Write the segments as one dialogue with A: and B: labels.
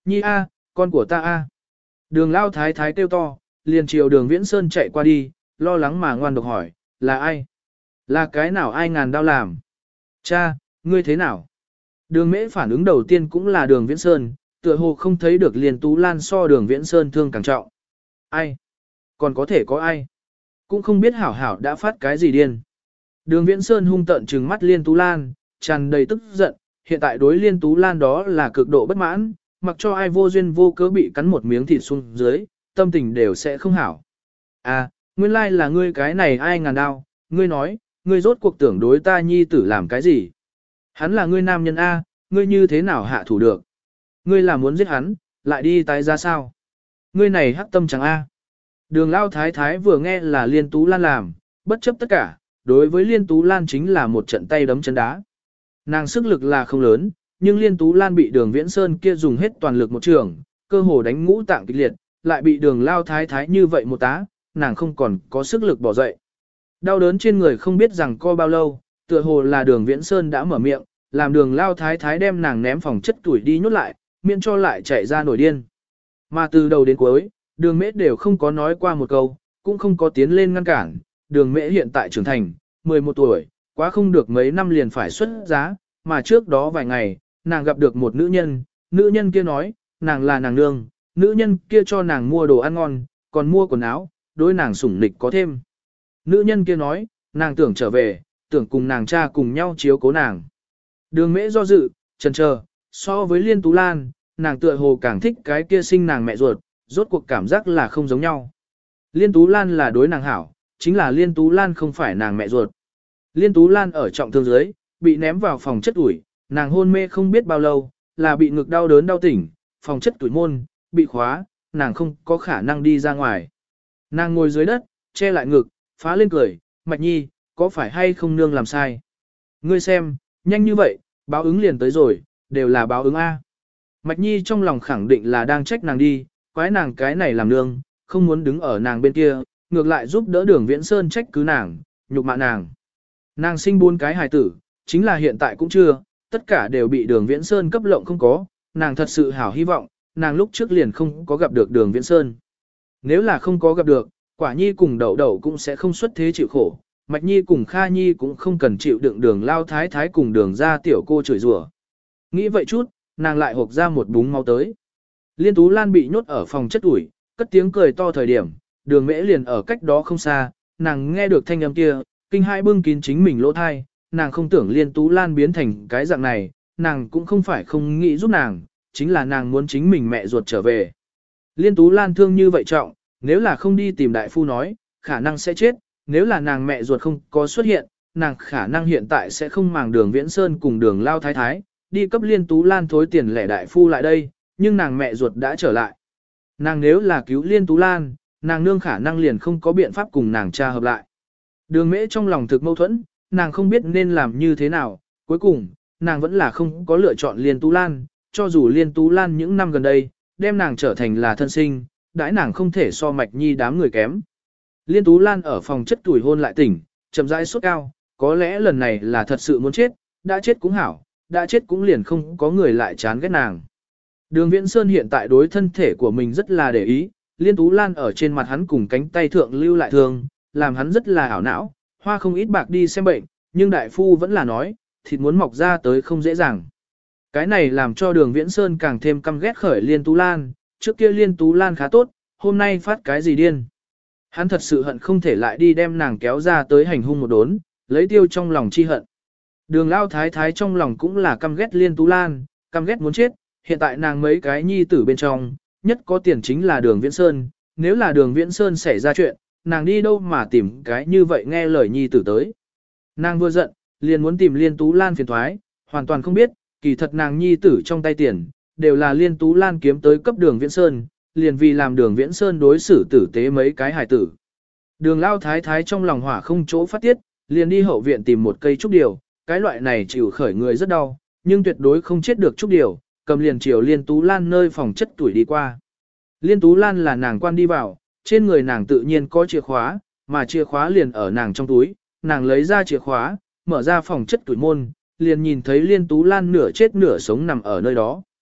A: Nhi a, con của ta a. Đường lao thái thái kêu to, liền chiều đường Viễn Sơn chạy qua đi, lo lắng mà ngoan độc hỏi, là ai? Là cái nào ai ngàn đau làm? Cha, ngươi thế nào? Đường mễ phản ứng đầu tiên cũng là đường Viễn Sơn, tựa hồ không thấy được Liên Tú Lan so đường Viễn Sơn thương càng trọng. Ai? Còn có thể có ai? Cũng không biết hảo hảo đã phát cái gì điên. Đường Viễn Sơn hung tợn trừng mắt Liên Tú Lan, tràn đầy tức giận, hiện tại đối Liên Tú Lan đó là cực độ bất mãn, mặc cho ai vô duyên vô cớ bị cắn một miếng thịt xuống dưới, tâm tình đều sẽ không hảo. À, nguyên lai là ngươi cái này ai ngàn đao, ngươi nói, ngươi rốt cuộc tưởng đối ta nhi tử làm cái gì? Hắn là ngươi nam nhân A, ngươi như thế nào hạ thủ được? Ngươi là muốn giết hắn, lại đi tái ra sao? Ngươi này hắc tâm chẳng A. Đường lao thái thái vừa nghe là Liên Tú Lan làm, bất chấp tất cả, đối với Liên Tú Lan chính là một trận tay đấm chân đá. Nàng sức lực là không lớn, nhưng Liên Tú Lan bị đường Viễn Sơn kia dùng hết toàn lực một trường, cơ hồ đánh ngũ tạng kịch liệt, lại bị đường lao thái thái như vậy một tá, nàng không còn có sức lực bỏ dậy. Đau đớn trên người không biết rằng co bao lâu, tựa hồ là đường Viễn Sơn đã mở miệng, làm đường lao thái thái đem nàng ném phòng chất tuổi đi nhốt lại, miễn cho lại chạy ra nổi điên. Mà từ đầu đến cuối, đường mễ đều không có nói qua một câu, cũng không có tiến lên ngăn cản, đường mễ hiện tại trưởng thành, 11 tuổi, quá không được mấy năm liền phải xuất giá, mà trước đó vài ngày, nàng gặp được một nữ nhân kia nói, nàng là nàng nương, nữ nhân kia cho nàng mua đồ ăn ngon, còn mua quần áo, đối nàng sủng nịch có thêm. Nữ nhân kia nói, nàng tưởng trở về, tưởng cùng nàng cha cùng nhau chiếu cố nàng. Đường mễ do dự, chần chờ, so với Liên Tú Lan, nàng tựa hồ càng thích cái kia sinh nàng mẹ ruột, rốt cuộc cảm giác là không giống nhau. Liên Tú Lan là đối nàng hảo, chính là Liên Tú Lan không phải nàng mẹ ruột. Liên Tú Lan ở trọng thương dưới, bị ném vào phòng chất ủi, nàng hôn mê không biết bao lâu, là bị ngực đau đớn đau tỉnh, phòng chất tuổi môn, bị khóa, nàng không có khả năng đi ra ngoài. Nàng ngồi dưới đất, che lại ngực, phá lên cười, Mạch Nhi, có phải hay không nương làm sai? Ngươi xem, nhanh như vậy, báo ứng liền tới rồi, đều là báo ứng A. Mạch Nhi trong lòng khẳng định là đang trách nàng đi, quái nàng cái này làm nương, không muốn đứng ở nàng bên kia, ngược lại giúp đỡ đường Viễn Sơn trách cứ nàng, nhục mạ nàng. Nàng sinh 4 cái hài tử, chính là hiện tại cũng chưa, tất cả đều bị đường Viễn Sơn cấp lộng không có, nàng thật sự hảo hy vọng, nàng lúc trước liền không có gặp được đường Viễn Sơn. Nếu là không có gặp được, Quả Nhi cùng Đậu Đậu cũng sẽ không xuất thế chịu khổ, Mạch Nhi cùng Kha Nhi cũng không cần chịu đựng đường lao thái thái cùng đường ra tiểu cô chửi rủa. Nghĩ vậy chút, nàng lại hộc ra một búng máu tới. Liên Tú Lan bị nhốt ở phòng chất ủi, cất tiếng cười to thời điểm, đường mễ liền ở cách đó không xa, nàng nghe được thanh âm kia, kinh hãi bưng kín chính mình lỗ thai, nàng không tưởng Liên Tú Lan biến thành cái dạng này, nàng cũng không phải không nghĩ giúp nàng, chính là nàng muốn chính mình mẹ ruột trở về. Liên Tú Lan thương như vậy trọng, nếu là không đi tìm đại phu nói, khả năng sẽ chết, nếu là nàng mẹ ruột không có xuất hiện, nàng khả năng hiện tại sẽ không màng đường Viễn Sơn cùng đường Lao Thái Thái, đi cấp Liên Tú Lan thối tiền lẻ đại phu lại đây, nhưng nàng mẹ ruột đã trở lại. Nàng nếu là cứu Liên Tú Lan, nàng nương khả năng liền không có biện pháp cùng nàng cha hợp lại. Đường mễ trong lòng thực mâu thuẫn, nàng không biết nên làm như thế nào, cuối cùng, nàng vẫn là không có lựa chọn Liên Tú Lan, cho dù Liên Tú Lan những năm gần đây, đem nàng trở thành là thân sinh, đãi nàng không thể so Mạch Nhi đám người kém. Liên Tú Lan ở phòng chất tuổi hôn lại tỉnh, chậm rãi sốt cao, có lẽ lần này là thật sự muốn chết, đã chết cũng hảo, đã chết cũng liền không có người lại chán ghét nàng. Đường Viễn Sơn hiện tại đối thân thể của mình rất là để ý, Liên Tú Lan ở trên mặt hắn cùng cánh tay thượng lưu lại thương, làm hắn rất là ảo não, hoa không ít bạc đi xem bệnh, nhưng đại phu vẫn là nói, thịt muốn mọc ra tới không dễ dàng. Cái này làm cho đường Viễn Sơn càng thêm căm ghét khởi Liên Tú Lan, trước kia Liên Tú Lan khá tốt, hôm nay phát cái gì điên. Hắn thật sự hận không thể lại đi đem nàng kéo ra tới hành hung một đốn, lấy tiêu trong lòng chi hận. Đường Lao Thái Thái trong lòng cũng là căm ghét Liên Tú Lan, căm ghét muốn chết, hiện tại nàng mấy cái nhi tử bên trong, nhất có tiền chính là đường Viễn Sơn, nếu là đường Viễn Sơn xảy ra chuyện, nàng đi đâu mà tìm cái như vậy nghe lời nhi tử tới. Nàng vừa giận, liền muốn tìm Liên Tú Lan phiền thoái, hoàn toàn không biết, kỳ thật nàng nhi tử trong tay tiền, đều là Liên Tú Lan kiếm tới cấp đường Viễn Sơn, liền vì làm đường Viễn Sơn đối xử tử tế mấy cái hài tử. Đường Lao Thái Thái trong lòng hỏa không chỗ phát tiết, liền đi hậu viện tìm một cây trúc điều, cái loại này chịu khởi người rất đau, nhưng tuyệt đối không chết được trúc điều, cầm liền chiều Liên Tú Lan nơi phòng chất tuổi đi qua. Liên Tú Lan là nàng quan đi vào, trên người nàng tự nhiên có chìa khóa, mà chìa khóa liền ở nàng trong túi, nàng lấy ra chìa khóa, mở ra phòng chất tuổi môn, liền nhìn thấy Liên Tú Lan nửa chết nửa sống nằm ở nơi đó.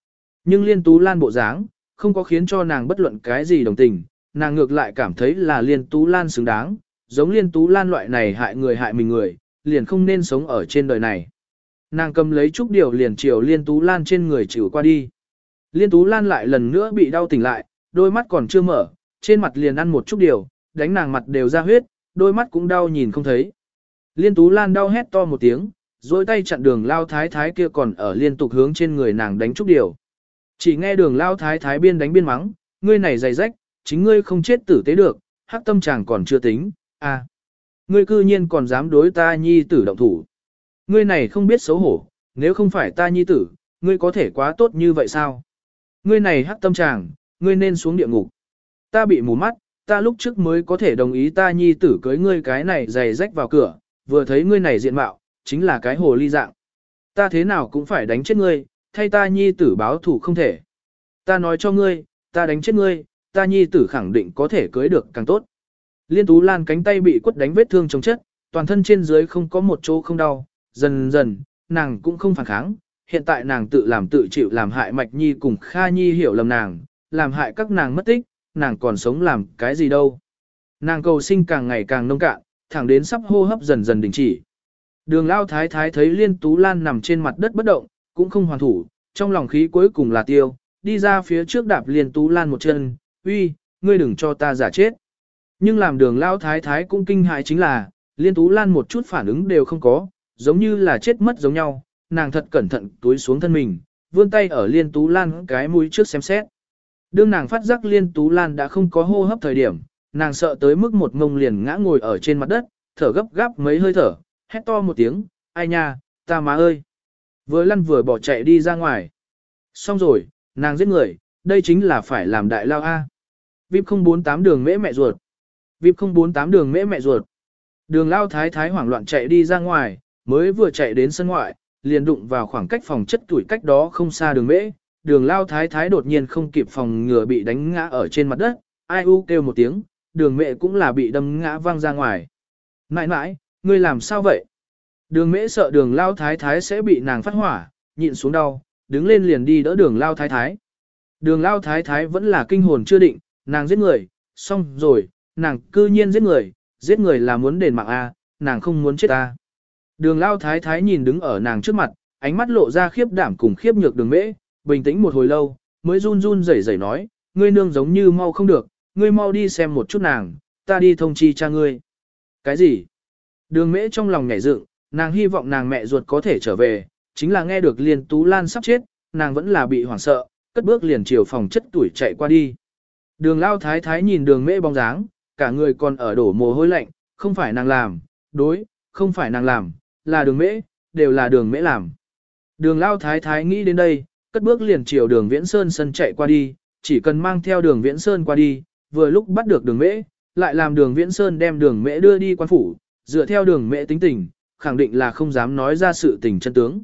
A: Nhưng Liên Tú Lan bộ dáng, không có khiến cho nàng bất luận cái gì đồng tình, nàng ngược lại cảm thấy là Liên Tú Lan xứng đáng, giống Liên Tú Lan loại này hại người hại mình người, liền không nên sống ở trên đời này. Nàng cầm lấy chút điều liền chiều Liên Tú Lan trên người chịu qua đi. Liên Tú Lan lại lần nữa bị đau tỉnh lại, đôi mắt còn chưa mở, trên mặt liền ăn một chút điều, đánh nàng mặt đều ra huyết, đôi mắt cũng đau nhìn không thấy. Liên Tú Lan đau hét to một tiếng, dối tay chặn đường lao thái thái kia còn ở liên tục hướng trên người nàng đánh chút điều. Chỉ nghe đường lao thái thái biên đánh biên mắng, ngươi này dày rách, chính ngươi không chết tử tế được, hắc tâm chàng còn chưa tính, à. Ngươi cư nhiên còn dám đối ta nhi tử động thủ. Ngươi này không biết xấu hổ, nếu không phải ta nhi tử, ngươi có thể quá tốt như vậy sao? Ngươi này hắc tâm chàng, ngươi nên xuống địa ngục. Ta bị mù mắt, ta lúc trước mới có thể đồng ý ta nhi tử cưới ngươi cái này dày rách vào cửa, vừa thấy ngươi này diện mạo, chính là cái hồ ly dạng. Ta thế nào cũng phải đánh chết ngươi, thay ta nhi tử báo thủ không thể. Ta nói cho ngươi, ta đánh chết ngươi, ta nhi tử khẳng định có thể cưới được càng tốt. Liên Tú Lan cánh tay bị quất đánh vết thương chống chất, toàn thân trên dưới không có một chỗ không đau, dần dần, nàng cũng không phản kháng, hiện tại nàng tự làm tự chịu làm hại Mạch Nhi cùng Kha Nhi hiểu lầm nàng, làm hại các nàng mất tích, nàng còn sống làm cái gì đâu. Nàng cầu sinh càng ngày càng nông cạn, thẳng đến sắp hô hấp dần dần đình chỉ. Đường Lao Thái Thái thấy Liên Tú Lan nằm trên mặt đất bất động, cũng không hoàn thủ, trong lòng khí cuối cùng là tiêu, đi ra phía trước đạp Liên Tú Lan một chân, uy, ngươi đừng cho ta giả chết. Nhưng làm đường Lao Thái Thái cũng kinh hại chính là, Liên Tú Lan một chút phản ứng đều không có, giống như là chết mất giống nhau, nàng thật cẩn thận túi xuống thân mình, vươn tay ở Liên Tú Lan cái mũi trước xem xét. Đương nàng phát giác Liên Tú Lan đã không có hô hấp thời điểm, nàng sợ tới mức một ngông liền ngã ngồi ở trên mặt đất, thở gấp gáp mấy hơi thở, hét to một tiếng, ai nha, ta má ơi. Vừa lăn vừa bỏ chạy đi ra ngoài. Xong rồi, nàng giết người, đây chính là phải làm đại lao A. VIP 048 đường mễ mẹ ruột. VIP 048 đường mễ mẹ ruột. Đường Lao Thái Thái hoảng loạn chạy đi ra ngoài, mới vừa chạy đến sân ngoại, liền đụng vào khoảng cách phòng chất tuổi cách đó không xa đường mễ. Đường Lao Thái Thái đột nhiên không kịp phòng ngừa bị đánh ngã ở trên mặt đất, ai u kêu một tiếng, đường mẹ cũng là bị đâm ngã văng ra ngoài. Mãi mãi, ngươi làm sao vậy? Đường mễ sợ đường Lao Thái Thái sẽ bị nàng phát hỏa, nhịn xuống đau, đứng lên liền đi đỡ đường Lao Thái Thái. Đường Lao Thái Thái vẫn là kinh hồn chưa định, nàng giết người, xong rồi, nàng cư nhiên giết người là muốn đền mạng A, nàng không muốn chết A. Đường Lao Thái Thái nhìn đứng ở nàng trước mặt, ánh mắt lộ ra khiếp đảm cùng khiếp nhược đường mễ, bình tĩnh một hồi lâu, mới run run rẩy rẩy nói, ngươi nương giống như mau không được, ngươi mau đi xem một chút nàng, ta đi thông chi cha ngươi. Cái gì? Đường mễ trong lòng nhảy dựng, nàng hy vọng nàng mẹ ruột có thể trở về, chính là nghe được Liên Tú Lan sắp chết, nàng vẫn là bị hoảng sợ, cất bước liền chiều phòng chất tuổi chạy qua đi. Đường Lao Thái Thái nhìn đường mễ bóng dáng, cả người còn ở đổ mồ hôi lạnh, không phải nàng làm, không phải nàng làm, là đường mễ, đều là đường mễ làm. Đường Lao Thái Thái nghĩ đến đây, cất bước liền chiều đường Viễn Sơn sân chạy qua đi, chỉ cần mang theo đường Viễn Sơn qua đi, vừa lúc bắt được đường mễ, lại làm đường Viễn Sơn đem đường mễ đưa đi quan phủ, dựa theo đường mễ tính tình, khẳng định là không dám nói ra sự tình chân tướng.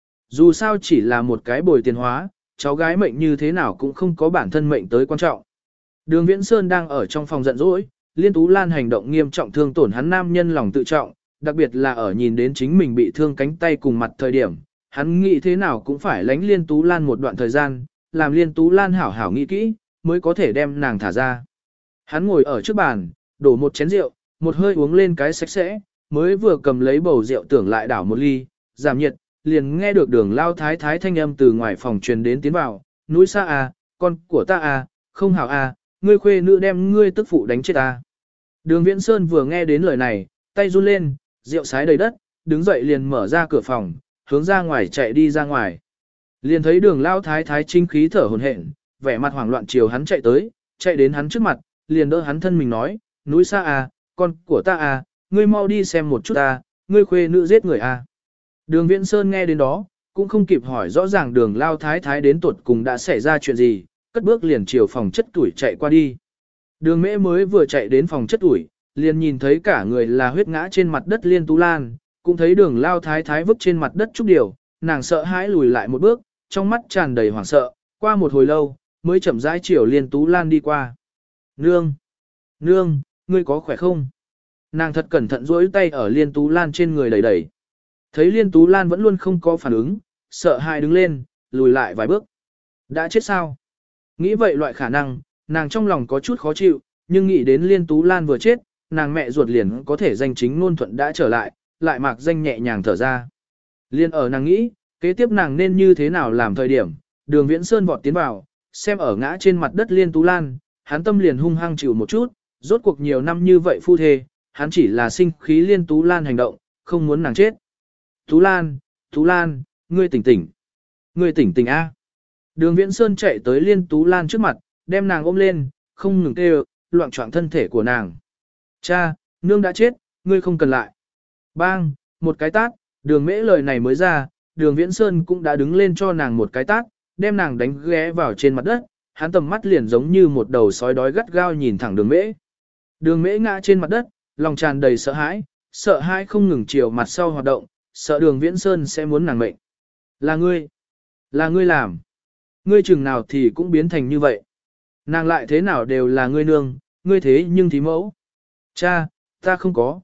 A: Dù sao chỉ là một cái bồi tiền hóa, cháu gái mệnh như thế nào cũng không có bản thân mệnh tới quan trọng. Đường Viễn Sơn đang ở trong phòng giận dỗi, Liên Tú Lan hành động nghiêm trọng thương tổn hắn nam nhân lòng tự trọng, đặc biệt là ở nhìn đến chính mình bị thương cánh tay cùng mặt thời điểm, hắn nghĩ thế nào cũng phải lánh Liên Tú Lan một đoạn thời gian, làm Liên Tú Lan hảo hảo nghĩ kỹ, mới có thể đem nàng thả ra. Hắn ngồi ở trước bàn, đổ một chén rượu, một hơi uống lên cái sạch sẽ, mới vừa cầm lấy bầu rượu tưởng lại đảo một ly, giảm nhiệt, liền nghe được đường Lao Thái Thái thanh âm từ ngoài phòng truyền đến tiến vào, núi xa à, con của ta à, không hảo à, ngươi khuê nữ đem ngươi tức phụ đánh chết à. Đường Viễn Sơn vừa nghe đến lời này, tay run lên, rượu sái đầy đất, đứng dậy liền mở ra cửa phòng, hướng ra ngoài chạy đi ra ngoài. Liền thấy đường Lao Thái Thái chính khí thở hổn hển, vẻ mặt hoảng loạn chiều hắn chạy tới, chạy đến hắn trước mặt, liền đỡ hắn thân mình nói, núi xa à, con của ta à, ngươi mau đi xem một chút à, ngươi khuê nữ giết người à. Đường Viễn Sơn nghe đến đó, cũng không kịp hỏi rõ ràng đường Lao Thái Thái đến tuột cùng đã xảy ra chuyện gì, cất bước liền chiều phòng chất tuổi chạy qua đi. Đường mễ mới vừa chạy đến phòng chất tuổi, liền nhìn thấy cả người là huyết ngã trên mặt đất Liên Tú Lan, cũng thấy đường Lao Thái Thái vứt trên mặt đất chút điều, nàng sợ hãi lùi lại một bước, trong mắt tràn đầy hoảng sợ, qua một hồi lâu, mới chậm rãi chiều Liên Tú Lan đi qua. Nương, ngươi có khỏe không? Nàng thật cẩn thận duỗi tay ở Liên Tú Lan trên người đẩy đẩy. Thấy Liên Tú Lan vẫn luôn không có phản ứng, sợ hãi đứng lên, lùi lại vài bước. Đã chết sao? Nghĩ vậy loại khả năng, nàng trong lòng có chút khó chịu, nhưng nghĩ đến Liên Tú Lan vừa chết, nàng mẹ ruột liền có thể danh chính ngôn thuận đã trở lại mạc danh nhẹ nhàng thở ra. Liên ở nàng nghĩ, kế tiếp nàng nên như thế nào làm thời điểm, Đường Viễn Sơn vọt tiến vào, xem ở ngã trên mặt đất Liên Tú Lan, hắn tâm liền hung hăng chịu một chút, rốt cuộc nhiều năm như vậy phu thê, hắn chỉ là sinh khí Liên Tú Lan hành động, không muốn nàng chết. Tú Lan, ngươi tỉnh tỉnh. Ngươi tỉnh tỉnh a. Đường Viễn Sơn chạy tới Liên Tú Lan trước mặt, đem nàng ôm lên, không ngừng kêu, loạn trọng thân thể của nàng. Cha, nương đã chết, ngươi không cần lại. Bang, một cái tát, đường mễ lời này mới ra, đường Viễn Sơn cũng đã đứng lên cho nàng một cái tát, đem nàng đánh ghé vào trên mặt đất, hắn tầm mắt liền giống như một đầu sói đói gắt gao nhìn thẳng đường mễ. Đường mễ ngã trên mặt đất, lòng tràn đầy sợ hãi không ngừng chiều mặt sau hoạt động, sợ đường Viễn Sơn sẽ muốn nàng mệnh. Là ngươi làm. Ngươi chừng nào thì cũng biến thành như vậy. Nàng lại thế nào đều là ngươi nương, ngươi thế nhưng thí mẫu. Cha, ta không có.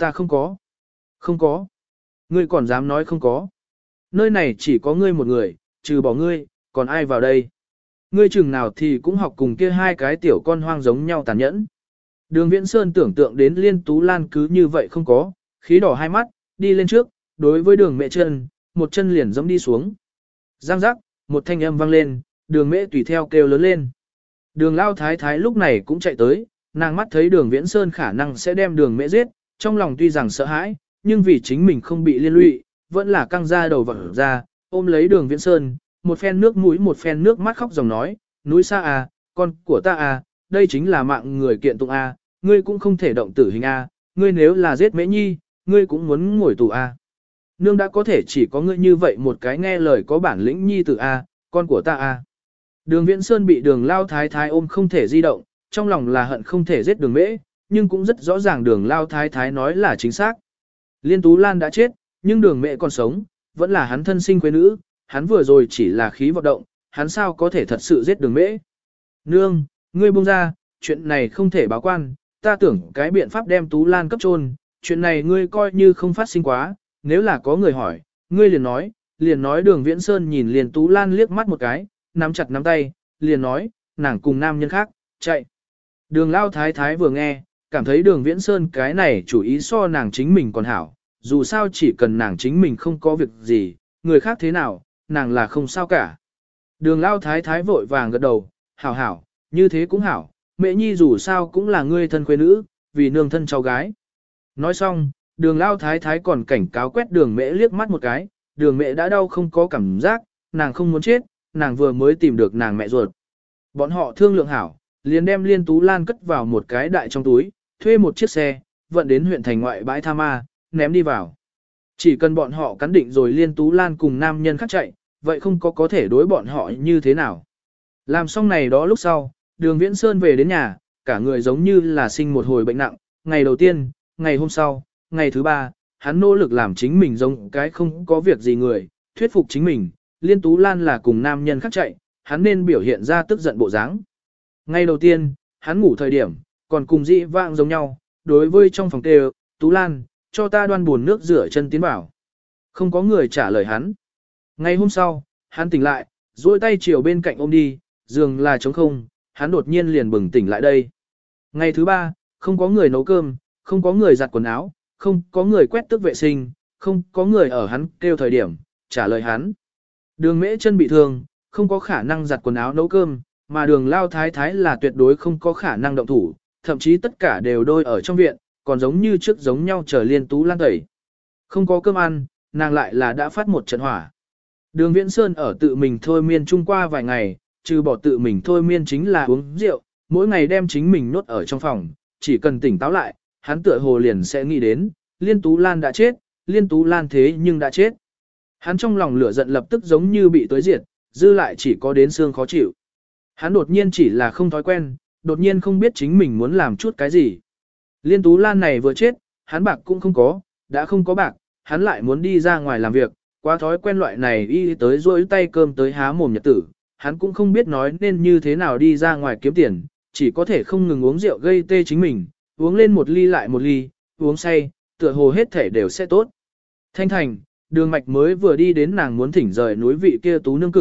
A: Không có. Ngươi còn dám nói không có. Nơi này chỉ có ngươi một người, trừ bỏ ngươi, còn ai vào đây. Ngươi chừng nào thì cũng học cùng kia hai cái tiểu con hoang giống nhau tàn nhẫn. Đường Viễn Sơn tưởng tượng đến Liên Tú Lan cứ như vậy không có, khí đỏ hai mắt, đi lên trước, đối với đường mẹ chân, một chân liền giẫm đi xuống. Giang giác, một thanh âm vang lên, đường mẹ tùy theo kêu lớn lên. Đường lao thái thái lúc này cũng chạy tới, nàng mắt thấy đường Viễn Sơn khả năng sẽ đem đường mẹ giết, trong lòng tuy rằng sợ hãi, nhưng vì chính mình không bị liên lụy, vẫn là căng ra đầu vỡ ra, ôm lấy đường Viễn Sơn, một phen nước mũi một phen nước mắt khóc dòng nói, núi xa à, con của ta à, đây chính là mạng người kiện tụng à, ngươi cũng không thể động tử hình à, ngươi nếu là giết mễ nhi, ngươi cũng muốn ngồi tù à. Nương đã có thể chỉ có ngươi như vậy một cái nghe lời có bản lĩnh nhi tử à, con của ta à. Đường Viễn Sơn bị đường lao thái thái ôm không thể di động, trong lòng là hận không thể giết đường mễ, nhưng cũng rất rõ ràng đường lao thái thái nói là chính xác. Liên Tú Lan đã chết, nhưng đường mẹ còn sống, vẫn là hắn thân sinh quê nữ, hắn vừa rồi chỉ là khí vận động, hắn sao có thể thật sự giết đường mễ. Nương, ngươi buông ra, chuyện này không thể báo quan, ta tưởng cái biện pháp đem Tú Lan cấp trôn, chuyện này ngươi coi như không phát sinh quá, nếu là có người hỏi, ngươi liền nói đường Viễn Sơn nhìn liền Tú Lan liếc mắt một cái, nắm chặt nắm tay, liền nói, nàng cùng nam nhân khác, chạy. Đường lao thái thái vừa nghe, cảm thấy đường Viễn Sơn cái này chủ ý so nàng chính mình còn hảo, dù sao chỉ cần nàng chính mình không có việc gì, người khác thế nào, nàng là không sao cả. Đường lao thái thái vội vàng gật đầu, hảo, như thế cũng hảo, mẹ nhi dù sao cũng là ngươi thân khuê nữ, vì nương thân cháu gái. Nói xong, đường lao thái thái còn cảnh cáo quét đường mẹ liếc mắt một cái, đường mẹ đã đau không có cảm giác, nàng không muốn chết, nàng vừa mới tìm được nàng mẹ ruột. Bọn họ thương lượng hảo, liền đem Liên Tú Lan cất vào một cái đại trong túi, thuê một chiếc xe, vận đến huyện thành ngoại bãi Tha Ma, ném đi vào. Chỉ cần bọn họ cắn định rồi Liên Tú Lan cùng nam nhân khác chạy, vậy không có thể đối bọn họ như thế nào. Làm xong này đó lúc sau, đường Viễn Sơn về đến nhà, cả người giống như là sinh một hồi bệnh nặng, ngày đầu tiên, ngày hôm sau, ngày thứ ba, hắn nỗ lực làm chính mình giống cái không có việc gì người, thuyết phục chính mình, Liên Tú Lan là cùng nam nhân khác chạy, hắn nên biểu hiện ra tức giận bộ dáng. Ngày đầu tiên, hắn ngủ thời điểm, còn cùng dị vãng giống nhau, đối với trong phòng tê Tú Lan, cho ta đoan buồn nước rửa chân tiến bảo. Không có người trả lời hắn. Ngày hôm sau, hắn tỉnh lại, duỗi tay chiều bên cạnh ôm đi, giường là trống không, hắn đột nhiên liền bừng tỉnh lại đây. Ngày thứ ba, không có người nấu cơm, không có người giặt quần áo, không có người quét tước vệ sinh, không có người ở hắn kêu thời điểm, trả lời hắn. Đường mễ chân bị thương, không có khả năng giặt quần áo nấu cơm, mà đường lao thái thái là tuyệt đối không có khả năng động thủ, thậm chí tất cả đều đôi ở trong viện, còn giống như trước giống nhau chờ Liên Tú Lan tẩy. Không có cơm ăn, nàng lại là đã phát một trận hỏa. Đường Viễn Sơn ở tự mình thôi miên chung qua vài ngày, trừ bỏ tự mình thôi miên chính là uống rượu, mỗi ngày đem chính mình nốt ở trong phòng, chỉ cần tỉnh táo lại, hắn tựa hồ liền sẽ nghĩ đến, Liên Tú Lan đã chết, Liên Tú Lan thế nhưng đã chết. Hắn trong lòng lửa giận lập tức giống như bị tối diệt, dư lại chỉ có đến xương khó chịu. Hắn đột nhiên chỉ là không thói quen, đột nhiên không biết chính mình muốn làm chút cái gì. Liên Tú Lan này vừa chết, hắn bạc cũng không có, đã không có bạc, hắn lại muốn đi ra ngoài làm việc, quá thói quen loại này y tới rỗi tay cơm tới há mồm nhật tử, hắn cũng không biết nói nên như thế nào đi ra ngoài kiếm tiền, chỉ có thể không ngừng uống rượu gây tê chính mình, uống lên một ly lại một ly, uống say, tựa hồ hết thể đều sẽ tốt. Thanh Thành, đường mạch mới vừa đi đến nàng muốn thỉnh rời núi vị kia Tú nương cửa,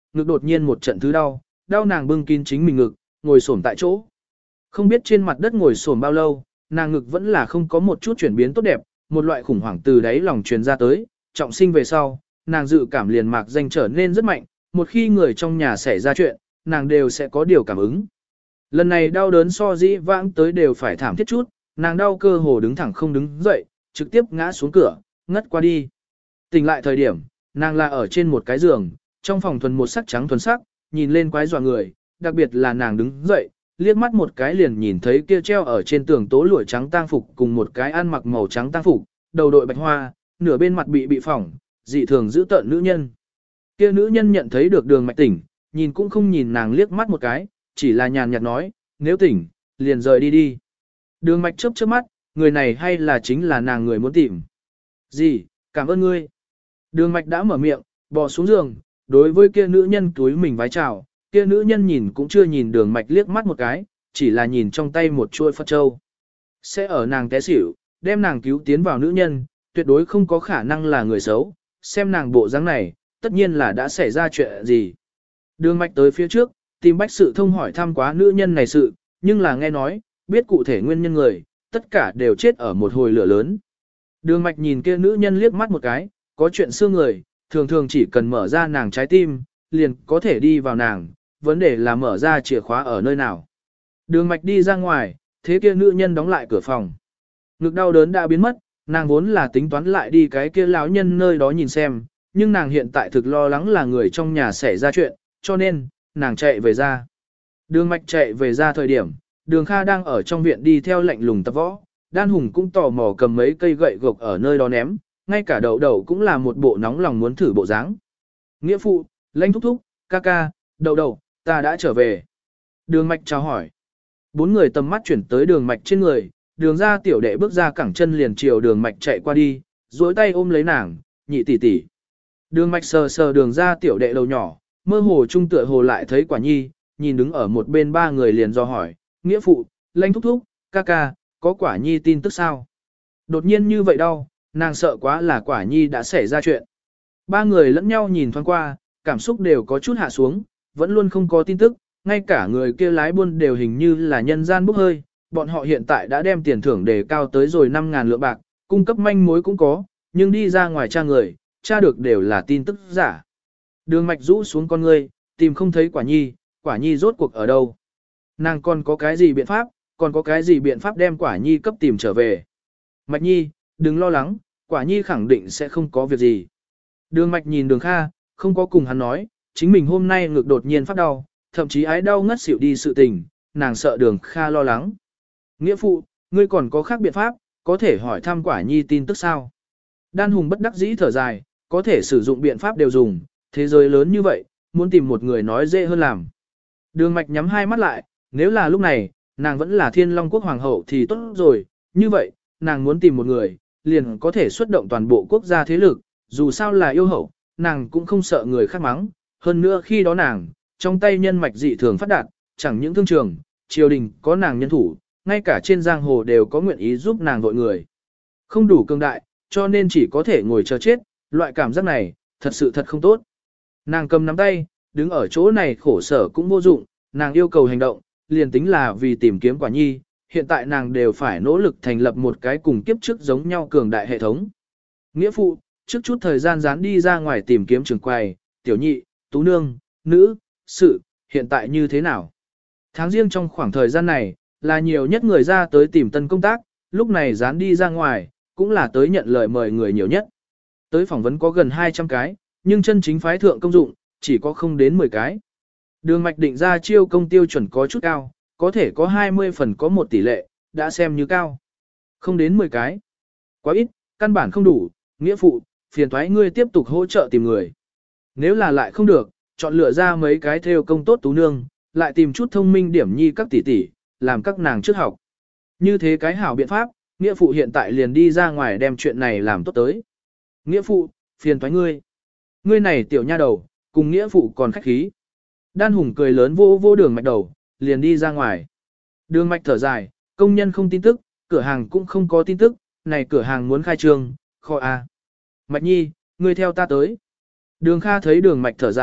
A: ngực đột nhiên một trận thứ đau, đau nàng bưng kín chính mình ngực, ngồi xổm tại chỗ. Không biết trên mặt đất ngồi xổm bao lâu, nàng ngực vẫn là không có một chút chuyển biến tốt đẹp, một loại khủng hoảng từ đáy lòng truyền ra tới, trọng sinh về sau, nàng dự cảm liền mạc danh trở nên rất mạnh, một khi người trong nhà xảy ra chuyện, nàng đều sẽ có điều cảm ứng. Lần này đau đớn so dĩ vãng tới đều phải thảm thiết chút, nàng đau cơ hồ đứng thẳng không đứng dậy, trực tiếp ngã xuống cửa, ngất qua đi. Tỉnh lại thời điểm, nàng là ở trên một cái giường, trong phòng thuần một sắc trắng thuần sắc, nhìn lên quái dọa người, đặc biệt là nàng đứng dậy, liếc mắt một cái liền nhìn thấy kia treo ở trên tường tố lụa trắng tang phục cùng một cái ăn mặc màu trắng tang phục, đầu đội bạch hoa, nửa bên mặt bị phỏng, dị thường giữ tợn nữ nhân. Kia nữ nhân nhận thấy được Đường Mạch tỉnh, nhìn cũng không nhìn nàng liếc mắt một cái, chỉ là nhàn nhạt nói, nếu tỉnh, liền rời đi đi. Đường Mạch chớp chớp mắt, người này hay là chính là nàng người muốn tìm. Gì, cảm ơn ngươi. Đường Mạch đã mở miệng, bò xuống giường, đối với kia nữ nhân túi mình vái chào, kia nữ nhân nhìn cũng chưa nhìn Đường Mạch liếc mắt một cái, chỉ là nhìn trong tay một chuôi Phật châu. Sẽ ở nàng té xỉu, đem nàng cứu tiến vào nữ nhân, tuyệt đối không có khả năng là người xấu, xem nàng bộ dáng này, tất nhiên là đã xảy ra chuyện gì. Đường Mạch tới phía trước, tìm Bách Sự Thông hỏi thăm quá nữ nhân này sự, nhưng là nghe nói, biết cụ thể nguyên nhân người, tất cả đều chết ở một hồi lửa lớn. Đường Mạch nhìn kia nữ nhân liếc mắt một cái, có chuyện xưa người, thường thường chỉ cần mở ra nàng trái tim, liền có thể đi vào nàng, vấn đề là mở ra chìa khóa ở nơi nào. Đường Mạch đi ra ngoài, thế kia nữ nhân đóng lại cửa phòng. Ngực đau đớn đã biến mất, nàng vốn là tính toán lại đi cái kia lão nhân nơi đó nhìn xem, nhưng nàng hiện tại thực lo lắng là người trong nhà xảy ra chuyện, cho nên, nàng chạy về ra. Đường Mạch chạy về ra thời điểm, Đường Kha đang ở trong viện đi theo lạnh lùng tập võ, Đan Hùng cũng tò mò cầm mấy cây gậy gộc ở nơi đó ném, ngay cả đậu đậu cũng là một bộ nóng lòng muốn thử bộ dáng. Nghĩa phụ, Lãnh thúc thúc, ca ca, đậu đậu, ta đã trở về. Đường Mạch chào hỏi. Bốn người tầm mắt chuyển tới Đường Mạch trên người, Đường ra tiểu đệ bước ra cẳng chân liền chiều Đường Mạch chạy qua đi, duỗi tay ôm lấy nàng, nhị tỷ tỷ. Đường Mạch sờ sờ Đường ra tiểu đệ đầu nhỏ, mơ hồ trung tựa hồ lại thấy Quả Nhi, nhìn đứng ở một bên ba người liền do hỏi, nghĩa phụ, Lãnh thúc thúc, ca ca, có Quả Nhi tin tức sao? Đột nhiên như vậy đau, nàng sợ quá là Quả Nhi đã xảy ra chuyện. Ba người lẫn nhau nhìn thoáng qua, cảm xúc đều có chút hạ xuống, vẫn luôn không có tin tức, ngay cả người kia lái buôn đều hình như là nhân gian bốc hơi, bọn họ hiện tại đã đem tiền thưởng đề cao tới rồi 5.000 lượng bạc, cung cấp manh mối cũng có, nhưng đi ra ngoài tra người, tra được đều là tin tức giả. Đường Mạch rũ xuống con ngươi, tìm không thấy Quả Nhi rốt cuộc ở đâu. Nàng còn có cái gì biện pháp, còn có cái gì biện pháp đem Quả Nhi cấp tìm trở về. Mạch Nhi, đừng lo lắng, Quả Nhi khẳng định sẽ không có việc gì. Đường Mạch nhìn Đường Kha, không có cùng hắn nói, chính mình hôm nay ngực đột nhiên phát đau, thậm chí ái đau ngất xỉu đi sự tình, nàng sợ Đường Kha lo lắng. Nghĩa phụ, ngươi còn có khác biện pháp, có thể hỏi thăm Quả Nhi tin tức sao? Đan Hùng bất đắc dĩ thở dài, có thể sử dụng biện pháp đều dùng, thế giới lớn như vậy, muốn tìm một người nói dễ hơn làm. Đường Mạch nhắm hai mắt lại, nếu là lúc này, nàng vẫn là Thiên Long Quốc Hoàng hậu thì tốt rồi, như vậy, nàng muốn tìm một người, liền có thể xuất động toàn bộ quốc gia thế lực, dù sao là yêu hậu, nàng cũng không sợ người khác mắng, hơn nữa khi đó nàng, trong tay nhân mạch dị thường phát đạt, chẳng những thương trường, triều đình có nàng nhân thủ, ngay cả trên giang hồ đều có nguyện ý giúp nàng đội người. Không đủ cường đại, cho nên chỉ có thể ngồi chờ chết, loại cảm giác này, thật sự thật không tốt. Nàng cầm nắm tay, đứng ở chỗ này khổ sở cũng vô dụng, nàng yêu cầu hành động, liền tính là vì tìm kiếm Quả Nhi, hiện tại nàng đều phải nỗ lực thành lập một cái cùng kiếp trước giống nhau cường đại hệ thống. Nghĩa phụ, trước chút thời gian dán đi ra ngoài tìm kiếm trường quầy, tiểu nhị, tú nương, nữ, sự, hiện tại như thế nào? Tháng riêng trong khoảng thời gian này, là nhiều nhất người ra tới tìm tân công tác, lúc này dán đi ra ngoài, cũng là tới nhận lời mời người nhiều nhất. Tới phỏng vấn có gần 200 cái, nhưng chân chính phái thượng công dụng, chỉ có không đến 10 cái. Đường Mạch định ra chiêu công tiêu chuẩn có chút cao, có thể có 20 phần có một tỷ lệ, đã xem như cao. Không đến 10 cái. Quá ít, căn bản không đủ, nghĩa phụ, phiền thoái ngươi tiếp tục hỗ trợ tìm người. Nếu là lại không được, chọn lựa ra mấy cái theo công tốt tú nương, lại tìm chút thông minh điểm nhi các tỷ tỷ, làm các nàng trước học. Như thế cái hảo biện pháp, nghĩa phụ hiện tại liền đi ra ngoài đem chuyện này làm tốt tới. Nghĩa phụ, phiền thoái ngươi. Ngươi này tiểu nha đầu, cùng nghĩa phụ còn khách khí. Đan Hùng cười lớn vô vô Đường Mạch đầu, liền đi ra ngoài. Đường Mạch thở dài, công nhân không tin tức, cửa hàng cũng không có tin tức, này cửa hàng muốn khai trương, kho a. Mạch Nhi, ngươi theo ta tới. Đường Kha thấy Đường Mạch thở dài,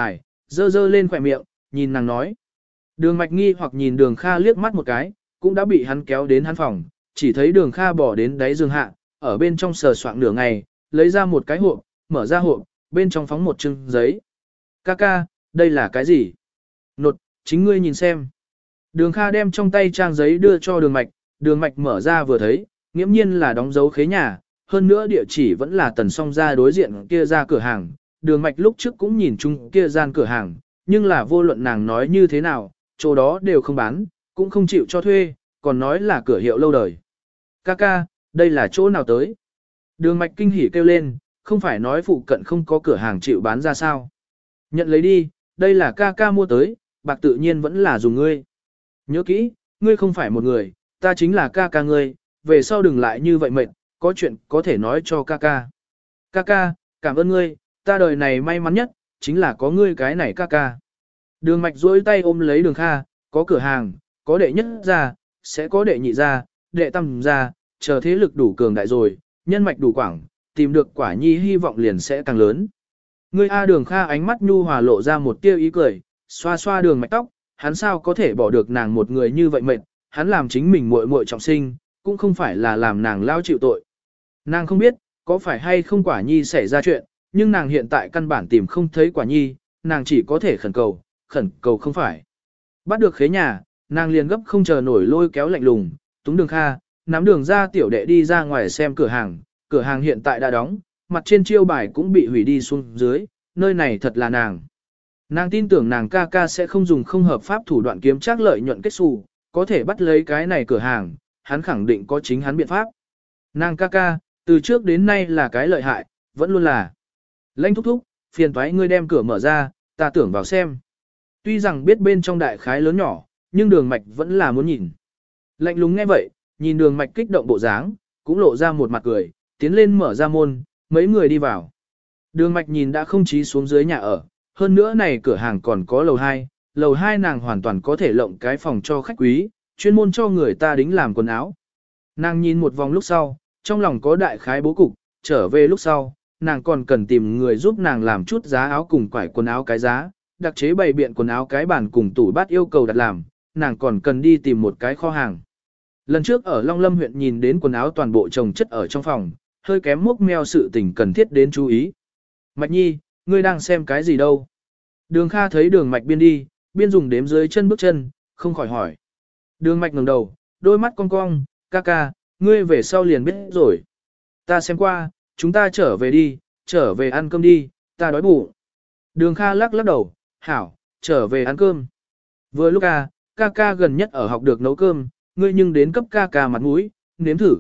A: dơ dơ lên khỏe miệng, nhìn nàng nói. Đường Mạch nghi hoặc nhìn Đường Kha liếc mắt một cái, cũng đã bị hắn kéo đến hắn phòng, chỉ thấy Đường Kha bỏ đến đáy giường hạ, ở bên trong sờ soạng nửa ngày, lấy ra một cái hộp, mở ra hộp, bên trong phóng một chừng giấy. Ca, đây là cái gì? Nột, chính ngươi nhìn xem. Đường Kha đem trong tay trang giấy đưa cho Đường Mạch mở ra vừa thấy, nghiễm nhiên là đóng dấu khế nhà, hơn nữa địa chỉ vẫn là Tần Song ra đối diện kia ra cửa hàng. Đường Mạch lúc trước cũng nhìn chung kia gian cửa hàng, nhưng là vô luận nàng nói như thế nào, chỗ đó đều không bán, cũng không chịu cho thuê, còn nói là cửa hiệu lâu đời. Ca, đây là chỗ nào tới? Đường Mạch kinh hỉ kêu lên, không phải nói phụ cận không có cửa hàng chịu bán ra sao? Nhận lấy đi, đây là ca mua tới, bạc tự nhiên vẫn là dùng ngươi. Nhớ kỹ, ngươi không phải một người, ta chính là ca ngươi, về sau đừng lại như vậy mệt, có chuyện có thể nói cho ca. Ca, cảm ơn ngươi, ta đời này may mắn nhất, chính là có ngươi cái này ca. Đường Mạch duỗi tay ôm lấy Đường Kha, có cửa hàng, có đệ nhất gia, sẽ có đệ nhị gia, đệ tam gia, chờ thế lực đủ cường đại rồi, nhân mạch đủ quảng, tìm được Quả Nhi hy vọng liền sẽ càng lớn. Ngươi Đường Kha ánh mắt nhu hòa lộ ra một tia ý cười, xoa xoa Đường Mạch tóc, hắn sao có thể bỏ được nàng một người như vậy mệt, hắn làm chính mình muội muội trọng sinh, cũng không phải là làm nàng lao chịu tội. Nàng không biết, có phải hay không Quả Nhi xảy ra chuyện, nhưng nàng hiện tại căn bản tìm không thấy Quả Nhi, nàng chỉ có thể khẩn cầu không phải. Bắt được khế nhà, nàng liền gấp không chờ nổi lôi kéo lạnh lùng, túng Đường Kha, nắm Đường ra tiểu đệ đi ra ngoài xem cửa hàng hiện tại đã đóng, mặt trên chiêu bài cũng bị hủy đi xuống dưới, nơi này thật là nàng. Nàng tin tưởng nàng ca sẽ không dùng không hợp pháp thủ đoạn kiếm trác lợi nhuận kết xù, có thể bắt lấy cái này cửa hàng, hắn khẳng định có chính hắn biện pháp. Nàng ca, từ trước đến nay là cái lợi hại, vẫn luôn là. Lãnh thúc, phiền toái ngươi đem cửa mở ra, ta tưởng vào xem. Tuy rằng biết bên trong đại khái lớn nhỏ, nhưng Đường Mạch vẫn là muốn nhìn. Lạnh lùng nghe vậy, nhìn Đường Mạch kích động bộ dáng, cũng lộ ra một mặt cười, tiến lên mở ra môn, mấy người đi vào. Đường Mạch nhìn đã không chí xuống dưới nhà ở, hơn nữa này cửa hàng còn có lầu 2 nàng hoàn toàn có thể lộng cái phòng cho khách quý, chuyên môn cho người ta đính làm quần áo. Nàng nhìn một vòng lúc sau, trong lòng có đại khái bố cục, trở về lúc sau, nàng còn cần tìm người giúp nàng làm chút giá áo cùng quải quần áo cái giá, đặc chế bày biện quần áo cái bàn cùng tủ bát yêu cầu đặt làm, nàng còn cần đi tìm một cái kho hàng. Lần trước ở Long Lâm huyện nhìn đến quần áo toàn bộ chồng chất ở trong phòng, hơi kém mốc meo sự tình cần thiết đến chú ý. Mạch Nhi, ngươi đang xem cái gì đâu? Đường Kha thấy Đường Mạch biên đi, biên dùng đếm dưới chân bước chân, không khỏi hỏi. Đường Mạch ngẩng đầu, đôi mắt cong cong, ca, ngươi về sau liền biết rồi. Ta xem qua, chúng ta trở về đi, trở về ăn cơm đi, ta đói bụng. Đường Kha lắc đầu, hảo, trở về ăn cơm. Vừa lúc ca gần nhất ở học được nấu cơm, ngươi nhưng đến cấp ca mặt mũi, nếm thử.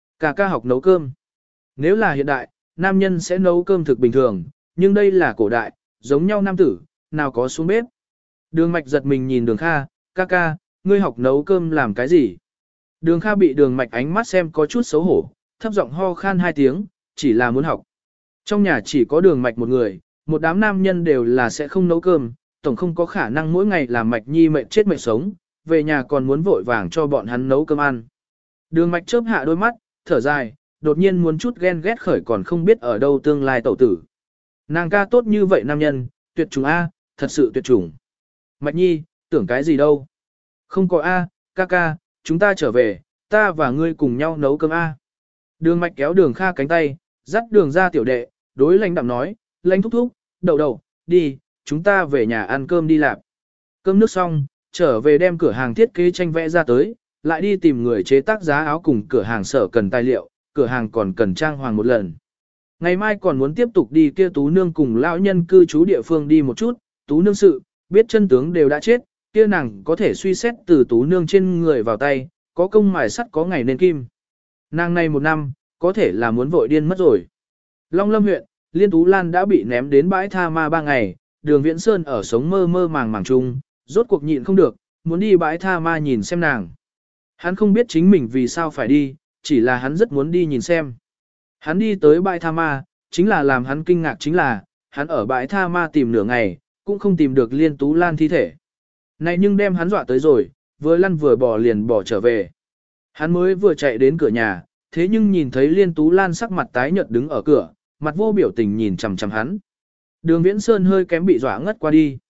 A: Ca học nấu cơm. Nếu là hiện đại, nam nhân sẽ nấu cơm thực bình thường, nhưng đây là cổ đại, giống nhau nam tử, nào có xuống bếp. Đường Mạch giật mình nhìn Đường Kha, ca, ngươi học nấu cơm làm cái gì? Đường Kha bị Đường Mạch ánh mắt xem có chút xấu hổ, thấp giọng ho khan 2 tiếng, chỉ là muốn học. Trong nhà chỉ có Đường Mạch một người, một đám nam nhân đều là sẽ không nấu cơm, tổng không có khả năng mỗi ngày làm Mạch Nhi mệt chết mệt sống, về nhà còn muốn vội vàng cho bọn hắn nấu cơm ăn. Đường Mạch chớp hạ đôi mắt, thở dài, đột nhiên muốn chút ghen ghét khởi còn không biết ở đâu tương lai tẩu tử. Nàng ca tốt như vậy nam nhân, tuyệt chủng A, thật sự tuyệt chủng. Mạch Nhi, tưởng cái gì đâu? Không có A, ca, chúng ta trở về, ta và ngươi cùng nhau nấu cơm A. Đường Mạch kéo Đường Kha cánh tay, dắt Đường ra tiểu đệ, đối lãnh đạm nói, lãnh thúc, đậu, đi, chúng ta về nhà ăn cơm đi lạp. Cơm nước xong, trở về đem cửa hàng thiết kế tranh vẽ ra tới, lại đi tìm người chế tác giá áo cùng cửa hàng sở cần tài liệu, cửa hàng còn cần trang hoàng một lần. Ngày mai còn muốn tiếp tục đi kia Tú Nương cùng lão nhân cư trú địa phương đi một chút, Tú Nương sự, biết chân tướng đều đã chết, kia nàng có thể suy xét từ Tú Nương trên người vào tay, có công mài sắt có ngày nên kim. Nàng này 1 năm, có thể là muốn vội điên mất rồi. Long Lâm huyện, Liên Tú Lan đã bị ném đến bãi tha ma 3 ngày, Đường Viễn Sơn ở sống mơ mơ màng chung, rốt cuộc nhịn không được, muốn đi bãi tha ma nhìn xem nàng. Hắn không biết chính mình vì sao phải đi, chỉ là hắn rất muốn đi nhìn xem. Hắn đi tới bãi tha ma, chính là làm hắn kinh ngạc chính là, hắn ở bãi tha ma tìm nửa ngày, cũng không tìm được Liên Tú Lan thi thể. Này nhưng đem hắn dọa tới rồi, vừa lăn vừa bỏ liền bỏ trở về. Hắn mới vừa chạy đến cửa nhà, thế nhưng nhìn thấy Liên Tú Lan sắc mặt tái nhợt đứng ở cửa, mặt vô biểu tình nhìn chằm chằm hắn. Đường Viễn Sơn hơi kém bị dọa ngất qua đi.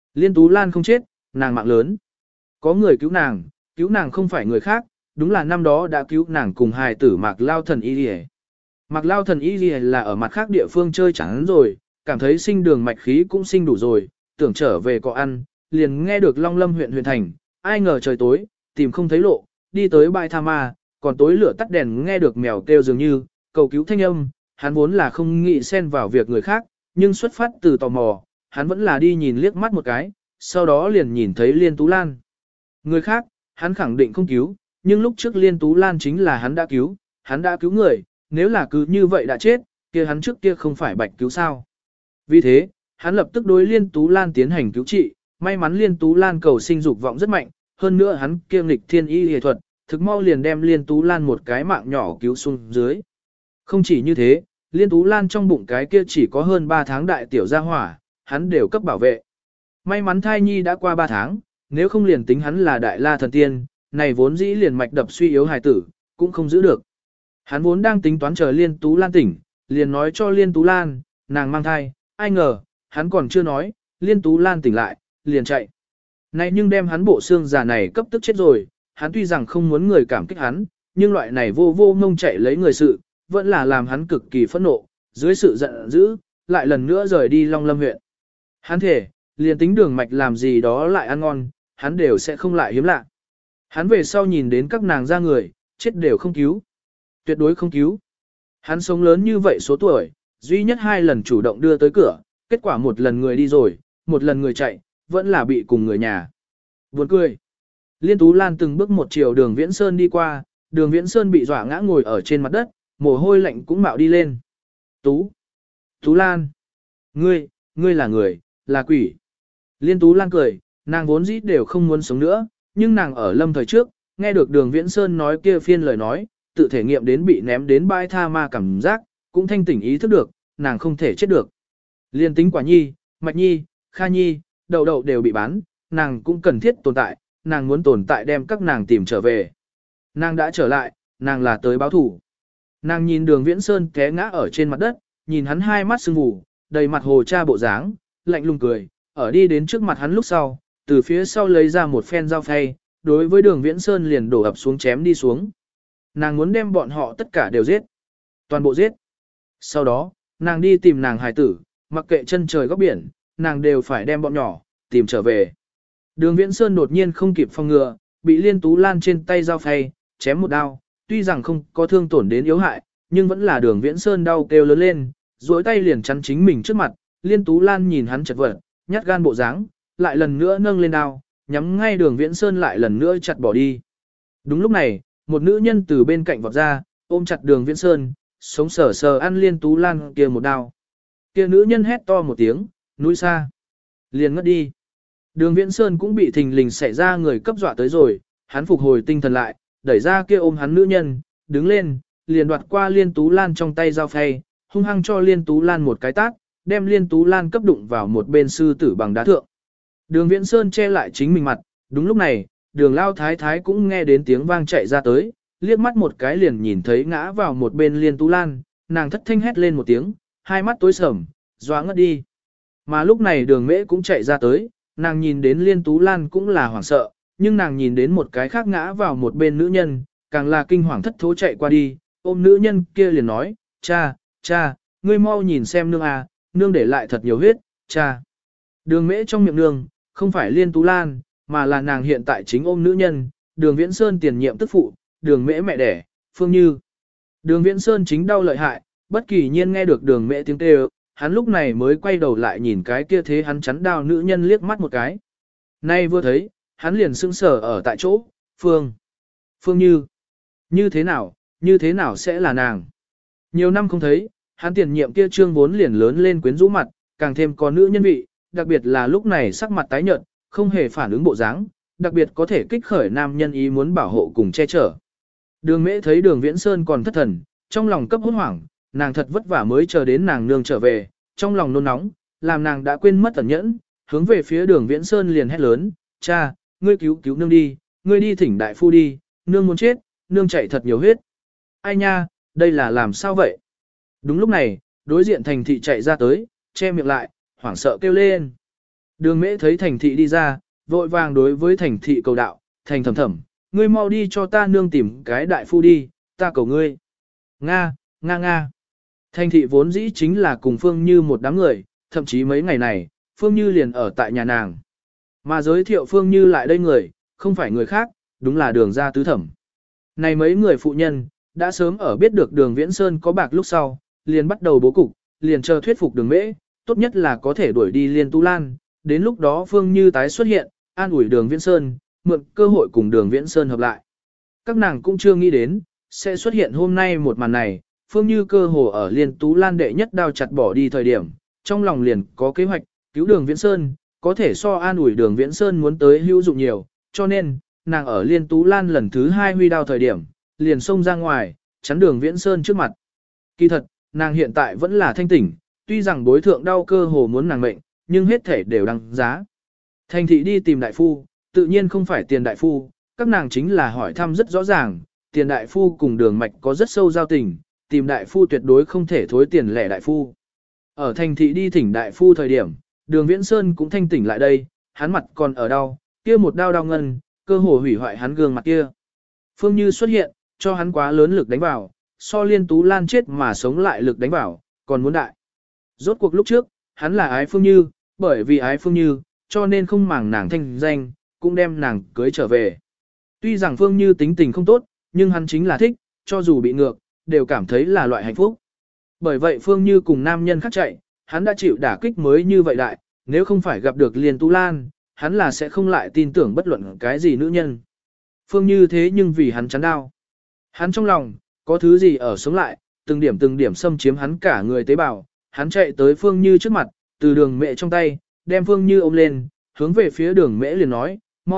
A: Liên Tú Lan không chết, nàng mạng lớn. Có người cứu nàng không phải người khác, đúng là năm đó đã cứu nàng cùng hài tử Mạc Lao Thần Y Lìa. Mạc Lao Thần Y Lìa là ở mặt khác địa phương chơi chẳng rồi, cảm thấy sinh đường mạch khí cũng sinh đủ rồi, tưởng trở về có ăn, liền nghe được Long Lâm huyện huyện thành, ai ngờ trời tối, tìm không thấy lộ, đi tới bãi tha ma, còn tối lửa tắt đèn nghe được mèo kêu dường như, cầu cứu thanh âm, hắn vốn là không nghĩ xen vào việc người khác, nhưng xuất phát từ tò mò, hắn vẫn là đi nhìn liếc mắt một cái, sau đó liền nhìn thấy Liên Tú Lan. Người khác, hắn khẳng định không cứu, nhưng lúc trước Liên Tú Lan chính là hắn đã cứu người, nếu là cứ như vậy đã chết, kia hắn trước kia không phải bạch cứu sao. Vì thế, hắn lập tức đối Liên Tú Lan tiến hành cứu trị, may mắn Liên Tú Lan cầu sinh dục vọng rất mạnh, hơn nữa hắn kiêng nghịch thiên y y thuật, thực mau liền đem Liên Tú Lan một cái mạng nhỏ cứu xuống dưới. Không chỉ như thế, Liên Tú Lan trong bụng cái kia chỉ có hơn 3 tháng đại tiểu gia hỏa, hắn đều cấp bảo vệ. May mắn thai nhi đã qua 3 tháng, nếu không liền tính hắn là đại la thần tiên, này vốn dĩ liền mạch đập suy yếu hài tử, cũng không giữ được. Hắn vốn đang tính toán chờ Liên Tú Lan tỉnh, liền nói cho Liên Tú Lan, nàng mang thai, ai ngờ, hắn còn chưa nói, Liên Tú Lan tỉnh lại, liền chạy. Này nhưng đem hắn bộ xương già này cấp tức chết rồi, hắn tuy rằng không muốn người cảm kích hắn, nhưng loại này vô vô ngông chạy lấy người sự, vẫn là làm hắn cực kỳ phẫn nộ, dưới sự giận dữ, lại lần nữa rời đi Long Lâm huyện. Hắn thể, liền tính đường mạch làm gì đó lại ăn ngon, hắn đều sẽ không lại hiếm lạ. Hắn về sau nhìn đến các nàng ra người, chết đều không cứu. Tuyệt đối không cứu. Hắn sống lớn như vậy số tuổi, duy nhất 2 lần chủ động đưa tới cửa, kết quả một lần người đi rồi, một lần người chạy, vẫn là bị cùng người nhà. Buồn cười. Liên Tú Lan từng bước một chiều đường Viễn Sơn đi qua, đường Viễn Sơn bị dọa ngã ngồi ở trên mặt đất, mồ hôi lạnh cũng mạo đi lên. Tú Lan. Ngươi là người, là quỷ. Liên Tú Lan cười, nàng vốn dĩ đều không muốn sống nữa, nhưng nàng ở lâm thời trước, nghe được đường Viễn Sơn nói kia phiên lời nói, tự thể nghiệm đến bị ném đến bãi tha ma cảm giác, cũng thanh tỉnh ý thức được, nàng không thể chết được. Liên tính Quả Nhi, Mạch Nhi, Kha Nhi, Đậu Đậu đều bị bán, nàng cũng cần thiết tồn tại, nàng muốn tồn tại đem các nàng tìm trở về. Nàng đã trở lại, nàng là tới báo thủ. Nàng nhìn đường Viễn Sơn té ngã ở trên mặt đất, nhìn hắn hai mắt sưng vù, đầy mặt hồ cha bộ dáng, lạnh lùng cười, ở đi đến trước mặt hắn lúc sau, từ phía sau lấy ra một phen dao phay, đối với đường Viễn Sơn liền đổ ập xuống chém đi xuống. Nàng muốn đem bọn họ tất cả đều giết. Toàn bộ giết. Sau đó, nàng đi tìm nàng hài tử, mặc kệ chân trời góc biển, nàng đều phải đem bọn nhỏ, tìm trở về. Đường Viễn Sơn đột nhiên không kịp phòng ngừa, bị Liên Tú Lan trên tay dao phay, chém một đao, tuy rằng không có thương tổn đến yếu hại, nhưng vẫn là đường Viễn Sơn đau kêu lớn lên, duỗi tay liền chắn chính mình trước mặt, Liên Tú Lan nhìn hắn chật vật, nhát gan bộ dáng, lại lần nữa nâng lên đao, nhắm ngay đường Viễn Sơn lại lần nữa chặt bỏ đi. Đúng lúc này, một nữ nhân từ bên cạnh vọt ra, ôm chặt đường Viễn Sơn, sống sờ sờ ăn Liên Tú Lan kia một đao. Kia nữ nhân hét to một tiếng, núi xa. Liền ngất đi. Đường Viễn Sơn cũng bị thình lình xảy ra người cấp dọa tới rồi, hắn phục hồi tinh thần lại, đẩy ra kia ôm hắn nữ nhân, đứng lên, liền đoạt qua Liên Tú Lan trong tay dao phay, hung hăng cho Liên Tú Lan một cái tát, đem Liên Tú Lan cấp đụng vào một bên sư tử bằng đá thượng. Đường Viễn Sơn che lại chính mình mặt, đúng lúc này, đường lao thái thái cũng nghe đến tiếng vang chạy ra tới, liếc mắt một cái liền nhìn thấy ngã vào một bên Liên Tú Lan, nàng thất thanh hét lên một tiếng, hai mắt tối sầm, doa ngất đi. Mà lúc này đường mễ cũng chạy ra tới, nàng nhìn đến Liên Tú Lan cũng là hoảng sợ, nhưng nàng nhìn đến một cái khác ngã vào một bên nữ nhân, càng là kinh hoàng thất thố chạy qua đi, ôm nữ nhân kia liền nói, cha, ngươi mau nhìn xem nương à, nương để lại thật nhiều huyết, cha. Đường mễ trong miệng nương, không phải Liên Tú Lan, mà là nàng hiện tại chính ôm nữ nhân, đường Viễn Sơn tiền nhiệm tức phụ, đường mễ mẹ đẻ, Phương Như. Đường Viễn Sơn chính đau lợi hại, bất kỳ nhiên nghe được đường mễ tiếng kêu, hắn lúc này mới quay đầu lại nhìn cái kia thế hắn chắn đau nữ nhân liếc mắt một cái. Nay vừa thấy, hắn liền sững sờ ở tại chỗ, Phương Như. Như thế nào sẽ là nàng? Nhiều năm không thấy, hắn tiền nhiệm kia trương vốn liền lớn lên quyến rũ mặt, càng thêm có nữ nhân vị, đặc biệt là lúc này sắc mặt tái nhợt, không hề phản ứng bộ dáng, đặc biệt có thể kích khởi nam nhân ý muốn bảo hộ cùng che chở. Đường Mễ thấy Đường Viễn Sơn còn thất thần, trong lòng cấp hốt hoảng, nàng thật vất vả mới chờ đến nàng nương trở về, trong lòng nôn nóng, làm nàng đã quên mất tẩn nhẫn, hướng về phía Đường Viễn Sơn liền hét lớn, cha, ngươi cứu nương đi, ngươi đi thỉnh đại phu đi, nương muốn chết, nương chạy thật nhiều huyết. Ai nha, đây là làm sao vậy? Đúng lúc này, đối diện thành thị chạy ra tới, che miệng lại, hoảng sợ kêu lên. Đường Mễ thấy Thành Thị đi ra, vội vàng đối với Thành Thị cầu đạo, Thành Thẩm Thẩm, ngươi mau đi cho ta nương tìm cái đại phu đi, ta cầu ngươi. Nga, Nga Nga. Thành Thị vốn dĩ chính là cùng Phương Như một đám người, thậm chí mấy ngày này, Phương Như liền ở tại nhà nàng. Mà giới thiệu Phương Như lại đây người, không phải người khác, đúng là Đường gia tứ thẩm. Này mấy người phụ nhân, đã sớm ở biết được Đường Viễn Sơn có bạc lúc sau, liền bắt đầu bố cục, liền chờ thuyết phục Đường Mễ, tốt nhất là có thể đuổi đi Liên Tú Lan, đến lúc đó Phương Như tái xuất hiện, an ủi Đường Viễn Sơn, mượn cơ hội cùng Đường Viễn Sơn hợp lại. Các nàng cũng chưa nghĩ đến, sẽ xuất hiện hôm nay một màn này, Phương Như cơ hồ ở Liên Tú Lan đệ nhất đao chặt bỏ đi thời điểm, trong lòng liền có kế hoạch, cứu Đường Viễn Sơn, có thể so an ủi Đường Viễn Sơn muốn tới hữu dụng nhiều, cho nên, nàng ở Liên Tú Lan lần thứ 2 huy đao thời điểm, liền xông ra ngoài, chắn Đường Viễn Sơn trước mặt. Kỳ thật, nàng hiện tại vẫn là thanh tỉnh, tuy rằng đối thượng đau cơ hồ muốn nàng mệnh, nhưng hết thể đều đăng giá. Thành Thị đi tìm đại phu, tự nhiên không phải Tiền đại phu, các nàng chính là hỏi thăm rất rõ ràng, Tiền đại phu cùng Đường Mạch có rất sâu giao tình, tìm đại phu tuyệt đối không thể thối tiền lẻ đại phu. Ở Thành Thị đi thỉnh đại phu thời điểm, Đường Viễn Sơn cũng thanh tỉnh lại đây, hắn mặt còn ở đau, kia một đau đau ngân, cơ hồ hủy hoại hắn gương mặt kia. Phương Như xuất hiện, cho hắn quá lớn lực đánh vào, so Liên Tú Lan chết mà sống lại lực đánh vào, còn muốn đại. Rốt cuộc lúc trước, hắn là ái Phương Như, bởi vì ái Phương Như, cho nên không màng nàng thanh danh, cũng đem nàng cưới trở về. Tuy rằng Phương Như tính tình không tốt, nhưng hắn chính là thích, cho dù bị ngược, đều cảm thấy là loại hạnh phúc. Bởi vậy Phương Như cùng nam nhân khác chạy, hắn đã chịu đả kích mới như vậy đại, nếu không phải gặp được Liên Tú Lan, hắn là sẽ không lại tin tưởng bất luận cái gì nữ nhân. Phương Như thế nhưng vì hắn chán đau. Hắn trong lòng, có thứ gì ở sống lại, từng điểm xâm chiếm hắn cả người tế bào, hắn chạy tới Phương Như trước mặt, từ Đường Mễ trong tay, đem Phương Như ôm lên, hướng về phía Đường Mễ liền nói,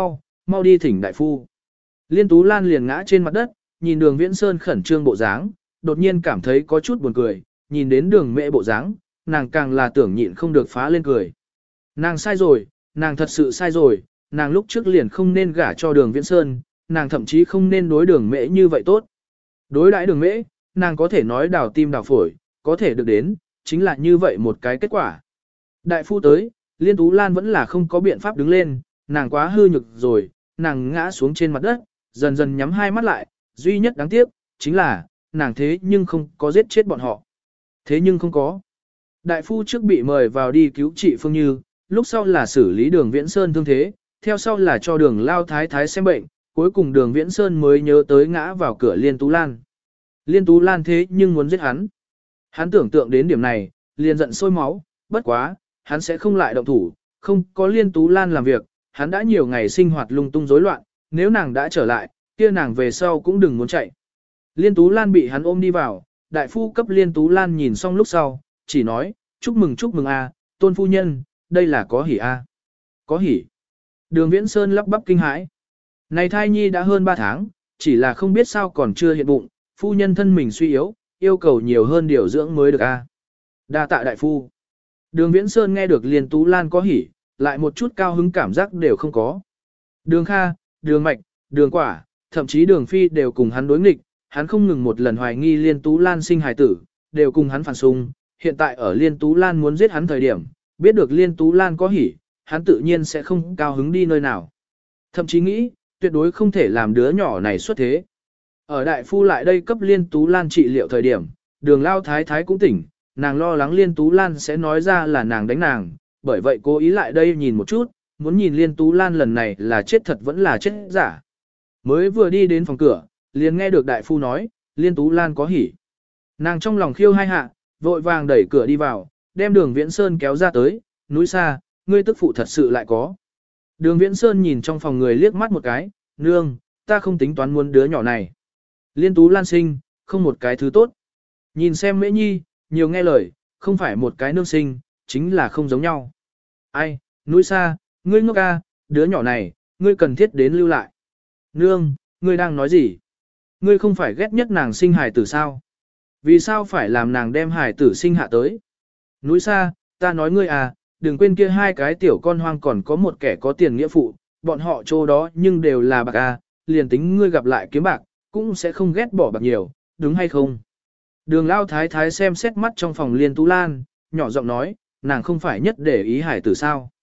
A: mau đi thỉnh đại phu. Liên Tú Lan liền ngã trên mặt đất, nhìn Đường Viễn Sơn khẩn trương bộ dáng, đột nhiên cảm thấy có chút buồn cười, nhìn đến Đường Mễ bộ dáng, nàng càng là tưởng nhịn không được phá lên cười. Nàng sai rồi, nàng thật sự sai rồi, nàng lúc trước liền không nên gả cho Đường Viễn Sơn, nàng thậm chí không nên đối Đường Mễ như vậy tốt. Đối đãi Đường Mễ, nàng có thể nói đào tim đào phổi, có thể được đến, chính là như vậy một cái kết quả. Đại phu tới, Liên Tú Lan vẫn là không có biện pháp đứng lên, nàng quá hư nhược rồi, nàng ngã xuống trên mặt đất, dần dần nhắm hai mắt lại, duy nhất đáng tiếc, chính là, nàng thế nhưng không có giết chết bọn họ. Thế nhưng không có. Đại phu trước bị mời vào đi cứu trị Phương Như, lúc sau là xử lý Đường Viễn Sơn thương thế, theo sau là cho Đường Lao Thái Thái xem bệnh, cuối cùng Đường Viễn Sơn mới nhớ tới ngã vào cửa Liên Tú Lan. Liên Tú Lan thế nhưng muốn giết hắn. Hắn tưởng tượng đến điểm này, liền giận sôi máu, bất quá, hắn sẽ không lại động thủ, không có Liên Tú Lan làm việc, hắn đã nhiều ngày sinh hoạt lung tung rối loạn, nếu nàng đã trở lại, kia nàng về sau cũng đừng muốn chạy. Liên Tú Lan bị hắn ôm đi vào, đại phu cấp Liên Tú Lan nhìn xong lúc sau, chỉ nói, chúc mừng a, Tôn phu nhân, đây là có hỉ a. Có hỉ. Đường Viễn Sơn lắp bắp kinh hãi. Này thai nhi đã hơn 3 tháng, chỉ là không biết sao còn chưa hiện bụng, phu nhân thân mình suy yếu, yêu cầu nhiều hơn điều dưỡng mới được a. Đa tạ đại phu. Đường Viễn Sơn nghe được Liên Tú Lan có hỉ, lại một chút cao hứng cảm giác đều không có. Đường Kha, Đường Mạch, Đường Quả, thậm chí Đường Phi đều cùng hắn đối nghịch, hắn không ngừng một lần hoài nghi Liên Tú Lan sinh hài tử, đều cùng hắn phản xung. Hiện tại ở Liên Tú Lan muốn giết hắn thời điểm, biết được Liên Tú Lan có hỉ, hắn tự nhiên sẽ không cao hứng đi nơi nào. Thậm chí nghĩ, tuyệt đối không thể làm đứa nhỏ này xuất thế. Ở đại phu lại đây cấp Liên Tú Lan trị liệu thời điểm, Đường Lao Thái Thái cũng tỉnh, nàng lo lắng Liên Tú Lan sẽ nói ra là nàng đánh nàng, bởi vậy cố ý lại đây nhìn một chút, muốn nhìn Liên Tú Lan lần này là chết thật vẫn là chết giả. Mới vừa đi đến phòng cửa, liền nghe được đại phu nói, Liên Tú Lan có hỉ. Nàng trong lòng khiêu hai hạ, vội vàng đẩy cửa đi vào, đem Đường Viễn Sơn kéo ra tới, núi xa, ngươi tức phụ thật sự lại có. Đường Viễn Sơn nhìn trong phòng người liếc mắt một cái, nương, ta không tính toán muốn đứa nhỏ này. Liên Tú Lan sinh, không một cái thứ tốt. Nhìn xem Mễ Nhi, nhiều nghe lời, không phải một cái nương sinh, chính là không giống nhau. Ai, núi xa, ngươi ngốc ca, đứa nhỏ này, ngươi cần thiết đến lưu lại. Nương, ngươi đang nói gì? Ngươi không phải ghét nhất nàng sinh hài tử sao? Vì sao phải làm nàng đem hài tử sinh hạ tới? Núi xa, ta nói ngươi à, đừng quên kia hai cái tiểu con hoang còn có một kẻ có tiền nghĩa phụ, bọn họ chỗ đó nhưng đều là bạc à, liền tính ngươi gặp lại kiếm bạc, cũng sẽ không ghét bỏ bạc nhiều, đúng hay không? Đường Lao Thái Thái xem xét mắt trong phòng Liên Tú Lan, nhỏ giọng nói, nàng không phải nhất để ý hải tử sao.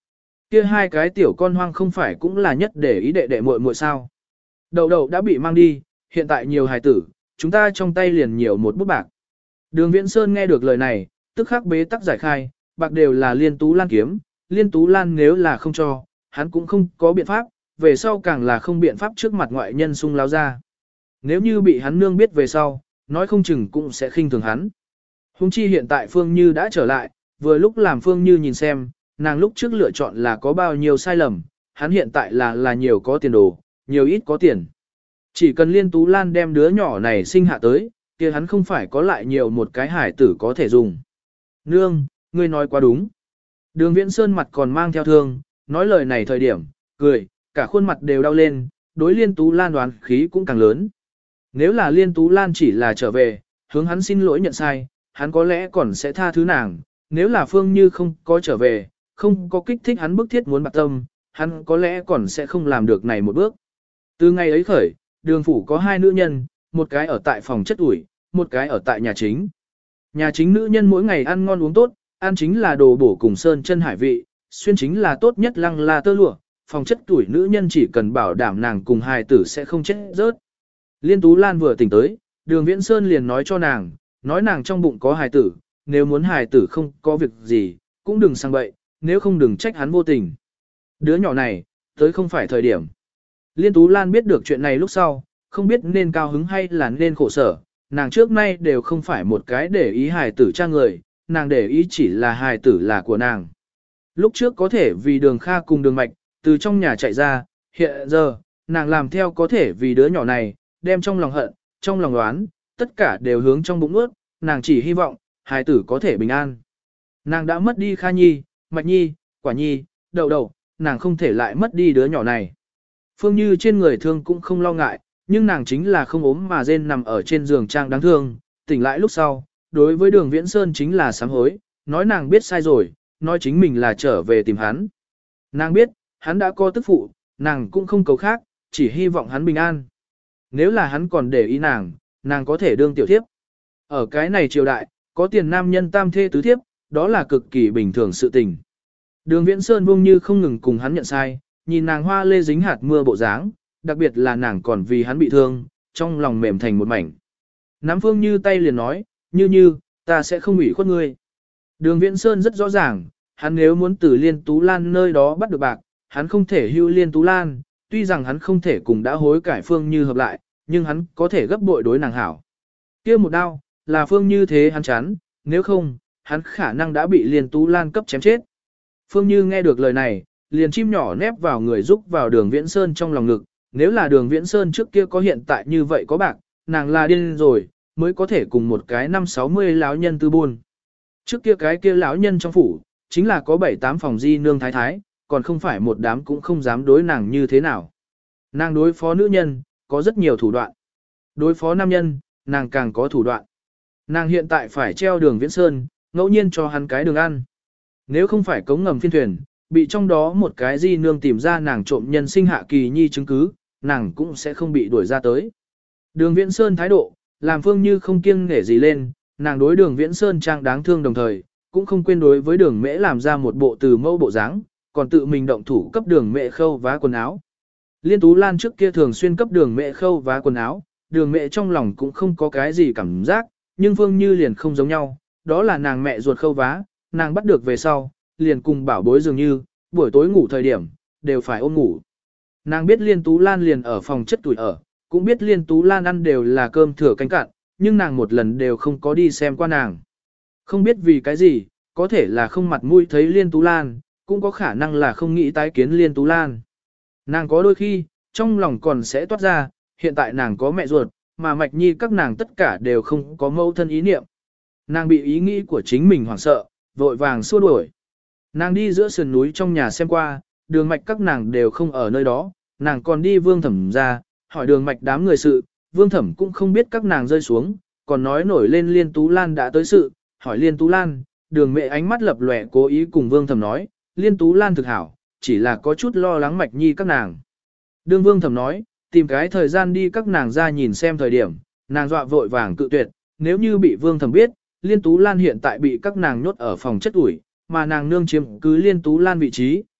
A: Kia hai cái tiểu con hoang không phải cũng là nhất để ý đệ đệ muội muội sao. Đậu đậu đã bị mang đi, hiện tại nhiều hài tử, chúng ta trong tay liền nhiều một bút bạc. Đường Viễn Sơn nghe được lời này, tức khắc bế tắc giải khai, bạc đều là Liên Tú Lan kiếm, Liên Tú Lan nếu là không cho, hắn cũng không có biện pháp, về sau càng là không biện pháp trước mặt ngoại nhân sung lao ra. Nếu như bị hắn nương biết về sau, nói không chừng cũng sẽ khinh thường hắn. Hùng chi hiện tại Phương Như đã trở lại, vừa lúc làm Phương Như nhìn xem, nàng lúc trước lựa chọn là có bao nhiêu sai lầm, hắn hiện tại là nhiều có tiền đồ, nhiều ít có tiền. Chỉ cần Liên Tú Lan đem đứa nhỏ này sinh hạ tới, kia hắn không phải có lại nhiều một cái hải tử có thể dùng. Nương, ngươi nói quá đúng. Đường Viễn Sơn mặt còn mang theo thương, nói lời này thời điểm, cười, cả khuôn mặt đều đau lên, đối Liên Tú Lan đoán khí cũng càng lớn. Nếu là Liên Tú Lan chỉ là trở về, hướng hắn xin lỗi nhận sai, hắn có lẽ còn sẽ tha thứ nàng. Nếu là Phương Như không có trở về, không có kích thích hắn bức thiết muốn bạc tâm, hắn có lẽ còn sẽ không làm được này một bước. Từ ngày ấy khởi, đường phủ có hai nữ nhân, một cái ở tại phòng chất ủi, một cái ở tại nhà chính. Nhà chính nữ nhân mỗi ngày ăn ngon uống tốt, ăn chính là đồ bổ cùng sơn chân hải vị, xuyên chính là tốt nhất lăng la tơ lụa, phòng chất tuổi nữ nhân chỉ cần bảo đảm nàng cùng hài tử sẽ không chết rớt. Liên Tú Lan vừa tỉnh tới, đường Viễn Sơn liền nói cho nàng, nói nàng trong bụng có hài tử, nếu muốn hài tử không có việc gì, cũng đừng sang bậy, nếu không đừng trách hắn vô tình. Đứa nhỏ này, tới không phải thời điểm. Liên Tú Lan biết được chuyện này lúc sau, không biết nên cao hứng hay là nên khổ sở, nàng trước nay đều không phải một cái để ý hài tử cha người, nàng để ý chỉ là hài tử là của nàng. Lúc trước có thể vì đường Kha cùng đường Mạch, từ trong nhà chạy ra, hiện giờ, nàng làm theo có thể vì đứa nhỏ này, đem trong lòng hận, trong lòng đoán, tất cả đều hướng trong bụng ướt, nàng chỉ hy vọng, hài tử có thể bình an. Nàng đã mất đi Kha Nhi, Mạch Nhi, Quả Nhi, Đậu Đậu, nàng không thể lại mất đi đứa nhỏ này. Phương Như trên người thương cũng không lo ngại, nhưng nàng chính là không ốm mà rên nằm ở trên giường trang đáng thương, tỉnh lại lúc sau, đối với đường Viễn Sơn chính là sám hối, nói nàng biết sai rồi, nói chính mình là trở về tìm hắn. Nàng biết, hắn đã có tức phụ, nàng cũng không cầu khác, chỉ hy vọng hắn bình an. Nếu là hắn còn để ý nàng có thể đương tiểu thiếp. Ở cái này triều đại, có tiền nam nhân tam thê tứ thiếp, đó là cực kỳ bình thường sự tình. Đường Viễn Sơn buông như không ngừng cùng hắn nhận sai, nhìn nàng hoa lê dính hạt mưa bộ dáng, đặc biệt là nàng còn vì hắn bị thương, trong lòng mềm thành một mảnh. Nắm Phương Như tay liền nói, như, ta sẽ không ủy khuất ngươi. Đường Viễn Sơn rất rõ ràng, hắn nếu muốn từ Liên Tú Lan nơi đó bắt được bạc, hắn không thể hưu Liên Tú Lan, tuy rằng hắn không thể cùng đã hối cải Phương Như hợp lại, nhưng hắn có thể gấp bội đối nàng hảo. Kia một đao, là Phương Như thế hắn chán, nếu không, hắn khả năng đã bị Liên Tú Lan cấp chém chết. Phương Như nghe được lời này, liền chim nhỏ nép vào người rúc vào đường Viễn Sơn trong lòng ngực, nếu là đường Viễn Sơn trước kia có hiện tại như vậy có bạc, nàng là điên rồi, mới có thể cùng một cái 50-60 lão nhân tư buôn. Trước kia cái kia lão nhân trong phủ, chính là có 7-8 phòng di nương thái thái, còn không phải một đám cũng không dám đối nàng như thế nào. Nàng đối phó nữ nhân, có rất nhiều thủ đoạn. Đối phó nam nhân, nàng càng có thủ đoạn. Nàng hiện tại phải treo đường Viễn Sơn, ngẫu nhiên cho hắn cái đường ăn. Nếu không phải cống ngầm phiên thuyền, bị trong đó một cái di nương tìm ra nàng trộm nhân sinh hạ kỳ nhi chứng cứ, nàng cũng sẽ không bị đuổi ra tới. Đường Viễn Sơn thái độ, làm Phương Như không kiêng nể gì lên, nàng đối đường Viễn Sơn trang đáng thương đồng thời, cũng không quên đối với đường mễ làm ra một bộ từ mẫu bộ dáng, còn tự mình động thủ cấp đường mẹ khâu vá quần áo. Liên Tú Lan trước kia thường xuyên cấp đường mẹ khâu vá quần áo, đường mẹ trong lòng cũng không có cái gì cảm giác, nhưng Phương Như liền không giống nhau, đó là nàng mẹ ruột khâu vá, nàng bắt được về sau, liền cùng bảo bối dường như, buổi tối ngủ thời điểm, đều phải ôm ngủ. Nàng biết Liên Tú Lan liền ở phòng chất tuổi ở, cũng biết Liên Tú Lan ăn đều là cơm thừa canh cạn, nhưng nàng một lần đều không có đi xem qua nàng. Không biết vì cái gì, có thể là không mặt mũi thấy Liên Tú Lan, cũng có khả năng là không nghĩ tái kiến Liên Tú Lan. Nàng có đôi khi, trong lòng còn sẽ toát ra, hiện tại nàng có mẹ ruột, mà Mạch Nhi các nàng tất cả đều không có mâu thân ý niệm. Nàng bị ý nghĩ của chính mình hoảng sợ, vội vàng xua đuổi. Nàng đi giữa sườn núi trong nhà xem qua, đường Mạch các nàng đều không ở nơi đó, nàng còn đi Vương Thẩm ra, hỏi đường Mạch đám người sự, Vương Thẩm cũng không biết các nàng rơi xuống, còn nói nổi lên Liên Tú Lan đã tới sự, hỏi Liên Tú Lan, đường mẹ ánh mắt lập lòe cố ý cùng Vương Thẩm nói, Liên Tú Lan thực hảo, chỉ là có chút lo lắng Mạch Nhi các nàng. Đường Vương Thẩm nói, tìm cái thời gian đi các nàng ra nhìn xem thời điểm, nàng dọa vội vàng cự tuyệt, nếu như bị Vương Thẩm biết, Liên Tú Lan hiện tại bị các nàng nhốt ở phòng chất ủi, mà nàng nương chiếm cứ Liên Tú Lan vị trí,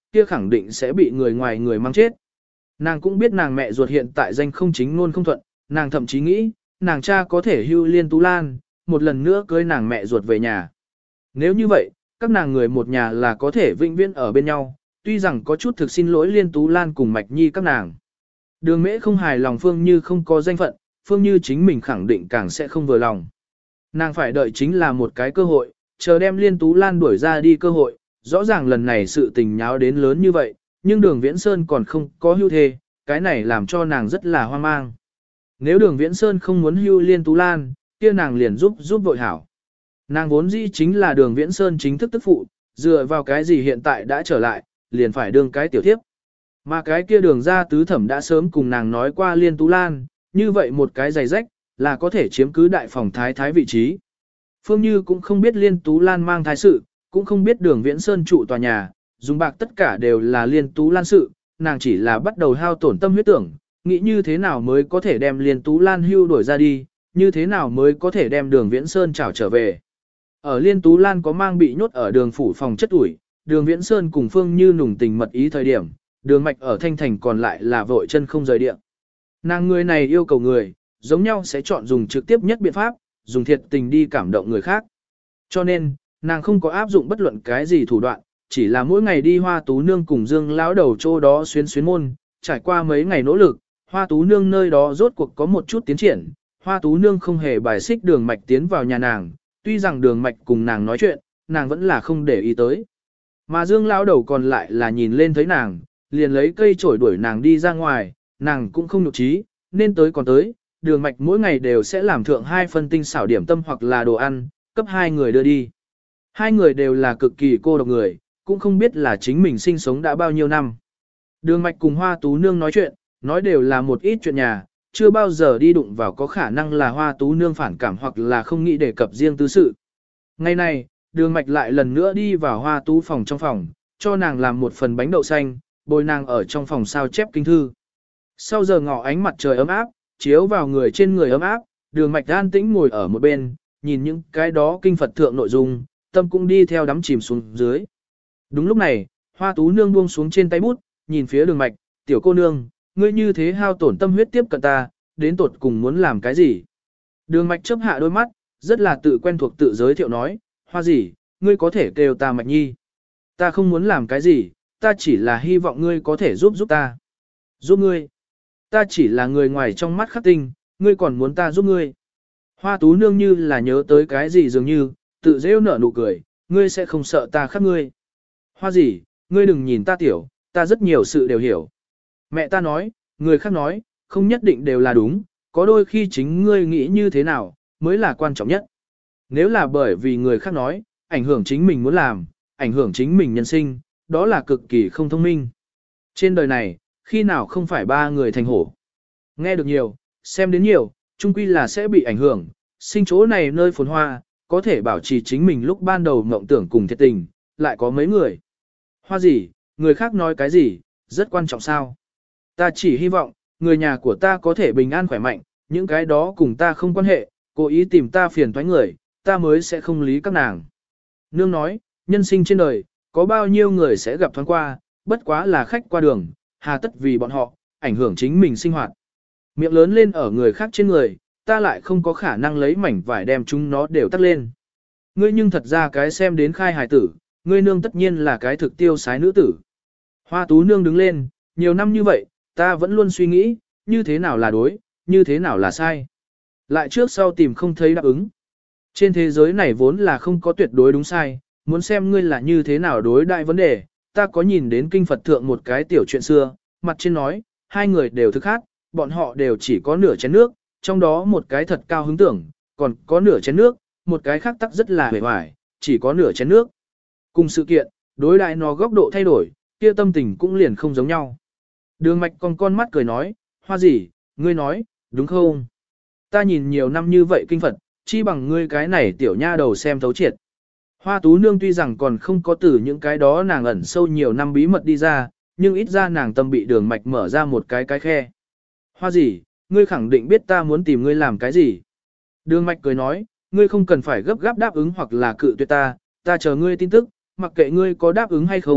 A: kia khẳng định sẽ bị người ngoài người mang chết. Nàng cũng biết nàng mẹ ruột hiện tại danh không chính luôn không thuận, nàng thậm chí nghĩ, nàng cha có thể hưu Liên Tú Lan, một lần nữa cưới nàng mẹ ruột về nhà. Nếu như vậy, các nàng người một nhà là có thể vĩnh viễn ở bên nhau, tuy rằng có chút thực xin lỗi Liên Tú Lan cùng Mạch Nhi các nàng. Đường Mễ không hài lòng Phương Như không có danh phận, Phương Như chính mình khẳng định càng sẽ không vừa lòng. Nàng phải đợi chính là một cái cơ hội, chờ đem Liên Tú Lan đuổi ra đi cơ hội, rõ ràng lần này sự tình nháo đến lớn như vậy, nhưng Đường Viễn Sơn còn không có hưu thê, cái này làm cho nàng rất là hoang mang. Nếu Đường Viễn Sơn không muốn hưu Liên Tú Lan, kia nàng liền giúp vội hảo. Nàng vốn dĩ chính là Đường Viễn Sơn chính thức tức phụ, dựa vào cái gì hiện tại đã trở lại, liền phải đương cái tiểu thiếp. Mà cái kia Đường gia tứ thẩm đã sớm cùng nàng nói qua Liên Tú Lan, như vậy một cái giày rách, là có thể chiếm cứ đại phòng thái vị trí. Phương Như cũng không biết Liên Tú Lan mang thái sự, cũng không biết Đường Viễn Sơn trụ tòa nhà, dùng bạc tất cả đều là Liên Tú Lan sự, nàng chỉ là bắt đầu hao tổn tâm huyết tưởng, nghĩ như thế nào mới có thể đem Liên Tú Lan hưu đổi ra đi, như thế nào mới có thể đem Đường Viễn Sơn trảo trở về. Ở Liên Tú Lan có mang bị nhốt ở đường phủ phòng chất ủi, Đường Viễn Sơn cùng Phương Như nùng tình mật ý thời điểm, Đường Mạch ở Thanh Thành còn lại là vội chân không rời địa. Nàng người này yêu cầu người, giống nhau sẽ chọn dùng trực tiếp nhất biện pháp, dùng thiệt tình đi cảm động người khác. Cho nên, nàng không có áp dụng bất luận cái gì thủ đoạn, chỉ là mỗi ngày đi Hoa Tú Nương cùng Dương lão đầu chỗ đó xuyến môn, trải qua mấy ngày nỗ lực, Hoa Tú Nương nơi đó rốt cuộc có một chút tiến triển, Hoa Tú Nương không hề bài xích Đường Mạch tiến vào nhà nàng, tuy rằng Đường Mạch cùng nàng nói chuyện, nàng vẫn là không để ý tới. Mà Dương lão đầu còn lại là nhìn lên thấy nàng, liền lấy cây chổi đuổi nàng đi ra ngoài, nàng cũng không nhục trí, nên tới còn tới, Đường Mạch mỗi ngày đều sẽ làm thượng 2 phân tinh xảo điểm tâm hoặc là đồ ăn, cấp 2 người đưa đi. 2 người đều là cực kỳ cô độc người, cũng không biết là chính mình sinh sống đã bao nhiêu năm. Đường Mạch cùng Hoa Tú Nương nói chuyện, nói đều là một ít chuyện nhà, chưa bao giờ đi đụng vào có khả năng là Hoa Tú Nương phản cảm hoặc là không nghĩ đề cập riêng tư sự. Ngày này, Đường Mạch lại lần nữa đi vào Hoa Tú phòng trong phòng, cho nàng làm một phần bánh đậu xanh, bồi nàng ở trong phòng sao chép kinh thư. Sau giờ ngọ ánh mặt trời ấm áp, chiếu vào người trên người ấm áp, Đường Mạch an tĩnh ngồi ở một bên, nhìn những cái đó kinh Phật thượng nội dung, tâm cũng đi theo đắm chìm xuống dưới. Đúng lúc này, Hoa Tú Nương buông xuống trên tay bút, nhìn phía Đường Mạch, tiểu cô nương, ngươi như thế hao tổn tâm huyết tiếp cận ta, đến tột cùng muốn làm cái gì? Đường Mạch chớp hạ đôi mắt, rất là tự quen thuộc tự giới thiệu nói, Hoa gì, ngươi có thể kêu ta Mạch Nhi. Ta không muốn làm cái gì, ta chỉ là hy vọng ngươi có thể giúp ta. Giúp ngươi? Ta chỉ là người ngoài trong mắt khắc tinh, ngươi còn muốn ta giúp ngươi. Hoa Tú Nương như là nhớ tới cái gì dường như, tự rêu nở nụ cười, ngươi sẽ không sợ ta khắc ngươi. Hoa gì, ngươi đừng nhìn ta tiểu, ta rất nhiều sự đều hiểu. Mẹ ta nói, người khác nói, không nhất định đều là đúng, có đôi khi chính ngươi nghĩ như thế nào, mới là quan trọng nhất. Nếu là bởi vì người khác nói, ảnh hưởng chính mình muốn làm, ảnh hưởng chính mình nhân sinh, đó là cực kỳ không thông minh. Trên đời này, khi nào không phải 3 người thành hổ. Nghe được nhiều, xem đến nhiều, chung quy là sẽ bị ảnh hưởng, sinh chỗ này nơi phồn hoa, có thể bảo trì chính mình lúc ban đầu mộng tưởng cùng thiệt tình, lại có mấy người. Hoa gì, người khác nói cái gì, rất quan trọng sao. Ta chỉ hy vọng, người nhà của ta có thể bình an khỏe mạnh, những cái đó cùng ta không quan hệ, cố ý tìm ta phiền toái người, ta mới sẽ không lý các nàng. Nương nói, nhân sinh trên đời, có bao nhiêu người sẽ gặp thoáng qua, bất quá là khách qua đường, hà tất vì bọn họ, ảnh hưởng chính mình sinh hoạt. Miệng lớn lên ở người khác trên người, ta lại không có khả năng lấy mảnh vải đem chúng nó đều tắt lên. Ngươi nhưng thật ra cái xem đến khai hài tử, ngươi nương tất nhiên là cái thực tiêu sái nữ tử. Hoa Tú Nương đứng lên, nhiều năm như vậy, ta vẫn luôn suy nghĩ, như thế nào là đối, như thế nào là sai. Lại trước sau tìm không thấy đáp ứng. Trên thế giới này vốn là không có tuyệt đối đúng sai, muốn xem ngươi là như thế nào đối đại vấn đề, ta có nhìn đến kinh Phật thượng một cái tiểu chuyện xưa, mặt trên nói, 2 người đều thức khác, bọn họ đều chỉ có nửa chén nước, trong đó một cái thật cao hứng tưởng, còn có nửa chén nước, một cái khác tắc rất là hề hoài, chỉ có nửa chén nước. Cùng sự kiện, đối đại nó góc độ thay đổi, kia tâm tình cũng liền không giống nhau. Đường Mạch con mắt cười nói, Hoa gì, ngươi nói, đúng không? Ta nhìn nhiều năm như vậy kinh Phật, chi bằng ngươi cái này tiểu nha đầu xem thấu triệt. Hoa Tú Nương tuy rằng còn không có từ những cái đó nàng ẩn sâu nhiều năm bí mật đi ra, nhưng ít ra nàng tâm bị Đường Mạch mở ra một cái khe. Hoa gì, ngươi khẳng định biết ta muốn tìm ngươi làm cái gì. Đường Mạch cười nói, ngươi không cần phải gấp gáp đáp ứng hoặc là cự tuyệt ta, ta chờ ngươi tin tức, mặc kệ ngươi có đáp ứng hay không,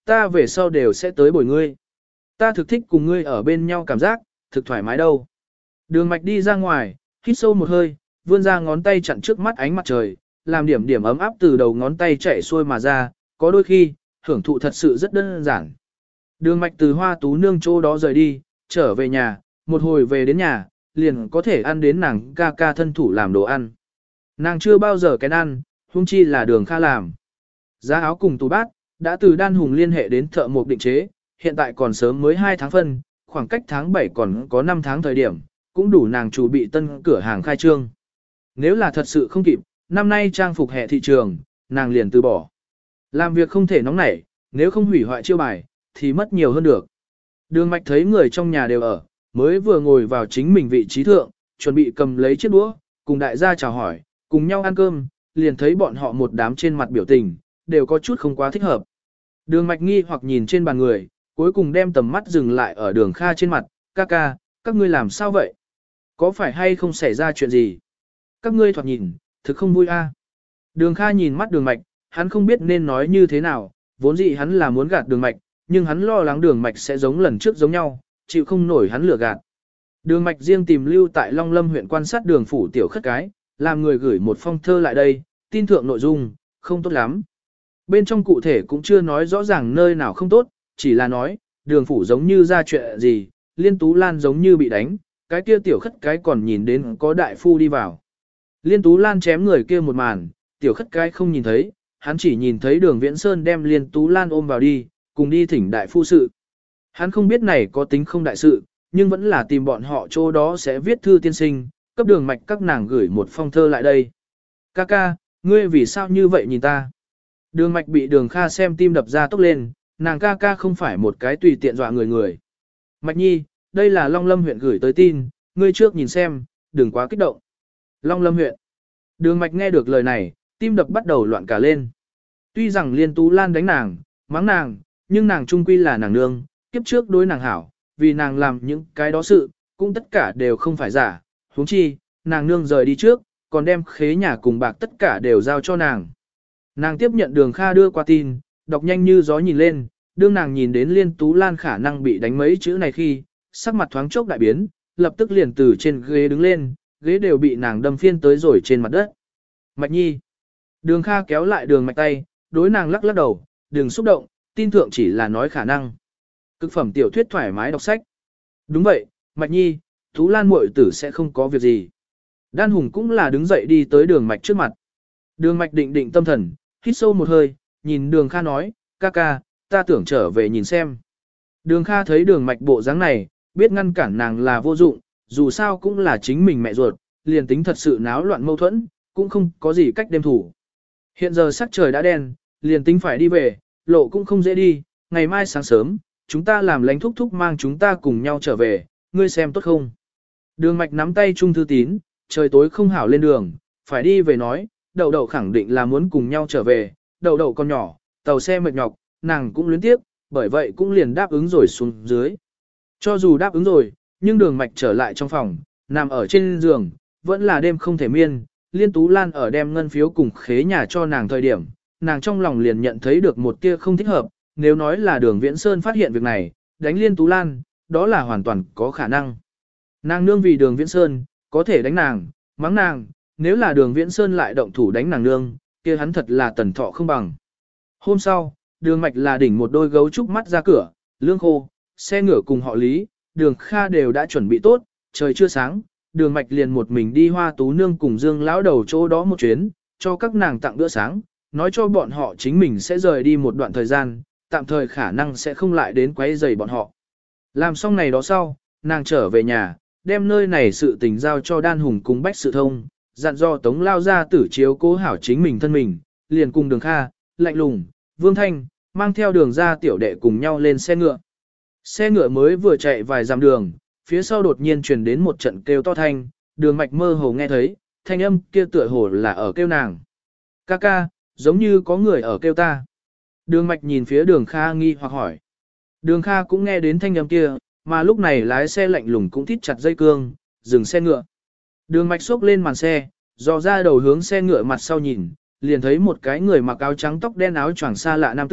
A: ta về sau đều sẽ tới bồi ngươi. Ta thực thích cùng ngươi ở bên nhau cảm giác, thực thoải mái đâu. Đường mạch đi ra ngoài, hít sâu một hơi, vươn ra ngón tay chặn trước mắt ánh mặt trời, làm điểm điểm ấm áp từ đầu ngón tay chạy xuôi mà ra, có đôi khi, hưởng thụ thật sự rất đơn giản. Đường mạch từ Hoa Tú nương chỗ đó rời đi, trở về nhà, một hồi về đến nhà, liền có thể ăn đến nàng ca ca thân thủ làm đồ ăn. Nàng chưa bao giờ kén ăn, huống chi là Đường Kha làm. Giá áo cùng tủ bát, đã từ Đan Hùng liên hệ đến thợ mộc định chế, hiện tại còn sớm mới 2 tháng phân, khoảng cách tháng 7 còn có 5 tháng thời điểm, cũng đủ nàng chuẩn bị tân cửa hàng khai trương. Nếu là thật sự không kịp, năm nay trang phục hè thị trường, nàng liền từ bỏ. Làm việc không thể nóng nảy, nếu không hủy hoại chiêu bài, thì mất nhiều hơn được. Đường mạch thấy người trong nhà đều ở, mới vừa ngồi vào chính mình vị trí thượng, chuẩn bị cầm lấy chiếc đũa, cùng đại gia chào hỏi, cùng nhau ăn cơm, liền thấy bọn họ một đám trên mặt biểu tình, đều có chút không quá thích hợp. Đường mạch nghi hoặc nhìn trên bàn người, cuối cùng đem tầm mắt dừng lại ở Đường Kha trên mặt, ca ca, các ngươi làm sao vậy? Có phải hay không xảy ra chuyện gì? Các ngươi thoạt nhìn, thực không vui a. Đường Kha nhìn mắt Đường mạch, hắn không biết nên nói như thế nào, vốn dĩ hắn là muốn gạt Đường mạch, nhưng hắn lo lắng Đường mạch sẽ giống lần trước giống nhau, chịu không nổi hắn lừa gạt. Đường mạch riêng tìm lưu tại Long Lâm huyện quan sát Đường phủ tiểu khất cái, làm người gửi một phong thơ lại đây, tin thượng nội dung, không tốt lắm. Bên trong cụ thể cũng chưa nói rõ ràng nơi nào không tốt, chỉ là nói, Đường phủ giống như ra chuyện gì, Liên Tú Lan giống như bị đánh, cái kia tiểu khất cái còn nhìn đến có đại phu đi vào. Liên Tú Lan chém người kia một màn, tiểu khất cái không nhìn thấy, hắn chỉ nhìn thấy Đường Viễn Sơn đem Liên Tú Lan ôm vào đi, cùng đi thỉnh đại phu sự. Hắn không biết này có tính không đại sự, nhưng vẫn là tìm bọn họ chỗ đó sẽ viết thư tiên sinh, cấp Đường mạch các nàng gửi một phong thơ lại đây. Ca ca, ngươi vì sao như vậy nhìn ta? Đường mạch bị Đường Kha xem tim đập ra tốc lên, nàng ca ca không phải một cái tùy tiện dọa người. Mạch nhi, đây là Long Lâm huyện gửi tới tin, ngươi trước nhìn xem, đừng quá kích động. Long Lâm huyện. Đường mạch nghe được lời này, tim đập bắt đầu loạn cả lên. Tuy rằng Liên Tú Lan đánh nàng, mắng nàng, nhưng nàng trung quy là nàng nương, kiếp trước đối nàng hảo, vì nàng làm những cái đó sự, cũng tất cả đều không phải giả. Huống chi, nàng nương rời đi trước, còn đem khế nhà cùng bạc tất cả đều giao cho nàng. Nàng tiếp nhận Đường Kha đưa qua tin, đọc nhanh như gió nhìn lên, đương nàng nhìn đến Liên Tú Lan khả năng bị đánh mấy chữ này khi, sắc mặt thoáng chốc đại biến, lập tức liền từ trên ghế đứng lên, ghế đều bị nàng đâm phiên tới rồi trên mặt đất. Mạch nhi. Đường Kha kéo lại Đường mạch tay, đối nàng lắc lắc đầu, đừng xúc động, tin thượng chỉ là nói khả năng. Cực phẩm tiểu thuyết thoải mái đọc sách. Đúng vậy, Mạch nhi, Tú Lan muội tử sẽ không có việc gì. Đan Hùng cũng là đứng dậy đi tới Đường mạch trước mặt. Đường mạch định định tâm thần, hít sâu một hơi, nhìn Đường Kha nói, ca ca, ta tưởng trở về nhìn xem. Đường Kha thấy Đường mạch bộ dáng này, biết ngăn cản nàng là vô dụng, dù sao cũng là chính mình mẹ ruột, liền tính thật sự náo loạn mâu thuẫn, cũng không có gì cách đem thủ. Hiện giờ sắc trời đã đen, liền tính phải đi về, lộ cũng không dễ đi, ngày mai sáng sớm, chúng ta làm lánh thúc thúc mang chúng ta cùng nhau trở về, ngươi xem tốt không? Đường mạch nắm tay Trung Thư Tín, trời tối không hảo lên đường, phải đi về nói, đậu đậu khẳng định là muốn cùng nhau trở về, đậu đậu con nhỏ, tàu xe mệt nhọc, nàng cũng luyến tiếc, bởi vậy cũng liền đáp ứng rồi xuống dưới. Cho dù đáp ứng rồi, nhưng Đường mạch trở lại trong phòng, nằm ở trên giường, vẫn là đêm không thể miên. Liên Tú Lan ở đem ngân phiếu cùng khế nhà cho nàng thời điểm, nàng trong lòng liền nhận thấy được một tia không thích hợp, nếu nói là Đường Viễn Sơn phát hiện việc này, đánh Liên Tú Lan, đó là hoàn toàn có khả năng. Nàng nương vì Đường Viễn Sơn, có thể đánh nàng, mắng nàng, nếu là Đường Viễn Sơn lại động thủ đánh nàng nương, kia hắn thật là tần thọ không bằng. Hôm sau, Đường mạch là đỉnh một đôi gấu trúc mắt ra cửa, lương khô, xe ngựa cùng họ Lý, Đường Kha đều đã chuẩn bị tốt, trời chưa sáng, Đường mạch liền một mình đi Hoa Tú nương cùng Dương lão đầu chỗ đó một chuyến, cho các nàng tặng bữa sáng, nói cho bọn họ chính mình sẽ rời đi một đoạn thời gian, tạm thời khả năng sẽ không lại đến quấy rầy bọn họ. Làm xong này đó sau, nàng trở về nhà, đem nơi này sự tình giao cho Đan Hùng cùng Bách Sự Thông, dặn dò Tống lao ra tử chiếu cố hảo chính mình thân mình, liền cùng Đường Kha, Lạnh Lùng, Vương Thanh, mang theo Đường ra tiểu đệ cùng nhau lên xe ngựa. Xe ngựa mới vừa chạy vài dặm đường, phía sau đột nhiên truyền đến một trận kêu to thanh, Đường mạch mơ hồ nghe thấy, thanh âm kia tựa hồ là ở kêu nàng. Ca ca, giống như có người ở kêu ta. Đường mạch nhìn phía Đường Kha nghi hoặc hỏi. Đường Kha cũng nghe đến thanh âm kia, mà lúc này lái xe Lạnh Lùng cũng thít chặt dây cương, dừng xe ngựa. Đường mạch xốc lên màn xe, dò ra đầu hướng xe ngựa mặt sau nhìn, liền thấy một cái người mặc áo trắng tóc đen áo choàng xa lạ nam tử,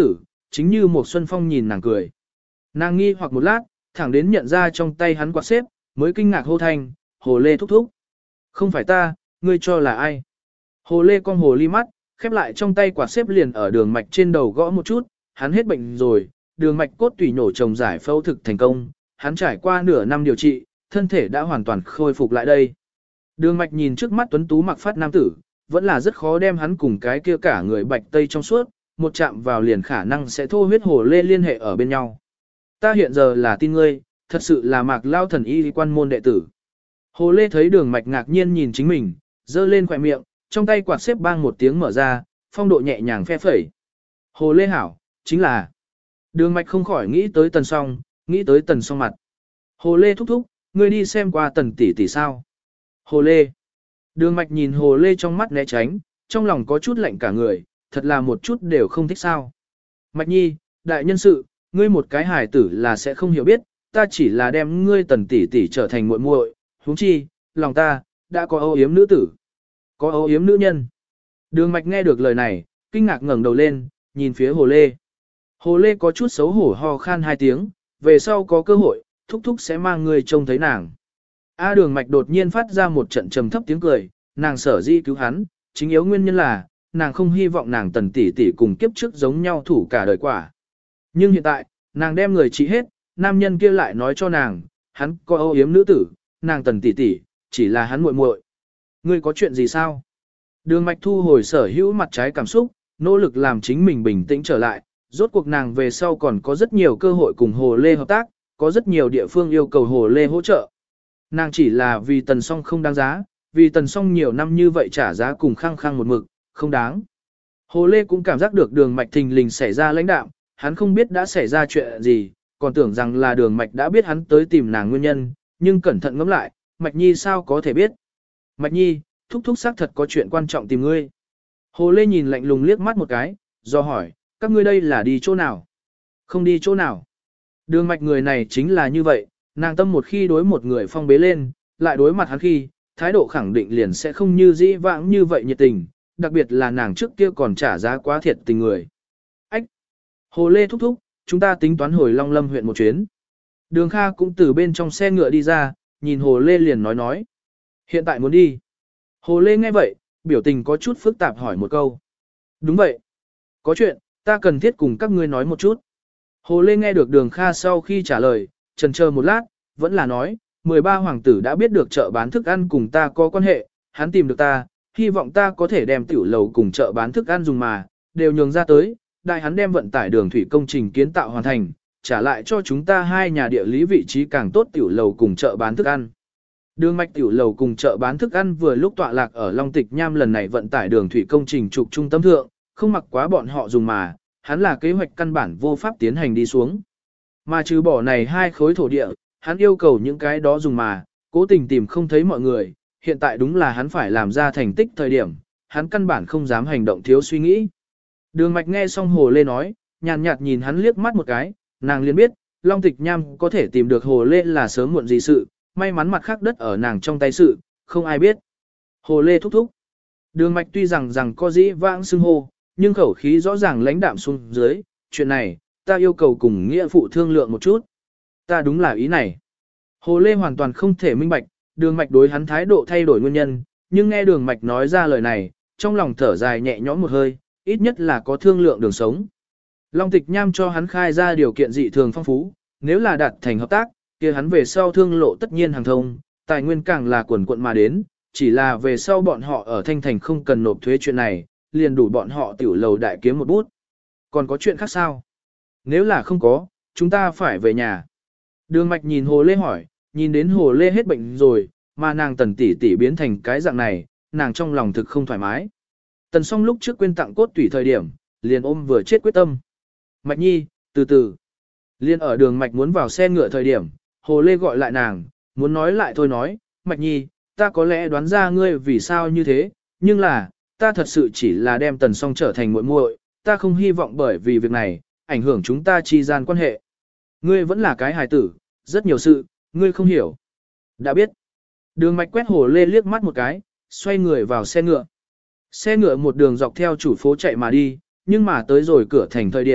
A: chính như một xuân phong nhìn nàng cười. Nàng nghi hoặc một lát, thẳng đến nhận ra trong tay hắn quạt xếp, mới kinh ngạc hô thanh, Hồ Lê thúc thúc. Không phải ta, ngươi cho là ai? Hồ Lê con hồ ly mắt, khép lại trong tay quạt xếp liền ở đường mạch trên đầu gõ một chút, hắn hết bệnh rồi, đường mạch cốt tủy nổ trồng giải phẫu thực thành công, hắn trải qua nửa năm điều trị, thân thể đã hoàn toàn khôi phục lại đây. Đường mạch nhìn trước mắt tuấn tú mặc phát nam tử, vẫn là rất khó đem hắn cùng cái kia cả người bạch tây trong suốt, một chạm vào liền khả năng sẽ thô huyết Hồ Lê liên hệ ở bên nhau. Ta hiện giờ là tin ngươi, thật sự là Mạc Lao thần y quan môn đệ tử. Hồ Lê thấy đường mạch ngạc nhiên nhìn chính mình, giơ lên khỏe miệng, trong tay quạt xếp bang một tiếng mở ra, phong độ nhẹ nhàng phe phẩy. Hồ Lê hảo, chính là. Đường mạch không khỏi nghĩ tới Tần Song, nghĩ tới Tần Song mặt. Hồ Lê thúc thúc, ngươi đi xem qua Tần tỷ tỷ sao? Hồ Lê. Đường mạch nhìn Hồ Lê trong mắt né tránh, trong lòng có chút lạnh cả người, thật là một chút đều không thích sao. Mạch nhi, đại nhân sự, ngươi một cái hài tử là sẽ không hiểu biết, ta chỉ là đem ngươi Tần tỷ tỷ trở thành muội muội, huống chi, lòng ta, đã có âu yếm nữ tử. Có âu yếm nữ nhân. Đường mạch nghe được lời này, kinh ngạc ngẩng đầu lên, nhìn phía Hồ Lê. Hồ Lê có chút xấu hổ ho khan hai tiếng, về sau có cơ hội, thúc thúc sẽ mang người trông thấy nàng. A đường mạch đột nhiên phát ra một trận trầm thấp tiếng cười, nàng sở dĩ cứu hắn, chính yếu nguyên nhân là, nàng không hy vọng nàng Tần tỷ tỷ cùng kiếp trước giống nhau thủ cả đời quả. Nhưng hiện tại, nàng đem người trị hết, nam nhân kia lại nói cho nàng, hắn có âu yếm nữ tử, nàng Tần tỷ tỷ, chỉ là hắn muội muội. Ngươi có chuyện gì sao? Đường mạch thu hồi sở hữu mặt trái cảm xúc, nỗ lực làm chính mình bình tĩnh trở lại, rốt cuộc nàng về sau còn có rất nhiều cơ hội cùng Hồ Lê hợp tác, có rất nhiều địa phương yêu cầu Hồ Lê hỗ trợ. Nàng chỉ là vì Tần Song không đáng giá, vì Tần Song nhiều năm như vậy trả giá cùng khăng khăng một mực, không đáng. Hồ Lê cũng cảm giác được đường mạch thình lình xảy ra lãnh đạm, hắn không biết đã xảy ra chuyện gì, còn tưởng rằng là đường mạch đã biết hắn tới tìm nàng nguyên nhân, nhưng cẩn thận ngẫm lại, Mạch Nhi sao có thể biết. Mạch Nhi, thúc thúc xác thật có chuyện quan trọng tìm ngươi. Hồ Lê nhìn lạnh lùng liếc mắt một cái, do hỏi, các ngươi đây là đi chỗ nào? Không đi chỗ nào. Đường mạch người này chính là như vậy, nàng tâm một khi đối một người phong bế lên, lại đối mặt hắn khi, thái độ khẳng định liền sẽ không như dĩ vãng như vậy nhiệt tình, đặc biệt là nàng trước kia còn trả giá quá thiệt tình người. Ách! Hồ Lê thúc thúc, chúng ta tính toán hồi Long Lâm huyện một chuyến. Đường Kha cũng từ bên trong xe ngựa đi ra, nhìn Hồ Lê liền nói. Hiện tại muốn đi. Hồ Lê nghe vậy, biểu tình có chút phức tạp hỏi một câu. Đúng vậy. Có chuyện, ta cần thiết cùng các ngươi nói một chút. Hồ Lê nghe được Đường Kha sau khi trả lời, chần chờ một lát, vẫn là nói, 13 hoàng tử đã biết được chợ bán thức ăn cùng ta có quan hệ, hắn tìm được ta, hy vọng ta có thể đem tiểu lầu cùng chợ bán thức ăn dùng mà, đều nhường ra tới, đại hắn đem vận tải đường thủy công trình kiến tạo hoàn thành, trả lại cho chúng ta hai nhà địa lý vị trí càng tốt tiểu lầu cùng chợ bán thức ăn. Đường mạch tiểu lầu cùng chợ bán thức ăn vừa lúc tọa lạc ở Long Tịch Nham lần này vận tải đường thủy công trình trục trung tâm thượng, không mặc quá bọn họ dùng mà, hắn là kế hoạch căn bản vô pháp tiến hành đi xuống. Mà trừ bỏ này hai khối thổ địa, hắn yêu cầu những cái đó dùng mà, cố tình tìm không thấy mọi người, hiện tại đúng là hắn phải làm ra thành tích thời điểm, hắn căn bản không dám hành động thiếu suy nghĩ. Đường mạch nghe xong Hồ Lê nói, nhàn nhạt nhìn hắn liếc mắt một cái, nàng liền biết, Long Tịch Nham có thể tìm được Hồ Lê là sớm muộn gì sự, may mắn mặt khác đất ở nàng trong tay sự, không ai biết. Hồ Lê thúc thúc. Đường mạch tuy rằng có dĩ vãng xưng hô, nhưng khẩu khí rõ ràng lãnh đạm xuống dưới, chuyện này, ta yêu cầu cùng nghĩa phụ thương lượng một chút. Ta đúng là ý này. Hồ Lê hoàn toàn không thể minh bạch, đường mạch đối hắn thái độ thay đổi nguyên nhân, nhưng nghe đường mạch nói ra lời này, trong lòng thở dài nhẹ nhõm một hơi, ít nhất là có thương lượng đường sống. Long Tịch Nham cho hắn khai ra điều kiện dị thường phong phú, nếu là đạt thành hợp tác, kia hắn về sau thương lộ tất nhiên hàng thông, tài nguyên càng là quần quận mà đến, chỉ là về sau bọn họ ở Thanh Thành không cần nộp thuế chuyện này, liền đủ bọn họ tiểu lầu đại kiếm một bút. Còn có chuyện khác sao? Nếu là không có, chúng ta phải về nhà. Đường mạch nhìn Hồ Lê hỏi, nhìn đến Hồ Lê hết bệnh rồi, mà nàng Tần tỷ tỷ biến thành cái dạng này, nàng trong lòng thực không thoải mái. Tần Song lúc trước quên tặng cốt tủy thời điểm, liền ôm vừa chết quyết tâm. Mạch nhi, từ từ. Liên ở đường mạch muốn vào xe ngựa thời điểm, Hồ Lê gọi lại nàng, muốn nói lại thôi nói, Mạch nhi, ta có lẽ đoán ra ngươi vì sao như thế, nhưng là, ta thật sự chỉ là đem Tần Song trở thành muội muội, ta không hy vọng bởi vì việc này, ảnh hưởng chúng ta chi gian quan hệ. Ngươi vẫn là cái hài tử, rất nhiều sự, ngươi không hiểu. Đã biết. Đường mạch quét Hồ Lê liếc mắt một cái, xoay người vào xe ngựa. Xe ngựa một đường dọc theo chủ phố chạy mà đi, nhưng mà tới rồi cửa thành thời điểm,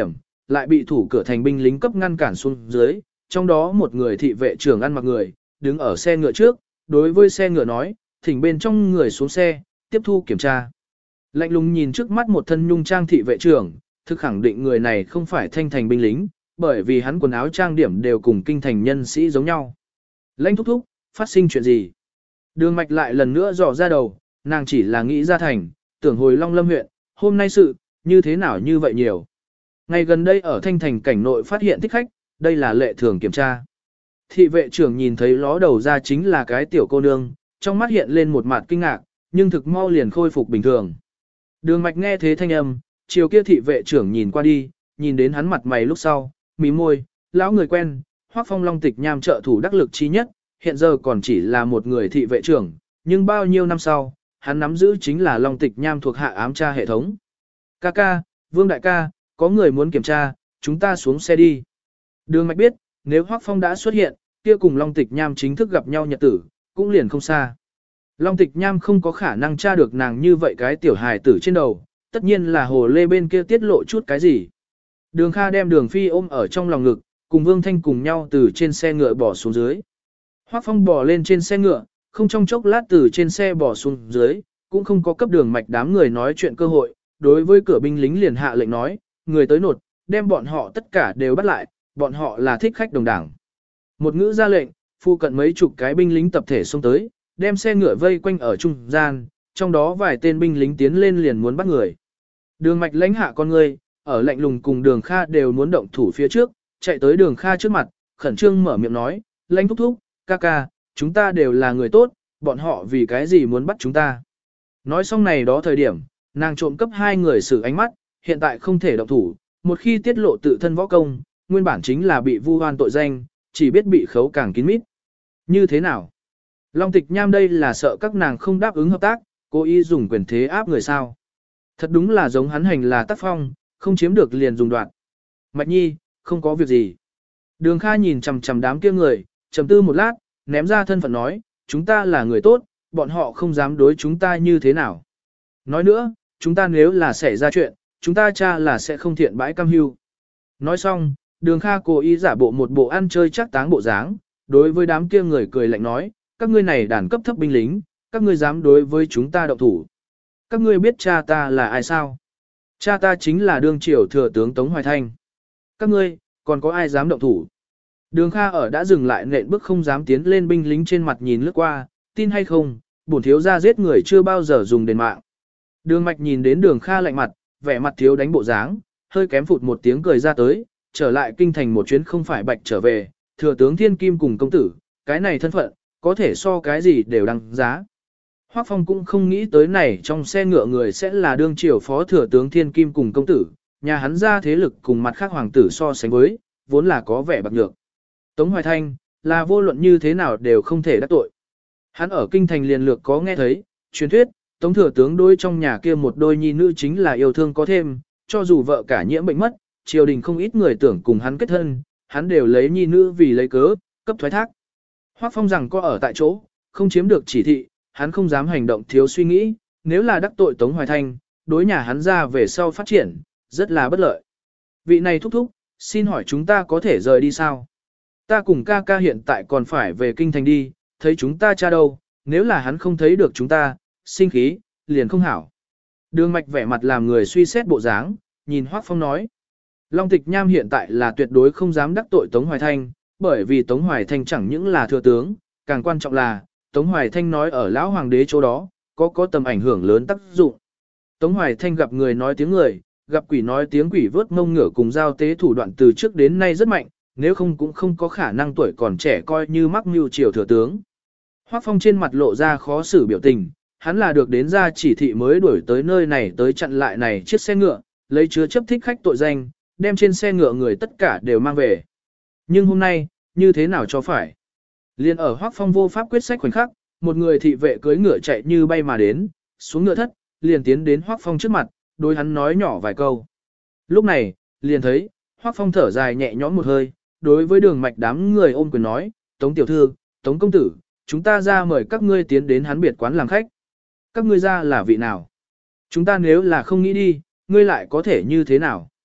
A: lại bị thủ cửa thành binh lính cấp ngăn cản xuống dưới, trong đó một người thị vệ trưởng ăn mặc người, đứng ở xe ngựa trước, đối với xe ngựa nói, thỉnh bên trong người xuống xe, tiếp thu kiểm tra. Lạnh lùng nhìn trước mắt một thân nhung trang thị vệ trưởng, thực khẳng định người này không phải thanh thành binh lính, bởi vì hắn quần áo trang điểm đều cùng kinh thành nhân sĩ giống nhau. Lãnh thúc thúc, phát sinh chuyện gì? Đường mạch lại lần nữa dò ra đầu, nàng chỉ là nghĩ ra thành, tưởng hồi Long Lâm huyện, hôm nay sự, như thế nào như vậy nhiều. Ngày gần đây ở thanh thành cảnh nội phát hiện thích khách, đây là lệ thường kiểm tra. Thị vệ trưởng nhìn thấy ló đầu ra chính là cái tiểu cô nương, trong mắt hiện lên một mặt kinh ngạc, nhưng thực mau liền khôi phục bình thường. Đường mạch nghe thế thanh âm, chiều kia thị vệ trưởng nhìn qua đi, nhìn đến hắn mặt mày lúc sau, mí môi, lão người quen, Hoắc Phong Long Tịch Nham trợ thủ đắc lực chi nhất, hiện giờ còn chỉ là một người thị vệ trưởng, nhưng bao nhiêu năm sau, hắn nắm giữ chính là Long Tịch Nham thuộc hạ ám tra hệ thống. Ca ca, Vương đại ca, có người muốn kiểm tra, chúng ta xuống xe đi. Đường mạch biết, nếu Hoắc Phong đã xuất hiện, kia cùng Long Tịch Nham chính thức gặp nhau nhật tử, cũng liền không xa. Long Tịch Nham không có khả năng tra được nàng như vậy cái tiểu hài tử trên đầu, tất nhiên là hồ lê bên kia tiết lộ chút cái gì. Đường Kha đem Đường Phi ôm ở trong lòng ngực, cùng Vương Thanh cùng nhau từ trên xe ngựa bỏ xuống dưới. Hoắc Phong bò lên trên xe ngựa, không trong chốc lát từ trên xe bò xuống dưới, cũng không có cấp Đường Mạch đám người nói chuyện cơ hội, đối với cửa binh lính liền hạ lệnh nói, người tới nột, đem bọn họ tất cả đều bắt lại, bọn họ là thích khách đồng đảng. Một ngữ ra lệnh, phu cận mấy chục cái binh lính tập thể xông tới, đem xe ngựa vây quanh ở trung gian, trong đó vài tên binh lính tiến lên liền muốn bắt người. Đường Mạch lãnh hạ con người, ở lạnh lùng cùng Đường Kha đều muốn động thủ phía trước, chạy tới Đường Kha trước mặt, khẩn trương mở miệng nói, lãnh thúc thúc, ca ca, chúng ta đều là người tốt, bọn họ vì cái gì muốn bắt chúng ta. Nói xong này đó thời điểm, nàng trộm cấp hai người xử ánh mắt, hiện tại không thể động thủ, một khi tiết lộ tự thân võ công, nguyên bản chính là bị vu oan tội danh, chỉ biết bị khấu càng kín mít. Như thế nào? Long Tịch Nham đây là sợ các nàng không đáp ứng hợp tác, cố ý dùng quyền thế áp người sao. Thật đúng là giống hắn hành là tác phong, không chiếm được liền dùng đoạn. Mạch Nhi, không có việc gì. Đường Kha nhìn chằm chằm đám kia người, trầm tư một lát, ném ra thân phận nói, chúng ta là người tốt, bọn họ không dám đối chúng ta như thế nào. Nói nữa, chúng ta nếu là xảy ra chuyện, chúng ta cha là sẽ không thiện bãi cam hưu. Nói xong, Đường Kha cố ý giả bộ một bộ ăn chơi chắc táng bộ dáng, đối với đám kia người cười lạnh nói, các ngươi này đàn cấp thấp binh lính, các ngươi dám đối với chúng ta động thủ. Các ngươi biết cha ta là ai sao? Cha ta chính là đương triều thừa tướng Tống Hoài Thanh. Các ngươi, còn có ai dám động thủ? Đường Kha ở đã dừng lại nện bước không dám tiến lên binh lính trên mặt nhìn lướt qua, tin hay không, bổn thiếu gia giết người chưa bao giờ dùng đền mạng. Đường Mạch nhìn đến Đường Kha lạnh mặt, vẻ mặt thiếu đánh bộ dáng, hơi kém phụt một tiếng cười ra tới, trở lại kinh thành một chuyến không phải bạch trở về, thừa tướng Thiên Kim cùng công tử, cái này thân phận, có thể so cái gì đều đăng giá. Hoắc Phong cũng không nghĩ tới này trong xe ngựa người sẽ là đương triều phó thừa tướng Thiên Kim cùng công tử, nhà hắn ra thế lực cùng mặt khác hoàng tử so sánh với, vốn là có vẻ bạc nhược. Tống Hoài Thanh, là vô luận như thế nào đều không thể đắc tội. Hắn ở kinh thành liền lược có nghe thấy, truyền thuyết, Tống thừa tướng đôi trong nhà kia một đôi nhi nữ chính là yêu thương có thêm, cho dù vợ cả nhiễm bệnh mất, triều đình không ít người tưởng cùng hắn kết thân, hắn đều lấy nhi nữ vì lấy cớ, cấp thoái thác. Hoắc Phong rằng có ở tại chỗ, không chiếm được chỉ thị, hắn không dám hành động thiếu suy nghĩ, nếu là đắc tội Tống Hoài Thanh, đối nhà hắn ra về sau phát triển, rất là bất lợi. Vị này thúc thúc, xin hỏi chúng ta có thể rời đi sao? Ta cùng ca ca hiện tại còn phải về kinh thành đi, thấy chúng ta cha đâu, nếu là hắn không thấy được chúng ta, sinh khí, liền không hảo. Đường Mạch vẻ mặt làm người suy xét bộ dáng, nhìn Hoắc Phong nói. Long Tịch Nham hiện tại là tuyệt đối không dám đắc tội Tống Hoài Thanh, bởi vì Tống Hoài Thanh chẳng những là thừa tướng, càng quan trọng là, Tống Hoài Thanh nói ở lão hoàng đế chỗ đó, có tầm ảnh hưởng lớn tác dụng. Tống Hoài Thanh gặp người nói tiếng người, gặp quỷ nói tiếng quỷ, vớt mông ngựa cùng giao tế thủ đoạn từ trước đến nay rất mạnh, nếu không cũng không có khả năng tuổi còn trẻ coi như mắc mưu triều thừa tướng. Hoắc Phong trên mặt lộ ra khó xử biểu tình, hắn là được đến ra chỉ thị mới đuổi tới nơi này tới chặn lại này chiếc xe ngựa, lấy chứa chấp thích khách tội danh, đem trên xe ngựa người tất cả đều mang về. Nhưng hôm nay, như thế nào cho phải? Liên ở Hoắc Phong vô pháp quyết sách khoảnh khắc, một người thị vệ cưỡi ngựa chạy như bay mà đến, xuống ngựa thất, liền tiến đến Hoắc Phong trước mặt, đối hắn nói nhỏ vài câu. Lúc này, liền thấy, Hoắc Phong thở dài nhẹ nhõm một hơi, đối với Đường Mạch đám người ôm quyền nói, Tống tiểu thư, Tống công tử, chúng ta ra mời các ngươi tiến đến hắn biệt quán làm khách. Các ngươi ra là vị nào? Chúng ta nếu là không nghĩ đi, ngươi lại có thể như thế nào?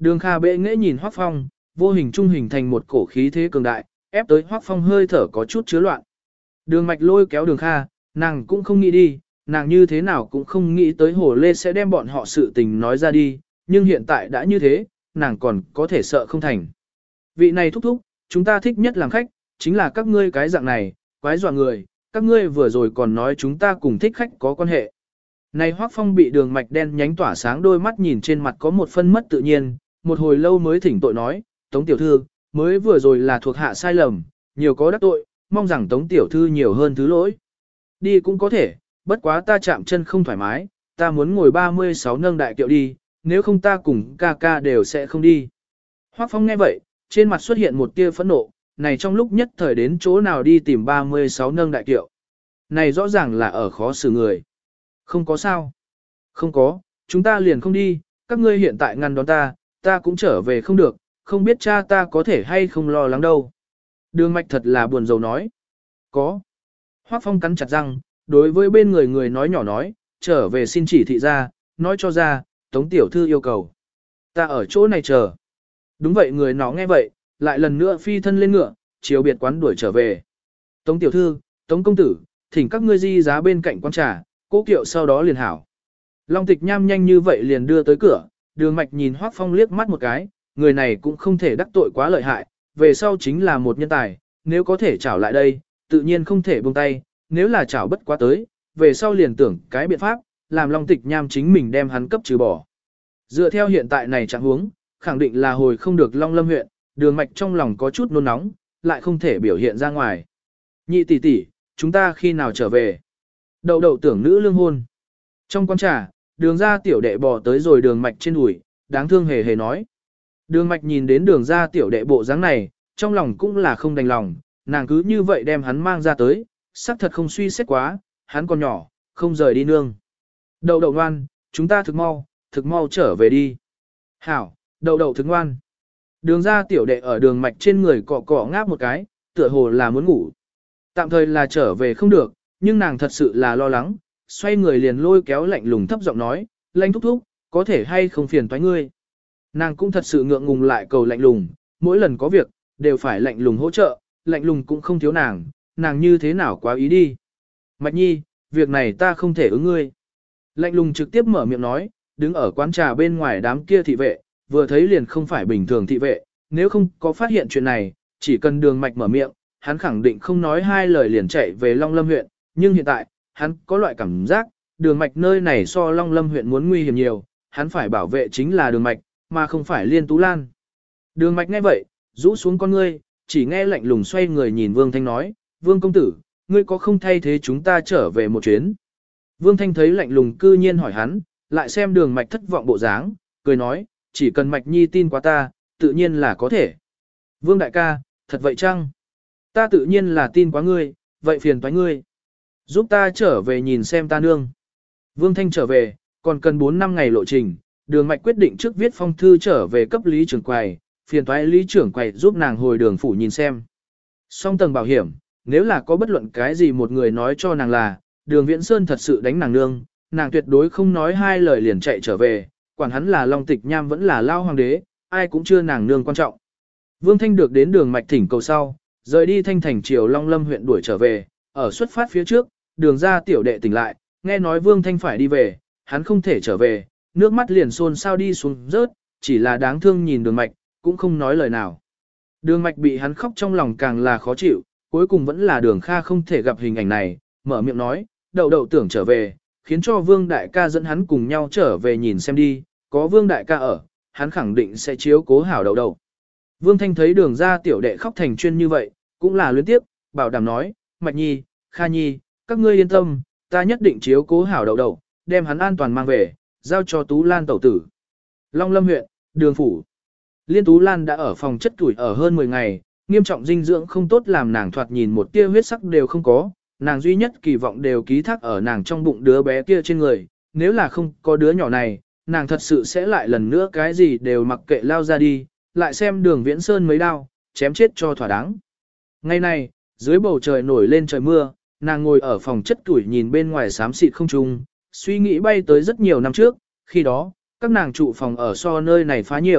A: Đường Kha bệ nghễ nhìn Hoắc Phong, vô hình trung hình thành một cổ khí thế cường đại, ép tới Hoắc Phong hơi thở có chút chứa loạn. Đường Mạch lôi kéo Đường Kha, nàng cũng không nghĩ đi, nàng như thế nào cũng không nghĩ tới Hồ Lê sẽ đem bọn họ sự tình nói ra đi, nhưng hiện tại đã như thế, nàng còn có thể sợ không thành. Vị này thúc thúc, chúng ta thích nhất làm khách, chính là các ngươi cái dạng này, quái dọa người, các ngươi vừa rồi còn nói chúng ta cùng thích khách có quan hệ. Này Hoắc Phong bị Đường Mạch đen nhánh tỏa sáng đôi mắt nhìn trên mặt có một phân mất tự nhiên, một hồi lâu mới thỉnh tội nói, Tống tiểu thư, mới vừa rồi là thuộc hạ sai lầm, nhiều có đắc tội, mong rằng Tống tiểu thư nhiều hơn thứ lỗi. Đi cũng có thể, bất quá ta chạm chân không thoải mái, ta muốn ngồi 36 nâng đại kiệu đi, nếu không ta cùng ca ca đều sẽ không đi. Hoắc Phong nghe vậy, trên mặt xuất hiện một tia phẫn nộ, này trong lúc nhất thời đến chỗ nào đi tìm 36 nâng đại kiệu. Này rõ ràng là ở khó xử người. Không có sao. Không có, chúng ta liền không đi, các ngươi hiện tại ngăn đón ta cũng trở về không được, không biết cha ta có thể hay không lo lắng đâu. Đường Mạch thật là buồn rầu nói. Có. Hoắc Phong cắn chặt răng, đối với bên người nói nhỏ nói, trở về xin chỉ thị ra, nói cho ra, Tống tiểu thư yêu cầu. Ta ở chỗ này chờ. Đúng vậy, người nó nghe vậy, lại lần nữa phi thân lên ngựa, chiều biệt quán đuổi trở về. Tống tiểu thư, Tống công tử, thỉnh các ngươi di giá bên cạnh quán trà, cố kiệu sau đó liền hảo. Long Tịch Nham nhanh như vậy liền đưa tới cửa, Đường Mạch nhìn Hoắc Phong liếc mắt một cái, người này cũng không thể đắc tội quá lợi hại, về sau chính là một nhân tài, nếu có thể trảo lại đây, tự nhiên không thể buông tay, nếu là trảo bất quá tới, về sau liền tưởng cái biện pháp, làm Long Tịch Nham chính mình đem hắn cấp trừ bỏ. Dựa theo hiện tại này trạng huống, khẳng định là hồi không được Long Lâm huyện, Đường Mạch trong lòng có chút nôn nóng, lại không thể biểu hiện ra ngoài. Nhị tỷ tỷ, chúng ta khi nào trở về? Đậu tưởng nữ lương hôn. Trong quán trà, Đường gia tiểu đệ bò tới rồi Đường Mạch trên đùi, đáng thương hề hề nói. Đường Mạch nhìn đến Đường gia tiểu đệ bộ dáng này, trong lòng cũng là không đành lòng, nàng cứ như vậy đem hắn mang ra tới, xác thật không suy xét quá, hắn còn nhỏ, không rời đi nương. Đậu ngoan, chúng ta thực mau trở về đi. Hảo, đậu thực ngoan. Đường gia tiểu đệ ở Đường Mạch trên người cọ cọ ngáp một cái, tựa hồ là muốn ngủ. Tạm thời là trở về không được, nhưng nàng thật sự là lo lắng, xoay người liền lôi kéo Lạnh Lùng thấp giọng nói, Lạnh thúc thúc, có thể hay không phiền toái ngươi. Nàng cũng thật sự ngượng ngùng lại cầu Lạnh Lùng, mỗi lần có việc, đều phải Lạnh Lùng hỗ trợ, Lạnh Lùng cũng không thiếu nàng như thế nào quá ý đi. Mạch nhi, việc này ta không thể ứng ngươi. Lạnh Lùng trực tiếp mở miệng nói, đứng ở quán trà bên ngoài đám kia thị vệ, vừa thấy liền không phải bình thường thị vệ, nếu không có phát hiện chuyện này, chỉ cần Đường Mạch mở miệng, hắn khẳng định không nói hai lời liền chạy về Long Lâm huyện, nhưng hiện tại, hắn có loại cảm giác, Đường Mạch nơi này so Long Lâm huyện muốn nguy hiểm nhiều, hắn phải bảo vệ chính là Đường Mạch, mà không phải Liên Tú Lan. Đường Mạch nghe vậy, rũ xuống con ngươi, chỉ nghe Lạnh Lùng xoay người nhìn Vương Thanh nói, Vương công tử, ngươi có không thay thế chúng ta trở về một chuyến? Vương Thanh thấy Lạnh Lùng cư nhiên hỏi hắn, lại xem Đường Mạch thất vọng bộ dáng, cười nói, chỉ cần Mạch nhi tin qua ta, tự nhiên là có thể. Vương đại ca, thật vậy chăng? Ta tự nhiên là tin quá ngươi, vậy phiền toái ngươi. Giúp ta trở về nhìn xem ta nương. Vương Thanh trở về, còn cần 4 năm ngày lộ trình, Đường Mạch quyết định trước viết phong thư trở về cấp lý trưởng quầy, phiền toái lý trưởng quầy giúp nàng hồi Đường phủ nhìn xem. Song tầng bảo hiểm, nếu là có bất luận cái gì một người nói cho nàng là, Đường Viễn Sơn thật sự đánh nàng nương, nàng tuyệt đối không nói hai lời liền chạy trở về, quản hắn là Long Tịch Nham vẫn là Lao Hoàng đế, ai cũng chưa nàng nương quan trọng. Vương Thanh được đến Đường Mạch thỉnh cầu sau, rời đi Thanh Thành chiều Long Lâm huyện đuổi trở về, ở xuất phát phía trước, Đường gia tiểu đệ tỉnh lại, nghe nói Vương Thanh phải đi về, hắn không thể trở về, nước mắt liền xôn xao đi xuống rớt, chỉ là đáng thương nhìn Đường Mạch, cũng không nói lời nào. Đường Mạch bị hắn khóc trong lòng càng là khó chịu, cuối cùng vẫn là Đường Kha không thể gặp hình ảnh này, mở miệng nói, đậu tưởng trở về, khiến cho Vương đại ca dẫn hắn cùng nhau trở về nhìn xem đi, có Vương đại ca ở, hắn khẳng định sẽ chiếu cố hảo đậu. Vương Thanh thấy Đường gia tiểu đệ khóc thành chuyên như vậy, cũng là luyến tiếp, bảo đảm nói, Mạch nhi, Kha nhi, các ngươi yên tâm, ta nhất định chiếu cố hảo đậu, đem hắn an toàn mang về, giao cho Tú Lan tẩu tử. Long Lâm huyện, Đường phủ. Liên Tú Lan đã ở phòng chất tuổi ở hơn 10 ngày, nghiêm trọng dinh dưỡng không tốt làm nàng thoạt nhìn một tia huyết sắc đều không có, nàng duy nhất kỳ vọng đều ký thác ở nàng trong bụng đứa bé kia trên người, nếu là không có đứa nhỏ này, nàng thật sự sẽ lại lần nữa cái gì đều mặc kệ lao ra đi, lại xem Đường Viễn Sơn mấy đao, chém chết cho thỏa đáng. Ngày này, dưới bầu trời nổi lên trời mưa, nàng ngồi ở phòng chất tuổi nhìn bên ngoài xám xịt không trung, suy nghĩ bay tới rất nhiều năm trước, khi đó, các nàng trụ phòng ở so nơi này phá nhiều,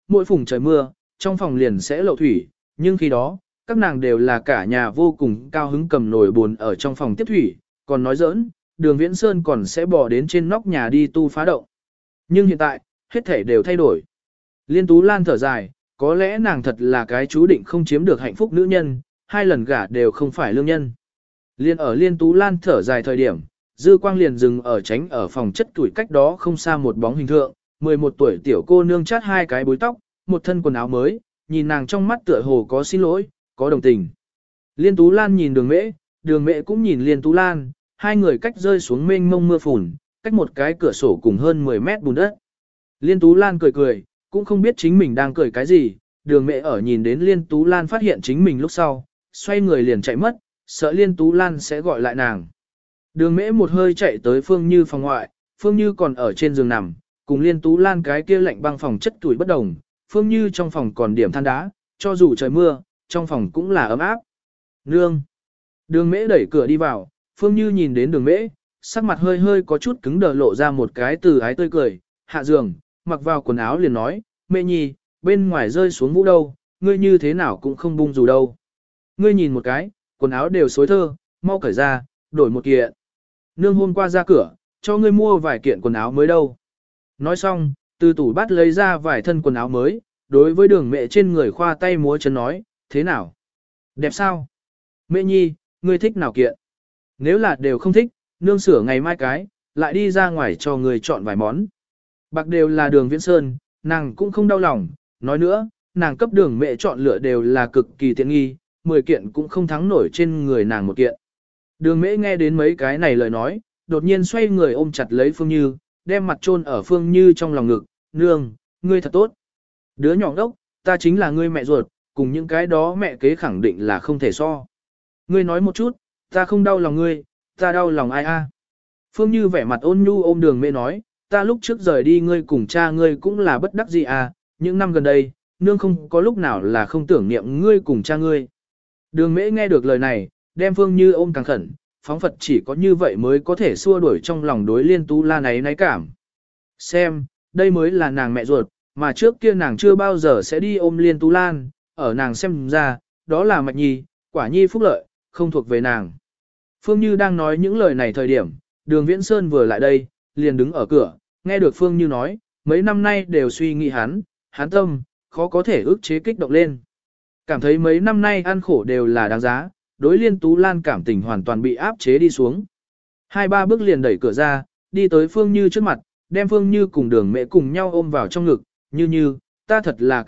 A: mỗi phùng trời mưa, trong phòng liền sẽ lộ thủy, nhưng khi đó, các nàng đều là cả nhà vô cùng cao hứng cầm nồi buồn ở trong phòng tiếp thủy, còn nói giỡn, Đường Viễn Sơn còn sẽ bỏ đến trên nóc nhà đi tu phá động. Nhưng hiện tại, hết thể đều thay đổi. Liên Tú Lan thở dài, có lẽ nàng thật là cái chú định không chiếm được hạnh phúc nữ nhân, 2 lần gả đều không phải lương nhân. Liên ở Liên Tú Lan thở dài thời điểm, dư quang liền dừng ở tránh ở phòng chất tuổi cách đó không xa một bóng hình thượng, 11 tuổi tiểu cô nương chát 2 cái búi tóc, một thân quần áo mới, nhìn nàng trong mắt tựa hồ có xin lỗi, có đồng tình. Liên Tú Lan nhìn Đường Mễ cũng nhìn Liên Tú Lan, hai người cách rơi xuống mênh mông mưa phùn, cách một cái cửa sổ cùng hơn 10 mét bùn đất. Liên Tú Lan cười cười, cũng không biết chính mình đang cười cái gì, Đường Mễ ở nhìn đến Liên Tú Lan phát hiện chính mình lúc sau, xoay người liền chạy mất, sợ Liên Tú Lan sẽ gọi lại nàng. Đường Mễ một hơi chạy tới Phương Như phòng ngoại, Phương Như còn ở trên giường nằm, cùng Liên Tú Lan cái kia lạnh băng phòng chất tuổi bất đồng, Phương Như trong phòng còn điểm than đá, cho dù trời mưa, trong phòng cũng là ấm áp. Nương! Đường Mễ đẩy cửa đi vào, Phương Như nhìn đến Đường Mễ, sắc mặt hơi hơi có chút cứng đờ lộ ra một cái từ ái tươi cười, hạ giường, mặc vào quần áo liền nói, Mễ nhi, bên ngoài rơi xuống vũ đâu, ngươi như thế nào cũng không bung dù đâu. Ngươi nhìn một cái, quần áo đều xối thơ, mau cởi ra, đổi một kiện. Nương hôm qua ra cửa, cho ngươi mua vài kiện quần áo mới đâu. Nói xong, từ tủ bát lấy ra vài thân quần áo mới, đối với Đường Mẹ trên người khoa tay múa chân nói, thế nào? Đẹp sao? Mẹ nhi, ngươi thích nào kiện? Nếu là đều không thích, nương sửa ngày mai cái, lại đi ra ngoài cho người chọn vài món. Bạc đều là Đường Viễn Sơn, nàng cũng không đau lòng, nói nữa, nàng cấp Đường Mẹ chọn lựa đều là cực kỳ tiện nghi, 10 kiện cũng không thắng nổi trên người nàng một kiện. Đường Mễ nghe đến mấy cái này lời nói, đột nhiên xoay người ôm chặt lấy Phương Như, đem mặt chôn ở Phương Như trong lòng ngực, nương, ngươi thật tốt. Đứa nhỏ đốc, ta chính là ngươi mẹ ruột, cùng những cái đó mẹ kế khẳng định là không thể so. Ngươi nói một chút, ta không đau lòng ngươi, ta đau lòng ai a? Phương Như vẻ mặt ôn nhu ôm Đường Mễ nói, ta lúc trước rời đi ngươi cùng cha ngươi cũng là bất đắc dĩ à, những năm gần đây, nương không có lúc nào là không tưởng niệm ngươi cùng cha ngươi. Đường Mễ nghe được lời này, đem Phương Như ôm càng khẩn, phóng Phật chỉ có như vậy mới có thể xua đuổi trong lòng đối Liên Tú Lan ấy náy cảm. Xem, đây mới là nàng mẹ ruột, mà trước kia nàng chưa bao giờ sẽ đi ôm Liên Tú Lan, ở nàng xem ra, đó là Mạch Nhi, quả nhi phúc lợi, không thuộc về nàng. Phương Như đang nói những lời này thời điểm, Đường Viễn Sơn vừa lại đây, liền đứng ở cửa, nghe được Phương Như nói, mấy năm nay đều suy nghĩ hắn tâm, khó có thể ức chế kích động lên. Cảm thấy mấy năm nay ăn khổ đều là đáng giá, đối Liên Tú Lan cảm tình hoàn toàn bị áp chế đi xuống. 2-3 bước liền đẩy cửa ra, đi tới Phương Như trước mặt, đem Phương Như cùng Đường Mẹ cùng nhau ôm vào trong ngực, Như, ta thật là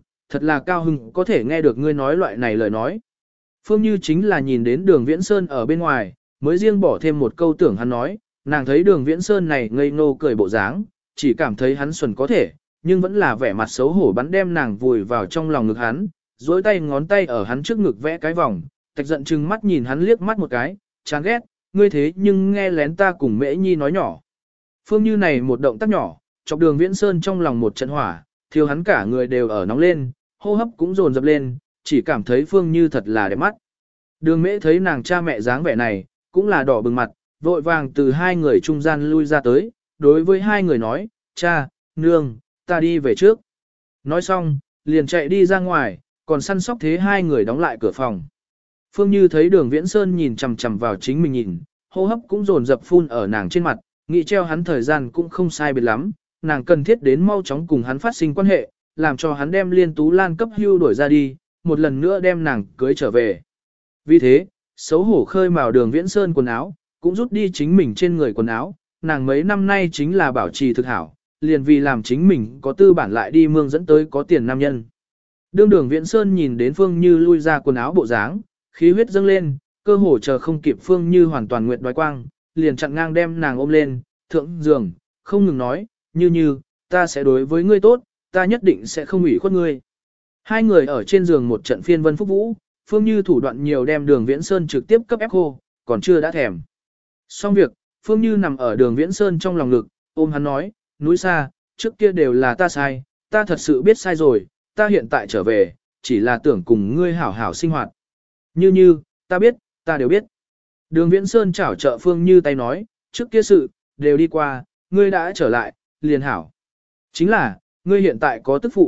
A: cao hứng có thể nghe được ngươi nói loại này lời nói. Phương Như chính là nhìn đến Đường Viễn Sơn ở bên ngoài, mới riêng bỏ thêm một câu tưởng hắn nói, nàng thấy Đường Viễn Sơn này ngây ngô cười bộ dáng, chỉ cảm thấy hắn xuẩn có thể, nhưng vẫn là vẻ mặt xấu hổ bắn đem nàng vùi vào trong lòng ngực hắn, duỗi tay ngón tay ở hắn trước ngực vẽ cái vòng, tạch giận chừng mắt nhìn hắn liếc mắt một cái, chán ghét, ngươi thế nhưng nghe lén ta cùng Mễ Nhi nói nhỏ. Phương Như này một động tác nhỏ, chọc Đường Viễn Sơn trong lòng một trận hỏa, thiêu hắn cả người đều ở nóng lên, hô hấp cũng dồn dập lên, chỉ cảm thấy Phương Như thật là đẹp mắt. Đường Mễ thấy nàng cha mẹ dáng vẻ này, cũng là đỏ bừng mặt, vội vàng từ hai người trung gian lui ra tới, đối với hai người nói, cha, nương, ta đi về trước. Nói xong, liền chạy đi ra ngoài, còn săn sóc thế hai người đóng lại cửa phòng. Phương Như thấy Đường Viễn Sơn nhìn chằm chằm vào chính mình nhìn, hô hấp cũng dồn dập phun ở nàng trên mặt, nghĩ treo hắn thời gian cũng không sai biệt lắm, nàng cần thiết đến mau chóng cùng hắn phát sinh quan hệ, làm cho hắn đem Liên Tú Lan cấp hưu đuổi ra đi, một lần nữa đem nàng cưới trở về. Vì thế, xấu hổ khơi mào Đường Viễn Sơn quần áo, cũng rút đi chính mình trên người quần áo, nàng mấy năm nay chính là bảo trì thực hảo, liền vì làm chính mình có tư bản lại đi mương dẫn tới có tiền nam nhân. Đương Đường Viễn Sơn nhìn đến Phương Như lui ra quần áo bộ dáng, khí huyết dâng lên, cơ hồ chờ không kịp Phương Như hoàn toàn nguyệt đoái quang, liền chặn ngang đem nàng ôm lên, thượng giường, không ngừng nói, Như, ta sẽ đối với ngươi tốt, ta nhất định sẽ không ủy khuất ngươi. Hai người ở trên giường một trận phiên vân phúc vũ, Phương Như thủ đoạn nhiều đem Đường Viễn Sơn trực tiếp cấp ép khô, còn chưa đã thèm. Xong việc, Phương Như nằm ở Đường Viễn Sơn trong lòng ngực, ôm hắn nói, núi xa, trước kia đều là ta sai, ta thật sự biết sai rồi, ta hiện tại trở về, chỉ là tưởng cùng ngươi hảo hảo sinh hoạt. Như, ta biết, ta đều biết. Đường Viễn Sơn chảo trợ Phương Như tay nói, trước kia sự, đều đi qua, ngươi đã trở lại, liền hảo. Chính là, ngươi hiện tại có tức phụ,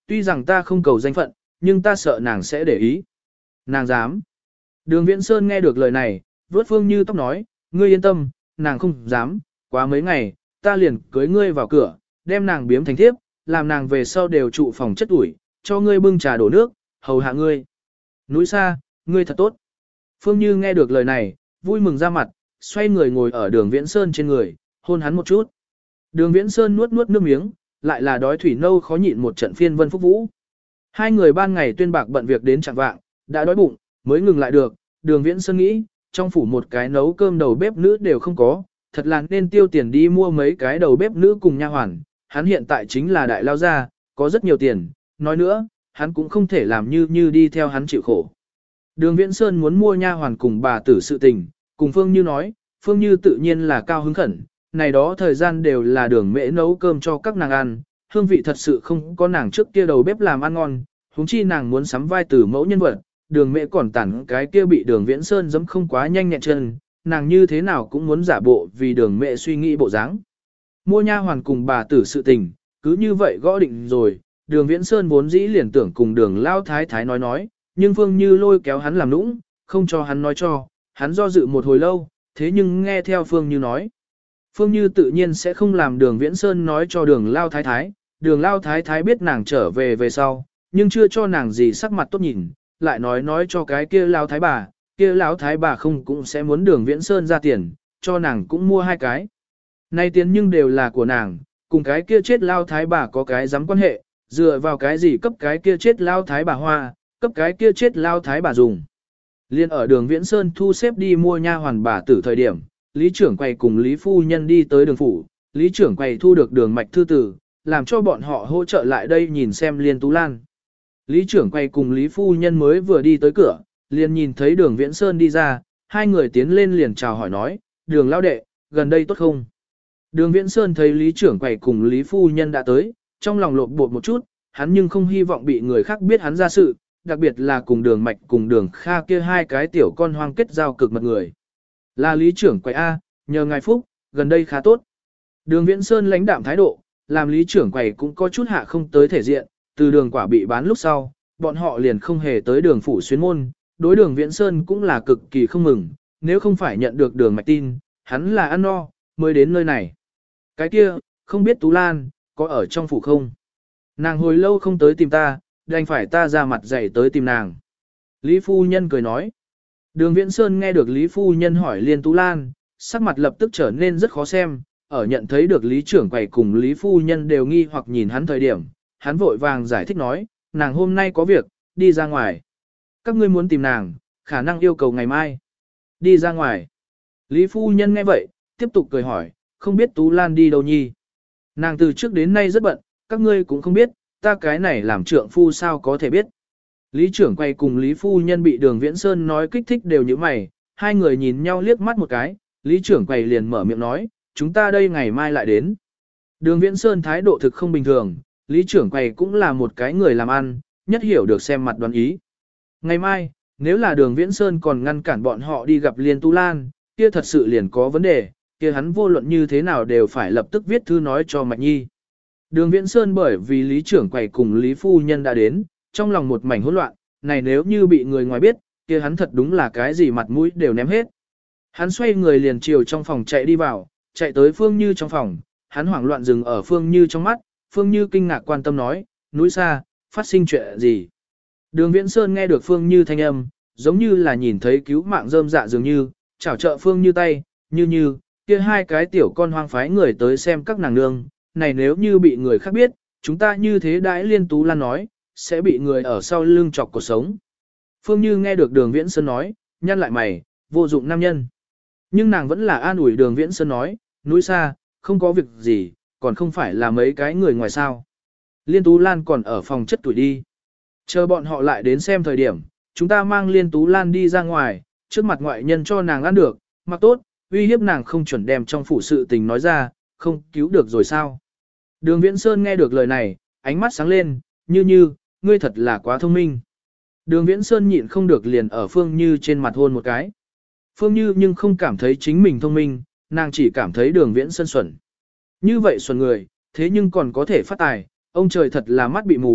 A: tuy rằng ta không cầu danh phận, nhưng ta sợ nàng sẽ để ý. Nàng dám. Đường Viễn Sơn nghe được lời này, vuốt Phương Như tóc nói, ngươi yên tâm, nàng không dám, quá mấy ngày, ta liền cưới ngươi vào cửa, đem nàng biếm thành thiếp, làm nàng về sau đều trụ phòng chất ủi, cho ngươi bưng trà đổ nước, hầu hạ ngươi. Núi xa, ngươi thật tốt. Phương Như nghe được lời này, vui mừng ra mặt, xoay người ngồi ở đường Viễn Sơn trên người, hôn hắn một chút. Đường Viễn Sơn nuốt nuốt nước miếng, lại là đói thủy nâu khó nhịn một trận phiên vân phúc vũ. Hai người ban ngày tuyên bạc bận việc đến chạng vạng, đã đói bụng, mới ngừng lại được. Đường Viễn Sơn nghĩ, trong phủ một cái nấu cơm đầu bếp nữ đều không có, thật là nên tiêu tiền đi mua mấy cái đầu bếp nữ cùng nha hoàn. Hắn hiện tại chính là đại lao gia, có rất nhiều tiền, nói nữa, hắn cũng không thể làm như đi theo hắn chịu khổ. Đường Viễn Sơn muốn mua nha hoàn cùng bà tử sự tình, cùng Phương Như nói, Phương Như tự nhiên là cao hứng khẩn, này đó thời gian đều là đường mễ nấu cơm cho các nàng ăn, hương vị thật sự không có nàng trước kia đầu bếp làm ăn ngon, huống chi nàng muốn sắm vai từ mẫu nhân vật, đường mễ còn tản cái kia bị đường Viễn Sơn giẫm không quá nhanh nhẹn chân, nàng như thế nào cũng muốn giả bộ vì đường mễ suy nghĩ bộ dáng. Mua nha hoàn cùng bà tử sự tình, cứ như vậy gõ định rồi, đường Viễn Sơn vốn dĩ liền tưởng cùng đường Lao Thái Thái nói, nhưng Phương Như lôi kéo hắn làm nũng, không cho hắn nói cho, hắn do dự một hồi lâu, thế nhưng nghe theo Phương Như nói. Phương Như tự nhiên sẽ không làm đường Viễn Sơn nói cho đường Lao Thái Thái, đường Lao Thái Thái biết nàng trở về sau, nhưng chưa cho nàng gì sắc mặt tốt nhìn, lại nói cho cái kia Lao Thái bà, kia Lão Thái bà không cũng sẽ muốn đường Viễn Sơn ra tiền, cho nàng cũng mua hai cái. Nay tiền nhưng đều là của nàng, cùng cái kia chết Lao Thái bà có cái dám quan hệ, dựa vào cái gì cấp cái kia chết Lao Thái bà hoa, cấp cái kia chết Lao Thái bà dùng. Liên ở đường Viễn Sơn thu xếp đi mua nha hoàn bà tử thời điểm, Lý trưởng quầy cùng Lý phu nhân đi tới đường phủ, Lý trưởng quầy thu được đường mạch thư tử, làm cho bọn họ hỗ trợ lại đây nhìn xem Liên Tú Lan. Lý trưởng quầy cùng Lý phu nhân mới vừa đi tới cửa, liền nhìn thấy đường Viễn Sơn đi ra, hai người tiến lên liền chào hỏi nói, đường lao đệ, gần đây tốt không? Đường Viễn Sơn thấy Lý trưởng quầy cùng Lý phu nhân đã tới, trong lòng lộn bột một chút, hắn nhưng không hy vọng bị người khác biết hắn ra sự, đặc biệt là cùng đường mạch cùng đường kha kia hai cái tiểu con hoang kết giao cực mật người. Là Lý trưởng quầy A, nhờ ngài phúc, gần đây khá tốt. Đường Viễn Sơn lãnh đạm thái độ, làm Lý trưởng quầy cũng có chút hạ không tới thể diện, từ đường quả bị bán lúc sau, bọn họ liền không hề tới đường phủ xuyến môn, đối đường Viễn Sơn cũng là cực kỳ không mừng, nếu không phải nhận được đường mạch tin, hắn là ăn no, mới đến nơi này. Cái kia, không biết Tú Lan, có ở trong phủ không? Nàng hồi lâu không tới tìm ta, đành phải ta ra mặt dạy tới tìm nàng. Lý phu nhân cười nói. Đường Viễn Sơn nghe được Lý phu nhân hỏi Liên Tú Lan, sắc mặt lập tức trở nên rất khó xem, ở nhận thấy được Lý trưởng quầy cùng Lý phu nhân đều nghi hoặc nhìn hắn thời điểm, hắn vội vàng giải thích nói, nàng hôm nay có việc, đi ra ngoài. Các ngươi muốn tìm nàng, khả năng yêu cầu ngày mai. Đi ra ngoài. Lý phu nhân nghe vậy, tiếp tục cười hỏi, không biết Tú Lan đi đâu nhi. Nàng từ trước đến nay rất bận, các ngươi cũng không biết, ta cái này làm trượng phu sao có thể biết. Lý trưởng quay cùng Lý phu nhân bị đường Viễn Sơn nói kích thích đều như mày, hai người nhìn nhau liếc mắt một cái, Lý trưởng quay liền mở miệng nói, chúng ta đây ngày mai lại đến. Đường Viễn Sơn thái độ thực không bình thường, Lý trưởng quay cũng là một cái người làm ăn, nhất hiểu được xem mặt đoán ý. Ngày mai, nếu là đường Viễn Sơn còn ngăn cản bọn họ đi gặp Liên Tú Lan, kia thật sự liền có vấn đề, kia hắn vô luận như thế nào đều phải lập tức viết thư nói cho Mạch Nhi. Đường Viễn Sơn bởi vì Lý trưởng quầy cùng Lý phu nhân đã đến, trong lòng một mảnh hỗn loạn, này nếu như bị người ngoài biết, kia hắn thật đúng là cái gì mặt mũi đều ném hết. Hắn xoay người liền chiều trong phòng chạy đi vào, chạy tới Phương Như trong phòng, hắn hoảng loạn dừng ở Phương Như trong mắt, Phương Như kinh ngạc quan tâm nói, núi xa, phát sinh chuyện gì? Đường Viễn Sơn nghe được Phương Như thanh âm, giống như là nhìn thấy cứu mạng rơm dạ dường như, chảo trợ Phương Như tay, như, kia hai cái tiểu con hoang phái người tới xem các nàng nương, này nếu như bị người khác biết, chúng ta như thế đãi Liên Tú Lan nói, sẽ bị người ở sau lưng chọc cuộc sống. Phương Như nghe được đường Viễn Sơn nói, nhăn lại mày, vô dụng nam nhân. Nhưng nàng vẫn là an ủi đường Viễn Sơn nói, núi xa, không có việc gì, còn không phải là mấy cái người ngoài sao. Liên Tú Lan còn ở phòng chất tuổi đi. Chờ bọn họ lại đến xem thời điểm, chúng ta mang Liên Tú Lan đi ra ngoài, trước mặt ngoại nhân cho nàng ăn được, mặc tốt, uy hiếp nàng không chuẩn đem trong phủ sự tình nói ra, không cứu được rồi sao. Đường Viễn Sơn nghe được lời này, ánh mắt sáng lên, như, ngươi thật là quá thông minh. Đường Viễn Sơn nhịn không được liền ở Phương Như trên mặt hôn một cái. Phương Như nhưng không cảm thấy chính mình thông minh, nàng chỉ cảm thấy đường Viễn Sơn xuẩn. Như vậy xuẩn người, thế nhưng còn có thể phát tài, ông trời thật là mắt bị mù,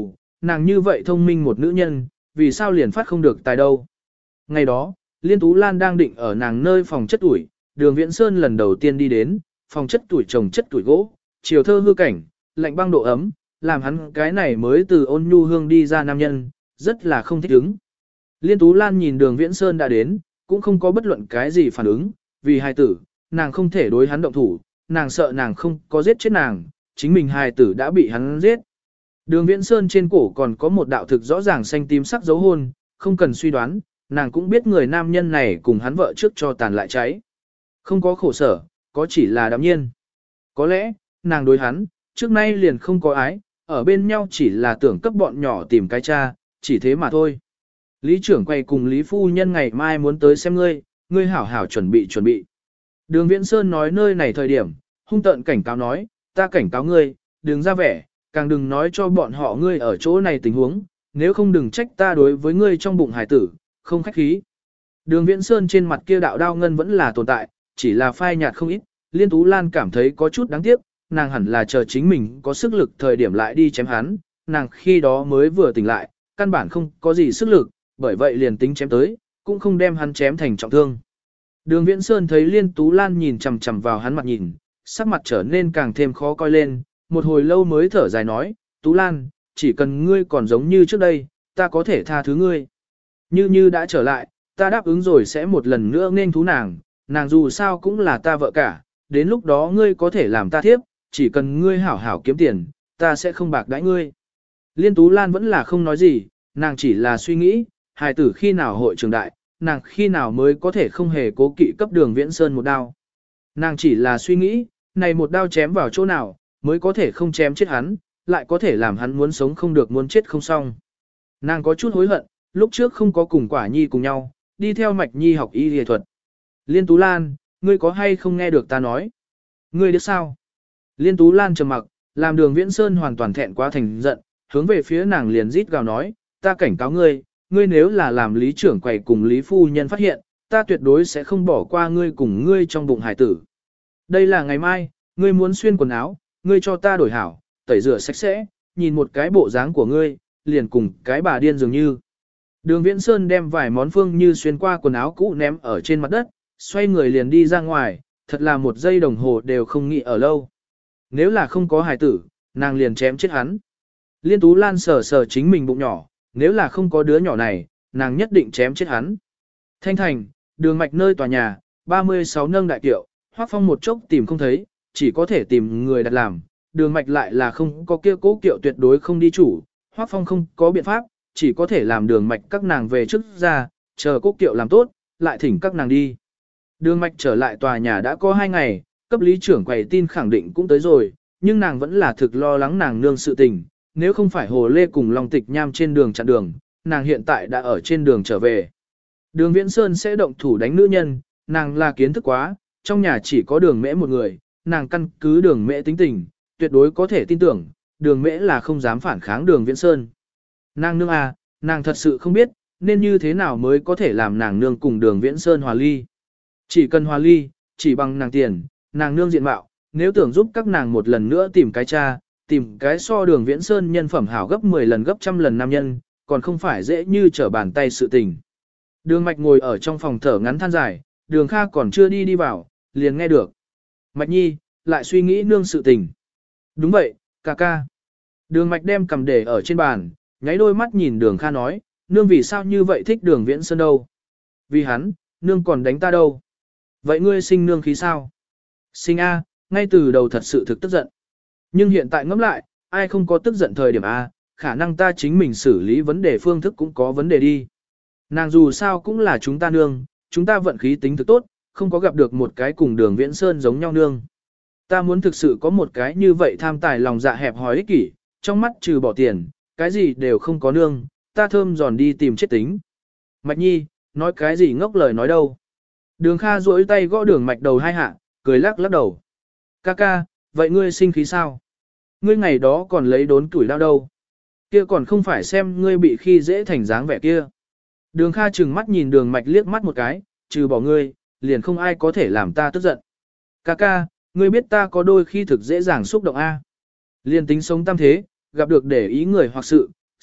A: nàng như vậy thông minh một nữ nhân, vì sao liền phát không được tài đâu. Ngày đó, Liên Tú Lan đang định ở nàng nơi phòng chất tuổi, Đường Viễn Sơn lần đầu tiên đi đến, phòng chất tuổi trồng chất tuổi gỗ, chiều thơ hư cảnh, lạnh băng độ ấm, làm hắn cái này mới từ ôn nhu hương đi ra nam nhân, rất là không thích ứng. Liên Tú Lan nhìn Đường Viễn Sơn đã đến, cũng không có bất luận cái gì phản ứng, vì hài tử, nàng không thể đối hắn động thủ, nàng sợ nàng không có giết chết nàng, chính mình hài tử đã bị hắn giết. Đường Viễn Sơn trên cổ còn có một đạo thực rõ ràng xanh tím sắc dấu hôn, không cần suy đoán, nàng cũng biết người nam nhân này cùng hắn vợ trước cho tàn lại cháy. Không có khổ sở, có chỉ là đạm nhiên. Có lẽ, nàng đối hắn, trước nay liền không có ái, ở bên nhau chỉ là tưởng cấp bọn nhỏ tìm cái cha, chỉ thế mà thôi. Lý trưởng quay cùng Lý phu nhân ngày mai muốn tới xem ngươi, ngươi hảo hảo chuẩn bị. Đường Viễn Sơn nói nơi này thời điểm, hung tợn cảnh cáo nói, ta cảnh cáo ngươi, đừng ra vẻ, càng đừng nói cho bọn họ ngươi ở chỗ này tình huống, nếu không đừng trách ta đối với ngươi trong bụng hải tử, không khách khí. Đường Viễn Sơn trên mặt kia đạo đao ngân vẫn là tồn tại, chỉ là phai nhạt không ít, Liên Tú Lan cảm thấy có chút đáng tiếc, nàng hẳn là chờ chính mình có sức lực thời điểm lại đi chém hắn, nàng khi đó mới vừa tỉnh lại, căn bản không có gì sức lực, bởi vậy liền tính chém tới, cũng không đem hắn chém thành trọng thương. Đường Viễn Sơn thấy Liên Tú Lan nhìn chằm chằm vào hắn mặt nhìn, sắc mặt trở nên càng thêm khó coi lên, một hồi lâu mới thở dài nói, Tú Lan, chỉ cần ngươi còn giống như trước đây, ta có thể tha thứ ngươi. Như đã trở lại, ta đáp ứng rồi sẽ một lần nữa nên thú nàng, nàng dù sao cũng là ta vợ cả, đến lúc đó ngươi có thể làm ta thiếp, chỉ cần ngươi hảo hảo kiếm tiền, ta sẽ không bạc đãi ngươi. Liên Tú Lan vẫn là không nói gì, nàng chỉ là suy nghĩ, hài tử khi nào hội trường đại, nàng khi nào mới có thể không hề cố kỵ cấp Đường Viễn Sơn một đao. Nàng chỉ là suy nghĩ, này một đao chém vào chỗ nào, mới có thể không chém chết hắn, lại có thể làm hắn muốn sống không được muốn chết không xong. Nàng có chút hối hận, lúc trước không có cùng Quả Nhi cùng nhau, đi theo Mạch Nhi học y y thuật. Liên Tú Lan, ngươi có hay không nghe được ta nói? Ngươi biết sao? Liên Tú Lan trầm mặc, làm Đường Viễn Sơn hoàn toàn thẹn quá thành giận, hướng về phía nàng liền rít gào nói, ta cảnh cáo ngươi, ngươi nếu là làm lý trưởng quầy cùng lý phu nhân phát hiện, ta tuyệt đối sẽ không bỏ qua ngươi cùng ngươi trong bụng hải tử. Đây là ngày mai, ngươi muốn xuyên quần áo, ngươi cho ta đổi hảo, tẩy rửa sạch sẽ, nhìn một cái bộ dáng của ngươi, liền cùng cái bà điên dường như. Đường Viễn Sơn đem vài món phương như xuyên qua quần áo cũ ném ở trên mặt đất, xoay người liền đi ra ngoài, thật là một giây đồng hồ đều không nghĩ ở lâu. Nếu là không có hài tử, nàng liền chém chết hắn. Liên Tú Lan sờ sờ chính mình bụng nhỏ, nếu là không có đứa nhỏ này, nàng nhất định chém chết hắn. Thanh Thành, đường mạch nơi tòa nhà, 36 nâng đại kiệu, Hoắc Phong một chốc tìm không thấy, chỉ có thể tìm người đặt làm, đường mạch lại là không có kia cố kiệu tuyệt đối không đi chủ, Hoắc Phong không có biện pháp, chỉ có thể làm đường mạch các nàng về trước ra, chờ cố kiệu làm tốt, lại thỉnh các nàng đi. Đường mạch trở lại tòa nhà đã có 2 ngày, cấp lý trưởng quầy tin khẳng định cũng tới rồi, nhưng nàng vẫn là thực lo lắng nàng nương sự tình, nếu không phải Hồ Lê cùng Long Tịch Nham trên đường chặn đường, nàng hiện tại đã ở trên đường trở về. Đường Viễn Sơn sẽ động thủ đánh nữ nhân, nàng là kiến thức quá, trong nhà chỉ có đường mễ một người, nàng căn cứ đường mễ tính tình, tuyệt đối có thể tin tưởng, đường mễ là không dám phản kháng đường Viễn Sơn. Nàng nương à, nàng thật sự không biết, nên như thế nào mới có thể làm nàng nương cùng đường Viễn Sơn hòa ly. Chỉ cần hòa ly, chỉ bằng nàng tiền, nàng nương diện mạo, nếu tưởng giúp các nàng một lần nữa tìm cái cha, tìm cái so đường Viễn Sơn nhân phẩm hảo gấp 10 lần gấp trăm lần nam nhân, còn không phải dễ như trở bàn tay sự tình. Đường Mạch ngồi ở trong phòng thở ngắn than dài, Đường Kha còn chưa đi vào, liền nghe được. Mạch Nhi, lại suy nghĩ nương sự tình. Đúng vậy, ca ca. Đường Mạch đem cầm để ở trên bàn, nháy đôi mắt nhìn Đường Kha nói, nương vì sao như vậy thích Đường Viễn Sơn đâu? Vì hắn, nương còn đánh ta đâu? Vậy ngươi sinh nương khí sao? Sinh A, ngay từ đầu thật sự thực tức giận. Nhưng hiện tại ngẫm lại, ai không có tức giận thời điểm A, khả năng ta chính mình xử lý vấn đề phương thức cũng có vấn đề đi. Nàng dù sao cũng là chúng ta nương, chúng ta vận khí tính thực tốt, không có gặp được một cái cùng Đường Viễn Sơn giống nhau nương. Ta muốn thực sự có một cái như vậy tham tài lòng dạ hẹp hòi ích kỷ, trong mắt trừ bỏ tiền, cái gì đều không có nương, ta thơm giòn đi tìm chết tính. Mạch Nhi, nói cái gì ngốc lời nói đâu. Đường Kha duỗi tay gõ Đường Mạch đầu hai hạ, cười lắc lắc đầu. Ca ca, vậy ngươi sinh khí sao? Ngươi ngày đó còn lấy đốn tuổi đau đâu? Kia còn không phải xem ngươi bị khi dễ thành dáng vẻ kia. Đường Kha trừng mắt nhìn Đường Mạch liếc mắt một cái, trừ bỏ ngươi, liền không ai có thể làm ta tức giận. Ca ca, ngươi biết ta có đôi khi thực dễ dàng xúc động a. Liền tính sống tam thế, gặp được để ý người hoặc sự,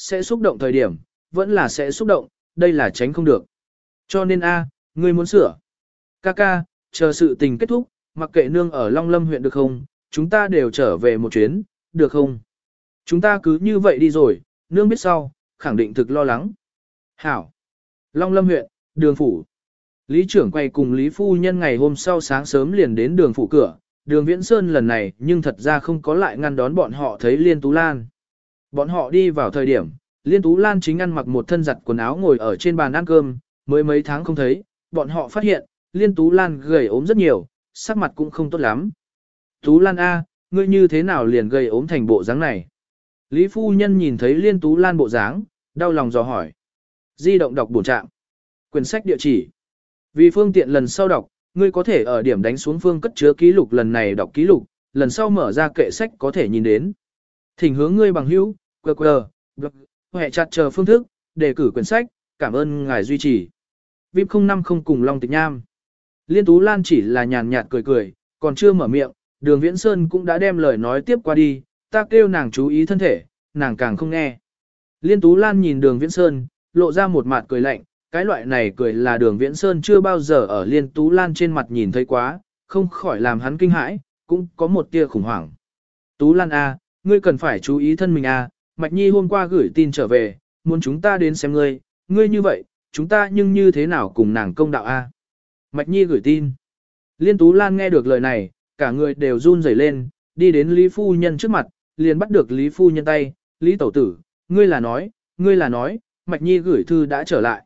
A: sẽ xúc động thời điểm, vẫn là sẽ xúc động, đây là tránh không được. Cho nên ngươi muốn sửa. Ca, chờ sự tình kết thúc, mặc kệ nương ở Long Lâm huyện được không, chúng ta đều trở về một chuyến, được không? Chúng ta cứ như vậy đi rồi, nương biết sau, khẳng định thực lo lắng. Hảo. Long Lâm huyện, đường phủ. Lý trưởng quay cùng Lý phu nhân ngày hôm sau sáng sớm liền đến đường phủ cửa, đường Viễn Sơn lần này nhưng thật ra không có lại ngăn đón bọn họ thấy Liên Tú Lan. Bọn họ đi vào thời điểm, Liên Tú Lan chính ăn mặc một thân giặt quần áo ngồi ở trên bàn ăn cơm, mới mấy tháng không thấy, bọn họ phát hiện, Liên Tú Lan gầy ốm rất nhiều, sắc mặt cũng không tốt lắm. Tú Lan ngươi như thế nào liền gầy ốm thành bộ dáng này? Lý phu nhân nhìn thấy Liên Tú Lan bộ dáng, đau lòng dò hỏi. Di động đọc bổ trạng. Quyển sách địa chỉ. Vì phương tiện lần sau đọc, ngươi có thể ở điểm đánh xuống phương cất chứa ký lục lần này đọc ký lục, lần sau mở ra kệ sách có thể nhìn đến. Thỉnh hướng ngươi bằng hữu, QR, blog, hệ chặt chờ phương thức, đề cử quyển sách, cảm ơn ngài duy trì. VIP 050 cùng Long Tịch Nham. Liên Tú Lan chỉ là nhàn nhạt cười cười, còn chưa mở miệng, đường Viễn Sơn cũng đã đem lời nói tiếp qua đi, ta kêu nàng chú ý thân thể, nàng càng không nghe. Liên Tú Lan nhìn đường Viễn Sơn, lộ ra một mặt cười lạnh, cái loại này cười là đường Viễn Sơn chưa bao giờ ở Liên Tú Lan trên mặt nhìn thấy quá, không khỏi làm hắn kinh hãi, cũng có một tia khủng hoảng. Tú Lan ngươi cần phải chú ý thân mình Mạch Nhi hôm qua gửi tin trở về, muốn chúng ta đến xem ngươi như vậy, chúng ta nhưng như thế nào cùng nàng công đạo Mạch Nhi gửi tin. Liên Tú Lan nghe được lời này, cả người đều run rẩy lên, đi đến Lý phu nhân trước mặt, liền bắt được Lý phu nhân tay, Lý tẩu tử, ngươi là nói, Mạch Nhi gửi thư đã trở lại.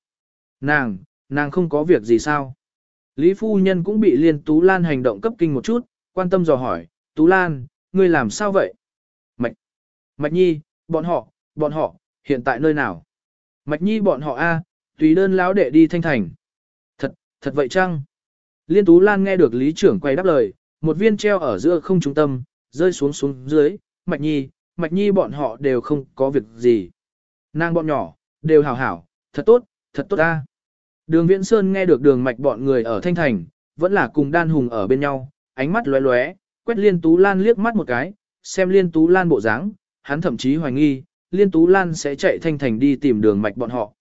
A: Nàng không có việc gì sao? Lý phu nhân cũng bị Liên Tú Lan hành động cấp kinh một chút, quan tâm dò hỏi, Tú Lan, ngươi làm sao vậy? Mạch Nhi, bọn họ, hiện tại nơi nào? Mạch Nhi bọn họ tùy đơn lão đệ đi Thanh Thành. Thật vậy chăng? Liên Tú Lan nghe được Lý trưởng quay đáp lời, một viên treo ở giữa không trung tâm, rơi xuống dưới, Mạch Nhi bọn họ đều không có việc gì. Nàng bọn nhỏ, đều hảo, thật tốt Đường Viễn Sơn nghe được đường Mạch bọn người ở Thanh Thành, vẫn là cùng Đan Hùng ở bên nhau, ánh mắt lóe lóe, quét Liên Tú Lan liếc mắt một cái, xem Liên Tú Lan bộ dáng, hắn thậm chí hoài nghi, Liên Tú Lan sẽ chạy Thanh Thành đi tìm đường Mạch bọn họ.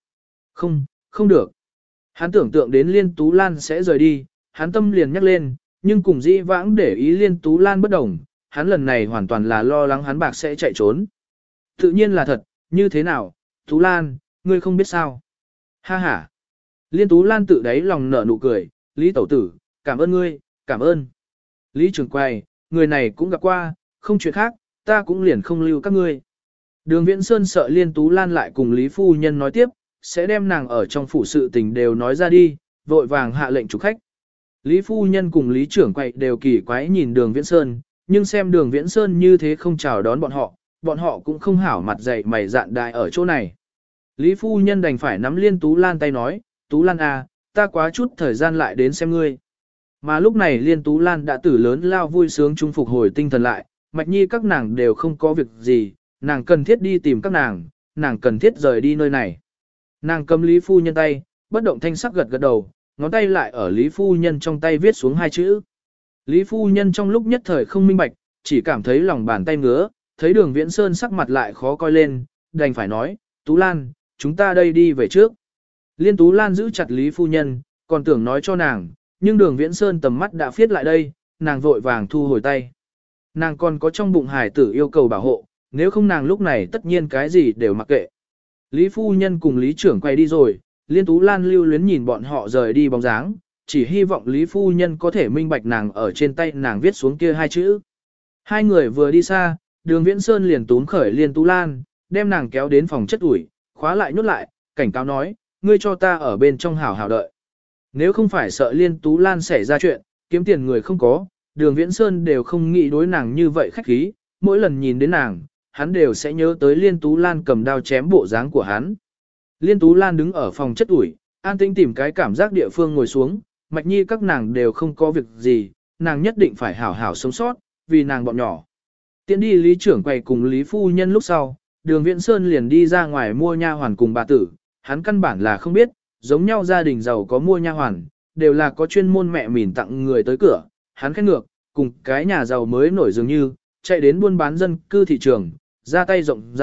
A: Không được. Hắn tưởng tượng đến Liên Tú Lan sẽ rời đi, hắn tâm liền nhắc lên, nhưng cùng dĩ vãng để ý Liên Tú Lan bất đồng, hắn lần này hoàn toàn là lo lắng hắn bạc sẽ chạy trốn. Tự nhiên là thật, như thế nào, Tú Lan, ngươi không biết sao. Ha ha. Liên Tú Lan tự đáy lòng nở nụ cười, Lý tẩu tử, cảm ơn ngươi, cảm ơn. Lý trưởng quay, người này cũng gặp qua, không chuyện khác, ta cũng liền không lưu các ngươi. Đường Viễn Sơn sợ Liên Tú Lan lại cùng Lý phu nhân nói tiếp, sẽ đem nàng ở trong phủ sự tình đều nói ra đi, vội vàng hạ lệnh chủ khách. Lý phu nhân cùng Lý trưởng quay đều kỳ quái nhìn đường Viễn Sơn, nhưng xem đường Viễn Sơn như thế không chào đón bọn họ cũng không hảo mặt dày mày dạn đại ở chỗ này. Lý phu nhân đành phải nắm Liên Tú Lan tay nói, Tú Lan ta quá chút thời gian lại đến xem ngươi. Mà lúc này Liên Tú Lan đã tử lớn lao vui sướng trung phục hồi tinh thần lại, Mạch Nhi các nàng đều không có việc gì, nàng cần thiết đi tìm các nàng cần thiết rời đi nơi này. Nàng cầm Lý phu nhân tay, bất động thanh sắc gật gật đầu, ngón tay lại ở Lý phu nhân trong tay viết xuống hai chữ. Lý phu nhân trong lúc nhất thời không minh bạch, chỉ cảm thấy lòng bàn tay ngứa, thấy đường Viễn Sơn sắc mặt lại khó coi lên, đành phải nói, Tú Lan, chúng ta đây đi về trước. Liên Tú Lan giữ chặt Lý phu nhân, còn tưởng nói cho nàng, nhưng đường Viễn Sơn tầm mắt đã phiết lại đây, nàng vội vàng thu hồi tay. Nàng còn có trong bụng hải tử yêu cầu bảo hộ, nếu không nàng lúc này tất nhiên cái gì đều mặc kệ. Lý phu nhân cùng Lý trưởng quay đi rồi, Liên Tú Lan lưu luyến nhìn bọn họ rời đi bóng dáng, chỉ hy vọng Lý phu nhân có thể minh bạch nàng ở trên tay nàng viết xuống kia hai chữ. Hai người vừa đi xa, đường Viễn Sơn liền túm khởi Liên Tú Lan, đem nàng kéo đến phòng chất ủi, khóa lại nhốt lại, cảnh cáo nói, ngươi cho ta ở bên trong hảo hảo đợi. Nếu không phải sợ Liên Tú Lan xảy ra chuyện, kiếm tiền người không có, đường Viễn Sơn đều không nghĩ đối nàng như vậy khách khí, mỗi lần nhìn đến nàng, hắn đều sẽ nhớ tới Liên Tú Lan cầm đao chém bộ dáng của hắn. Liên Tú Lan đứng ở phòng chất ủi, an tĩnh tìm cái cảm giác địa phương ngồi xuống, Mạch Nhi các nàng đều không có việc gì, nàng nhất định phải hảo hảo sống sót, vì nàng bọn nhỏ. Tiến đi Lý trưởng quầy cùng Lý phu nhân lúc sau, đường Viễn Sơn liền đi ra ngoài mua nha hoàn cùng bà tử, hắn căn bản là không biết, giống nhau gia đình giàu có mua nha hoàn, đều là có chuyên môn mẹ mìn tặng người tới cửa, hắn khét ngược, cùng cái nhà giàu mới nổi dường như, chạy đến buôn bán dân cư thị trường, ra tay rộng rãi,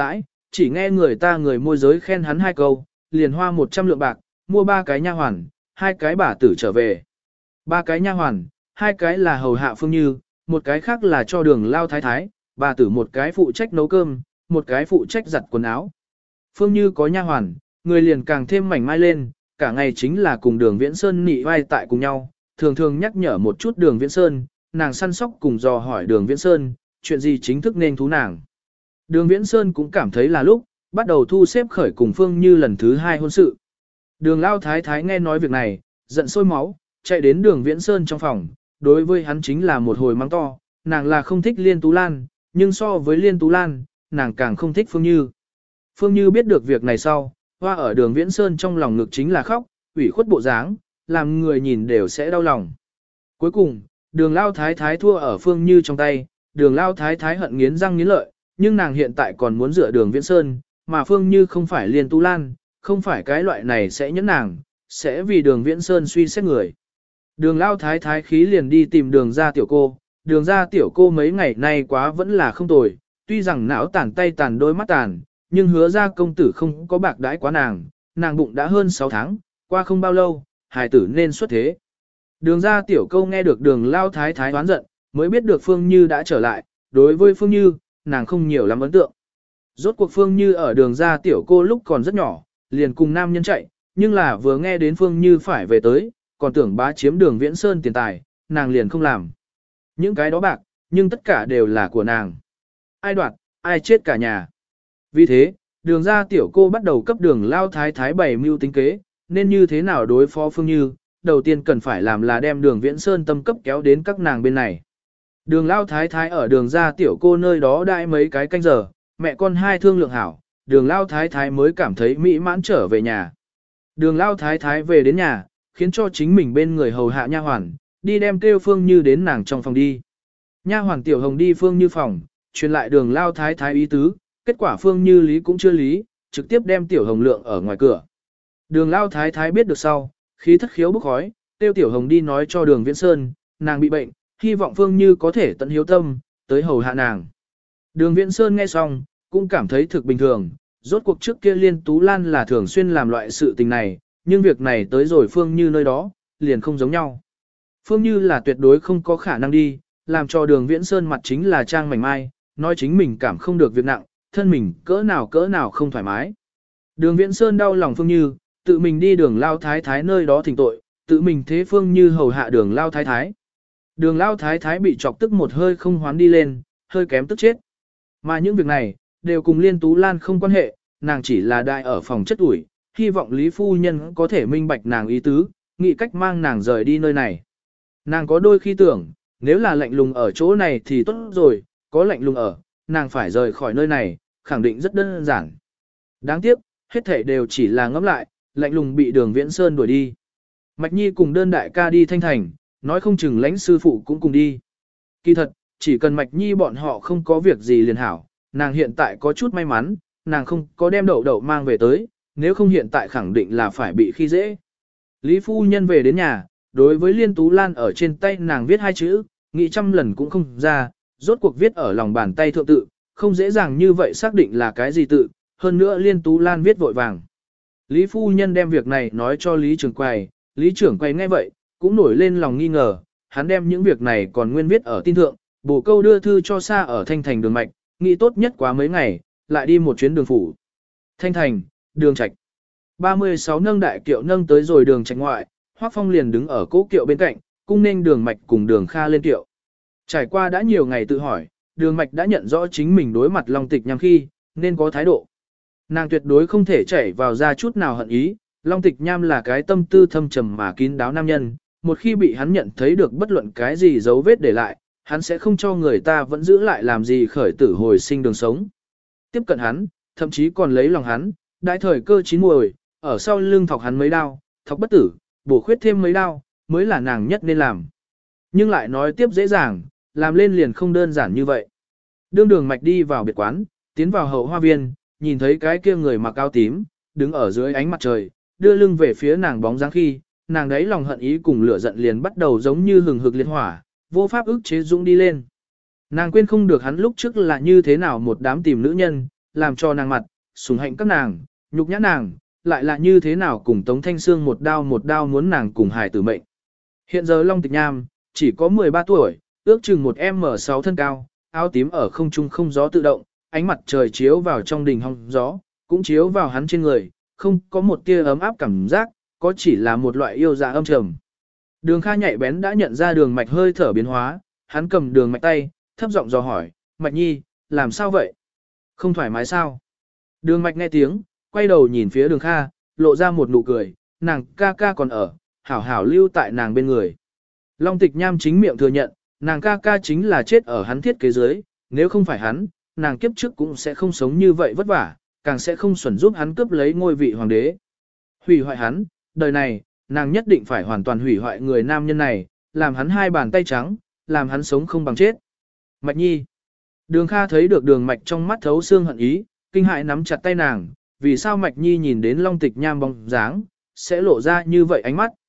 A: chỉ nghe người môi giới khen hắn 2 câu, liền hoa 100 lượng bạc, mua 3 cái nha hoàn, 2 cái bà tử trở về. 3 cái nha hoàn, 2 cái là hầu hạ Phương Như, một cái khác là cho Đường Lao thái thái, bà tử một cái phụ trách nấu cơm, một cái phụ trách giặt quần áo. Phương Như có nha hoàn, người liền càng thêm mảnh mai lên, cả ngày chính là cùng Đường Viễn Sơn nị vai tại cùng nhau, thường thường nhắc nhở một chút Đường Viễn Sơn, nàng săn sóc cùng dò hỏi Đường Viễn Sơn, chuyện gì chính thức nên thú nàng. Đường Viễn Sơn cũng cảm thấy là lúc, bắt đầu thu xếp khởi cùng Phương Như lần thứ 2 hôn sự. Đường Lao thái thái nghe nói việc này, giận sôi máu, chạy đến Đường Viễn Sơn trong phòng, đối với hắn chính là một hồi mắng to, nàng là không thích Liên Tú Lan, nhưng so với Liên Tú Lan, nàng càng không thích Phương Như. Phương Như biết được việc này sau, hoa ở Đường Viễn Sơn trong lòng ngực chính là khóc, ủy khuất bộ dáng, làm người nhìn đều sẽ đau lòng. Cuối cùng, Đường Lao thái thái thua ở Phương Như trong tay, Đường Lao thái thái hận nghiến răng nghiến lợi, nhưng nàng hiện tại còn muốn dựa Đường Viễn Sơn, mà Phương Như không phải Liên Tú Lan, không phải cái loại này sẽ nhẫn nàng, sẽ vì Đường Viễn Sơn suy xét người. Đường Lao thái thái khí liền đi tìm Đường gia tiểu cô, Đường gia tiểu cô mấy ngày nay quá vẫn là không tồi, tuy rằng não tàn tay tàn đôi mắt tàn, nhưng Hứa gia công tử không có bạc đãi quá nàng bụng đã hơn 6 tháng, qua không bao lâu, hài tử nên xuất thế. Đường gia tiểu cô nghe được Đường Lao thái thái oán giận, mới biết được Phương Như đã trở lại, đối với Phương Như, nàng không nhiều lắm ấn tượng. Rốt cuộc Phương Như ở Đường gia tiểu cô lúc còn rất nhỏ, liền cùng nam nhân chạy, nhưng là vừa nghe đến Phương Như phải về tới, còn tưởng bá chiếm Đường Viễn Sơn tiền tài, nàng liền không làm. Những cái đó bạc, nhưng tất cả đều là của nàng. Ai đoạt, ai chết cả nhà. Vì thế, Đường gia tiểu cô bắt đầu cấp Đường Lao thái thái bày mưu tính kế, nên như thế nào đối phó Phương Như, đầu tiên cần phải làm là đem Đường Viễn Sơn tâm cấp kéo đến các nàng bên này. Đường Lao thái thái ở Đường gia tiểu cô nơi đó đãi mấy cái canh giờ, mẹ con hai thương lượng hảo, Đường Lao thái thái mới cảm thấy mỹ mãn trở về nhà. Đường Lao thái thái về đến nhà, khiến cho chính mình bên người hầu hạ nha hoàn, đi đem kêu Phương Như đến nàng trong phòng đi. Nha hoàn Tiểu Hồng đi Phương Như phòng, truyền lại Đường Lao thái thái ý tứ, kết quả Phương Như lý cũng chưa lý, trực tiếp đem Tiểu Hồng lượng ở ngoài cửa. Đường Lao thái thái biết được sau, khí thất khiếu bốc khói, tiêu Tiểu Hồng đi nói cho Đường Viễn Sơn, nàng bị bệnh, hy vọng Phương Như có thể tận hiếu tâm, tới hầu hạ nàng. Đường Viễn Sơn nghe xong, cũng cảm thấy thực bình thường, rốt cuộc trước kia Liên Tú Lan là thường xuyên làm loại sự tình này, nhưng việc này tới rồi Phương Như nơi đó, liền không giống nhau. Phương Như là tuyệt đối không có khả năng đi, làm cho Đường Viễn Sơn mặt chính là trang mảnh mai, nói chính mình cảm không được việc nặng, thân mình cỡ nào không thoải mái. Đường Viễn Sơn đau lòng Phương Như, tự mình đi Đường Lao thái thái nơi đó thỉnh tội, tự mình thế Phương Như hầu hạ Đường Lao thái thái. Đường Lao thái thái bị chọc tức một hơi không hoán đi lên, hơi kém tức chết. Mà những việc này, đều cùng Liên Tú Lan không quan hệ, nàng chỉ là đại ở phòng chất ủi, hy vọng Lý Phu Nhân có thể minh bạch nàng ý tứ, nghĩ cách mang nàng rời đi nơi này. Nàng có đôi khi tưởng, nếu là lạnh lùng ở chỗ này thì tốt rồi, có lạnh lùng ở, nàng phải rời khỏi nơi này, khẳng định rất đơn giản. Đáng tiếc, hết thảy đều chỉ là ngẫm lại, lạnh lùng bị Đường Viễn Sơn đuổi đi. Mạch Nhi cùng đơn đại ca đi Thanh Thành, nói không chừng lãnh sư phụ cũng cùng đi. Kỳ thật, chỉ cần Mạch Nhi bọn họ không có việc gì liền hảo, nàng hiện tại có chút may mắn, nàng không có đem đậu đậu mang về tới, nếu không hiện tại khẳng định là phải bị khi dễ. Lý Phu Nhân về đến nhà, đối với Liên Tú Lan ở trên tay nàng viết 2 chữ, nghĩ trăm lần cũng không ra, rốt cuộc viết ở lòng bàn tay thượng tự, không dễ dàng như vậy xác định là cái gì tự, hơn nữa Liên Tú Lan viết vội vàng. Lý Phu Nhân đem việc này nói cho Lý Trưởng Quầy, Lý Trưởng Quầy nghe vậy, cũng nổi lên lòng nghi ngờ, hắn đem những việc này còn nguyên viết ở tin thượng, bổ câu đưa thư cho xa ở Thanh Thành Đường Mạch, nghĩ tốt nhất quá mấy ngày, lại đi một chuyến đường phủ. Thanh Thành, Đường Trạch. 36 nâng đại kiệu nâng tới rồi Đường Trạch ngoại, Hoắc Phong liền đứng ở cố kiệu bên cạnh, cung nên Đường Mạch cùng Đường Kha lên kiệu. Trải qua đã nhiều ngày tự hỏi, Đường Mạch đã nhận rõ chính mình đối mặt Long Tịch Nham khi, nên có thái độ. Nàng tuyệt đối không thể chảy vào ra chút nào hận ý, Long Tịch Nham là cái tâm tư thâm trầm mà kín đáo nam nhân, một khi bị hắn nhận thấy được bất luận cái gì dấu vết để lại, hắn sẽ không cho người ta vẫn giữ lại làm gì khởi tử hồi sinh đường sống. Tiếp cận hắn, thậm chí còn lấy lòng hắn, đại thời cơ chín muồi, ở sau lưng thọc hắn mấy đao, thọc bất tử, bổ khuyết thêm mấy đao, mới là nàng nhất nên làm. Nhưng lại nói tiếp dễ dàng, làm lên liền không đơn giản như vậy. Đương Đường Mạch đi vào biệt quán, tiến vào hậu hoa viên, nhìn thấy cái kia người mặc áo tím, đứng ở dưới ánh mặt trời, đưa lưng về phía nàng bóng dáng khi, nàng đấy lòng hận ý cùng lửa giận liền bắt đầu giống như hừng hực liệt hỏa, vô pháp ức chế dũng đi lên. Nàng quên không được hắn lúc trước là như thế nào một đám tìm nữ nhân, làm cho nàng mặt, sủng hạnh các nàng, nhục nhã nàng, lại là như thế nào cùng Tống Thanh Sương một đao muốn nàng cùng hài tử mệnh. Hiện giờ Long Tịch Nham chỉ có 13 tuổi, ước chừng một M6 thân cao, áo tím ở không trung không gió tự động, ánh mặt trời chiếu vào trong đình hong gió, cũng chiếu vào hắn trên người, không có một tia ấm áp cảm giác, có chỉ là một loại yêu dạ âm trầm. Đường Kha nhạy bén đã nhận ra Đường Mạch hơi thở biến hóa, hắn cầm Đường Mạch tay, thấp giọng dò hỏi, Mạch Nhi, làm sao vậy? Không thoải mái sao? Đường Mạch nghe tiếng, quay đầu nhìn phía Đường Kha, lộ ra một nụ cười, nàng ca ca còn ở, hảo hảo lưu tại nàng bên người. Long Tịch Nham chính miệng thừa nhận, nàng ca ca chính là chết ở hắn thiết kế dưới, nếu không phải hắn, nàng kiếp trước cũng sẽ không sống như vậy vất vả, càng sẽ không xuẩn giúp hắn cướp lấy ngôi vị hoàng đế. Hủy hoại hắn, đời này, nàng nhất định phải hoàn toàn hủy hoại người nam nhân này, làm hắn hai bàn tay trắng, làm hắn sống không bằng chết. Mạch Nhi. Đường Kha thấy được Đường Mạch trong mắt thấu xương hận ý, kinh hãi nắm chặt tay nàng, vì sao Mạch Nhi nhìn đến Long Tịch Nham bóng dáng, sẽ lộ ra như vậy ánh mắt.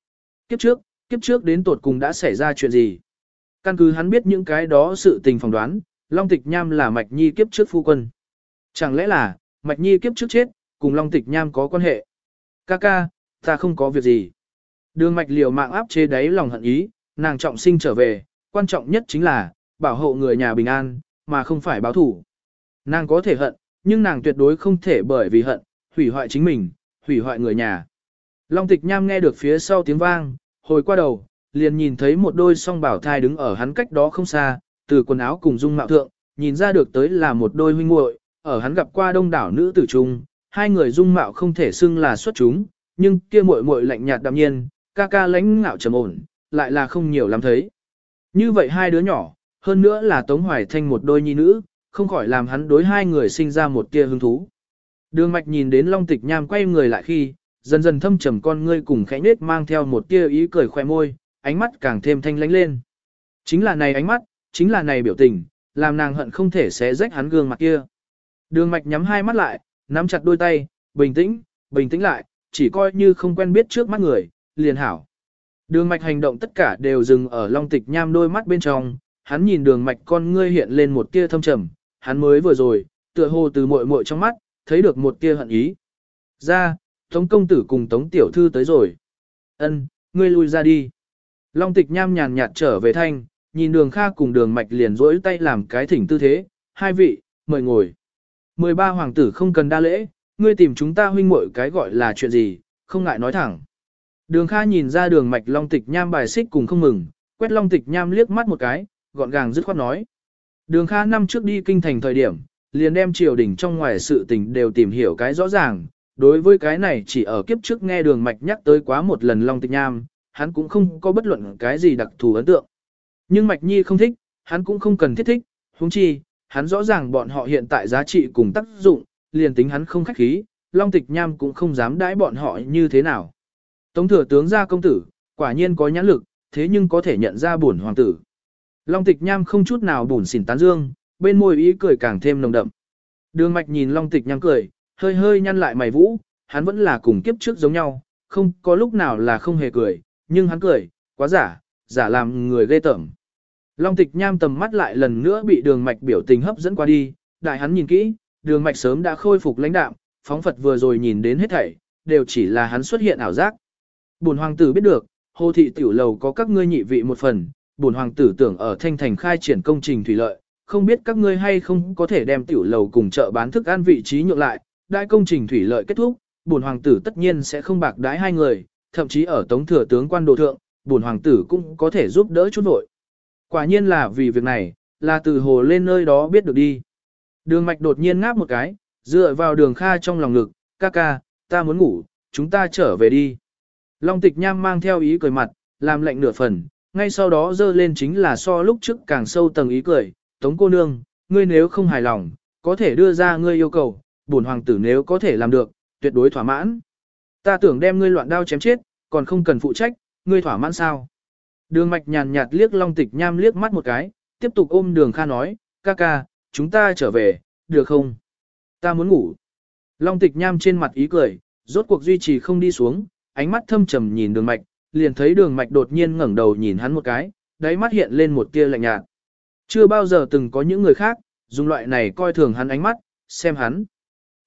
A: Kiếp trước đến tột cùng đã xảy ra chuyện gì? Căn cứ hắn biết những cái đó sự tình phỏng đoán, Long Tịch Nham là Mạch Nhi kiếp trước phu quân. Chẳng lẽ là, Mạch Nhi kiếp trước chết, cùng Long Tịch Nham có quan hệ? Ca, ta không có việc gì. Đường Mạch liều mạng áp chế đáy lòng hận ý, nàng trọng sinh trở về, quan trọng nhất chính là, bảo hộ người nhà bình an, mà không phải báo thủ. Nàng có thể hận, nhưng nàng tuyệt đối không thể bởi vì hận, hủy hoại chính mình, hủy hoại người nhà. Long Tịch Nham nghe được phía sau tiếng vang, hồi qua đầu, liền nhìn thấy một đôi song bảo thai đứng ở hắn cách đó không xa, từ quần áo cùng dung mạo thượng, nhìn ra được tới là một đôi huynh muội, ở hắn gặp qua đông đảo nữ tử trung, hai người dung mạo không thể xưng là xuất chúng, nhưng kia muội muội lạnh nhạt đạm nhiên, ca ca lãnh ngạo trầm ổn, lại là không nhiều lắm thấy. Như vậy hai đứa nhỏ, hơn nữa là Tống Hoài Thanh một đôi nhi nữ, không khỏi làm hắn đối hai người sinh ra một tia hứng thú. Đường Mạch nhìn đến Long Tịch Nham quay người lại khi, dần dần thâm trầm con ngươi cùng khẽ nết mang theo một tia ý cười khoe môi, ánh mắt càng thêm thanh lãnh lên. Chính là này ánh mắt, chính là này biểu tình, làm nàng hận không thể xé rách hắn gương mặt kia. Đường Mạch nhắm hai mắt lại, nắm chặt đôi tay, bình tĩnh lại, chỉ coi như không quen biết trước mắt người, liền hảo. Đường Mạch hành động tất cả đều dừng ở Long Tịch Nham đôi mắt bên trong, hắn nhìn Đường Mạch con ngươi hiện lên một tia thâm trầm, hắn mới vừa rồi, tựa hồ từ muội muội trong mắt, thấy được một tia hận ý. Ra, Tống công tử cùng Tống tiểu thư tới rồi. Ân, ngươi lui ra đi. Long Tịch Nham nhàn nhạt trở về thanh, nhìn Đường Kha cùng Đường Mạch liền rỗi tay làm cái thỉnh tư thế, hai vị, mời ngồi. 13 hoàng tử không cần đa lễ, ngươi tìm chúng ta huynh muội cái gọi là chuyện gì, không ngại nói thẳng. Đường Kha nhìn ra Đường Mạch Long Tịch Nham bài xích cùng không mừng, quét Long Tịch Nham liếc mắt một cái, gọn gàng dứt khoát nói. Đường Kha năm trước đi kinh thành thời điểm, liền đem triều đình trong ngoài sự tình đều tìm hiểu cái rõ ràng, đối với cái này chỉ ở kiếp trước nghe Đường Mạch nhắc tới quá một lần Long Tịch Nham, hắn cũng không có bất luận cái gì đặc thù ấn tượng. Nhưng Mạch Nhi không thích, hắn cũng không cần thiết thích, huống chi, hắn rõ ràng bọn họ hiện tại giá trị cùng tác dụng, liền tính hắn không khách khí, Long Tịch Nham cũng không dám đãi bọn họ như thế nào. Tống thừa tướng gia công tử, quả nhiên có nhãn lực, thế nhưng có thể nhận ra bổn hoàng tử. Long Tịch Nham không chút nào bủn xỉn tán dương, bên môi ý cười càng thêm nồng đậm. Đường Mạch nhìn Long Tịch Nham cười, hơi hơi nhăn lại mày vũ, hắn vẫn là cùng kiếp trước giống nhau, không có lúc nào là không hề cười, nhưng hắn cười, quá giả làm người ghê tởm. Long Tịch Nham tầm mắt lại lần nữa bị Đường Mạch biểu tình hấp dẫn qua đi, đại hắn nhìn kỹ, Đường Mạch sớm đã khôi phục lãnh đạm, phóng phật vừa rồi nhìn đến hết thảy, đều chỉ là hắn xuất hiện ảo giác. Bổn hoàng tử biết được, Hồ thị tiểu lầu có các ngươi nhị vị một phần, bổn hoàng tử tưởng ở Thanh Thành khai triển công trình thủy lợi, không biết các ngươi hay không có thể đem tiểu lầu cùng chợ bán thức ăn vị trí nhượng lại, đại công trình thủy lợi kết thúc, bổn hoàng tử tất nhiên sẽ không bạc đãi hai người, thậm chí ở Tống thừa tướng quan đồ thượng, bổn hoàng tử cũng có thể giúp đỡ chút vội. Quả nhiên là vì việc này, là từ hồ lên nơi đó biết được đi. Đường Mạch đột nhiên ngáp một cái, dựa vào Đường Kha trong lòng ngực, ca, ta muốn ngủ, chúng ta trở về đi. Long Tịch Nham mang theo ý cười mặt, làm lệnh nửa phần, ngay sau đó dơ lên chính là so lúc trước càng sâu tầng ý cười, Tống cô nương, ngươi nếu không hài lòng, có thể đưa ra ngươi yêu cầu, bổn hoàng tử nếu có thể làm được, tuyệt đối thỏa mãn. Ta tưởng đem ngươi loạn đao chém chết, còn không cần phụ trách, ngươi thỏa mãn sao? Đường Mạch nhàn nhạt liếc Long Tịch Nham liếc mắt một cái, tiếp tục ôm Đường Kha nói, ca, chúng ta trở về, được không? Ta muốn ngủ. Long Tịch Nham trên mặt ý cười, rốt cuộc duy trì không đi xuống, ánh mắt thâm trầm nhìn Đường Mạch, liền thấy Đường Mạch đột nhiên ngẩng đầu nhìn hắn một cái, đáy mắt hiện lên một tia lạnh nhạt. Chưa bao giờ từng có những người khác, dùng loại này coi thường hắn ánh mắt, xem hắn.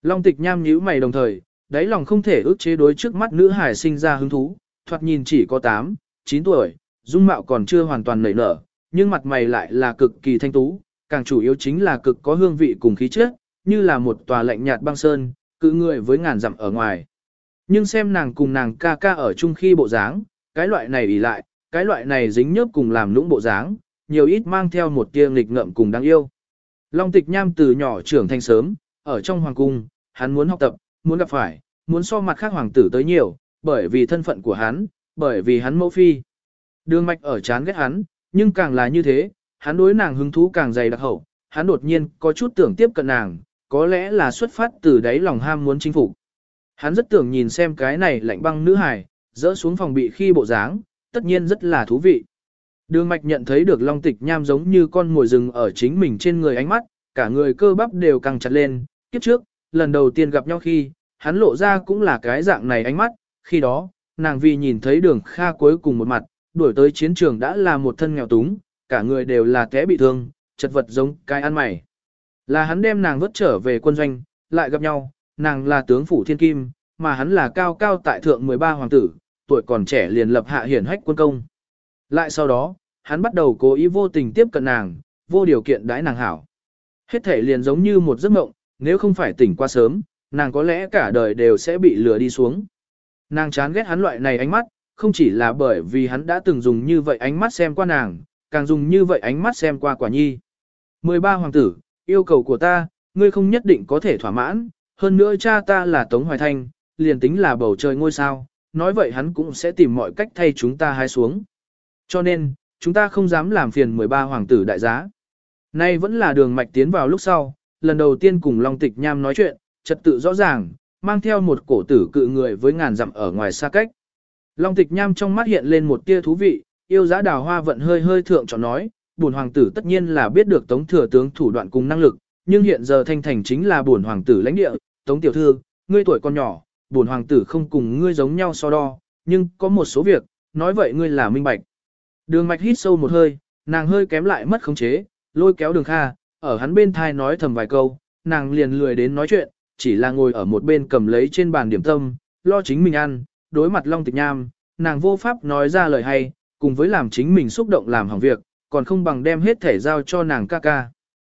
A: Long Tịch Nham nhíu mày đồng thời, đáy lòng không thể ức chế đối trước mắt nữ hải sinh ra hứng thú, thoạt nhìn chỉ có 8, 9 tuổi, dung mạo còn chưa hoàn toàn nảy nở, nhưng mặt mày lại là cực kỳ thanh tú, càng chủ yếu chính là cực có hương vị cùng khí chất, như là một tòa lạnh nhạt băng sơn, cự người với ngàn dặm ở ngoài. Nhưng xem nàng cùng nàng ca ca ở chung khi bộ dáng, cái loại này ỷ lại, cái loại này dính nhớp cùng làm lũng bộ dáng, nhiều ít mang theo một tia nghịch ngợm cùng đáng yêu. Long Tịch Nham từ nhỏ trưởng thành sớm, ở trong hoàng cung, hắn muốn học tập, muốn gặp phải, muốn so mặt khác hoàng tử tới nhiều, bởi vì thân phận của hắn, bởi vì hắn mẫu phi. Đường Mạch ở chán ghét hắn, nhưng càng là như thế, hắn đối nàng hứng thú càng dày đặc hậu, hắn đột nhiên có chút tưởng tiếp cận nàng, có lẽ là xuất phát từ đáy lòng ham muốn chinh phục. Hắn rất tưởng nhìn xem cái này lạnh băng nữ hài, dỡ xuống phòng bị khi bộ dáng, tất nhiên rất là thú vị. Đường Mạch nhận thấy được Long Tịch Nham giống như con mồi rừng ở chính mình trên người ánh mắt, cả người cơ bắp đều căng chặt lên, kiếp trước, lần đầu tiên gặp nhau khi, hắn lộ ra cũng là cái dạng này ánh mắt, khi đó, nàng vì nhìn thấy Đường Kha cuối cùng một mặt, đuổi tới chiến trường đã là một thân nghèo túng, cả người đều là té bị thương, chật vật giống cái ăn mày. Là hắn đem nàng vớt trở về quân doanh, lại gặp nhau, nàng là tướng phủ thiên kim, mà hắn là cao cao tại thượng 13 hoàng tử, tuổi còn trẻ liền lập hạ hiển hách quân công. Lại sau đó, hắn bắt đầu cố ý vô tình tiếp cận nàng, vô điều kiện đãi nàng hảo. Hết thể liền giống như một giấc mộng, nếu không phải tỉnh qua sớm, nàng có lẽ cả đời đều sẽ bị lừa đi xuống. Nàng chán ghét hắn loại này ánh mắt, không chỉ là bởi vì hắn đã từng dùng như vậy ánh mắt xem qua nàng, càng dùng như vậy ánh mắt xem qua quả nhi. 13 hoàng tử, yêu cầu của ta, ngươi không nhất định có thể thỏa mãn, hơn nữa cha ta là Tống Hoài Thanh, liền tính là bầu trời ngôi sao, nói vậy hắn cũng sẽ tìm mọi cách thay chúng ta hái xuống. Cho nên, chúng ta không dám làm phiền 13 hoàng tử đại giá. Nay vẫn là Đường Mạch tiến vào lúc sau, lần đầu tiên cùng Long Tịch Nham nói chuyện, trật tự rõ ràng, mang theo một cổ tử cự người với ngàn dặm ở ngoài xa cách. Long Tịch Nham trong mắt hiện lên một tia thú vị, yêu giá Đào Hoa vận hơi hơi thượng chọn nói, bổn hoàng tử tất nhiên là biết được Tống thừa tướng thủ đoạn cùng năng lực, nhưng hiện giờ Thanh Thành chính là bổn hoàng tử lãnh địa, Tống tiểu thư, ngươi tuổi còn nhỏ, bổn hoàng tử không cùng ngươi giống nhau so đo, nhưng có một số việc, nói vậy ngươi là minh bạch. Đường Mạch hít sâu một hơi, nàng hơi kém lại mất khống chế, lôi kéo Đường Kha, ở hắn bên thai nói thầm vài câu, nàng liền lười đến nói chuyện, chỉ là ngồi ở một bên cầm lấy trên bàn điểm tâm, lo chính mình ăn, đối mặt Long Tịch Nham, nàng vô pháp nói ra lời hay, cùng với làm chính mình xúc động làm hỏng việc, còn không bằng đem hết thể giao cho nàng ca ca.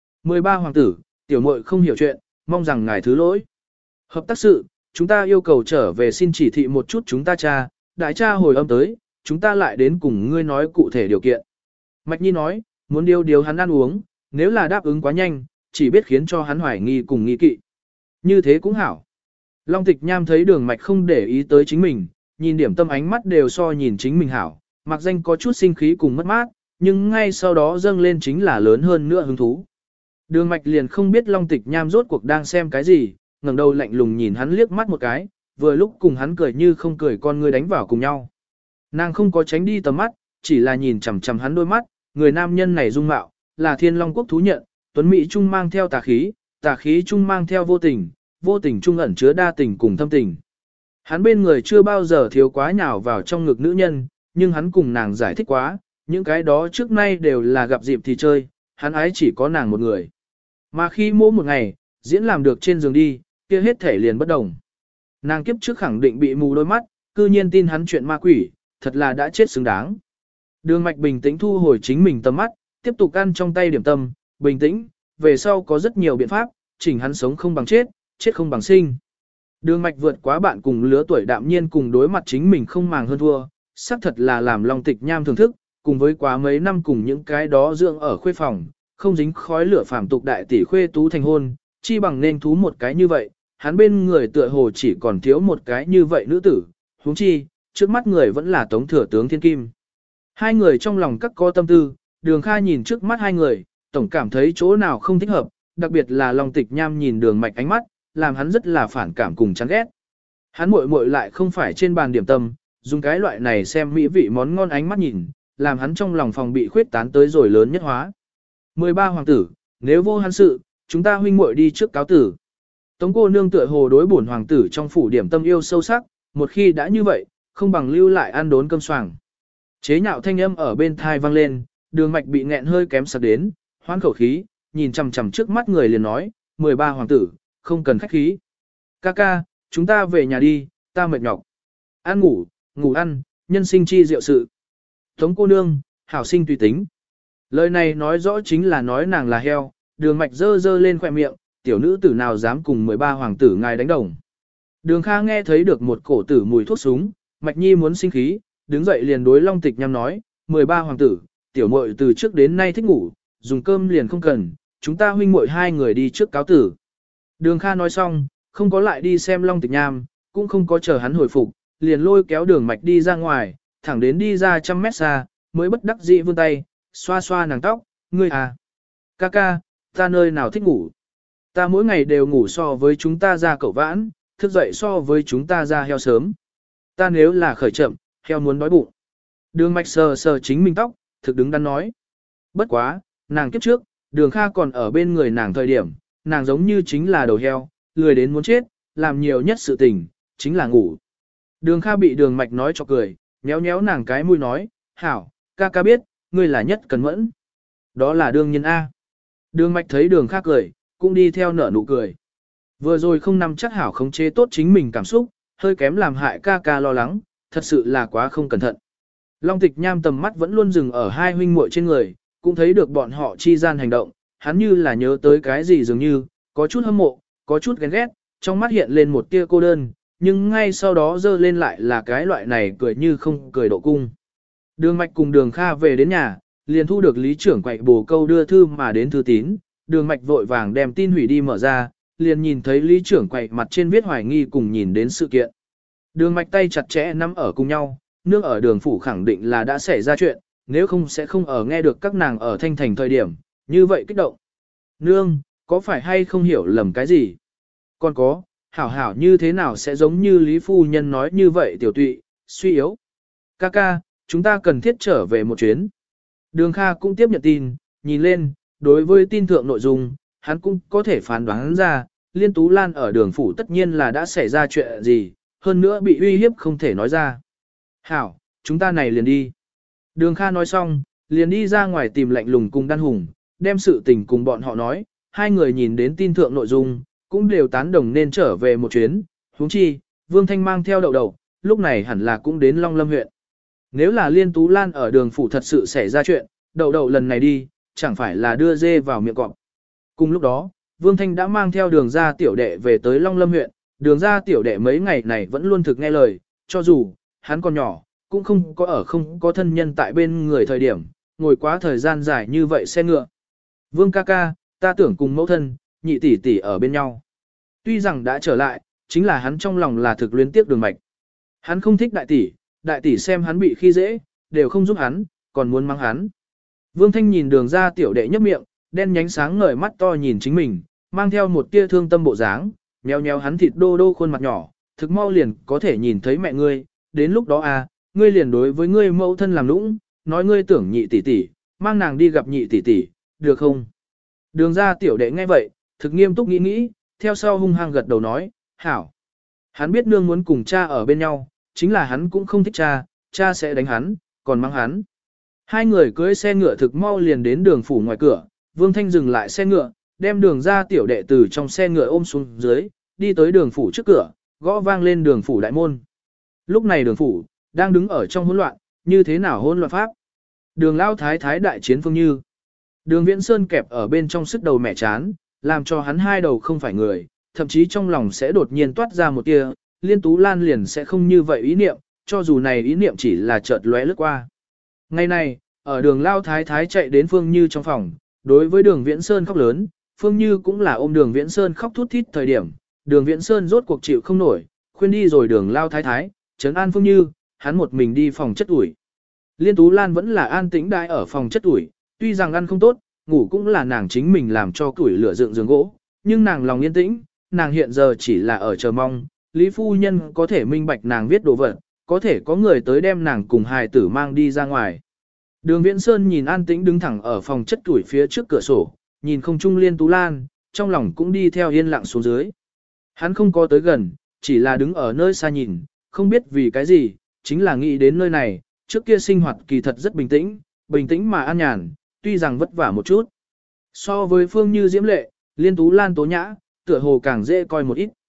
A: 13 hoàng tử, tiểu muội không hiểu chuyện, mong rằng ngài thứ lỗi. Hợp tác sự, chúng ta yêu cầu trở về xin chỉ thị một chút chúng ta cha, đại cha hồi âm tới, chúng ta lại đến cùng ngươi nói cụ thể điều kiện. Mạch Nhi nói, muốn điều hắn ăn uống, nếu là đáp ứng quá nhanh, chỉ biết khiến cho hắn hoài nghi cùng nghi kỵ. Như thế cũng hảo. Long Tịch Nham thấy Đường Mạch không để ý tới chính mình, nhìn điểm tâm ánh mắt đều so nhìn chính mình hảo, mặc danh có chút sinh khí cùng mất mát, nhưng ngay sau đó dâng lên chính là lớn hơn nữa hứng thú. Đường Mạch liền không biết Long Tịch Nham rốt cuộc đang xem cái gì, ngẩng đầu lạnh lùng nhìn hắn liếc mắt một cái, vừa lúc cùng hắn cười như không cười con ngươi đánh vào cùng nhau. Nàng không có tránh đi tầm mắt, chỉ là nhìn chằm chằm hắn đôi mắt, người nam nhân này dung mạo, là Thiên Long quốc thú nhận, tuấn mỹ trung mang theo tà khí trung mang theo vô tình trung ẩn chứa đa tình cùng thâm tình. Hắn bên người chưa bao giờ thiếu quá nhào vào trong ngực nữ nhân, nhưng hắn cùng nàng giải thích quá, những cái đó trước nay đều là gặp dịp thì chơi, hắn ái chỉ có nàng một người. Mà khi mỗi một ngày, diễn làm được trên giường đi, kia hết thể liền bất đồng. Nàng kiếp trước khẳng định bị mù đôi mắt, cư nhiên tin hắn chuyện ma quỷ, thật là đã chết xứng đáng. Đường Mạch bình tĩnh thu hồi chính mình tầm mắt, tiếp tục ăn trong tay điểm tâm, bình tĩnh, về sau có rất nhiều biện pháp, chỉnh hắn sống không bằng chết, chết không bằng sinh. Đường Mạch vượt quá bạn cùng lứa tuổi đạm nhiên cùng đối mặt chính mình không màng hơn thua, xác thật là làm Long Tịch Nham thưởng thức, cùng với quá mấy năm cùng những cái đó dưỡng ở khuê phòng, không dính khói lửa phàm tục đại tỷ khuê tú thành hôn, chi bằng nên thú một cái như vậy, hắn bên người tựa hồ chỉ còn thiếu một cái như vậy nữ tử, huống chi, trước mắt người vẫn là Tống thừa tướng Thiên Kim. Hai người trong lòng các có tâm tư, Đường Kha nhìn trước mắt hai người, tổng cảm thấy chỗ nào không thích hợp, đặc biệt là Long Tịch Nham nhìn Đường Mạch ánh mắt, làm hắn rất là phản cảm cùng chán ghét. Hắn muội muội lại không phải trên bàn điểm tâm, dùng cái loại này xem mỹ vị món ngon ánh mắt nhìn, làm hắn trong lòng phòng bị khuyết tán tới rồi lớn nhất hóa. 13 hoàng tử, nếu vô hắn sự, chúng ta huynh muội đi trước cáo tử. Tống cô nương tựa hồ đối bổn hoàng tử trong phủ điểm tâm yêu sâu sắc, một khi đã như vậy, không bằng lưu lại ăn đốn cơm xoàng. Chế nhạo thanh âm ở bên thai vang lên, Đường Mạch bị nghẹn hơi kém sặc đến, hoán khẩu khí, nhìn chằm chằm trước mắt người liền nói, 13 hoàng tử, không cần khách khí. Ca ca, chúng ta về nhà đi, ta mệt nhọc. Ăn ngủ, ngủ ăn, nhân sinh chi diệu sự. Tống cô nương, hảo sinh tùy tính. Lời này nói rõ chính là nói nàng là heo, đường mạch dơ dơ lên khỏe miệng, tiểu nữ tử nào dám cùng 13 hoàng tử ngài đánh đồng. Đường Kha nghe thấy được một cổ tử mùi thuốc súng, Mạch Nhi muốn sinh khí, đứng dậy liền đối Long Tịch Nham nói, 13 hoàng tử, tiểu muội từ trước đến nay thích ngủ, dùng cơm liền không cần, chúng ta huynh muội hai người đi trước cáo tử. Đường Kha nói xong, không có lại đi xem Long Tịch Nham, cũng không có chờ hắn hồi phục, liền lôi kéo đường mạch đi ra ngoài, thẳng đến đi ra 100 mét xa, mới bất đắc dĩ vươn tay, xoa xoa nàng tóc, ngươi à. Ca ca, ta nơi nào thích ngủ. Ta mỗi ngày đều ngủ so với chúng ta ra cậu vãn, thức dậy so với chúng ta ra heo sớm. Ta nếu là khởi chậm, heo muốn đói bụng. Đường mạch sờ sờ chính mình tóc, thực đứng đắn nói. Bất quá, nàng kiếp trước, đường Kha còn ở bên người nàng thời điểm, nàng giống như chính là đầu heo, lười đến muốn chết, làm nhiều nhất sự tình, chính là ngủ. Đường Kha bị đường mạch nói cho cười, nhéo nhéo nàng cái mũi nói, hảo, ca ca biết, ngươi là nhất cần mẫn. Đó là đương nhiên A. Đường mạch thấy đường Kha cười, cũng đi theo nở nụ cười. Vừa rồi không nắm chắc hảo khống chế tốt chính mình cảm xúc, hơi kém làm hại ca ca lo lắng, thật sự là quá không cẩn thận. Long Tịch Nham tầm mắt vẫn luôn dừng ở hai huynh muội trên người, cũng thấy được bọn họ chi gian hành động, hắn như là nhớ tới cái gì dường như, có chút hâm mộ, có chút ghen ghét, trong mắt hiện lên một tia cô đơn, nhưng ngay sau đó dơ lên lại là cái loại này cười như không cười độ cung. Đường Mạch cùng Đường Kha về đến nhà, liền thu được lý trưởng quậy bồ câu đưa thư mà đến thư tín, Đường Mạch vội vàng đem tin hủy đi mở ra, liền nhìn thấy lý trưởng quậy mặt trên viết hoài nghi cùng nhìn đến sự kiện. Đường Mạch tay chặt chẽ nắm ở cùng nhau, nương ở đường phủ khẳng định là đã xảy ra chuyện, nếu không sẽ không ở nghe được các nàng ở Thanh Thành thời điểm, như vậy kích động. Nương, có phải hay không hiểu lầm cái gì? Còn có, hảo hảo như thế nào sẽ giống như Lý Phu Nhân nói như vậy tiểu tụy, suy yếu. Ca ca, chúng ta cần thiết trở về một chuyến. Đường Kha cũng tiếp nhận tin, nhìn lên, đối với tin thượng nội dung, hắn cũng có thể phán đoán ra, Liên Tú Lan ở đường phủ tất nhiên là đã xảy ra chuyện gì, hơn nữa bị uy hiếp không thể nói ra. Hảo, chúng ta này liền đi. Đường Kha nói xong, liền đi ra ngoài tìm Lạnh Lùng cùng Đan Hùng, đem sự tình cùng bọn họ nói, hai người nhìn đến tin thượng nội dung, cũng đều tán đồng nên trở về một chuyến, huống chi, Vương Thanh mang theo đậu đậu, lúc này hẳn là cũng đến Long Lâm huyện. Nếu là Liên Tú Lan ở đường phủ thật sự xảy ra chuyện, đậu đậu lần này đi, chẳng phải là đưa dê vào miệng cọp. Cùng lúc đó, Vương Thanh đã mang theo đường ra tiểu đệ về tới Long Lâm huyện, đường ra tiểu đệ mấy ngày này vẫn luôn thực nghe lời, cho dù, hắn còn nhỏ, cũng không có thân nhân tại bên người thời điểm, ngồi quá thời gian dài như vậy xe ngựa. Vương ca ca, ta tưởng cùng mẫu thân, nhị tỷ tỷ ở bên nhau. Tuy rằng đã trở lại, chính là hắn trong lòng là thực luyến tiếc đường mạch. Hắn không thích đại tỷ xem hắn bị khi dễ, đều không giúp hắn, còn muốn mắng hắn. Vương Thanh nhìn đường ra tiểu đệ nhấp miệng, đen nhánh sáng ngời mắt to nhìn chính mình, mang theo một tia thương tâm bộ dáng, nhéo nhéo hắn thịt đô đô khuôn mặt nhỏ, thực mau liền có thể nhìn thấy mẹ ngươi, đến lúc đó à, ngươi liền đối với ngươi mẫu thân làm nũng, nói ngươi tưởng nhị tỷ tỷ, mang nàng đi gặp nhị tỷ tỷ, được không? Đường ra tiểu đệ nghe vậy, thực nghiêm túc nghĩ, theo sau hung hăng gật đầu nói, hảo. Hắn biết nương muốn cùng cha ở bên nhau, chính là hắn cũng không thích cha sẽ đánh hắn, còn mắng hắn. Hai người cưỡi xe ngựa thực mau liền đến đường phủ ngoài cửa, Vương Thanh dừng lại xe ngựa, đem đường ra tiểu đệ từ trong xe ngựa ôm xuống dưới, đi tới đường phủ trước cửa, gõ vang lên đường phủ đại môn. Lúc này đường phủ, đang đứng ở trong hỗn loạn, như thế nào hỗn loạn pháp? Đường lao thái thái đại chiến Phương Như. Đường Viễn Sơn kẹp ở bên trong sức đầu mẹ chán, làm cho hắn hai đầu không phải người, thậm chí trong lòng sẽ đột nhiên toát ra một tia, Liên Tú Lan liền sẽ không như vậy ý niệm, cho dù này ý niệm chỉ là chợt lóe lướt qua. Ngày này, ở đường lao thái thái chạy đến Phương Như trong phòng, đối với đường Viễn Sơn khóc lớn, Phương Như cũng là ôm đường Viễn Sơn khóc thút thít thời điểm, đường Viễn Sơn rốt cuộc chịu không nổi, khuyên đi rồi đường lao thái thái, trấn an Phương Như, hắn một mình đi phòng chất ủi. Liên Tú Lan vẫn là an tĩnh đãi ở phòng chất ủi, tuy rằng ăn không tốt, ngủ cũng là nàng chính mình làm cho củi lửa dựng giường gỗ, nhưng nàng lòng yên tĩnh, nàng hiện giờ chỉ là ở chờ mong, Lý Phu Nhân có thể minh bạch nàng viết đồ vật, có thể có người tới đem nàng cùng hài tử mang đi ra ngoài. Đường Viễn Sơn nhìn an tĩnh đứng thẳng ở phòng chất tuổi phía trước cửa sổ, nhìn không trung Liên Tú Lan, trong lòng cũng đi theo yên lặng xuống dưới. Hắn không có tới gần, chỉ là đứng ở nơi xa nhìn, không biết vì cái gì, chính là nghĩ đến nơi này, trước kia sinh hoạt kỳ thật rất bình tĩnh mà an nhàn, tuy rằng vất vả một chút. So với Phương Như diễm lệ, Liên Tú Lan tố nhã, tựa hồ càng dễ coi một ít.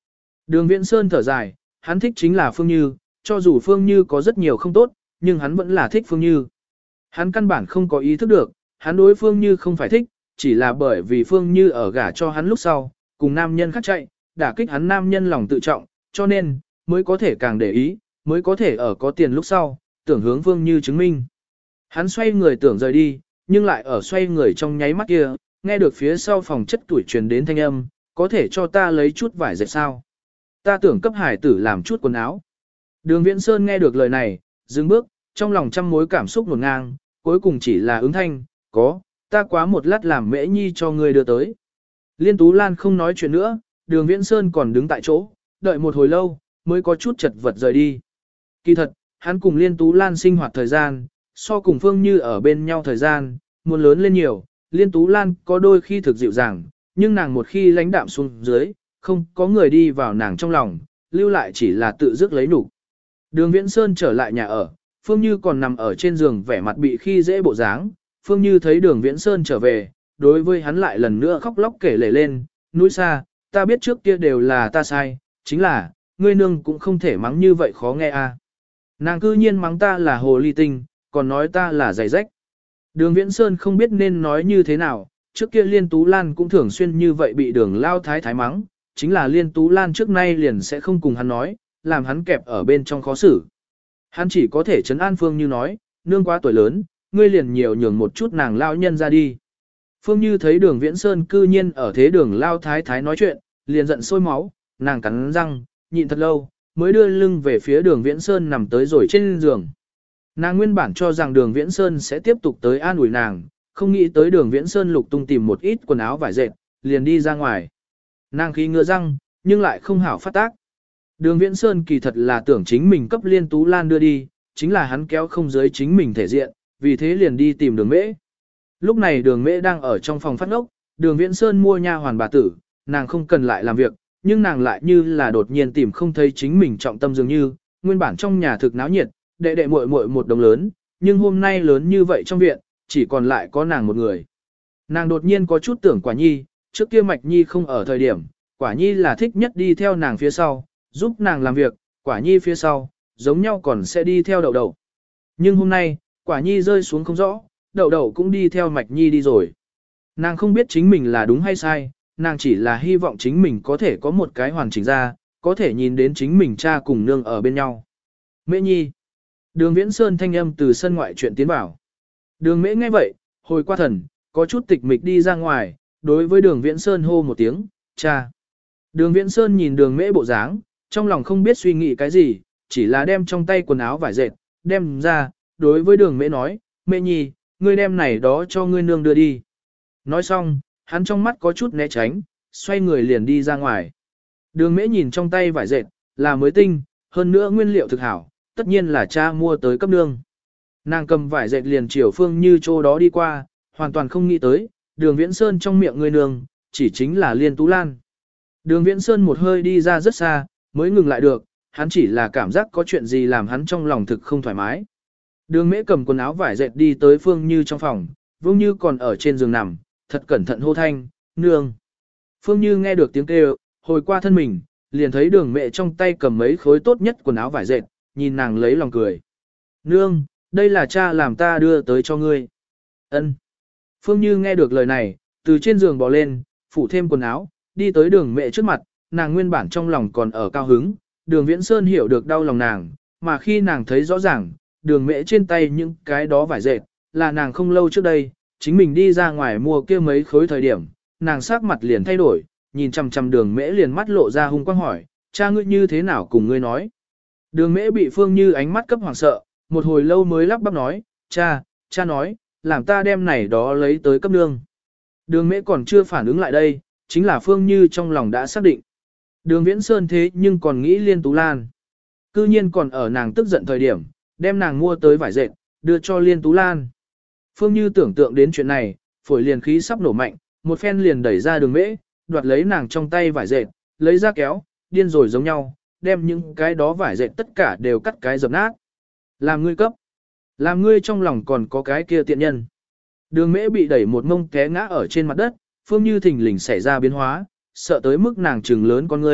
A: Đường Viễn Sơn thở dài, hắn thích chính là Phương Như, cho dù Phương Như có rất nhiều không tốt, nhưng hắn vẫn là thích Phương Như. Hắn căn bản không có ý thức được, hắn đối Phương Như không phải thích, chỉ là bởi vì Phương Như ở gả cho hắn lúc sau, cùng nam nhân khác chạy, đả kích hắn nam nhân lòng tự trọng, cho nên, mới có thể càng để ý, mới có thể ở có tiền lúc sau, tưởng hướng Phương Như chứng minh. Hắn xoay người tưởng rời đi, nhưng lại ở xoay người trong nháy mắt kia, nghe được phía sau phòng chất tuổi truyền đến thanh âm, có thể cho ta lấy chút vải dệt sao? Ta tưởng cấp hải tử làm chút quần áo. Đường Viễn Sơn nghe được lời này, dừng bước, trong lòng trăm mối cảm xúc ngổn ngang, cuối cùng chỉ là ứng thanh, có, ta quá một lát làm mễ nhi cho ngươi đưa tới. Liên Tú Lan không nói chuyện nữa, đường Viễn Sơn còn đứng tại chỗ, đợi một hồi lâu, mới có chút chật vật rời đi. Kỳ thật, hắn cùng Liên Tú Lan sinh hoạt thời gian, so cùng Phương Như ở bên nhau thời gian, muốn lớn lên nhiều, Liên Tú Lan có đôi khi thực dịu dàng, nhưng nàng một khi lãnh đạm xuống dưới, không có người đi vào nàng trong lòng, lưu lại chỉ là tự dứt lấy nhục. Đường Viễn Sơn trở lại nhà ở, Phương Như còn nằm ở trên giường vẻ mặt bị khi dễ bộ dáng, Phương Như thấy Đường Viễn Sơn trở về, đối với hắn lại lần nữa khóc lóc kể lể lên, núi xa, ta biết trước kia đều là ta sai, chính là, ngươi nương cũng không thể mắng như vậy khó nghe à. Nàng cư nhiên mắng ta là hồ ly tinh, còn nói ta là giày rách. Đường Viễn Sơn không biết nên nói như thế nào, trước kia Liên Tú Lan cũng thường xuyên như vậy bị đường lao thái thái mắng, chính là Liên Tú Lan trước nay liền sẽ không cùng hắn nói, làm hắn kẹp ở bên trong khó xử. Hắn chỉ có thể trấn an Phương Như nói, nương quá tuổi lớn, ngươi liền nhiều nhường một chút nàng lao nhân ra đi. Phương Như thấy đường Viễn Sơn cư nhiên ở thế đường lao thái thái nói chuyện, liền giận sôi máu, nàng cắn răng, nhịn thật lâu, mới đưa lưng về phía đường Viễn Sơn nằm tới rồi trên giường. Nàng nguyên bản cho rằng đường Viễn Sơn sẽ tiếp tục tới an ủi nàng, không nghĩ tới đường Viễn Sơn lục tung tìm một ít quần áo vải dệt, liền đi ra ngoài. Nàng khí ngựa răng, nhưng lại không hảo phát tác. Đường Viễn Sơn kỳ thật là tưởng chính mình cấp Liên Tú Lan đưa đi, chính là hắn kéo không dưới chính mình thể diện, vì thế liền đi tìm đường mễ. Lúc này đường mễ đang ở trong phòng phát ngốc, đường Viễn Sơn mua nha hoàn bà tử, nàng không cần lại làm việc, nhưng nàng lại như là đột nhiên tìm không thấy chính mình trọng tâm dường như, nguyên bản trong nhà thực náo nhiệt, đệ đệ muội muội một đồng lớn, nhưng hôm nay lớn như vậy trong viện, chỉ còn lại có nàng một người. Nàng đột nhiên có chút tưởng Quả Nhi, trước kia Mạch Nhi không ở thời điểm, Quả Nhi là thích nhất đi theo nàng phía sau, giúp nàng làm việc, Quả Nhi phía sau, giống nhau còn sẽ đi theo Đậu Đậu. Nhưng hôm nay, Quả Nhi rơi xuống không rõ, Đậu Đậu cũng đi theo Mạch Nhi đi rồi. Nàng không biết chính mình là đúng hay sai, nàng chỉ là hy vọng chính mình có thể có một cái hoàn chỉnh ra, có thể nhìn đến chính mình cha cùng nương ở bên nhau. Mễ Nhi. Đường Viễn Sơn thanh âm từ sân ngoại chuyện tiến vào. Đường Mễ nghe vậy, hồi qua thần, có chút tịch mịch đi ra ngoài, đối với đường Viễn Sơn hô một tiếng, cha. Đường Viễn Sơn nhìn đường Mễ bộ dáng, trong lòng không biết suy nghĩ cái gì, chỉ là đem trong tay quần áo vải dệt, đem ra, đối với đường Mễ nói, Mễ Nhi, ngươi đem này đó cho ngươi nương đưa đi. Nói xong, hắn trong mắt có chút né tránh, xoay người liền đi ra ngoài. Đường Mễ nhìn trong tay vải dệt, là mới tinh, hơn nữa nguyên liệu thực hảo, tất nhiên là cha mua tới cấp nương. Nàng cầm vải dệt liền chiều Phương Như chỗ đó đi qua, hoàn toàn không nghĩ tới, đường Viễn Sơn trong miệng người nương, chỉ chính là Liên Tú Lan. Đường Viễn Sơn một hơi đi ra rất xa, mới ngừng lại được, hắn chỉ là cảm giác có chuyện gì làm hắn trong lòng thực không thoải mái. Đường Mễ cầm quần áo vải dệt đi tới Phương Như trong phòng, Vương Như còn ở trên giường nằm, thật cẩn thận hô thanh, nương. Phương Như nghe được tiếng kêu, hồi qua thân mình, liền thấy đường Mễ trong tay cầm mấy khối tốt nhất quần áo vải dệt, nhìn nàng lấy lòng cười. Nương, đây là cha làm ta đưa tới cho ngươi. Ân. Phương Như nghe được lời này, từ trên giường bò lên, phủ thêm quần áo, đi tới đường Mễ trước mặt, nàng nguyên bản trong lòng còn ở cao hứng, đường Viễn Sơn hiểu được đau lòng nàng, mà khi nàng thấy rõ ràng, đường Mễ trên tay những cái đó vải dệt, là nàng không lâu trước đây, chính mình đi ra ngoài mua kia mấy khối thời điểm, nàng sắc mặt liền thay đổi, nhìn chằm chằm đường Mễ liền mắt lộ ra hung quang hỏi, cha ngươi như thế nào cùng ngươi nói. Đường Mễ bị Phương Như ánh mắt cấp hoảng sợ, một hồi lâu mới lắp bắp nói, cha nói, làm ta đem này đó lấy tới cấp nương. Đường Mễ còn chưa phản ứng lại đây, chính là Phương Như trong lòng đã xác định. Đường Viễn Sơn thế nhưng còn nghĩ Liên Tú Lan. Cư nhiên còn ở nàng tức giận thời điểm, đem nàng mua tới vải dệt, đưa cho Liên Tú Lan. Phương Như tưởng tượng đến chuyện này, phổi liền khí sắp nổ mạnh, một phen liền đẩy ra đường Mễ, đoạt lấy nàng trong tay vải dệt, lấy ra kéo, điên rồi giống nhau, đem những cái đó vải dệt tất cả đều cắt cái dập nát. Làm ngươi cấp. Làm ngươi trong lòng còn có cái kia tiện nhân. Đường Mễ bị đẩy một mông té ngã ở trên mặt đất, Phương Như thình lình xảy ra biến hóa, sợ tới mức nàng trừng lớn con ngươi,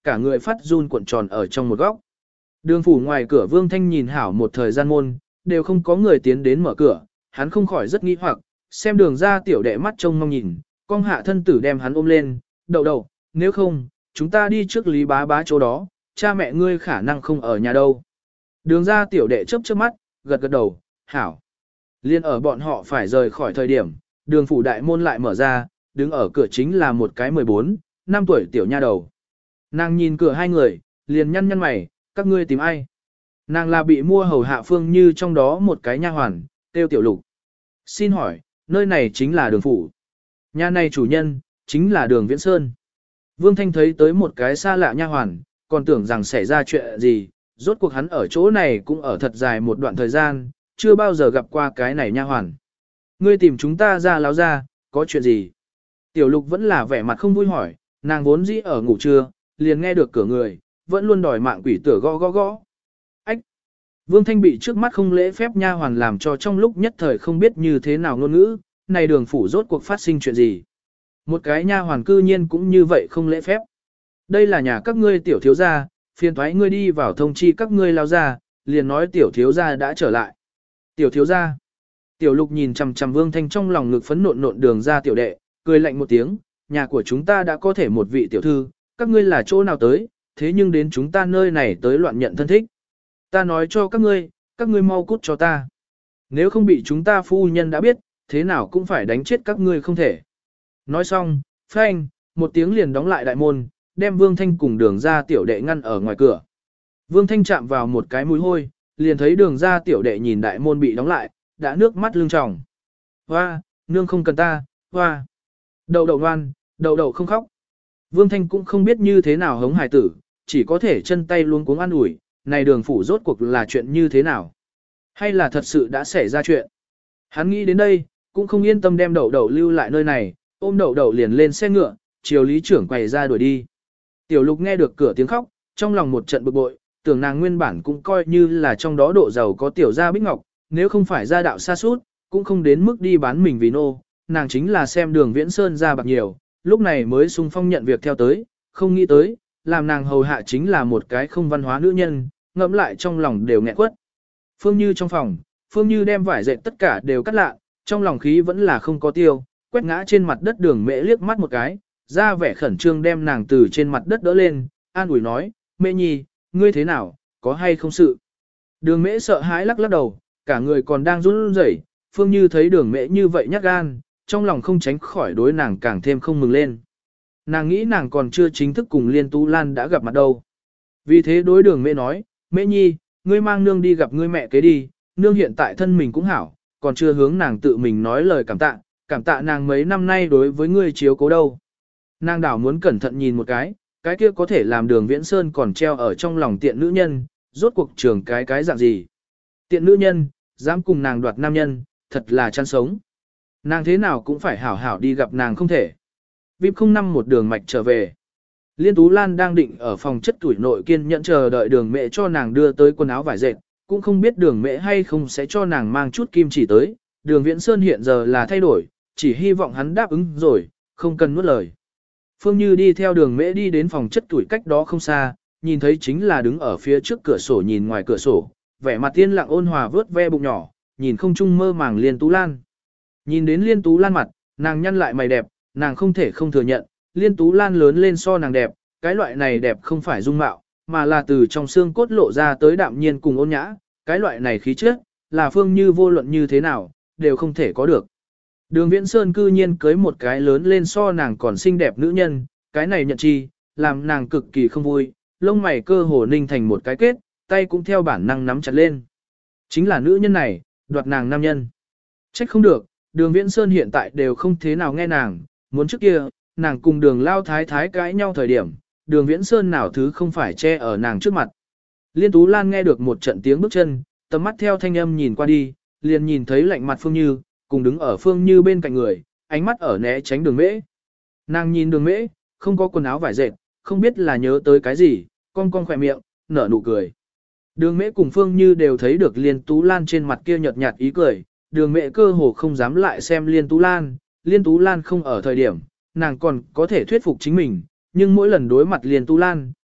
A: cả người phát run cuộn tròn ở trong một góc. Đường phủ ngoài cửa Vương Thanh nhìn hảo một thời gian môn, đều không có người tiến đến mở cửa, hắn không khỏi rất nghi hoặc, xem đường ra tiểu đệ mắt trông mong nhìn, con hạ thân tử đem hắn ôm lên, đậu đậu, nếu không, chúng ta đi trước Lý bá bá chỗ đó, cha mẹ ngươi khả năng không ở nhà đâu. Đường ra tiểu đệ chớp chớp mắt, gật gật đầu, hảo. Liên ở bọn họ phải rời khỏi thời điểm, đường phủ đại môn lại mở ra, đứng ở cửa chính là một cái 14, 5 tuổi tiểu nha đầu. Nàng nhìn cửa hai người, liền nhăn nhăn mày, các ngươi tìm ai? Nàng là bị mua hầu hạ Phương Như trong đó một cái nha hoàn, tiêu tiểu lục. Xin hỏi, nơi này chính là đường phủ. Nhà này chủ nhân, chính là đường Viễn Sơn. Vương Thanh thấy tới một cái xa lạ nha hoàn, còn tưởng rằng xảy ra chuyện gì, rốt cuộc hắn ở chỗ này cũng ở thật dài một đoạn thời gian, chưa bao giờ gặp qua cái này nha hoàn. Ngươi tìm chúng ta ra láo ra, có chuyện gì? Tiểu lục vẫn là vẻ mặt không vui hỏi, nàng vốn dĩ ở ngủ trưa, liền nghe được cửa người, vẫn luôn đòi mạng quỷ tử gõ gõ gõ. Ách! Vương Thanh bị trước mắt không lễ phép nha hoàn làm cho trong lúc nhất thời không biết như thế nào ngôn ngữ, này đường phủ rốt cuộc phát sinh chuyện gì. Một cái nha hoàn cư nhiên cũng như vậy không lễ phép. Đây là nhà các ngươi tiểu thiếu gia, phiền thoái ngươi đi vào thông chi các ngươi lao ra, liền nói tiểu thiếu gia đã trở lại. Tiểu thiếu gia. Tiểu lục nhìn chằm chằm Vương Thanh trong lòng ngực phấn nộn nộn đường ra tiểu đệ, cười lạnh một tiếng, nhà của chúng ta đã có thể một vị tiểu thư, các ngươi là chỗ nào tới, thế nhưng đến chúng ta nơi này tới loạn nhận thân thích. Ta nói cho các ngươi mau cút cho ta. Nếu không bị chúng ta phu nhân đã biết, thế nào cũng phải đánh chết các ngươi không thể. Nói xong, phanh, một tiếng liền đóng lại đại môn, đem Vương Thanh cùng đường ra tiểu đệ ngăn ở ngoài cửa. Vương Thanh chạm vào một cái mũi hôi, liền thấy đường ra tiểu đệ nhìn đại môn bị đóng lại, đã nước mắt lưng tròng. Hoa, nương không cần ta, hoa. Đậu đậu ngoan, đậu đậu không khóc. Vương Thanh cũng không biết như thế nào hống hài tử, chỉ có thể chân tay luống cuống ăn ủi, này đường phủ rốt cuộc là chuyện như thế nào? Hay là thật sự đã xảy ra chuyện? Hắn nghĩ đến đây, cũng không yên tâm đem đậu đậu lưu lại nơi này, ôm đậu đậu liền lên xe ngựa, chiều lý trưởng quay ra đuổi đi. Tiểu lục nghe được cửa tiếng khóc, trong lòng một trận bực bội, tưởng nàng nguyên bản cũng coi như là trong đó độ giàu có tiểu gia bích ngọc, nếu không phải gia đạo xa suốt, cũng không đến mức đi bán mình vì nô, nàng chính là xem đường Viễn Sơn ra bạc nhiều, lúc này mới sung phong nhận việc theo tới, không nghĩ tới, làm nàng hầu hạ chính là một cái không văn hóa nữ nhân, ngẫm lại trong lòng đều nghẹn quất. Phương Như trong phòng, Phương Như đem vải dệt tất cả đều cắt lạ, trong lòng khí vẫn là không có tiêu, quét ngã trên mặt đất đường mẹ liếc mắt một cái, ra vẻ khẩn trương đem nàng từ trên mặt đất đỡ lên, an ủi nói, mẹ nhi, ngươi thế nào, có hay không sự. Đường mẹ sợ hãi lắc lắc đầu, cả người còn đang run rẩy. Phương Như thấy đường mẹ như vậy nhát gan, trong lòng không tránh khỏi đối nàng càng thêm không mừng lên. Nàng nghĩ nàng còn chưa chính thức cùng Liên Tú Lan đã gặp mặt đâu. Vì thế đối đường mẹ nói, mẹ nhi, ngươi mang nương đi gặp ngươi mẹ kế đi, nương hiện tại thân mình cũng hảo, còn chưa hướng nàng tự mình nói lời cảm tạ nàng mấy năm nay đối với ngươi chiếu cố đâu. Nàng đảo muốn cẩn thận nhìn một cái kia có thể làm đường Viễn Sơn còn treo ở trong lòng tiện nữ nhân, rốt cuộc trường cái dạng gì. Tiện nữ nhân, dám cùng nàng đoạt nam nhân, thật là chăn sống. Nàng thế nào cũng phải hảo hảo đi gặp nàng không thể. VIP 05 một đường mạch trở về. Liên Tú Lan đang định ở phòng chất tuổi nội kiên nhẫn chờ đợi đường mẹ cho nàng đưa tới quần áo vải dệt, cũng không biết đường mẹ hay không sẽ cho nàng mang chút kim chỉ tới. Đường Viễn Sơn hiện giờ là thay đổi, chỉ hy vọng hắn đáp ứng rồi, không cần nuốt lời. Phương Như đi theo đường mẹ đi đến phòng chất tuổi cách đó không xa, nhìn thấy chính là đứng ở phía trước cửa sổ nhìn ngoài cửa sổ, vẻ mặt tiên lặng ôn hòa vớt ve bụng nhỏ, nhìn không trung mơ màng Liên Tú Lan. Nhìn đến Liên Tú Lan mặt, nàng nhăn lại mày đẹp, nàng không thể không thừa nhận, Liên Tú Lan lớn lên so nàng đẹp, cái loại này đẹp không phải dung mạo, mà là từ trong xương cốt lộ ra tới đạm nhiên cùng ôn nhã, cái loại này khí chất, là Phương Như vô luận như thế nào, đều không thể có được. Đường Viễn Sơn cư nhiên cưới một cái lớn lên so nàng còn xinh đẹp nữ nhân, cái này nhận chi, làm nàng cực kỳ không vui, lông mày cơ hồ ninh thành một cái kết, tay cũng theo bản năng nắm chặt lên. Chính là nữ nhân này, đoạt nàng nam nhân. Trách không được, đường Viễn Sơn hiện tại đều không thế nào nghe nàng, muốn trước kia, nàng cùng đường lao thái thái cãi nhau thời điểm, đường Viễn Sơn nào thứ không phải che ở nàng trước mặt. Liên Tú Lan nghe được một trận tiếng bước chân, tầm mắt theo thanh âm nhìn qua đi, liền nhìn thấy lạnh mặt Phương Như, cùng đứng ở Phương Như bên cạnh người, ánh mắt ở né tránh đường mễ. Nàng nhìn đường mễ, không có quần áo vải dệt, không biết là nhớ tới cái gì, cong cong khỏe miệng, nở nụ cười. Đường mễ cùng Phương Như đều thấy được Liên Tú Lan trên mặt kia nhợt nhạt ý cười, đường mễ cơ hồ không dám lại xem Liên Tú Lan, Liên Tú Lan không ở thời điểm, nàng còn có thể thuyết phục chính mình, nhưng mỗi lần đối mặt Liên Tú Lan,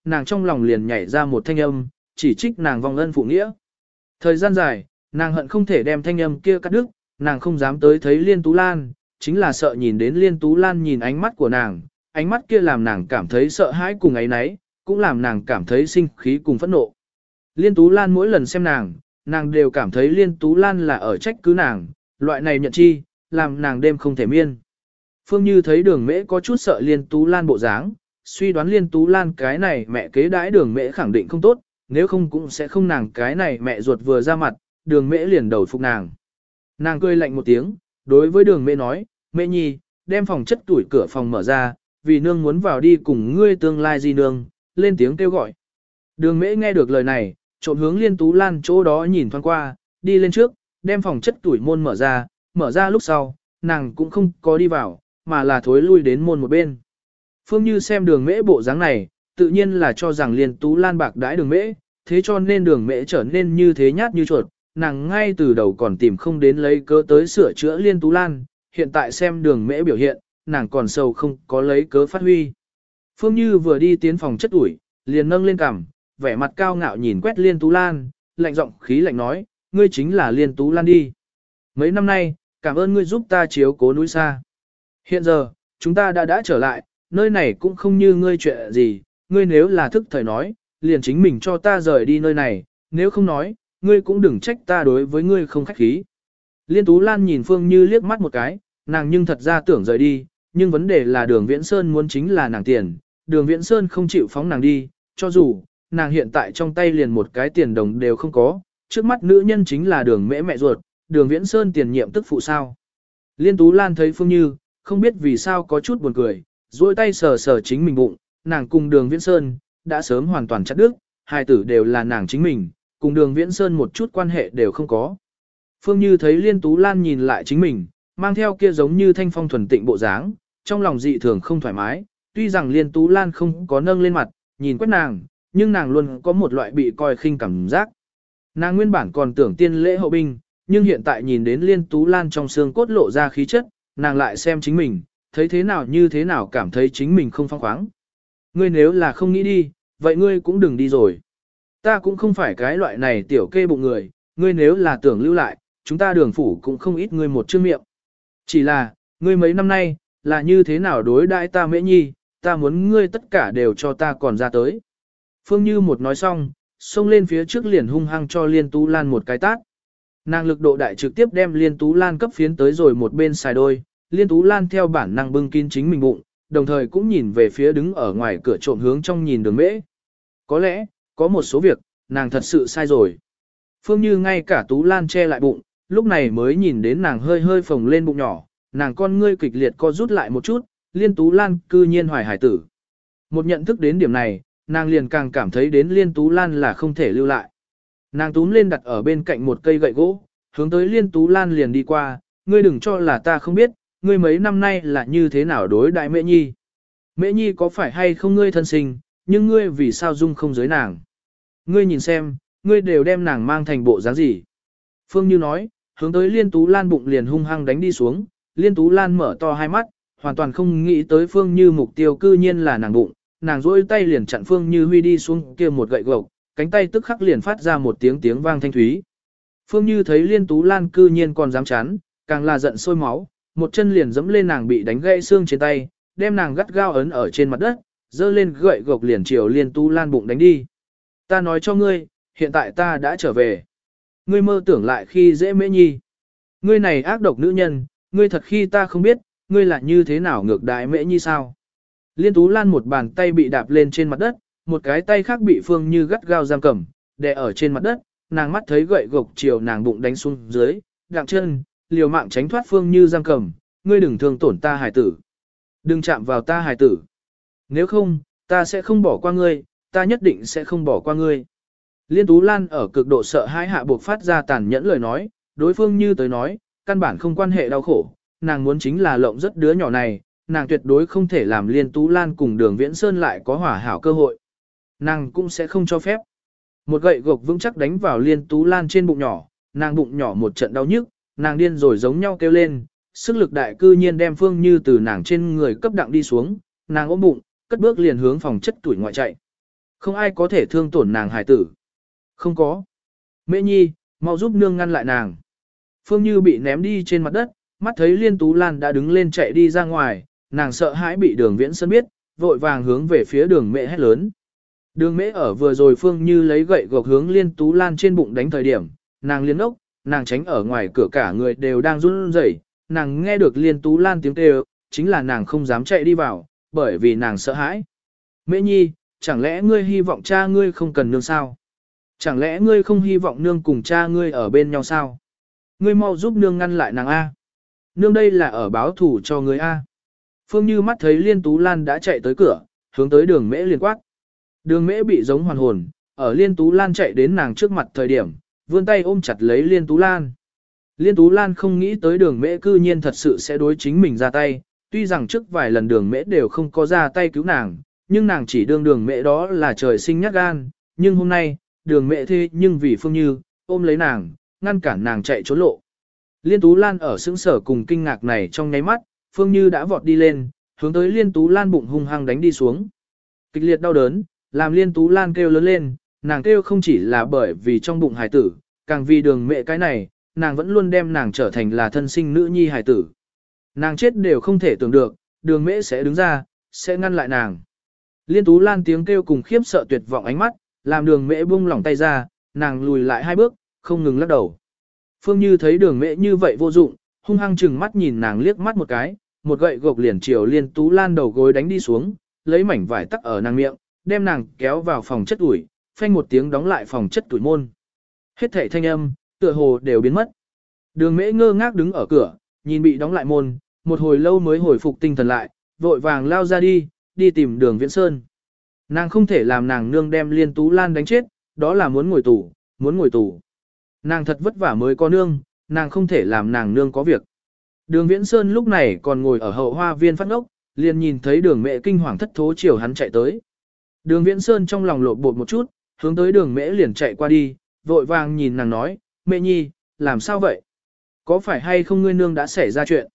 A: nàng trong lòng liền nhảy ra một thanh âm, chỉ trích nàng vong ân phụ nghĩa. Thời gian dài, nàng hận không thể đem thanh âm kia cắt đứt, nàng không dám tới thấy Liên Tú Lan, chính là sợ nhìn đến Liên Tú Lan nhìn ánh mắt của nàng, ánh mắt kia làm nàng cảm thấy sợ hãi cùng ấy nấy, cũng làm nàng cảm thấy sinh khí cùng phẫn nộ. Liên Tú Lan mỗi lần xem nàng đều cảm thấy Liên Tú Lan là ở trách cứ nàng, loại này nhận chi, làm nàng đêm không thể miên. Phương Như thấy Đường Mễ có chút sợ Liên Tú Lan bộ dáng, suy đoán Liên Tú Lan cái này mẹ kế đãi Đường Mễ khẳng định không tốt, nếu không cũng sẽ không nàng cái này mẹ ruột vừa ra mặt, Đường Mễ liền đầu phục nàng. Nàng cười lạnh một tiếng, đối với Đường Mễ nói, Mễ nhi, đem phòng chất tuổi cửa phòng mở ra, vì nương muốn vào đi cùng ngươi tương lai di nương, lên tiếng kêu gọi. Đường Mễ nghe được lời này, trộm hướng Liên Tú Lan chỗ đó nhìn thoáng qua, đi lên trước, đem phòng chất tuổi môn mở ra lúc sau, nàng cũng không có đi vào, mà là thối lui đến môn một bên. Phương Như xem Đường Mễ bộ dáng này, tự nhiên là cho rằng Liên Tú Lan bạc đãi Đường Mễ, thế cho nên Đường Mễ trở nên như thế nhát như chuột, nàng ngay từ đầu còn tìm không đến lấy cớ tới sửa chữa Liên Tú Lan, hiện tại xem Đường Mễ biểu hiện, nàng còn sâu không có lấy cớ phát huy. Phương Như vừa đi tiến phòng chất ủi, liền nâng lên cằm, vẻ mặt cao ngạo nhìn quét Liên Tú Lan, lạnh giọng khí lạnh nói, ngươi chính là Liên Tú Lan đi. Mấy năm nay, cảm ơn ngươi giúp ta chiếu cố núi xa. Hiện giờ, chúng ta đã trở lại, nơi này cũng không như ngươi chuyện gì, ngươi nếu là thức thời nói, liền chính mình cho ta rời đi nơi này, nếu không nói, ngươi cũng đừng trách ta đối với ngươi không khách khí. Liên Tú Lan nhìn Phương Như liếc mắt một cái, nàng nhưng thật ra tưởng rời đi, nhưng vấn đề là Đường Viễn Sơn muốn chính là nàng tiền, Đường Viễn Sơn không chịu phóng nàng đi, cho dù, nàng hiện tại trong tay liền một cái tiền đồng đều không có, trước mắt nữ nhân chính là Đường Mễ mẹ ruột, Đường Viễn Sơn tiền nhiệm tức phụ sao. Liên Tú Lan thấy Phương Như, không biết vì sao có chút buồn cười, duỗi tay sờ sờ chính mình bụng, nàng cùng Đường Viễn Sơn, đã sớm hoàn toàn chặt đứt, hai tử đều là nàng chính mình, cùng Đường Viễn Sơn một chút quan hệ đều không có. Phương Như thấy Liên Tú Lan nhìn lại chính mình, mang theo kia giống như thanh phong thuần tịnh bộ dáng, trong lòng dị thường không thoải mái, tuy rằng Liên Tú Lan không có nâng lên mặt, nhìn quét nàng, nhưng nàng luôn có một loại bị coi khinh cảm giác. Nàng nguyên bản còn tưởng tiên lễ hậu binh, nhưng hiện tại nhìn đến Liên Tú Lan trong xương cốt lộ ra khí chất, nàng lại xem chính mình, thấy thế nào như thế nào cảm thấy chính mình không phong khoáng. Ngươi nếu là không nghĩ đi, vậy ngươi cũng đừng đi rồi. Ta cũng không phải cái loại này tiểu kê bụng người, ngươi nếu là tưởng lưu lại, chúng ta Đường phủ cũng không ít ngươi một chữ miệng. Chỉ là, ngươi mấy năm nay, là như thế nào đối đãi ta Mễ nhi, ta muốn ngươi tất cả đều cho ta còn ra tới. Phương Như một nói xong, xông lên phía trước liền hung hăng cho Liên Tú Lan một cái tát. Nàng lực độ đại trực tiếp đem Liên Tú Lan cấp phiến tới rồi một bên xài đôi, Liên Tú Lan theo bản năng bưng kín chính mình bụng, đồng thời cũng nhìn về phía đứng ở ngoài cửa trộm hướng trong nhìn Đường Mễ. Có lẽ, có một số việc, nàng thật sự sai rồi. Phương Như ngay cả Tú Lan che lại bụng, lúc này mới nhìn đến nàng hơi hơi phồng lên bụng nhỏ, nàng con ngươi kịch liệt co rút lại một chút, Liên Tú Lan cư nhiên hoài hải tử. Một nhận thức đến điểm này, nàng liền càng cảm thấy đến Liên Tú Lan là không thể lưu lại. Nàng túm lên đặt ở bên cạnh một cây gậy gỗ, hướng tới Liên Tú Lan liền đi qua, ngươi đừng cho là ta không biết, ngươi mấy năm nay là như thế nào đối đại Mễ nhi. Mễ nhi có phải hay không ngươi thân sinh, nhưng ngươi vì sao dung không giới nàng. Ngươi nhìn xem, ngươi đều đem nàng mang thành bộ dáng gì. Phương Như nói, hướng tới Liên Tú Lan bụng liền hung hăng đánh đi xuống, Liên Tú Lan mở to hai mắt, hoàn toàn không nghĩ tới Phương Như mục tiêu cư nhiên là nàng bụng, nàng rỗi tay liền chặn Phương Như huy đi xuống kia một gậy gộc, cánh tay tức khắc liền phát ra một tiếng tiếng vang thanh thúy. Phương Như thấy Liên Tú Lan cư nhiên còn dám chán, càng là giận sôi máu, một chân liền giẫm lên nàng bị đánh gãy xương trên tay, đem nàng gắt gao ấn ở trên mặt đất, giơ lên gậy gộc liền chiều Liên Tú Lan bụng đánh đi. Ta nói cho ngươi, hiện tại ta đã trở về. Ngươi mơ tưởng lại khi dễ Mễ nhi. Ngươi này ác độc nữ nhân, ngươi thật khi ta không biết, ngươi là như thế nào ngược đãi Mễ nhi sao? Liên Tú Lan một bàn tay bị đạp lên trên mặt đất, một cái tay khác bị Phương Như gắt gao giam cầm, đè ở trên mặt đất, nàng mắt thấy gậy gộc chiều nàng bụng đánh xuống dưới, đặng chân, liều mạng tránh thoát Phương Như giam cầm, ngươi đừng thương tổn ta hài tử. Đừng chạm vào ta hài tử. Nếu không, ta sẽ không bỏ qua ngươi, ta nhất định sẽ không bỏ qua ngươi. Liên Tú Lan ở cực độ sợ hãi hạ buộc phát ra tàn nhẫn lời nói, đối Phương Như tới nói, căn bản không quan hệ đau khổ, nàng muốn chính là lộng rất đứa nhỏ này, nàng tuyệt đối không thể làm Liên Tú Lan cùng Đường Viễn Sơn lại có hỏa hảo cơ hội. Nàng cũng sẽ không cho phép. Một gậy gộc vững chắc đánh vào Liên Tú Lan trên bụng nhỏ, nàng bụng nhỏ một trận đau nhức, nàng điên rồi giống nhau kêu lên, sức lực đại cư nhiên đem Phương Như từ nàng trên người cấp đặng đi xuống, nàng ôm bụng, cất bước liền hướng phòng chất tuổi ngoại chạy. Không ai có thể thương tổn nàng hải tử. Không có. Mễ Nhi, mau giúp nương ngăn lại nàng. Phương Như bị ném đi trên mặt đất, mắt thấy Liên Tú Lan đã đứng lên chạy đi ra ngoài, nàng sợ hãi bị Đường Viễn Sơn biết, vội vàng hướng về phía Đường Mễ hét lớn. Đường Mễ ở vừa rồi Phương Như lấy gậy gộc hướng Liên Tú Lan trên bụng đánh thời điểm, nàng liên ốc, nàng tránh ở ngoài cửa cả người đều đang run rẩy, nàng nghe được Liên Tú Lan tiếng kêu, chính là nàng không dám chạy đi vào, bởi vì nàng sợ hãi. Mễ Nhi, chẳng lẽ ngươi hy vọng cha ngươi không cần nương sao? Chẳng lẽ ngươi không hy vọng nương cùng cha ngươi ở bên nhau sao? Ngươi mau giúp nương ngăn lại nàng A. Nương đây là ở báo thủ cho ngươi A. Phương Như mắt thấy Liên Tú Lan đã chạy tới cửa, hướng tới Đường Mễ liền quát. Đường Mễ bị giống hoàn hồn, ở Liên Tú Lan chạy đến nàng trước mặt thời điểm, vươn tay ôm chặt lấy Liên Tú Lan. Liên Tú Lan không nghĩ tới Đường Mễ cư nhiên thật sự sẽ đối chính mình ra tay, tuy rằng trước vài lần Đường Mễ đều không có ra tay cứu nàng, nhưng nàng chỉ đương Đường Mễ đó là trời sinh nhát gan, nhưng hôm nay, Đường Mễ thế nhưng vì Phương Như, ôm lấy nàng, ngăn cản nàng chạy trốn lộ. Liên Tú Lan ở sững sở cùng kinh ngạc này trong nháy mắt, Phương Như đã vọt đi lên, hướng tới Liên Tú Lan bụng hung hăng đánh đi xuống. Kịch liệt đau đớn, làm Liên Tú Lan kêu lớn lên, nàng kêu không chỉ là bởi vì trong bụng hài tử, càng vì Đường Mễ cái này, nàng vẫn luôn đem nàng trở thành là thân sinh nữ nhi hài tử. Nàng chết đều không thể tưởng được, Đường Mễ sẽ đứng ra, sẽ ngăn lại nàng. Liên Tú Lan tiếng kêu cùng khiếp sợ tuyệt vọng ánh mắt, làm Đường Mễ buông lỏng tay ra, nàng lùi lại 2 bước, không ngừng lắc đầu. Phương Như thấy Đường Mễ như vậy vô dụng, hung hăng chừng mắt nhìn nàng liếc mắt một cái, một gậy gộc liền chiều Liên Tú Lan đầu gối đánh đi xuống, lấy mảnh vải tắc ở nàng miệng, đem nàng kéo vào phòng chất ủi, phanh một tiếng đóng lại phòng chất ủi môn. Hết thảy thanh âm, tựa hồ đều biến mất. Đường Mễ ngơ ngác đứng ở cửa, nhìn bị đóng lại môn, một hồi lâu mới hồi phục tinh thần lại, vội vàng lao ra đi tìm Đường Viễn Sơn. Nàng không thể làm nàng nương đem Liên Tú Lan đánh chết, đó là muốn ngồi tù, muốn ngồi tù. Nàng thật vất vả mới có nương, nàng không thể làm nàng nương có việc. Đường Viễn Sơn lúc này còn ngồi ở hậu hoa viên phát ngốc, liền nhìn thấy Đường Mễ kinh hoàng thất thố chiều hắn chạy tới. Đường Viễn Sơn trong lòng lộn bột một chút, hướng tới Đường Mễ liền chạy qua đi, vội vàng nhìn nàng nói, Mễ Nhi, làm sao vậy? Có phải hay không ngươi nương đã xảy ra chuyện?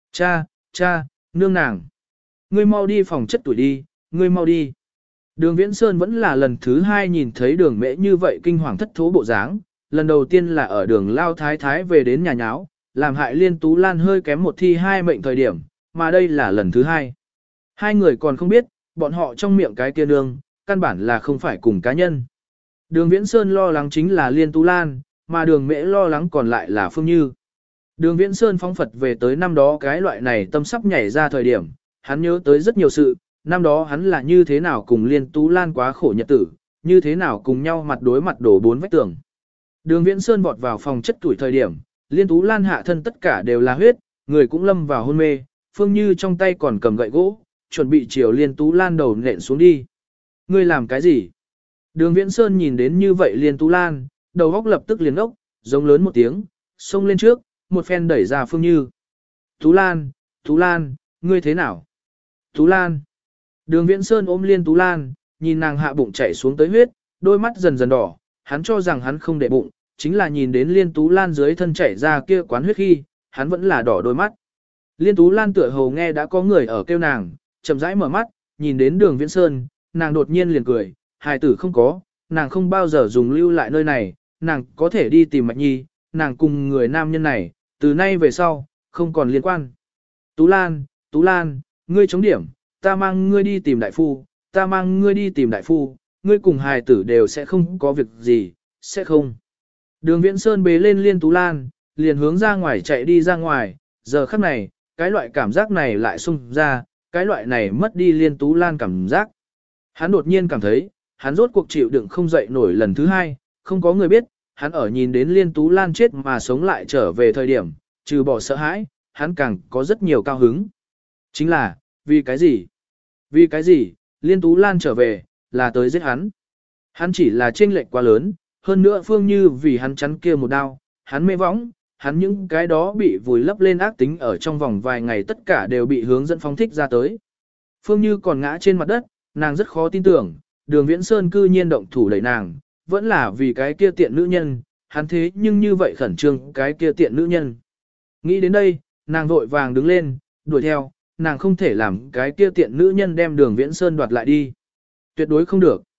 A: Cha, nương nàng. Ngươi mau đi phòng chất tuổi đi, ngươi mau đi. Đường Viễn Sơn vẫn là lần thứ 2 nhìn thấy Đường Mễ như vậy kinh hoàng thất thố bộ dáng, lần đầu tiên là ở Đường Lao Thái Thái về đến nhà nháo, làm hại Liên Tú Lan hơi kém một thi 2 mệnh thời điểm, mà đây là lần thứ 2. Hai người còn không biết, bọn họ trong miệng cái kia nương, căn bản là không phải cùng cá nhân. Đường Viễn Sơn lo lắng chính là Liên Tú Lan, mà Đường Mễ lo lắng còn lại là Phương Như. Đường Viễn Sơn phóng Phật về tới năm đó cái loại này tâm sắp nhảy ra thời điểm, hắn nhớ tới rất nhiều sự, năm đó hắn là như thế nào cùng Liên Tú Lan quá khổ nhật tử, như thế nào cùng nhau mặt đối mặt đổ 4 vách tường. Đường Viễn Sơn vọt vào phòng chất tuổi thời điểm, Liên Tú Lan hạ thân tất cả đều là huyết, người cũng lâm vào hôn mê, Phương Như trong tay còn cầm gậy gỗ, chuẩn bị chiều Liên Tú Lan đầu nện xuống đi. Ngươi làm cái gì? Đường Viễn Sơn nhìn đến như vậy Liên Tú Lan, đầu óc lập tức liền ốc, giống lớn một tiếng, xông lên trước, một phen đẩy ra Phương Như. Tú Lan, ngươi thế nào? Tú Lan. Đường Viễn Sơn ôm Liên Tú Lan, nhìn nàng hạ bụng chảy xuống tới huyết, đôi mắt dần dần đỏ, hắn cho rằng hắn không để bụng, chính là nhìn đến Liên Tú Lan dưới thân chảy ra kia quán huyết khi, hắn vẫn là đỏ đôi mắt. Liên Tú Lan tựa hồ nghe đã có người ở kêu nàng, chậm rãi mở mắt, nhìn đến Đường Viễn Sơn, nàng đột nhiên liền cười, hài tử không có, nàng không bao giờ dùng lưu lại nơi này, nàng có thể đi tìm Mạch Nhi, nàng cùng người nam nhân này, từ nay về sau, không còn liên quan. Tú Lan, ngươi chống điểm, ta mang ngươi đi tìm đại phu, ngươi cùng hài tử đều sẽ không có việc gì, sẽ không. Đường Viễn Sơn bế lên Liên Tú Lan, liền hướng ra ngoài chạy đi ra ngoài, giờ khắc này, cái loại cảm giác này lại xung ra, cái loại này mất đi Liên Tú Lan cảm giác. Hắn đột nhiên cảm thấy, hắn rốt cuộc chịu đựng không dậy nổi lần thứ 2, không có người biết, hắn ở nhìn đến Liên Tú Lan chết mà sống lại trở về thời điểm, trừ bỏ sợ hãi, hắn càng có rất nhiều cao hứng. Chính là, vì cái gì? Vì cái gì, Liên Tú Lan trở về, là tới giết hắn. Hắn chỉ là chênh lệch quá lớn, hơn nữa Phương Như vì hắn chắn kia một đao, hắn mê võng, hắn những cái đó bị vùi lấp lên ác tính ở trong vòng vài ngày tất cả đều bị hướng dẫn phóng thích ra tới. Phương Như còn ngã trên mặt đất, nàng rất khó tin tưởng, Đường Viễn Sơn cư nhiên động thủ đẩy nàng, vẫn là vì cái kia tiện nữ nhân, hắn thế nhưng như vậy khẩn trương cái kia tiện nữ nhân. Nghĩ đến đây, nàng vội vàng đứng lên, đuổi theo, nàng không thể làm cái kia tiện nữ nhân đem Đường Viễn Sơn đoạt lại đi. Tuyệt đối không được.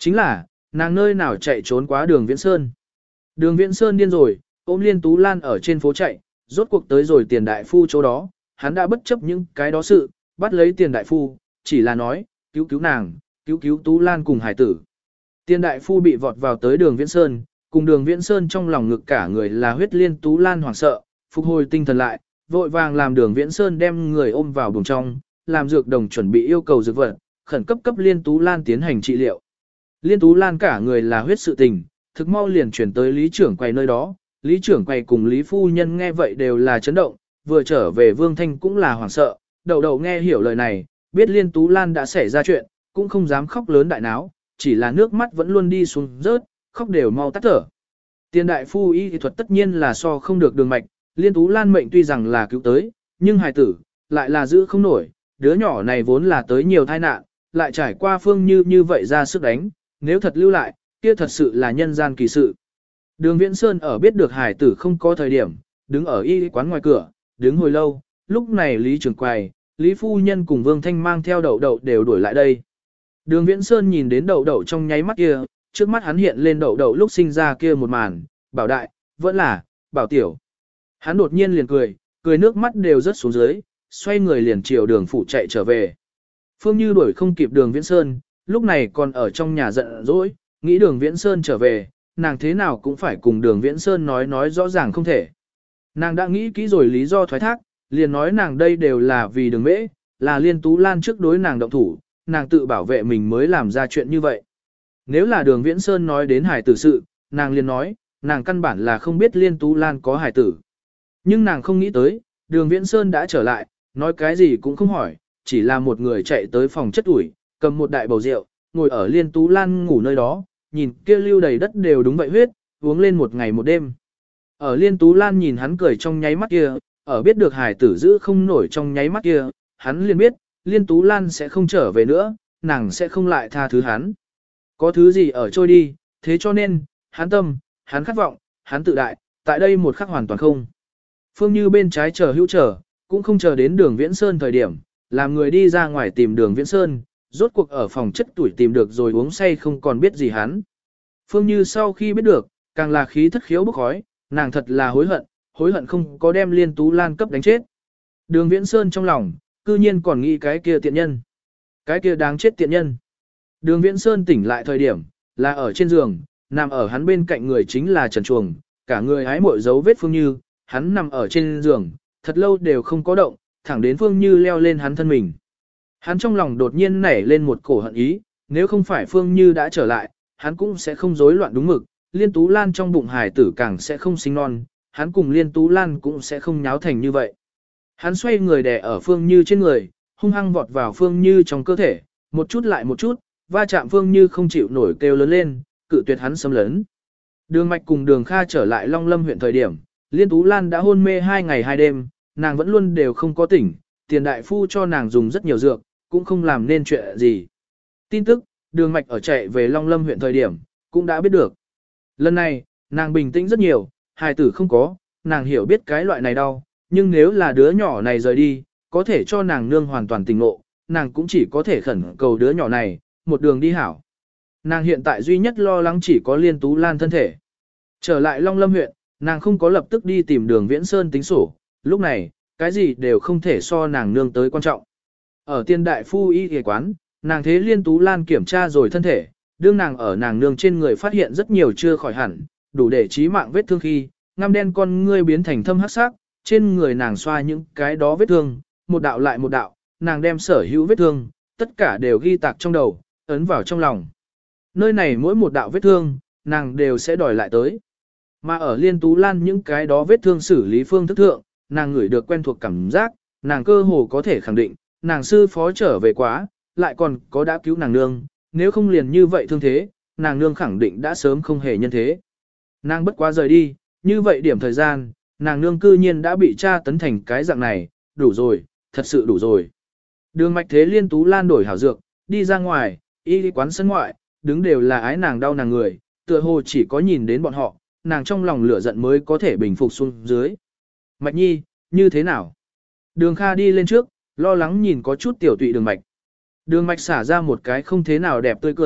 A: Chính là, nàng nơi nào chạy trốn quá đường Viễn Sơn. Đường Viễn Sơn điên rồi, ôm Liên Tú Lan ở trên phố chạy, rốt cuộc tới rồi tiền đại phu chỗ đó, hắn đã bất chấp những cái đó sự, bắt lấy tiền đại phu, chỉ là nói, cứu cứu nàng, cứu Tú Lan cùng hải tử. Tiền đại phu bị vọt vào tới đường Viễn Sơn, cùng đường Viễn Sơn trong lòng ngực cả người là huyết Liên Tú Lan hoảng sợ, phục hồi tinh thần lại, vội vàng làm đường Viễn Sơn đem người ôm vào buồng trong, làm dược đồng chuẩn bị yêu cầu dược vật, khẩn cấp cấp Liên Tú Lan tiến hành trị liệu. Liên Tú Lan cả người là huyết sự tình, thực mau liền chuyển tới lý trưởng quầy nơi đó, lý trưởng quầy cùng lý phu nhân nghe vậy đều là chấn động, vừa trở về Vương Thanh cũng là hoảng sợ, đầu đầu nghe hiểu lời này, biết Liên Tú Lan đã xảy ra chuyện, cũng không dám khóc lớn đại náo, chỉ là nước mắt vẫn luôn đi xuống rớt, khóc đều mau tắt thở. Tiền đại phu y thuật tất nhiên là so không được đường mạch, Liên Tú Lan mệnh tuy rằng là cứu tới, nhưng hài tử, lại là giữ không nổi, đứa nhỏ này vốn là tới nhiều tai nạn, lại trải qua Phương như vậy ra sức đánh, nếu thật lưu lại, kia thật sự là nhân gian kỳ sự. Đường Viễn Sơn ở biết được hài tử không có thời điểm, đứng ở y quán ngoài cửa, đứng hồi lâu, lúc này Lý trưởng quầy, Lý phu nhân cùng Vương Thanh mang theo đậu đậu đều đuổi lại đây. Đường Viễn Sơn nhìn đến đậu đậu trong nháy mắt kia, trước mắt hắn hiện lên đậu đậu lúc sinh ra kia một màn, bảo đại, vẫn là, bảo tiểu. Hắn đột nhiên liền cười, cười nước mắt đều rớt xuống dưới, xoay người liền chiều đường phủ chạy trở về. Phương Như đuổi không kịp đường Viễn Sơn, lúc này còn ở trong nhà giận dỗi, nghĩ đường Viễn Sơn trở về, nàng thế nào cũng phải cùng đường Viễn Sơn nói rõ ràng không thể. Nàng đã nghĩ kỹ rồi lý do thoái thác, liền nói nàng đây đều là vì đường mễ, là Liên Tú Lan trước đối nàng động thủ, nàng tự bảo vệ mình mới làm ra chuyện như vậy. Nếu là đường Viễn Sơn nói đến hải tử sự, nàng liền nói, nàng căn bản là không biết Liên Tú Lan có hải tử. Nhưng nàng không nghĩ tới, đường Viễn Sơn đã trở lại, nói cái gì cũng không hỏi, chỉ là một người chạy tới phòng chất ủi, cầm một đại bầu rượu, ngồi ở Liên Tú Lan ngủ nơi đó, nhìn kia lưu đầy đất đều đúng vậy huyết, uống lên một ngày một đêm. Ở Liên Tú Lan nhìn hắn cười trong nháy mắt kia, ở biết được hải tử giữ không nổi trong nháy mắt kia, hắn liền biết, Liên Tú Lan sẽ không trở về nữa, nàng sẽ không lại tha thứ hắn. Có thứ gì ở trôi đi, thế cho nên, hắn tâm, hắn khát vọng, hắn tự đại, tại đây một khắc hoàn toàn không. Phương Như bên trái chờ hữu chờ, cũng không chờ đến đường Viễn Sơn thời điểm, làm người đi ra ngoài tìm đường Viễn Sơn, rốt cuộc ở phòng chất tuổi tìm được rồi uống say không còn biết gì hắn. Phương Như sau khi biết được, càng là khí thất khiếu bốc khói, nàng thật là hối hận không có đem Liên Tú Lan cấp đánh chết. Đường Viễn Sơn trong lòng, cư nhiên còn nghĩ cái kia tiện nhân. Cái kia đáng chết tiện nhân. Đường Viễn Sơn tỉnh lại thời điểm, là ở trên giường, nằm ở hắn bên cạnh người chính là Trần Chuồng, cả người hái mội dấu vết Phương Như, hắn nằm ở trên giường, thật lâu đều không có động, thẳng đến Phương Như leo lên hắn thân mình. Hắn trong lòng đột nhiên nảy lên một cổ hận ý, nếu không phải Phương Như đã trở lại, hắn cũng sẽ không rối loạn đúng mực, Liên Tú Lan trong bụng hải tử càng sẽ không sinh non, hắn cùng Liên Tú Lan cũng sẽ không nháo thành như vậy. Hắn xoay người đè ở Phương Như trên người, hung hăng vọt vào Phương Như trong cơ thể, một chút lại một chút, va chạm Phương Như không chịu nổi kêu lớn lên, cự tuyệt hắn xâm lấn. Đường Mạch cùng Đường Kha trở lại Long Lâm huyện thời điểm, Liên Tú Lan đã hôn mê 2 ngày 2 đêm, nàng vẫn luôn đều không có tỉnh, tiền đại phu cho nàng dùng rất nhiều dược, cũng không làm nên chuyện gì. Tin tức, Đường Mạch ở chạy về Long Lâm huyện thời điểm, cũng đã biết được. Lần này, nàng bình tĩnh rất nhiều, hài tử không có, nàng hiểu biết cái loại này đau, nhưng nếu là đứa nhỏ này rời đi, có thể cho nàng nương hoàn toàn tỉnh ngộ, nàng cũng chỉ có thể khẩn cầu đứa nhỏ này, một đường đi hảo. Nàng hiện tại duy nhất lo lắng chỉ có Liên Tú Lan thân thể. Trở lại Long Lâm huyện, nàng không có lập tức đi tìm đường Viễn Sơn tính sổ, lúc này, cái gì đều không thể so nàng nương tới quan trọng. Ở tiên đại phu y y quán, nàng thế Liên Tú Lan kiểm tra rồi thân thể, đương nàng ở nàng nương trên người phát hiện rất nhiều chưa khỏi hẳn, đủ để chí mạng vết thương khi, ngăm đen con ngươi biến thành thâm hắc sắc, trên người nàng xoa những cái đó vết thương, một đạo lại một đạo, nàng đem sở hữu vết thương, tất cả đều ghi tạc trong đầu, ấn vào trong lòng. Nơi này mỗi một đạo vết thương, nàng đều sẽ đòi lại tới. Mà ở Liên Tú Lan những cái đó vết thương xử lý phương thức thượng, nàng ngửi được quen thuộc cảm giác, nàng cơ hồ có thể khẳng định, nàng sư phó trở về quá, lại còn có đã cứu nàng nương, nếu không liền như vậy thương thế, nàng nương khẳng định đã sớm không hề nhân thế. Nàng bất quá rời đi, như vậy điểm thời gian, nàng nương cư nhiên đã bị tra tấn thành cái dạng này, đủ rồi, thật sự đủ rồi. Đường Mạch thế Liên Tú Lan đổi hảo dược, đi ra ngoài, y quán sân ngoại, đứng đều là ái nàng đau nàng người, tựa hồ chỉ có nhìn đến bọn họ, nàng trong lòng lửa giận mới có thể bình phục xuống dưới. Mạch Nhi, như thế nào? Đường Kha đi lên trước, lo lắng nhìn có chút tiểu tụy Đường Mạch. Đường Mạch xả ra một cái không thế nào đẹp tươi cười,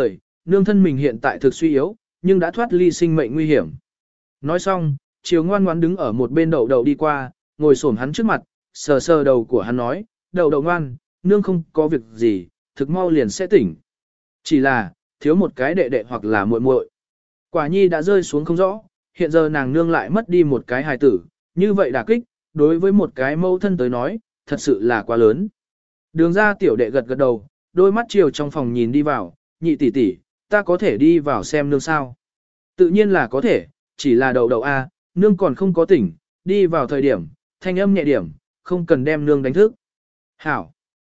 A: nương thân mình hiện tại thực suy yếu, nhưng đã thoát ly sinh mệnh nguy hiểm. Nói xong, chiều ngoan ngoãn đứng ở một bên đậu đậu đi qua, ngồi xổm hắn trước mặt, sờ sờ đầu của hắn nói, đậu đậu ngoan, nương không có việc gì, thực mau liền sẽ tỉnh. Chỉ là, thiếu một cái đệ đệ hoặc là muội muội. Quả nhi đã rơi xuống không rõ, hiện giờ nàng nương lại mất đi một cái hài tử, như vậy đả kích, đối với một cái mẫu thân tới nói, thật sự là quá lớn. Đường ra tiểu đệ gật gật đầu, đôi mắt chiều trong phòng nhìn đi vào, nhị tỷ tỷ, ta có thể đi vào xem nương sao? Tự nhiên là có thể, chỉ là đậu đậu a, nương còn không có tỉnh, đi vào thời điểm, thanh âm nhẹ điểm, không cần đem nương đánh thức. Hảo!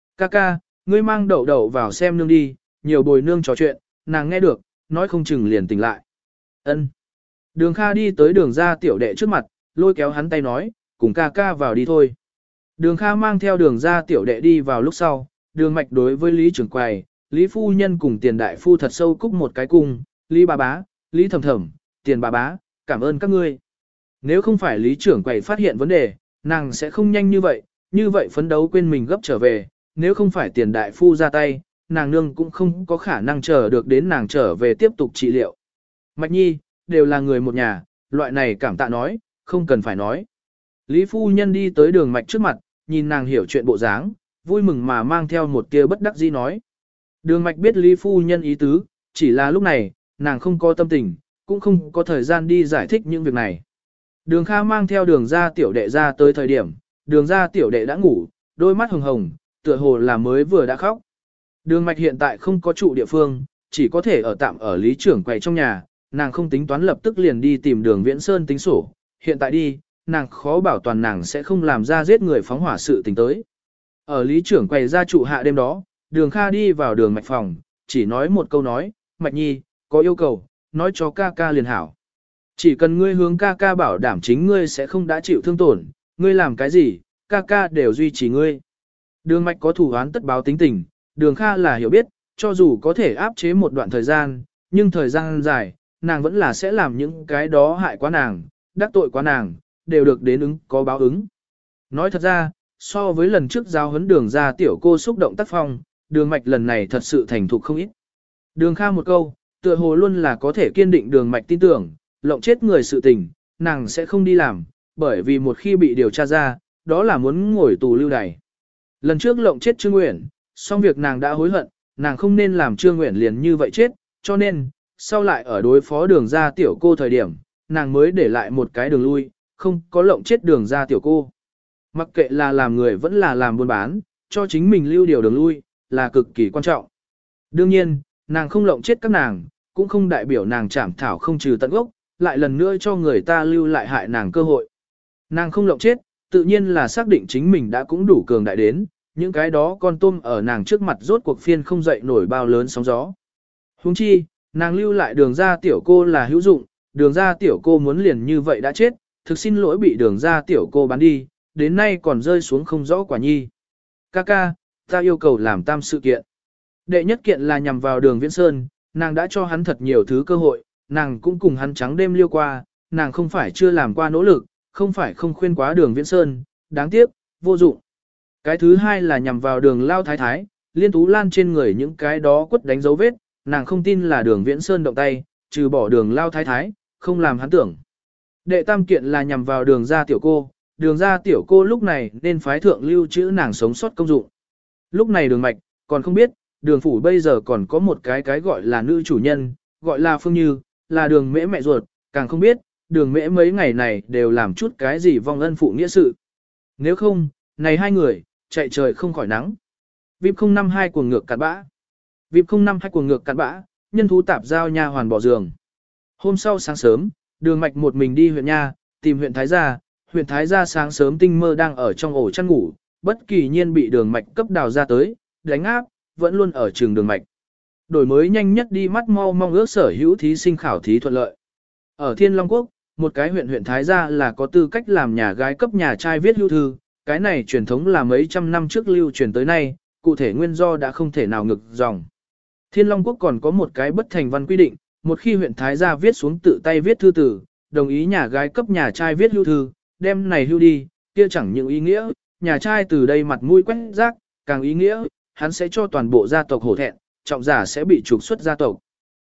A: Ca, ngươi mang đậu đậu vào xem nương đi, nhiều bồi nương trò chuyện, nàng nghe được, nói không chừng liền tỉnh lại. Ân. Đường Kha đi tới đường ra tiểu đệ trước mặt, lôi kéo hắn tay nói, cùng ca vào đi thôi. Đường Kha mang theo đường ra tiểu đệ đi vào lúc sau, đường mạch đối với Lý trưởng quầy, Lý phu nhân cùng tiền đại phu thật sâu cúc một cái cung, Lý bà bá, Lý thầm thầm, tiền bà bá, cảm ơn các ngươi. Nếu không phải Lý trưởng quầy phát hiện vấn đề, nàng sẽ không nhanh như vậy phấn đấu quên mình gấp trở về, nếu không phải tiền đại phu ra tay, nàng nương cũng không có khả năng chờ được đến nàng trở về tiếp tục trị liệu. Mạch nhi, đều là người một nhà, loại này cảm tạ nói, không cần phải nói. Lý phu nhân đi tới đường mạch trước mặt, nhìn nàng hiểu chuyện bộ dáng, vui mừng mà mang theo một tia bất đắc dĩ nói. Đường mạch biết Lý phu nhân ý tứ, chỉ là lúc này, nàng không có tâm tình, cũng không có thời gian đi giải thích những việc này. Đường Kha mang theo đường ra tiểu đệ ra tới thời điểm, đường ra tiểu đệ đã ngủ, đôi mắt hồng hồng, tựa hồ là mới vừa đã khóc. Đường mạch hiện tại không có trụ địa phương, chỉ có thể ở tạm ở Lý trưởng quầy trong nhà, nàng không tính toán lập tức liền đi tìm đường Viễn Sơn tính sổ, hiện tại đi, nàng khó bảo toàn nàng sẽ không làm ra giết người phóng hỏa sự tình tới. Ở Lý trưởng quầy ra trụ hạ đêm đó, đường Kha đi vào đường mạch phòng, chỉ nói một câu nói, Mạch nhi, có yêu cầu, nói cho ca liền hảo. Chỉ cần ngươi hướng ca bảo đảm chính ngươi sẽ không đã chịu thương tổn, ngươi làm cái gì, ca đều duy trì ngươi. Đường mạch có thủ án tất báo tính tình, đường Kha là hiểu biết, cho dù có thể áp chế một đoạn thời gian, nhưng thời gian dài, nàng vẫn là sẽ làm những cái đó hại quá nàng, đắc tội quá nàng, đều được đến ứng có báo ứng. Nói thật ra, so với lần trước giao huấn đường ra tiểu cô xúc động tác phong, đường mạch lần này thật sự thành thục không ít. Đường Kha một câu, tựa hồ luôn là có thể kiên định đường mạch tin tưởng, lộng chết người sự tình, nàng sẽ không đi làm, bởi vì một khi bị điều tra ra, đó là muốn ngồi tù lưu đày. Lần trước lộng chết Trương Nguyễn, xong việc nàng đã hối hận, nàng không nên làm Trương Nguyễn liền như vậy chết, cho nên, sau lại ở đối phó đường ra tiểu cô thời điểm, nàng mới để lại một cái đường lui, không có lộng chết đường ra tiểu cô. Mặc kệ là làm người vẫn là làm buôn bán, cho chính mình lưu điều đường lui, là cực kỳ quan trọng. Đương nhiên, nàng không lộng chết các nàng, cũng không đại biểu nàng chảm thảo không trừ tận gốc, lại lần nữa cho người ta lưu lại hại nàng cơ hội. Nàng không lộng chết, tự nhiên là xác định chính mình đã cũng đủ cường đại đến, những cái đó con tôm ở nàng trước mặt rốt cuộc phiên không dậy nổi bao lớn sóng gió. Huống chi, nàng lưu lại đường ra tiểu cô là hữu dụng, đường ra tiểu cô muốn liền như vậy đã chết, thực xin lỗi bị đường ra tiểu cô bán đi, đến nay còn rơi xuống không rõ quả nhi. Ca, ta yêu cầu làm tam sự kiện. Đệ nhất kiện là nhằm vào đường Viễn Sơn, nàng đã cho hắn thật nhiều thứ cơ hội, nàng cũng cùng hắn trắng đêm liêu qua, nàng không phải chưa làm qua nỗ lực, không phải không khuyên quá đường Viễn Sơn, đáng tiếc, vô dụng. Cái thứ hai là nhằm vào đường Lao Thái Thái, Liên Tú Lan trên người những cái đó quất đánh dấu vết, nàng không tin là đường Viễn Sơn động tay, trừ bỏ đường Lao Thái Thái, không làm hắn tưởng. Đệ tam kiện là nhằm vào đường ra tiểu cô, đường ra tiểu cô lúc này nên phái thượng lưu trữ nàng sống sót công dụng. Lúc này đường mạch, còn không biết, đường phủ bây giờ còn có một cái gọi là nữ chủ nhân, gọi là Phương Như, là đường mễ mẹ ruột, càng không biết, đường mễ mấy ngày này đều làm chút cái gì vong ân phụ nghĩa sự. Nếu không, này hai người, chạy trời không khỏi nắng. VIP 052 cuồng ngược cặn bã. VIP 052 cuồng ngược cặn bã, nhân thú tạp giao nha hoàn bỏ giường. Hôm sau sáng sớm, đường mạch một mình đi huyện nha, tìm huyện Thái Gia. Huyện Thái Gia sáng sớm tinh mơ đang ở trong ổ chăn ngủ, bất kỳ nhiên bị đường mạch cấp đào ra tới, đánh áp, vẫn luôn ở trường đường mạch. Đổi mới nhanh nhất đi mắt mau mong ước sở hữu thí sinh khảo thí thuận lợi. Ở Thiên Long Quốc, một cái huyện Thái Gia là có tư cách làm nhà gái cấp nhà trai viết hưu thư, cái này truyền thống là mấy trăm năm trước lưu truyền tới nay, cụ thể nguyên do đã không thể nào ngực dòng. Thiên Long Quốc còn có một cái bất thành văn quy định, một khi huyện Thái Gia viết xuống tự tay viết thư tử, đồng ý nhà gái cấp nhà trai viết hưu thư, đem này hưu đi, kia chẳng những ý nghĩa, nhà trai từ đây mặt mũi quét rác, càng ý nghĩa, hắn sẽ cho toàn bộ gia tộc hổ thẹn, trọng giả sẽ bị trục xuất gia tộc.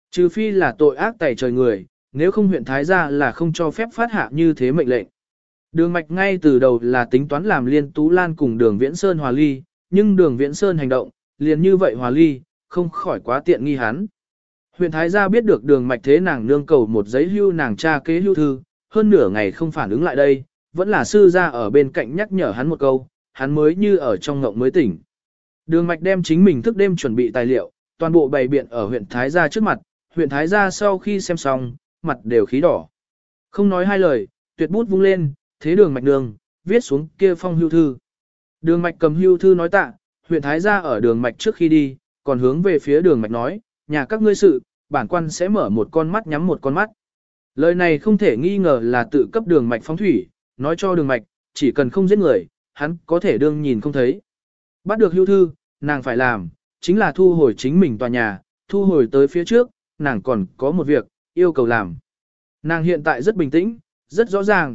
A: Trừ phi là tội ác tày trời người, nếu không huyện Thái gia là không cho phép phát hạ như thế mệnh lệnh. Đường Mạch ngay từ đầu là tính toán làm Liên Tú Lan cùng Đường Viễn Sơn hòa ly, nhưng Đường Viễn Sơn hành động, liền như vậy hòa ly, không khỏi quá tiện nghi hắn. Huyện Thái gia biết được Đường Mạch thế nàng nương cầu một giấy hưu nàng cha kế hưu thư, hơn nửa ngày không phản ứng lại đây, vẫn là sư gia ở bên cạnh nhắc nhở hắn một câu, hắn mới như ở trong ngộng mới tỉnh. Đường Mạch đem chính mình thức đêm chuẩn bị tài liệu, toàn bộ bày biện ở huyện Thái gia trước mặt, huyện Thái gia sau khi xem xong, mặt đều khí đỏ. Không nói hai lời, tuyệt bút vung lên, thế Đường Mạch đường, viết xuống kia phong hưu thư. Đường Mạch cầm hưu thư nói tạ, huyện Thái gia ở Đường Mạch trước khi đi, còn hướng về phía Đường Mạch nói, nhà các ngươi sự, bản quan sẽ mở một con mắt nhắm một con mắt. Lời này không thể nghi ngờ là tự cấp Đường Mạch phóng thủy, nói cho Đường Mạch, chỉ cần không giết người, hắn có thể đương nhìn không thấy. Bắt được hưu thư, nàng phải làm, chính là thu hồi chính mình tòa nhà, thu hồi tới phía trước, nàng còn có một việc, yêu cầu làm. Nàng hiện tại rất bình tĩnh, rất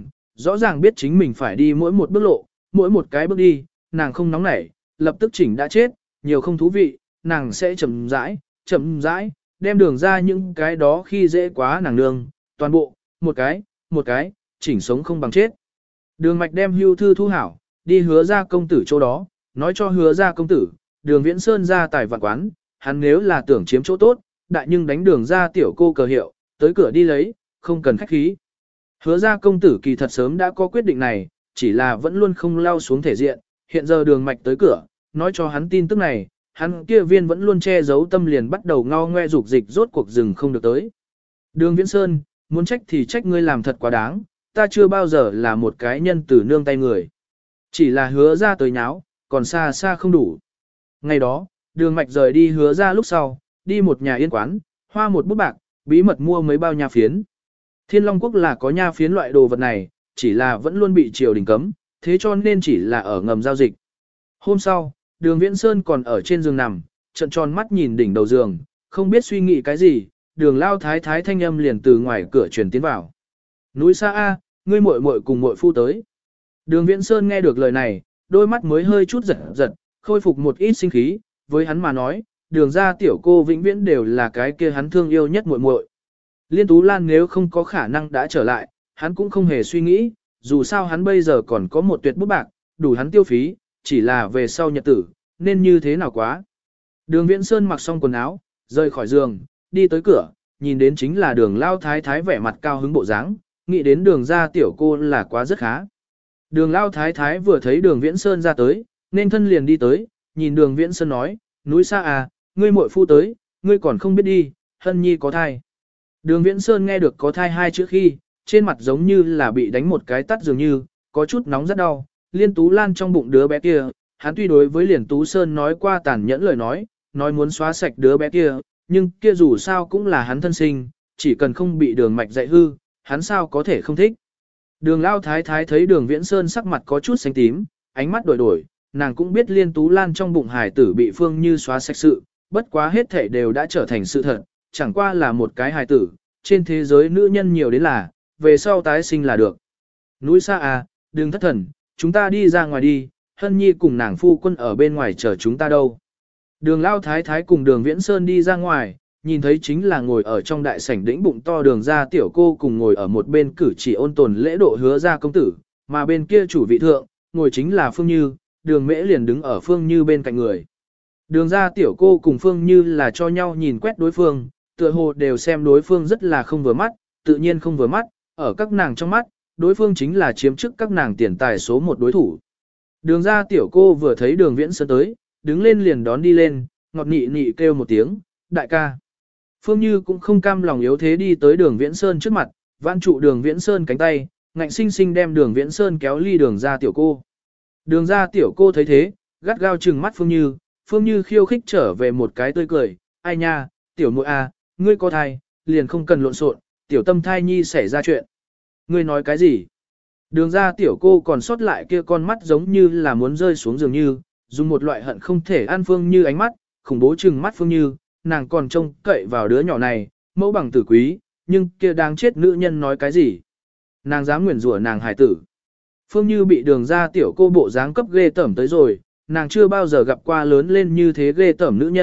A: rõ ràng biết chính mình phải đi mỗi một bước lộ, mỗi một cái bước đi, nàng không nóng nảy, lập tức chỉnh đã chết, nhiều không thú vị, nàng sẽ chậm rãi, đem đường ra những cái đó khi dễ quá nàng nương, toàn bộ, một cái, chỉnh sống không bằng chết. Đường Mạch đem hưu thư thu hảo, đi Hứa ra công tử chỗ đó, nói cho Hứa ra công tử, Đường Viễn Sơn ra tài vạn quán, hắn nếu là tưởng chiếm chỗ tốt, đại nhưng đánh Đường ra tiểu cô cờ hiệu, tới cửa đi lấy, không cần khách khí. Hứa ra công tử kỳ thật sớm đã có quyết định này, chỉ là vẫn luôn không lao xuống thể diện, hiện giờ Đường Mạch tới cửa, nói cho hắn tin tức này, hắn kia viên vẫn luôn che giấu tâm liền bắt đầu ngao ngoe dục dịch rốt cuộc rừng không được tới. Đường Viễn Sơn, muốn trách thì trách ngươi làm thật quá đáng, ta chưa bao giờ là một cái nhân từ nương tay người. Chỉ là Hứa ra tới nháo, còn xa xa không đủ. Ngày đó, Đường Mạch rời đi Hứa ra lúc sau, đi một nhà yên quán, hoa một bút bạc, bí mật mua mấy bao nha phiến. Thiên Long Quốc là có nha phiến loại đồ vật này, chỉ là vẫn luôn bị triều đình cấm, thế cho nên chỉ là ở ngầm giao dịch. Hôm sau, Đường Viễn Sơn còn ở trên giường nằm, trợn tròn mắt nhìn đỉnh đầu giường, không biết suy nghĩ cái gì, Đường lao thái thái thanh âm liền từ ngoài cửa truyền tiến vào. Núi xa A, ngươi muội muội cùng muội phu tới. Đường Viễn Sơn nghe được lời này, đôi mắt mới hơi chút giật, khôi phục một ít sinh khí, với hắn mà nói, Đường ra tiểu cô vĩnh viễn đều là cái kia hắn thương yêu nhất muội muội. Liên Tú Lan nếu không có khả năng đã trở lại, hắn cũng không hề suy nghĩ, dù sao hắn bây giờ còn có một tuyệt bút bạc, đủ hắn tiêu phí, chỉ là về sau nhật tử, nên như thế nào quá. Đường Viễn Sơn mặc xong quần áo, rời khỏi giường, đi tới cửa, nhìn đến chính là Đường lao thái thái vẻ mặt cao hứng bộ dáng, nghĩ đến Đường ra tiểu cô là quá rất khá. Đường lao thái thái vừa thấy Đường Viễn Sơn ra tới, nên thân liền đi tới, nhìn Đường Viễn Sơn nói, núi xa à, ngươi muội phu tới, ngươi còn không biết đi, Hân Nhi có thai. Đường Viễn Sơn nghe được có thai hai chữ khi, trên mặt giống như là bị đánh một cái tắt dường như, có chút nóng rất đau, Liên Tú Lan trong bụng đứa bé kia, hắn tuy đối với Liên Tú Sơn nói qua tàn nhẫn lời nói muốn xóa sạch đứa bé kia, nhưng kia dù sao cũng là hắn thân sinh, chỉ cần không bị Đường Mạch dạy hư, hắn sao có thể không thích. Đường lao thái thái thấy Đường Viễn Sơn sắc mặt có chút xanh tím, ánh mắt đổi, nàng cũng biết Liên Tú Lan trong bụng hải tử bị Phương Như xóa sạch sự, bất quá hết thể đều đã trở thành sự thật, chẳng qua là một cái hài tử, trên thế giới nữ nhân nhiều đến là, về sau tái sinh là được. Núi xa à, đừng thất thần, chúng ta đi ra ngoài đi, Hân Nhi cùng nàng phu quân ở bên ngoài chờ chúng ta đâu. Đường lao thái thái cùng Đường Viễn Sơn đi ra ngoài, nhìn thấy chính là ngồi ở trong đại sảnh đĩnh bụng to Đường ra tiểu cô cùng ngồi ở một bên cử chỉ ôn tồn lễ độ Hứa ra công tử, mà bên kia chủ vị thượng, ngồi chính là Phương Như, Đường Mễ liền đứng ở Phương Như bên cạnh người. Đường ra tiểu cô cùng Phương Như là cho nhau nhìn quét đối phương, tựa hồ đều xem đối phương rất là không vừa mắt, tự nhiên không vừa mắt, ở các nàng trong mắt, đối phương chính là chiếm chức các nàng tiền tài số một đối thủ. Đường ra tiểu cô vừa thấy Đường Viễn Sơn tới, đứng lên liền đón đi lên, ngọt nị nị kêu một tiếng, đại ca. Phương Như cũng không cam lòng yếu thế đi tới Đường Viễn Sơn trước mặt, vãn trụ Đường Viễn Sơn cánh tay, ngạnh sinh sinh đem Đường Viễn Sơn kéo ly đường ra tiểu cô. Đường ra tiểu cô thấy thế, gắt gao trừng mắt Phương Như khiêu khích trở về một cái tươi cười, ai nha, tiểu muội à, ngươi có thai, liền không cần lộn xộn, tiểu tâm thai nhi xảy ra chuyện. Ngươi nói cái gì? Đường ra tiểu cô còn sót lại kia con mắt giống như là muốn rơi xuống dường như, dùng một loại hận không thể ăn Phương Như ánh mắt, khủng bố trừng mắt Phương Như, nàng còn trông cậy vào đứa nhỏ này, mẫu bằng tử quý, nhưng kia đang chết nữ nhân nói cái gì? Nàng dám nguyền rủa nàng hài tử. Phương Như bị đường ra tiểu cô bộ dáng cấp ghê tởm tới rồi, nàng chưa bao giờ gặp qua lớn lên như thế ghê tởm nữ nhân,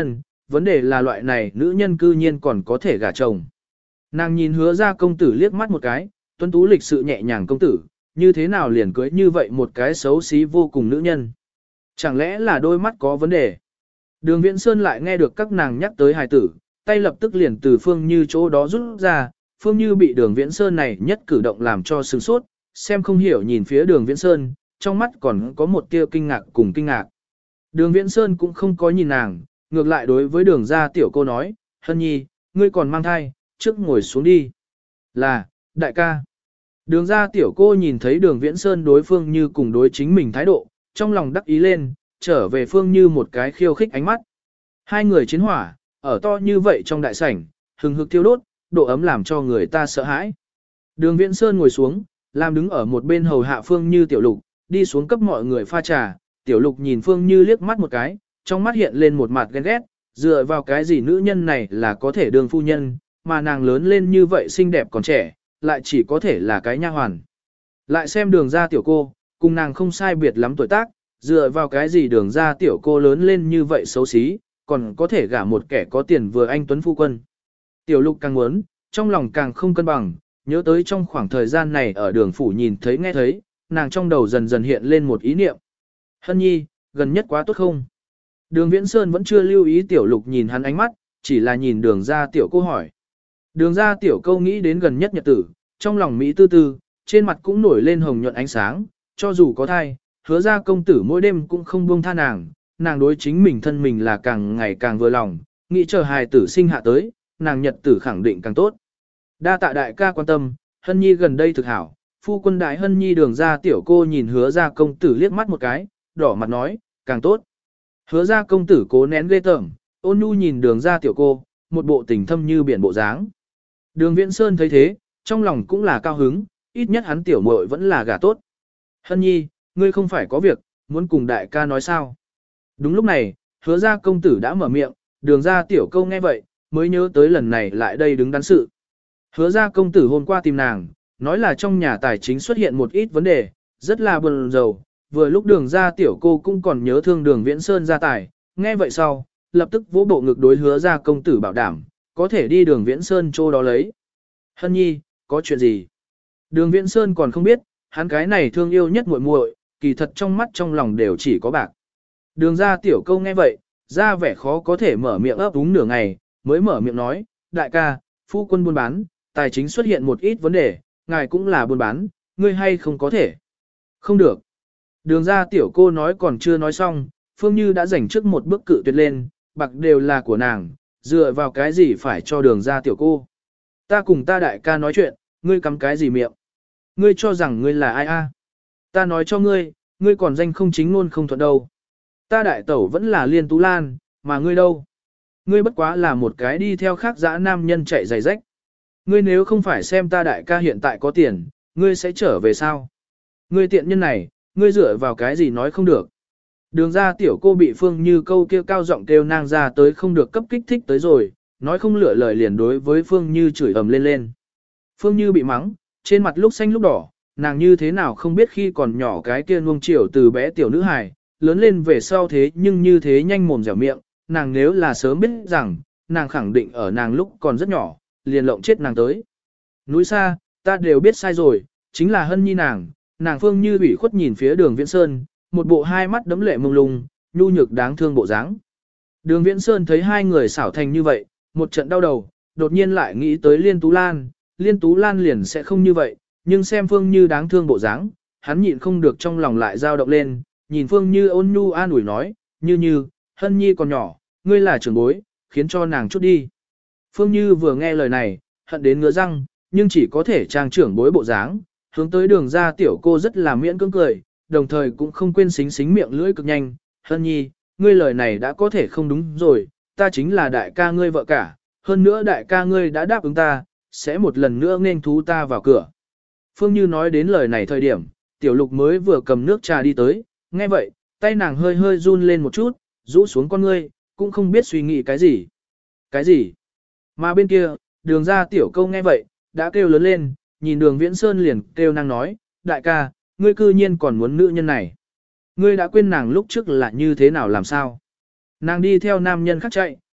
A: vấn đề là loại này nữ nhân cư nhiên còn có thể gả chồng. Nàng nhìn hứa ra công tử liếc mắt một cái, tuấn tú lịch sự nhẹ nhàng công tử, như thế nào liền cưới như vậy một cái xấu xí vô cùng nữ nhân. Chẳng lẽ là đôi mắt có vấn đề? Đường Viễn Sơn lại nghe được các nàng nhắc tới hài tử, tay lập tức liền từ Phương Như chỗ đó rút ra, Phương Như bị đường Viễn Sơn này nhất cử động làm cho sửng sốt, xem không hiểu nhìn phía đường Viễn Sơn, trong mắt còn có một tia kinh ngạc cùng kinh ngạc. Đường Viễn Sơn cũng không có nhìn nàng, ngược lại đối với đường gia tiểu cô nói, Hân Nhi, ngươi còn mang thai, trước ngồi xuống đi. Là, đại ca. Đường gia tiểu cô nhìn thấy đường Viễn Sơn đối Phương Như cùng đối chính mình thái độ, trong lòng đắc ý lên, trở về Phương Như một cái khiêu khích ánh mắt. Hai người chiến hỏa, ở to như vậy trong đại sảnh, hừng hực thiêu đốt, độ ấm làm cho người ta sợ hãi. Đường Viễn Sơn ngồi xuống, làm đứng ở một bên hầu hạ Phương Như tiểu lục, đi xuống cấp mọi người pha trà, tiểu lục nhìn Phương Như liếc mắt một cái, trong mắt hiện lên một mặt ghen ghét, dựa vào cái gì nữ nhân này là có thể đường phu nhân, mà nàng lớn lên như vậy xinh đẹp còn trẻ, lại chỉ có thể là cái nha hoàn. Lại xem đường ra tiểu cô, cùng nàng không sai biệt lắm tuổi tác, dựa vào cái gì đường ra tiểu cô lớn lên như vậy xấu xí, còn có thể gả một kẻ có tiền vừa anh tuấn phu quân. Tiểu lục càng muốn, trong lòng càng không cân bằng, nhớ tới trong khoảng thời gian này ở đường phủ nhìn thấy nghe thấy, nàng trong đầu dần dần hiện lên một ý niệm. Hân Nhi, gần nhất quá tốt không? Đường Viễn Sơn vẫn chưa lưu ý tiểu lục nhìn hắn ánh mắt, chỉ là nhìn đường ra tiểu cô hỏi. Đường ra tiểu câu nghĩ đến gần nhất nhật tử, trong lòng Mỹ tư tư, trên mặt cũng nổi lên hồng nhuận ánh sáng, cho dù có thai, hứa ra công tử mỗi đêm cũng không buông tha nàng, nàng đối chính mình thân mình là càng ngày càng vừa lòng, nghĩ chờ hài tử sinh hạ tới, nàng nhật tử khẳng định càng tốt. Đa tạ đại ca quan tâm, Hân Nhi gần đây thực hảo, phu quân đại Hân Nhi đường ra tiểu cô nhìn hứa ra công tử liếc mắt một cái, đỏ mặt nói, càng tốt. Hứa ra công tử cố nén ghê tởm, ôn nhu nhìn đường ra tiểu cô, một bộ tình thâm như biển bộ dáng. Đường Viễn Sơn thấy thế, trong lòng cũng là cao hứng, ít nhất hắn tiểu muội vẫn là gả tốt. Hân Nhi, ngươi không phải có việc, muốn cùng đại ca nói sao? Đúng lúc này, hứa ra công tử đã mở miệng, đường ra tiểu câu nghe vậy, mới nhớ tới lần này lại đây đứng đắn sự. Hứa ra công tử hôm qua tìm nàng, nói là trong nhà tài chính xuất hiện một ít vấn đề, rất là buồn rầu, vừa lúc đường ra tiểu cô cũng còn nhớ thương đường Viễn Sơn ra tài, nghe vậy sau, lập tức vỗ bộ ngực đối hứa ra công tử bảo đảm, có thể đi đường Viễn Sơn chỗ đó lấy. Hân Nhi, có chuyện gì? Đường Viễn Sơn còn không biết, hắn cái này thương yêu nhất muội muội, kỳ thật trong mắt trong lòng đều chỉ có bạc. Đường ra tiểu câu nghe vậy, ra vẻ khó có thể mở miệng ấp úng nửa ngày, mới mở miệng nói, đại ca, phu quân buôn bán, tài chính xuất hiện một ít vấn đề, ngài cũng là buôn bán, ngươi hay không có thể? Không được. Đường ra tiểu cô nói còn chưa nói xong, Phương Như đã giành trước một bước cự tuyệt lên, bạc đều là của nàng, dựa vào cái gì phải cho đường ra tiểu cô. Ta cùng ta đại ca nói chuyện, ngươi cắm cái gì miệng? Ngươi cho rằng ngươi là ai a? Ta nói cho ngươi, ngươi còn danh không chính ngôn không thuận đâu. Ta đại tẩu vẫn là Liên Tú Lan, mà ngươi đâu? Ngươi bất quá là một cái đi theo khác dã nam nhân chạy giày rách. Ngươi nếu không phải xem ta đại ca hiện tại có tiền, ngươi sẽ trở về sao? Ngươi tiện nhân này, ngươi dựa vào cái gì nói không được? Đường ra tiểu cô bị Phương Như câu kia cao giọng kêu nang ra tới không được cấp kích thích tới rồi, nói không lựa lời liền đối với Phương Như chửi ầm lên lên. Phương Như bị mắng, trên mặt lúc xanh lúc đỏ, nàng như thế nào không biết khi còn nhỏ cái kia nuông chiều từ bé tiểu nữ hài, lớn lên về sau thế nhưng như thế nhanh mồm dẻo miệng, nàng nếu là sớm biết rằng, nàng khẳng định ở nàng lúc còn rất nhỏ, liền lộng chết nàng tới. Núi xa, ta đều biết sai rồi, chính là Hân Nhi nàng Phương Như ủy khuất nhìn phía đường Viễn Sơn, một bộ hai mắt đấm lệ mông lung, nhu nhược đáng thương bộ dáng. Đường Viễn Sơn thấy hai người xảo thành như vậy, một trận đau đầu, đột nhiên lại nghĩ tới Liên Tú Lan liền sẽ không như vậy, nhưng xem Phương Như đáng thương bộ dáng, hắn nhịn không được trong lòng lại dao động lên, nhìn Phương Như ôn nhu an ủi nói, Như, Hân Nhi còn nhỏ, ngươi là trưởng bối, khiến cho nàng chút đi. Phương Như vừa nghe lời này, hận đến ngứa răng, nhưng chỉ có thể trang trưởng bối bộ dáng, hướng tới đường ra tiểu cô rất là miễn cưỡng cười, đồng thời cũng không quên xính xính miệng lưỡi cực nhanh, Hân Nhi, ngươi lời này đã có thể không đúng rồi, ta chính là đại ca ngươi vợ cả, hơn nữa đại ca ngươi đã đáp ứng ta, sẽ một lần nữa nên thú ta vào cửa. Phương Như nói đến lời này thời điểm, tiểu lục mới vừa cầm nước trà đi tới, nghe vậy, tay nàng hơi hơi run lên một chút, rũ xuống con ngươi, cũng không biết suy nghĩ cái gì. Cái gì? Mà bên kia, đường ra tiểu câu nghe vậy, đã kêu lớn lên, nhìn đường Viễn Sơn liền kêu nàng nói, đại ca, ngươi cư nhiên còn muốn nữ nhân này. Ngươi đã quên nàng lúc trước là như thế nào làm sao? Nàng đi theo nam nhân khác chạy,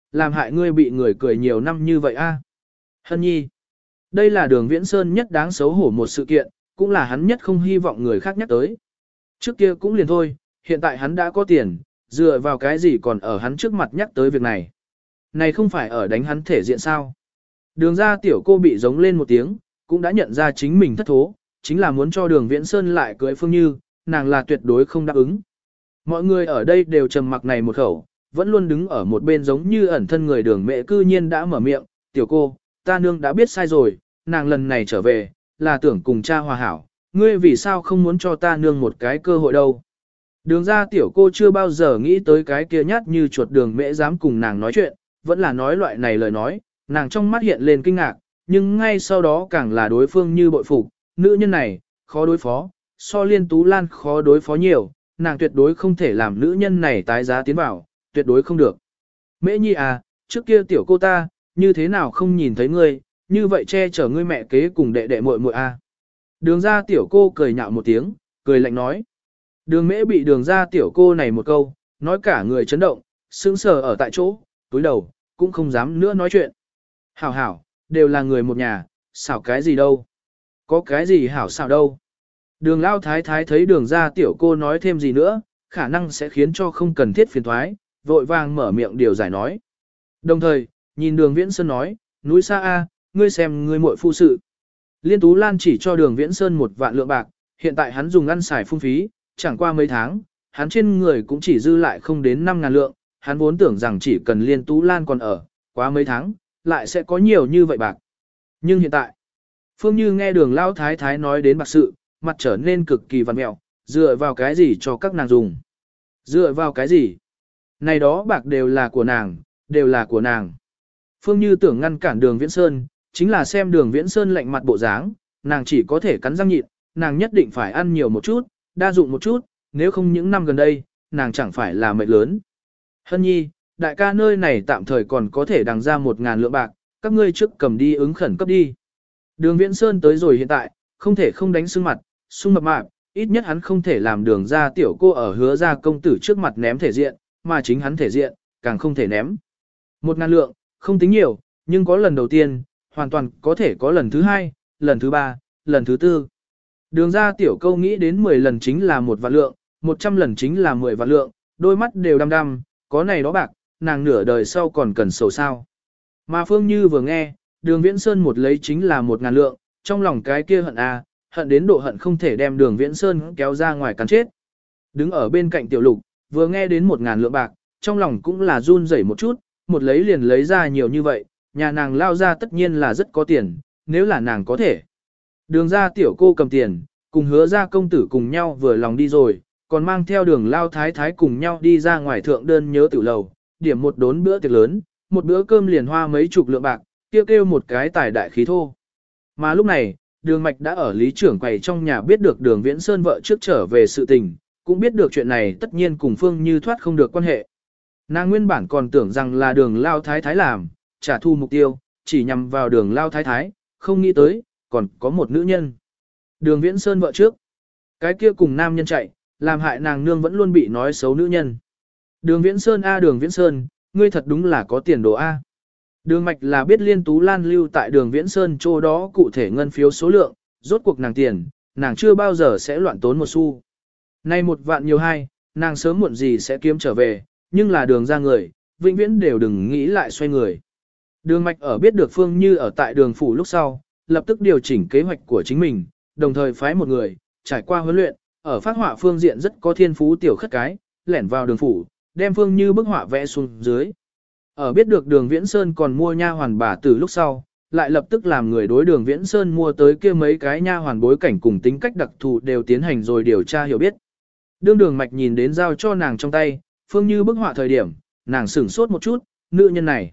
A: làm hại ngươi bị người cười nhiều năm như vậy a. Hân nhi. Đây là Đường Viễn Sơn nhất đáng xấu hổ một sự kiện, cũng là hắn nhất không hy vọng người khác nhắc tới. Trước kia cũng liền thôi, hiện tại hắn đã có tiền, dựa vào cái gì còn ở hắn trước mặt nhắc tới việc này. Này không phải ở đánh hắn thể diện sao. Đường ra tiểu cô bị giống lên một tiếng, cũng đã nhận ra chính mình thất thố, chính là muốn cho Đường Viễn Sơn lại cưới Phương Như, nàng là tuyệt đối không đáp ứng. Mọi người ở đây đều trầm mặc này một khẩu, vẫn luôn đứng ở một bên giống như ẩn thân người Đường Mẹ cư nhiên đã mở miệng, tiểu cô, ta nương đã biết sai rồi, nàng lần này trở về, là tưởng cùng cha hòa hảo, ngươi vì sao không muốn cho ta nương một cái cơ hội đâu. Đường ra tiểu cô chưa bao giờ nghĩ tới cái kia nhát như chuột Đường Mẹ dám cùng nàng nói chuyện, vẫn là nói loại này lời nói, nàng trong mắt hiện lên kinh ngạc, nhưng ngay sau đó càng là đối phương như bội phục, nữ nhân này, khó đối phó, so Liên Tú Lan khó đối phó nhiều, nàng tuyệt đối không thể làm nữ nhân này tái giá tiến vào, tuyệt đối không được. Mễ nhi à, trước kia tiểu cô ta, như thế nào không nhìn thấy ngươi, như vậy che chở ngươi mẹ kế cùng đệ đệ muội muội à. Đường ra tiểu cô cười nhạo một tiếng, cười lạnh nói. Đường Mễ bị đường ra tiểu cô này một câu, nói cả người chấn động, sững sờ ở tại chỗ, túi đầu, cũng không dám nữa nói chuyện. Hảo hảo, đều là người một nhà, xảo cái gì đâu. Có cái gì hảo xảo đâu. Đường lao thái thái thấy đường ra tiểu cô nói thêm gì nữa, khả năng sẽ khiến cho không cần thiết phiền thoái, vội vàng mở miệng điều giải nói. Đồng thời, nhìn đường Viễn Sơn nói, núi xa a, ngươi xem ngươi muội phu sự. Liên Tú Lan chỉ cho đường Viễn Sơn 1 vạn lượng bạc, hiện tại hắn dùng ăn xài phung phí, chẳng qua mấy tháng, hắn trên người cũng chỉ dư lại không đến 5.000 lượng, hắn vốn tưởng rằng chỉ cần Liên Tú Lan còn ở, quá mấy tháng, lại sẽ có nhiều như vậy bạc. Nhưng hiện tại, Phương Như nghe đường lao thái thái nói đến bạc sự, mặt trở nên cực kỳ vằn mẹo, dựa vào cái gì cho các nàng dùng. Dựa vào cái gì? Này đó bạc đều là của nàng, đều là của nàng. Phương Như tưởng ngăn cản đường Viễn Sơn, chính là xem đường Viễn Sơn lạnh mặt bộ dáng, nàng chỉ có thể cắn răng nhịn, nàng nhất định phải ăn nhiều một chút, đa dụng một chút, nếu không những năm gần đây, nàng chẳng phải là mệnh lớn. Hân nhi, đại ca nơi này tạm thời còn có thể đằng ra 1.000 lượng bạc, các ngươi trước cầm đi ứng khẩn cấp đi. Đường Viễn Sơn tới rồi hiện tại, không thể không đánh sưng mặt, sung mập mạp, ít nhất hắn không thể làm đường ra tiểu cô ở hứa ra công tử trước mặt ném thể diện, mà chính hắn thể diện, càng không thể ném. 1.000 lượng, không tính nhiều, nhưng có lần đầu tiên, hoàn toàn có thể có lần thứ 2, lần thứ 3, lần thứ 4. Đường ra tiểu câu nghĩ đến 10 lần chính là 1 vạn lượng, 100 lần chính là 10 vạn lượng, đôi mắt đều đăm đăm, có này đó bạc, nàng nửa đời sau còn cần sầu sao. Mà Phương Như vừa nghe, đường Viễn Sơn một lấy chính là 1.000 lượng, trong lòng cái kia hận a, hận đến độ hận không thể đem đường Viễn Sơn kéo ra ngoài cắn chết. Đứng ở bên cạnh tiểu lục, vừa nghe đến 1.000 lượng bạc, trong lòng cũng là run rẩy một chút, một lấy liền lấy ra nhiều như vậy, nhà nàng lao ra tất nhiên là rất có tiền, nếu là nàng có thể. Đường ra tiểu cô cầm tiền, cùng hứa ra công tử cùng nhau vừa lòng đi rồi, còn mang theo đường lao thái thái cùng nhau đi ra ngoài thượng đơn nhớ tiểu lầu, điểm một đốn bữa tiệc lớn, một bữa cơm liền hoa mấy chục lượng bạc, kêu một cái tài đại khí thô. Mà lúc này, đường mạch đã ở lý trưởng quầy trong nhà biết được đường Viễn Sơn vợ trước trở về sự tình, cũng biết được chuyện này tất nhiên cùng Phương Như thoát không được quan hệ. Nàng nguyên bản còn tưởng rằng là đường lao thái thái làm, trả thù mục tiêu, chỉ nhằm vào đường lao thái thái, không nghĩ tới, còn có một nữ nhân. Đường Viễn Sơn vợ trước, cái kia cùng nam nhân chạy, làm hại nàng nương vẫn luôn bị nói xấu nữ nhân. Đường Viễn Sơn a đường Viễn Sơn, ngươi thật đúng là có tiền đồ a. Đường Mạch là biết Liên Tú Lan lưu tại đường Viễn Sơn chỗ đó cụ thể ngân phiếu số lượng, rốt cuộc nàng tiền, nàng chưa bao giờ sẽ loạn tốn một xu. Nay 1 vạn nhiều 2, nàng sớm muộn gì sẽ kiếm trở về, nhưng là đường ra người, vĩnh viễn đều đừng nghĩ lại xoay người. Đường Mạch ở biết được Phương Như ở tại đường phủ lúc sau, lập tức điều chỉnh kế hoạch của chính mình, đồng thời phái một người, trải qua huấn luyện, ở phát họa phương diện rất có thiên phú tiểu khất cái, lẻn vào đường phủ, đem Phương Như bức họa vẽ xuống dưới. Ở biết được đường Viễn Sơn còn mua nha hoàn bà từ lúc sau, lại lập tức làm người đối đường Viễn Sơn mua tới kia mấy cái nha hoàn bối cảnh cùng tính cách đặc thù đều tiến hành rồi điều tra hiểu biết. Đường Mạch nhìn đến giao cho nàng trong tay, Phương Như bức họa thời điểm, nàng sửng sốt một chút, nữ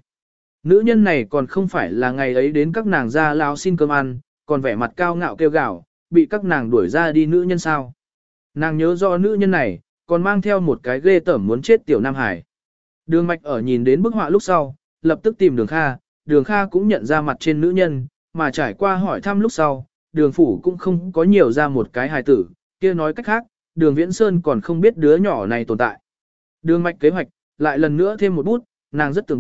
A: nhân này còn không phải là ngày ấy đến các nàng ra lao xin cơm ăn, còn vẻ mặt cao ngạo kêu gào, bị các nàng đuổi ra đi nữ nhân sao. Nàng nhớ rõ nữ nhân này, còn mang theo một cái ghê tởm muốn chết tiểu Nam Hải. Đường Mạch ở nhìn đến bức họa lúc sau, lập tức tìm Đường Kha cũng nhận ra mặt trên nữ nhân, mà trải qua hỏi thăm lúc sau, đường phủ cũng không có nhiều ra một cái hài tử, kia nói cách khác, đường Viễn Sơn còn không biết đứa nhỏ này tồn tại. Đường Mạch kế hoạch, lại lần nữa thêm một bút, nàng rất tưởng biết,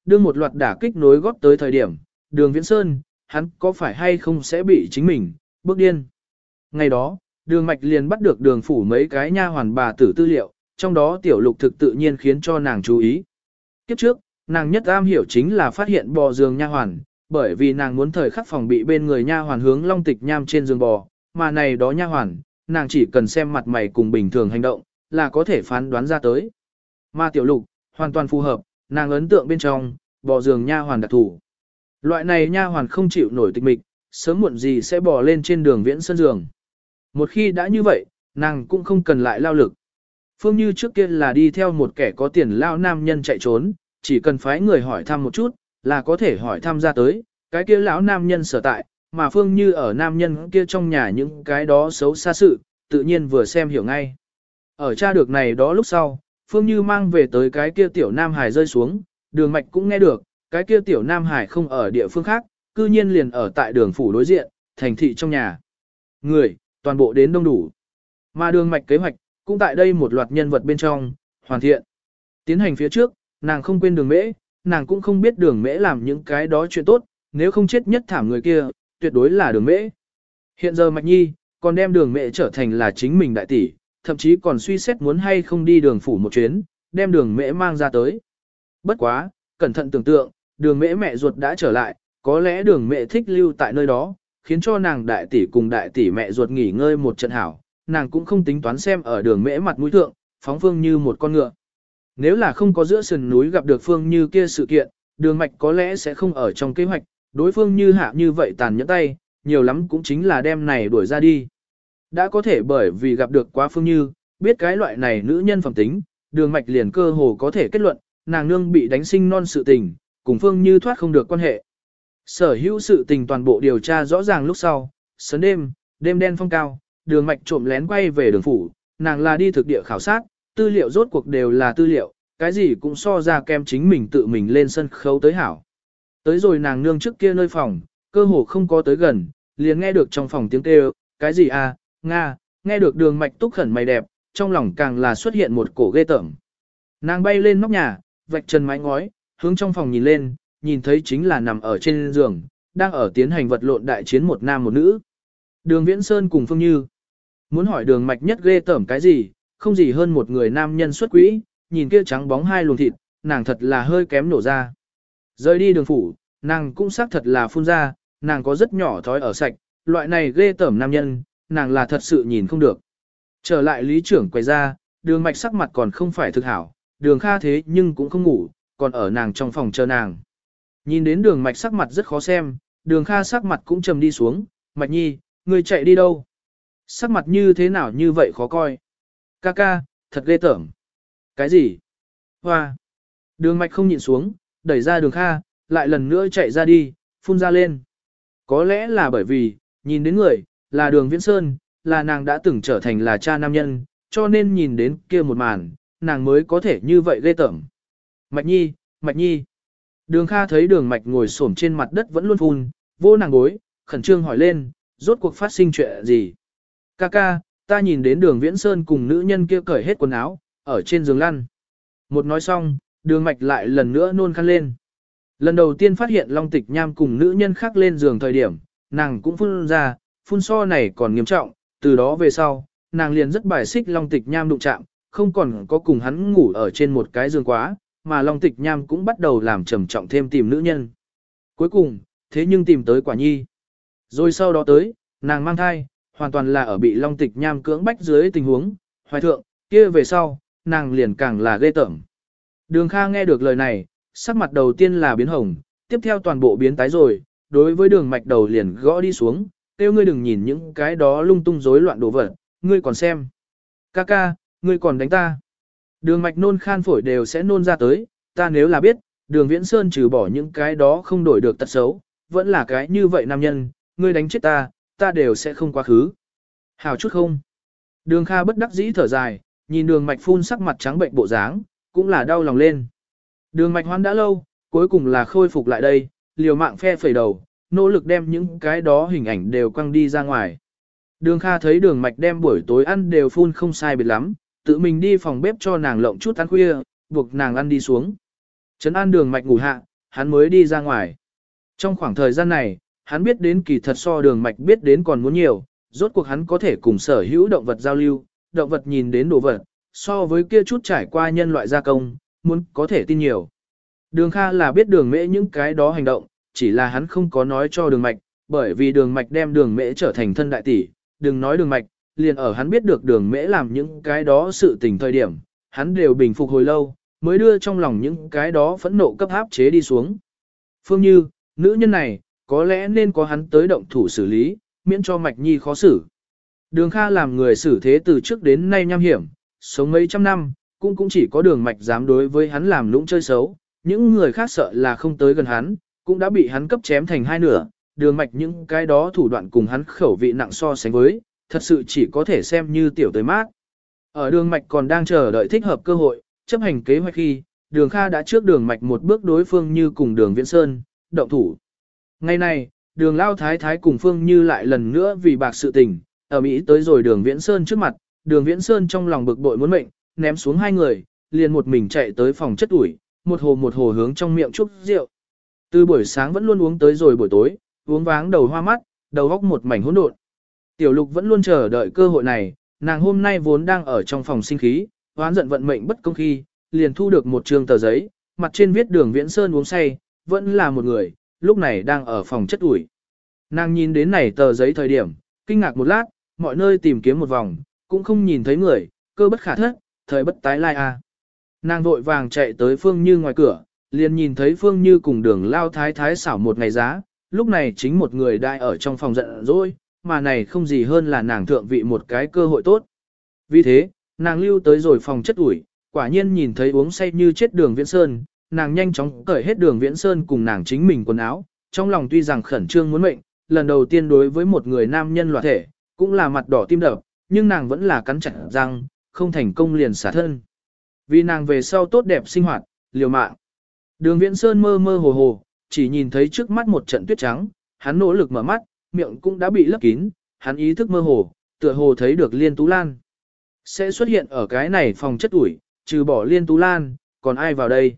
A: đương một loạt đả kích nối góp tới thời điểm, Đường Viễn Sơn, hắn có phải hay không sẽ bị chính mình bước điên. Ngày đó, Đường Mạch liền bắt được Đường phủ mấy cái nha hoàn bà tử tư liệu, trong đó Tiểu Lục thực tự nhiên khiến cho nàng chú ý. Kiếp trước, nàng nhất am hiểu chính là phát hiện bò giường nha hoàn, bởi vì nàng muốn thời khắc phòng bị bên người nha hoàn hướng Long Tịch Nham trên giường bò, mà này đó nha hoàn, nàng chỉ cần xem mặt mày cùng bình thường hành động, là có thể phán đoán ra tới. Mà Tiểu Lục, hoàn toàn phù hợp, nàng ấn tượng bên trong, bò giường nha hoàn đặc thủ. Loại này nha hoàn không chịu nổi tịch mịch, sớm muộn gì sẽ bò lên trên Đường Viễn Sơn giường. Một khi đã như vậy, nàng cũng không cần lại lao lực. Phương Như trước kia là đi theo một kẻ có tiền lao nam nhân chạy trốn, chỉ cần phái người hỏi thăm một chút, là có thể hỏi thăm ra tới, cái kia lão nam nhân sở tại, mà Phương Như ở nam nhân kia trong nhà những cái đó xấu xa sự, tự nhiên vừa xem hiểu ngay. Ở tra được này đó lúc sau, Phương Như mang về tới cái kia tiểu nam hải rơi xuống, Đường Mạch cũng nghe được, cái kia tiểu nam hải không ở địa phương khác, cư nhiên liền ở tại Đường phủ đối diện, thành thị trong nhà. Người, toàn bộ đến đông đủ. Mà Đường Mạch kế hoạch, cũng tại đây một loạt nhân vật bên trong, hoàn thiện. Tiến hành phía trước, nàng không quên Đường Mễ, nàng cũng không biết Đường Mễ làm những cái đó chuyện tốt, nếu không chết nhất thảm người kia, tuyệt đối là Đường Mễ. Hiện giờ Mạch Nhi, còn đem Đường Mễ trở thành là chính mình đại tỷ, thậm chí còn suy xét muốn hay không đi Đường phủ một chuyến, đem Đường Mễ mang ra tới. Bất quá, cẩn thận tưởng tượng, Đường Mễ mẹ ruột đã trở lại, có lẽ Đường Mễ thích lưu tại nơi đó, khiến cho nàng đại tỷ cùng đại tỷ mẹ ruột nghỉ ngơi một trận hảo, nàng cũng không tính toán xem ở Đường Mễ mặt mũi thượng, phóng Phương Như một con ngựa. Nếu là không có giữa sườn núi gặp được Phương Như kia sự kiện, Đường Mạch có lẽ sẽ không ở trong kế hoạch, đối phương như hạ như vậy tàn nhẫn tay, nhiều lắm cũng chính là đem này đuổi ra đi. Đã có thể bởi vì gặp được quá Phương Như, biết cái loại này nữ nhân phẩm tính, Đường Mạch liền cơ hồ có thể kết luận, nàng nương bị đánh sinh non sự tình, cùng Phương Như thoát không được quan hệ. Sở hữu sự tình toàn bộ điều tra rõ ràng lúc sau, sớm đêm, đêm đen phong cao, Đường Mạch trộm lén quay về Đường phủ, nàng là đi thực địa khảo sát, tư liệu rốt cuộc đều là tư liệu, cái gì cũng so ra kem chính mình tự mình lên sân khấu tới hảo. Tới rồi nàng nương trước kia nơi phòng, cơ hồ không có tới gần, liền nghe được trong phòng tiếng kêu, cái gì à, Nga, nghe được Đường Mạch túc khẩn mày đẹp, trong lòng càng là xuất hiện một cổ ghê tởm. Nàng bay lên nóc nhà, vạch chân mái ngói, hướng trong phòng nhìn lên, nhìn thấy chính là nằm ở trên giường, đang ở tiến hành vật lộn đại chiến một nam một nữ. Đường Viễn Sơn cùng Phương Như. Muốn hỏi Đường Mạch nhất ghê tởm cái gì, không gì hơn một người nam nhân xuất quỹ, nhìn kia trắng bóng hai luồng thịt, nàng thật là hơi kém nổ ra. Rời đi Đường phủ, nàng cũng xác thật là phun ra, nàng có rất nhỏ thói ở sạch, loại này ghê tởm nam nhân, nàng là thật sự nhìn không được. Trở lại lý trưởng quay ra, Đường Mạch sắc mặt còn không phải thực hảo, Đường Kha thế nhưng cũng không ngủ, còn ở nàng trong phòng chờ nàng. Nhìn đến Đường Mạch sắc mặt rất khó xem, Đường Kha sắc mặt cũng trầm đi xuống, Mạch Nhi, ngươi chạy đi đâu? Sắc mặt như thế nào như vậy khó coi? Ca ca, thật ghê tởm. Cái gì? Hoa! Đường Mạch không nhịn xuống, đẩy ra Đường Kha, lại lần nữa chạy ra đi, phun ra lên. Có lẽ là bởi vì, nhìn đến người, là Đường Viễn Sơn, là nàng đã từng trở thành là cha nam nhân, cho nên nhìn đến kia một màn, nàng mới có thể như vậy ghê tởm. Mạch Nhi, Mạch Nhi. Đường Kha thấy Đường Mạch ngồi xổm trên mặt đất vẫn luôn phun, vô nàng gối, khẩn trương hỏi lên, rốt cuộc phát sinh chuyện gì? Ca ca, ta nhìn đến Đường Viễn Sơn cùng nữ nhân kia cởi hết quần áo, ở trên giường lăn. Một nói xong, Đường Mạch lại lần nữa nôn khăn lên. Lần đầu tiên phát hiện Long Tịch Nham cùng nữ nhân khác lên giường thời điểm, nàng cũng phun ra, phun so này còn nghiêm trọng, từ đó về sau, nàng liền rất bài xích Long Tịch Nham đụng chạm, không còn có cùng hắn ngủ ở trên một cái giường quá, mà Long Tịch Nham cũng bắt đầu làm trầm trọng thêm tìm nữ nhân. Cuối cùng, thế nhưng tìm tới Quả Nhi. Rồi sau đó tới, nàng mang thai, hoàn toàn là ở bị Long Tịch Nham cưỡng bách dưới tình huống, hoài thượng, kia về sau, nàng liền càng là ghê tởm. Đường Kha nghe được lời này, sắc mặt đầu tiên là biến hồng, tiếp theo toàn bộ biến tái rồi, đối với Đường Mạch đầu liền gõ đi xuống, kêu ngươi đừng nhìn những cái đó lung tung rối loạn đồ vật, ngươi còn xem. Ca ca, ngươi còn đánh ta. Đường Mạch nôn khan phổi đều sẽ nôn ra tới, ta nếu là biết, Đường Viễn Sơn trừ bỏ những cái đó không đổi được tật xấu, vẫn là cái như vậy nam nhân, ngươi đánh chết ta, ta đều sẽ không quá khứ. Hảo chút không. Đường Kha bất đắc dĩ thở dài, nhìn Đường Mạch phun sắc mặt trắng bệnh bộ dáng, cũng là đau lòng lên. Đường Mạch hoan đã lâu, cuối cùng là khôi phục lại đây, liều mạng phe phẩy đầu, nỗ lực đem những cái đó hình ảnh đều quăng đi ra ngoài. Đường Kha thấy Đường Mạch đem buổi tối ăn đều phun không sai biệt lắm, tự mình đi phòng bếp cho nàng lộng chút ăn khuya, buộc nàng ăn đi xuống. Trấn an Đường Mạch ngủ hạ, hắn mới đi ra ngoài. Trong khoảng thời gian này, hắn biết đến kỳ thật so đường mạch biết đến còn muốn nhiều, rốt cuộc hắn có thể cùng sở hữu động vật giao lưu, động vật nhìn đến đồ vật, so với kia chút trải qua nhân loại gia công, muốn có thể tin nhiều. Đường Kha là biết đường mễ những cái đó hành động, chỉ là hắn không có nói cho đường mạch, bởi vì đường mạch đem đường mễ trở thành thân đại tỷ, đừng nói đường mạch, liền ở hắn biết được đường mễ làm những cái đó sự tình thời điểm, hắn đều bình phục hồi lâu, mới đưa trong lòng những cái đó phẫn nộ cấp áp chế đi xuống. Phương Như, nữ nhân này, có lẽ nên có hắn tới động thủ xử lý, miễn cho Mạch Nhi khó xử. Đường Kha làm người xử thế từ trước đến nay nham hiểm, sống mấy trăm năm, cũng chỉ có đường Mạch dám đối với hắn làm lũng chơi xấu, những người khác sợ là không tới gần hắn, cũng đã bị hắn cấp chém thành hai nửa, đường Mạch những cái đó thủ đoạn cùng hắn khẩu vị nặng so sánh với, thật sự chỉ có thể xem như tiểu tới mát. Ở đường Mạch còn đang chờ đợi thích hợp cơ hội, chấp hành kế hoạch khi, đường Kha đã trước đường Mạch một bước đối phương như cùng đường Viễn Sơn, động thủ. Ngày này, đường Lao Thái Thái cùng Phương Như lại lần nữa vì bạc sự tình, ở Mỹ tới rồi đường Viễn Sơn trước mặt, đường Viễn Sơn trong lòng bực bội muốn mệnh, ném xuống hai người, liền một mình chạy tới phòng chất ủi, một hồ hướng trong miệng chúc rượu. Từ buổi sáng vẫn luôn uống tới rồi buổi tối, uống váng đầu hoa mắt, đầu óc một mảnh hỗn độn. Tiểu Lục vẫn luôn chờ đợi cơ hội này, nàng hôm nay vốn đang ở trong phòng sinh khí, hoán giận vận mệnh bất công khi, liền thu được một trương tờ giấy, mặt trên viết đường Viễn Sơn uống say, vẫn là một người, lúc này đang ở phòng chất ủi. Nàng nhìn đến này tờ giấy thời điểm, kinh ngạc một lát, mọi nơi tìm kiếm một vòng, cũng không nhìn thấy người, cơ bất khả thất, thời bất tái lai a. Nàng vội vàng chạy tới Phương Như ngoài cửa, liền nhìn thấy Phương Như cùng đường Lao Thái Thái xảo một ngày giá, lúc này chính một người đại ở trong phòng giận dỗi, mà này không gì hơn là nàng thượng vị một cái cơ hội tốt. Vì thế, nàng lưu tới rồi phòng chất ủi, quả nhiên nhìn thấy uống say như chết đường Viễn Sơn, nàng nhanh chóng cởi hết đường Viễn Sơn cùng nàng chính mình quần áo, trong lòng tuy rằng khẩn trương muốn mệnh, lần đầu tiên đối với một người nam nhân loạt thể, cũng là mặt đỏ tim đập, nhưng nàng vẫn là cắn chặt răng, không thành công liền xả thân. Vì nàng về sau tốt đẹp sinh hoạt, liều mạng. Đường Viễn Sơn mơ mơ hồ hồ, chỉ nhìn thấy trước mắt một trận tuyết trắng, hắn nỗ lực mở mắt, miệng cũng đã bị lấp kín, hắn ý thức mơ hồ, tựa hồ thấy được Liên Tú Lan. Sẽ xuất hiện ở cái này phòng chất ủi, trừ bỏ Liên Tú Lan, còn ai vào đây?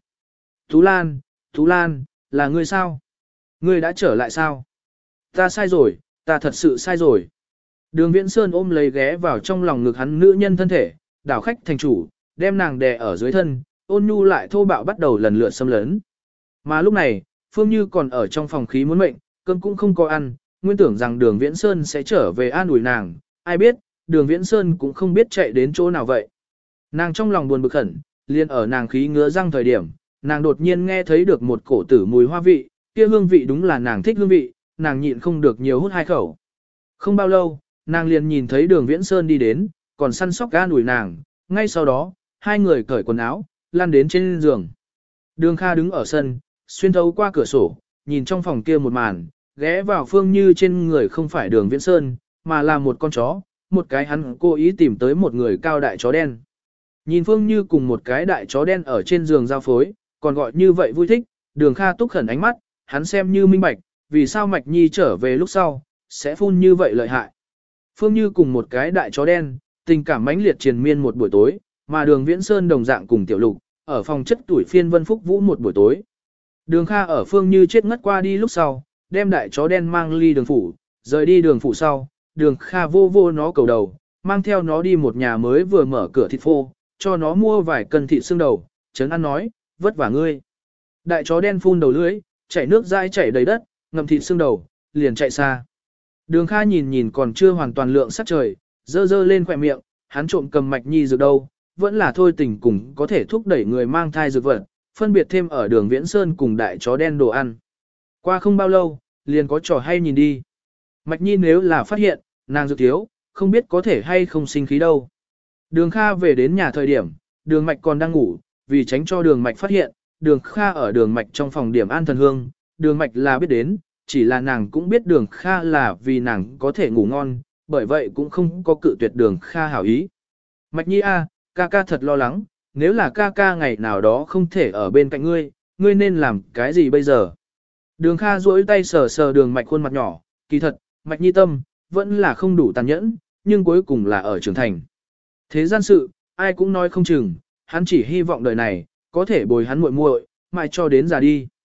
A: Tú Lan, là ngươi sao? Ngươi đã trở lại sao? Ta sai rồi, ta thật sự sai rồi. Đường Viễn Sơn ôm lấy ghé vào trong lòng ngực hắn nữ nhân thân thể, đảo khách thành chủ, đem nàng đè ở dưới thân, ôn nhu lại thô bạo bắt đầu lần lượt xâm lấn. Mà lúc này, Phương Như còn ở trong phòng khí muốn mệnh, cơm cũng không có ăn, nguyên tưởng rằng đường Viễn Sơn sẽ trở về an ủi nàng, ai biết, đường Viễn Sơn cũng không biết chạy đến chỗ nào vậy. Nàng trong lòng buồn bực khẩn, liền ở nàng khí ngứa răng thời điểm, nàng đột nhiên nghe thấy được một cổ tử mùi hoa vị, kia hương vị đúng là nàng thích hương vị, nàng nhịn không được nhiều hút hai khẩu. Không bao lâu, nàng liền nhìn thấy đường Viễn Sơn đi đến, còn săn sóc an ủi nàng, ngay sau đó, hai người cởi quần áo, lăn đến trên giường. Đường Kha đứng ở sân, xuyên thấu qua cửa sổ, nhìn trong phòng kia một màn, ghé vào Phương Như trên người không phải đường Viễn Sơn, mà là một con chó, một cái hắn cố ý tìm tới một người cao đại chó đen. Nhìn Phương Như cùng một cái đại chó đen ở trên giường giao phối, còn gọi như vậy vui thích, đường Kha túc khẩn ánh mắt, hắn xem như minh bạch, vì sao Mạch Nhi trở về lúc sau, sẽ phun như vậy lợi hại. Phương Như cùng một cái đại chó đen, tình cảm mãnh liệt triền miên một buổi tối, mà đường Viễn Sơn đồng dạng cùng Tiểu Lục, ở phòng chất tuổi phiên Vân Phúc Vũ một buổi tối. Đường Kha ở Phương Như chết ngất qua đi lúc sau, đem đại chó đen mang ly đường phủ, rời đi đường phủ sau, đường Kha vô vô nó cầu đầu, mang theo nó đi một nhà mới vừa mở cửa thịt phô, cho nó mua vài cân thịt xương đầu, chấn ăn nói, vất vả ngươi. Đại chó đen phun đầu lưỡi, chảy nước dãi chảy đầy đất, ngậm thịt xương đầu, liền chạy xa. Đường Kha nhìn còn chưa hoàn toàn lượng sắc trời, dơ dơ lên khỏe miệng, hắn trộm cầm Mạch Nhi dược đâu, vẫn là thôi tình cùng có thể thúc đẩy người mang thai dược vật, phân biệt thêm ở đường Viễn Sơn cùng đại chó đen đồ ăn. Qua không bao lâu, liền có trò hay nhìn đi. Mạch Nhi nếu là phát hiện, nàng dược thiếu, không biết có thể hay không sinh khí đâu. Đường Kha về đến nhà thời điểm, đường Mạch còn đang ngủ, vì tránh cho đường Mạch phát hiện, đường Kha ở đường Mạch trong phòng điểm an thần hương, đường Mạch là biết đến, chỉ là nàng cũng biết đường Kha là vì nàng có thể ngủ ngon, bởi vậy cũng không có cự tuyệt đường Kha hảo ý. Mạch Nhi a, ca ca thật lo lắng, nếu là ca ca ngày nào đó không thể ở bên cạnh ngươi, ngươi nên làm cái gì bây giờ? Đường Kha duỗi tay sờ sờ đường Mạch khuôn mặt nhỏ, kỳ thật, Mạch Nhi tâm, vẫn là không đủ tàn nhẫn, nhưng cuối cùng là ở trưởng thành. Thế gian sự, ai cũng nói không chừng, hắn chỉ hy vọng đời này, có thể bồi hắn muội muội, mãi cho đến già đi.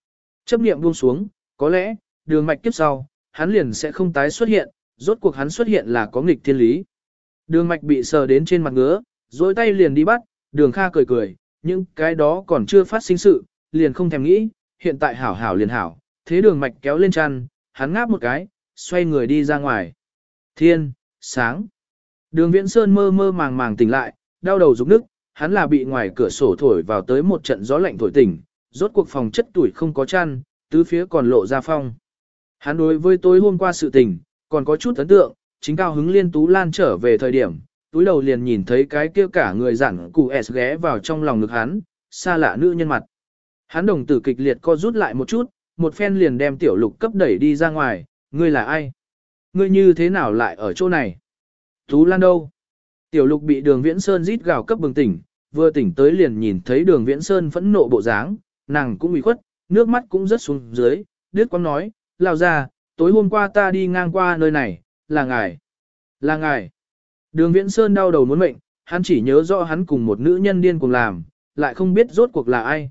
A: Chấp niệm buông xuống, có lẽ, đường mạch kiếp sau, hắn liền sẽ không tái xuất hiện, rốt cuộc hắn xuất hiện là có nghịch thiên lý. Đường mạch bị sờ đến trên mặt ngứa, dối tay liền đi bắt, đường Kha cười cười, nhưng cái đó còn chưa phát sinh sự, liền không thèm nghĩ, hiện tại hảo hảo liền hảo, thế đường mạch kéo lên chăn, hắn ngáp một cái, xoay người đi ra ngoài. Thiên, sáng. Đường Viễn Sơn mơ mơ màng màng tỉnh lại, đau đầu rụng nức, hắn là bị ngoài cửa sổ thổi vào tới một trận gió lạnh thổi tỉnh, rốt cuộc phòng chất tuổi không có chăn, tứ phía còn lộ ra phong. Hắn đối với tối hôm qua sự tình, còn có chút ấn tượng, chính cao hứng Liên Tú Lan trở về thời điểm, túi đầu liền nhìn thấy cái kia cả người giản cụ S ghé vào trong lòng ngực hắn, xa lạ nữ nhân mặt. Hắn đồng tử kịch liệt co rút lại một chút, một phen liền đem tiểu lục cấp đẩy đi ra ngoài, ngươi là ai? Ngươi như thế nào lại ở chỗ này? Tú Lan đâu? Tiểu lục bị đường Viễn Sơn rít gào cấp bừng tỉnh, vừa tỉnh tới liền nhìn thấy đường Viễn Sơn phẫn nộ bộ dáng, nàng cũng bị khuất, nước mắt cũng rớt xuống dưới, đứt quãng nói, lao ra, tối hôm qua ta đi ngang qua nơi này, là ngài. Là ngài. Đường Viễn Sơn đau đầu muốn mệnh, hắn chỉ nhớ rõ hắn cùng một nữ nhân điên cùng làm, lại không biết rốt cuộc là ai,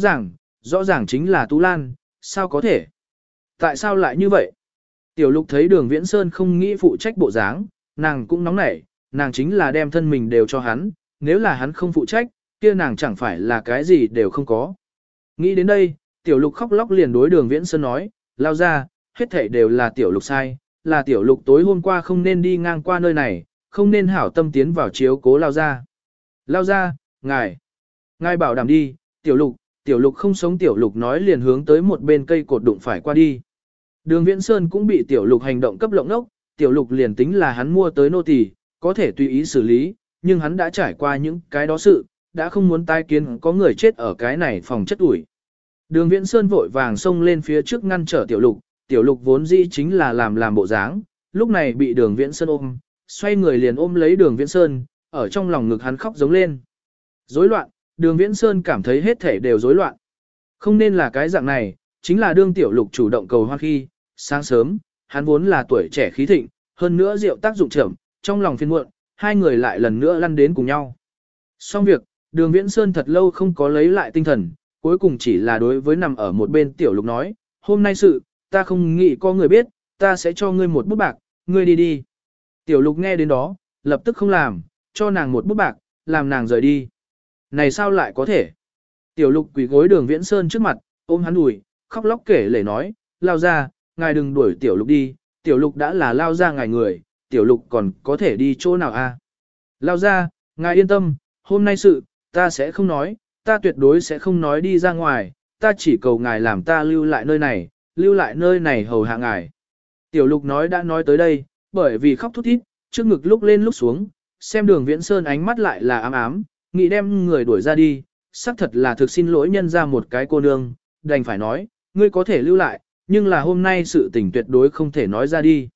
A: rõ ràng chính là Tú Lan, sao có thể? Tại sao lại như vậy? Tiểu lục thấy đường Viễn Sơn không nghĩ phụ trách bộ dáng, nàng cũng nóng nảy, nàng chính là đem thân mình đều cho hắn, nếu là hắn không phụ trách, kia nàng chẳng phải là cái gì đều không có. Nghĩ đến đây, tiểu lục khóc lóc liền đối đường Viễn Sơn nói, lao ra, hết thảy đều là tiểu lục sai, là tiểu lục tối hôm qua không nên đi ngang qua nơi này, không nên hảo tâm tiến vào chiếu cố lao ra. Lao ra, ngài bảo đảm đi, tiểu lục không sống tiểu lục nói liền hướng tới một bên cây cột đụng phải qua đi. Đường Viễn Sơn cũng bị tiểu lục hành động cấp lộng ốc, tiểu lục liền tính là hắn mua tới nô tỳ, có thể tùy ý xử lý, nhưng hắn đã trải qua những cái đó sự, đã không muốn tái kiến có người chết ở cái này phòng chất ủi. Đường Viễn Sơn vội vàng xông lên phía trước ngăn trở tiểu lục vốn dĩ chính là làm bộ dáng, lúc này bị đường Viễn Sơn ôm, xoay người liền ôm lấy đường Viễn Sơn, ở trong lòng ngực hắn khóc giống lên. Rối loạn, đường Viễn Sơn cảm thấy hết thể đều rối loạn. Không nên là cái dạng này, chính là đương tiểu lục chủ động cầu hoan khi, sáng sớm, hắn vốn là tuổi trẻ khí thịnh, hơn nữa rượu tác dụng chậm, trong lòng phiền muộn, hai người lại lần nữa lăn đến cùng nhau. Xong việc, đường Viễn Sơn thật lâu không có lấy lại tinh thần, cuối cùng chỉ là đối với nằm ở một bên tiểu lục nói, hôm nay sự, ta không nghĩ có người biết, ta sẽ cho ngươi một bút bạc, ngươi đi đi. Tiểu lục nghe đến đó, lập tức không làm, cho nàng một bút bạc, làm nàng rời đi. Này sao lại có thể? Tiểu lục quỳ gối đường Viễn Sơn trước mặt, ôm hắn đùi, khóc lóc kể lể nói, lao ra, ngài đừng đuổi tiểu lục đi, tiểu lục đã là lao ra ngài người, tiểu lục còn có thể đi chỗ nào a? Lao ra, ngài yên tâm, hôm nay sự, ta sẽ không nói, ta tuyệt đối sẽ không nói đi ra ngoài, ta chỉ cầu ngài làm ta lưu lại nơi này hầu hạ ngài. Tiểu lục nói đã nói tới đây, bởi vì khóc thút thít, trước ngực lúc lên lúc xuống, xem đường Viễn Sơn ánh mắt lại là ám ám, nghĩ đem người đuổi ra đi, xác thật là thực xin lỗi nhân ra một cái cô nương, đành phải nói, ngươi có thể lưu lại, nhưng là hôm nay sự tình tuyệt đối không thể nói ra đi.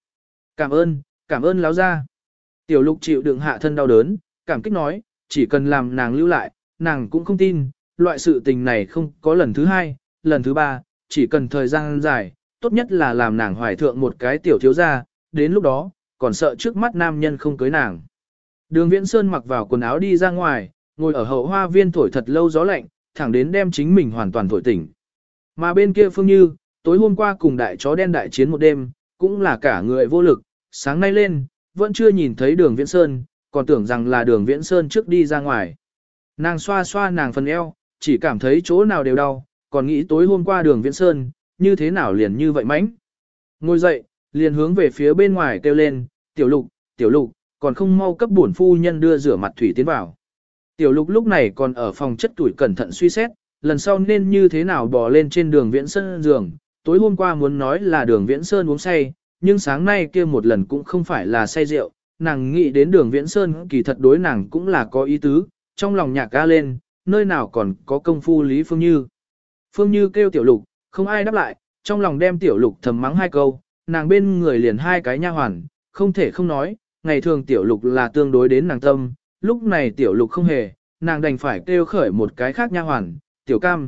A: Cảm ơn láo ra. Tiểu lục chịu đựng hạ thân đau đớn, cảm kích nói, chỉ cần làm nàng lưu lại, nàng cũng không tin, loại sự tình này không có lần thứ hai, lần thứ ba, chỉ cần thời gian dài, tốt nhất là làm nàng hoài thượng một cái tiểu thiếu gia, đến lúc đó, còn sợ trước mắt nam nhân không cưới nàng. Đường Viễn Sơn mặc vào quần áo đi ra ngoài, ngồi ở hậu hoa viên thổi thật lâu gió lạnh, thẳng đến đem chính mình hoàn toàn thổi tỉnh. Mà bên kia Phương Như, tối hôm qua cùng đại chó đen đại chiến một đêm, cũng là cả người vô lực, sáng nay lên, vẫn chưa nhìn thấy đường Viễn Sơn, còn tưởng rằng là đường Viễn Sơn trước đi ra ngoài. Nàng xoa xoa nàng phần eo, chỉ cảm thấy chỗ nào đều đau, còn nghĩ tối hôm qua đường Viễn Sơn, như thế nào liền như vậy mánh. Ngồi dậy, liền hướng về phía bên ngoài kêu lên, tiểu lục, còn không mau cấp bổn phu nhân đưa rửa mặt thủy tiến vào. Tiểu lục lúc này còn ở phòng chất tuổi cẩn thận suy xét, lần sau nên như thế nào bò lên trên đường Viễn Sơn giường. Tối hôm qua muốn nói là đường Viễn Sơn uống say, nhưng sáng nay kia một lần cũng không phải là say rượu, nàng nghĩ đến đường Viễn Sơn kỳ thật đối nàng cũng là có ý tứ, trong lòng nhạc ca lên, nơi nào còn có công phu Lý Phương Như. Phương Như kêu tiểu lục, không ai đáp lại, trong lòng đem tiểu lục thầm mắng hai câu, nàng bên người liền hai cái nha hoàn, không thể không nói, ngày thường tiểu lục là tương đối đến nàng tâm, lúc này tiểu lục không hề, nàng đành phải kêu khởi một cái khác nha hoàn, tiểu cam.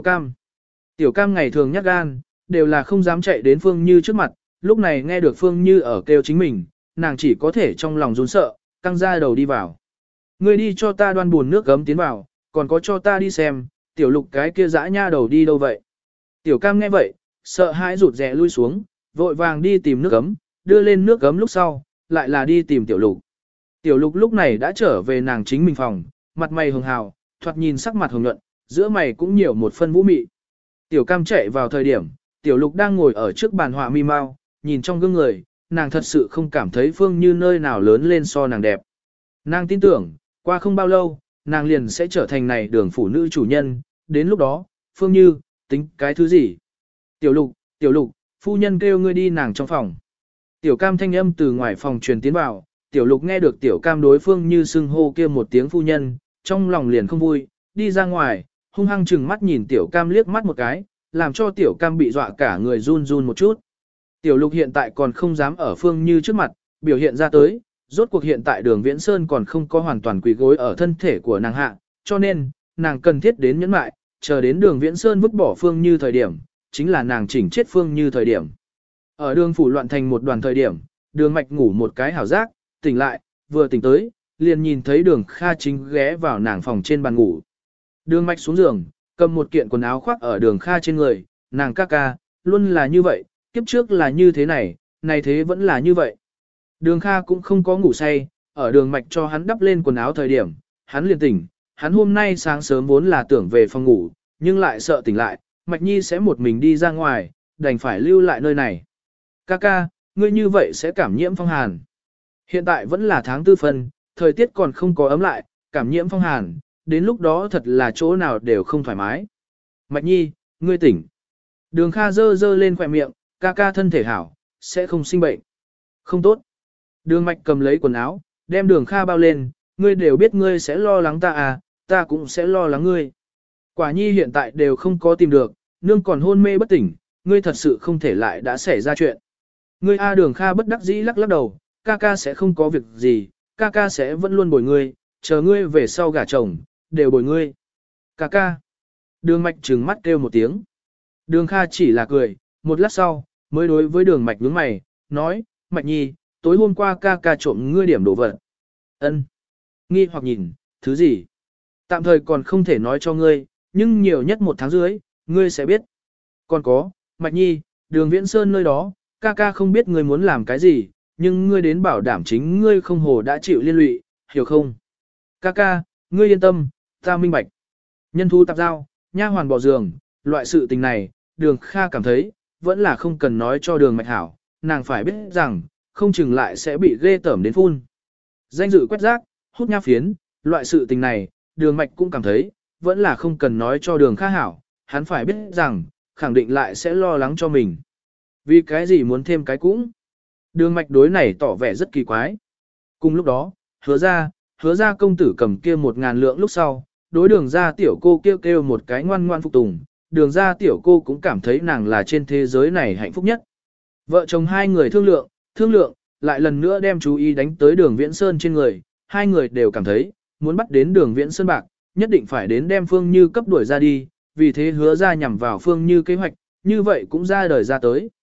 A: Tiểu cam ngày thường nhát gan, đều là không dám chạy đến Phương Như trước mặt, lúc này nghe được Phương Như ở kêu chính mình, nàng chỉ có thể trong lòng run sợ, căng ra đầu đi vào. Ngươi đi cho ta đoan buồn nước gấm tiến vào, còn có cho ta đi xem, tiểu lục cái kia dã nha đầu đi đâu vậy. Tiểu Cam nghe vậy, sợ hãi rụt rè lui xuống, vội vàng đi tìm nước ấm, đưa lên nước ấm lúc sau, lại là đi tìm Tiểu Lục. Tiểu Lục lúc này đã trở về nàng chính mình phòng, mặt mày hường hào, thoạt nhìn sắc mặt hồng nhuận, giữa mày cũng nhiều một phân vũ mị. Tiểu Cam chạy vào thời điểm, Tiểu Lục đang ngồi ở trước bàn họa mi mau, nhìn trong gương người, nàng thật sự không cảm thấy Phương Như nơi nào lớn lên so nàng đẹp. Nàng tin tưởng, qua không bao lâu, nàng liền sẽ trở thành này đường phụ nữ chủ nhân, đến lúc đó, Phương Như, tính cái thứ gì? Tiểu Lục, phu nhân kêu ngươi đi nàng trong phòng. Tiểu Cam thanh âm từ ngoài phòng truyền tiến vào, Tiểu Lục nghe được Tiểu Cam đối Phương Như xưng hô kia một tiếng phu nhân, trong lòng liền không vui, đi ra ngoài, hung hăng chừng mắt nhìn Tiểu Cam liếc mắt một cái, làm cho Tiểu Cam bị dọa cả người run run một chút. Tiểu Lục hiện tại còn không dám ở Phương Như trước mặt, biểu hiện ra tới, rốt cuộc hiện tại đường Viễn Sơn còn không có hoàn toàn quỳ gối ở thân thể của nàng hạ, cho nên, nàng cần thiết đến nhẫn mại, chờ đến đường Viễn Sơn vứt bỏ Phương Như thời điểm, chính là nàng chỉnh chết Phương Như thời điểm. Ở đường phủ loạn thành một đoàn thời điểm, đường mạch ngủ một cái hảo giác, tỉnh lại, vừa tỉnh tới, liền nhìn thấy đường Kha chính ghé vào nàng phòng trên bàn ngủ. Đường mạch xuống giường, cầm một kiện quần áo khoác ở đường Kha trên người, nàng ca ca, luôn là như vậy, kiếp trước là như thế này, này thế vẫn là như vậy. Đường Kha cũng không có ngủ say, ở đường mạch cho hắn đắp lên quần áo thời điểm, hắn liền tỉnh, hắn hôm nay sáng sớm vốn là tưởng về phòng ngủ, nhưng lại sợ tỉnh lại, Mạch Nhi sẽ một mình đi ra ngoài, đành phải lưu lại nơi này. Ca ca, ngươi như vậy sẽ cảm nhiễm phong hàn. Hiện tại vẫn là tháng tư phân, thời tiết còn không có ấm lại, cảm nhiễm phong hàn, đến lúc đó thật là chỗ nào đều không thoải mái. Mạch Nhi, ngươi tỉnh. Đường Kha dơ dơ lên khỏe miệng, ca ca thân thể hảo, sẽ không sinh bệnh. Không tốt. Đường Mạch cầm lấy quần áo, đem đường Kha bao lên, ngươi đều biết ngươi sẽ lo lắng ta à, ta cũng sẽ lo lắng ngươi. Quả Nhi hiện tại đều không có tìm được, nương còn hôn mê bất tỉnh, ngươi thật sự không thể lại đã xảy ra chuyện. Ngươi A đường Kha bất đắc dĩ lắc lắc đầu, ca ca sẽ không có việc gì, ca ca sẽ vẫn luôn bồi ngươi, chờ ngươi về sau gả chồng, đều bồi ngươi. Ca ca. Đường Mạch trừng mắt kêu một tiếng. Đường Kha chỉ là cười, một lát sau, mới đối với đường Mạch nhướng mày, nói, Mạch Nhi, tối hôm qua ca ca trộm ngươi điểm đồ vật. Ân. Nghi hoặc nhìn, thứ gì? Tạm thời còn không thể nói cho ngươi, nhưng nhiều nhất một tháng dưới, ngươi sẽ biết. Còn có, Mạch Nhi, đường Viễn Sơn nơi đó, ca ca không biết ngươi muốn làm cái gì, nhưng ngươi đến bảo đảm chính ngươi không hồ đã chịu liên lụy, hiểu không? Ca ca, ngươi yên tâm, ta minh bạch. Nhân thú tạp giao, nha hoàn bỏ giường, loại sự tình này, đường Kha cảm thấy, vẫn là không cần nói cho đường Mạch hảo, nàng phải biết rằng, không chừng lại sẽ bị ghê tởm đến phun. Danh dự quét rác, hút nha phiến, loại sự tình này, đường Mạch cũng cảm thấy, vẫn là không cần nói cho đường Kha hảo, hắn phải biết rằng, khẳng định lại sẽ lo lắng cho mình. Vì cái gì muốn thêm cái cũng? Đường Mạch đối này tỏ vẻ rất kỳ quái. Cùng lúc đó, hứa ra công tử cầm kia 1.000 lượng lúc sau, đối đường ra tiểu cô kêu một cái ngoan ngoan phục tùng, đường ra tiểu cô cũng cảm thấy nàng là trên thế giới này hạnh phúc nhất. Vợ chồng hai người thương lượng, lại lần nữa đem chú ý đánh tới đường Viễn Sơn trên người, hai người đều cảm thấy, muốn bắt đến đường Viễn Sơn bạc, nhất định phải đến đem Phương Như cấp đuổi ra đi, vì thế hứa ra nhằm vào Phương Như kế hoạch, như vậy cũng ra đời ra tới.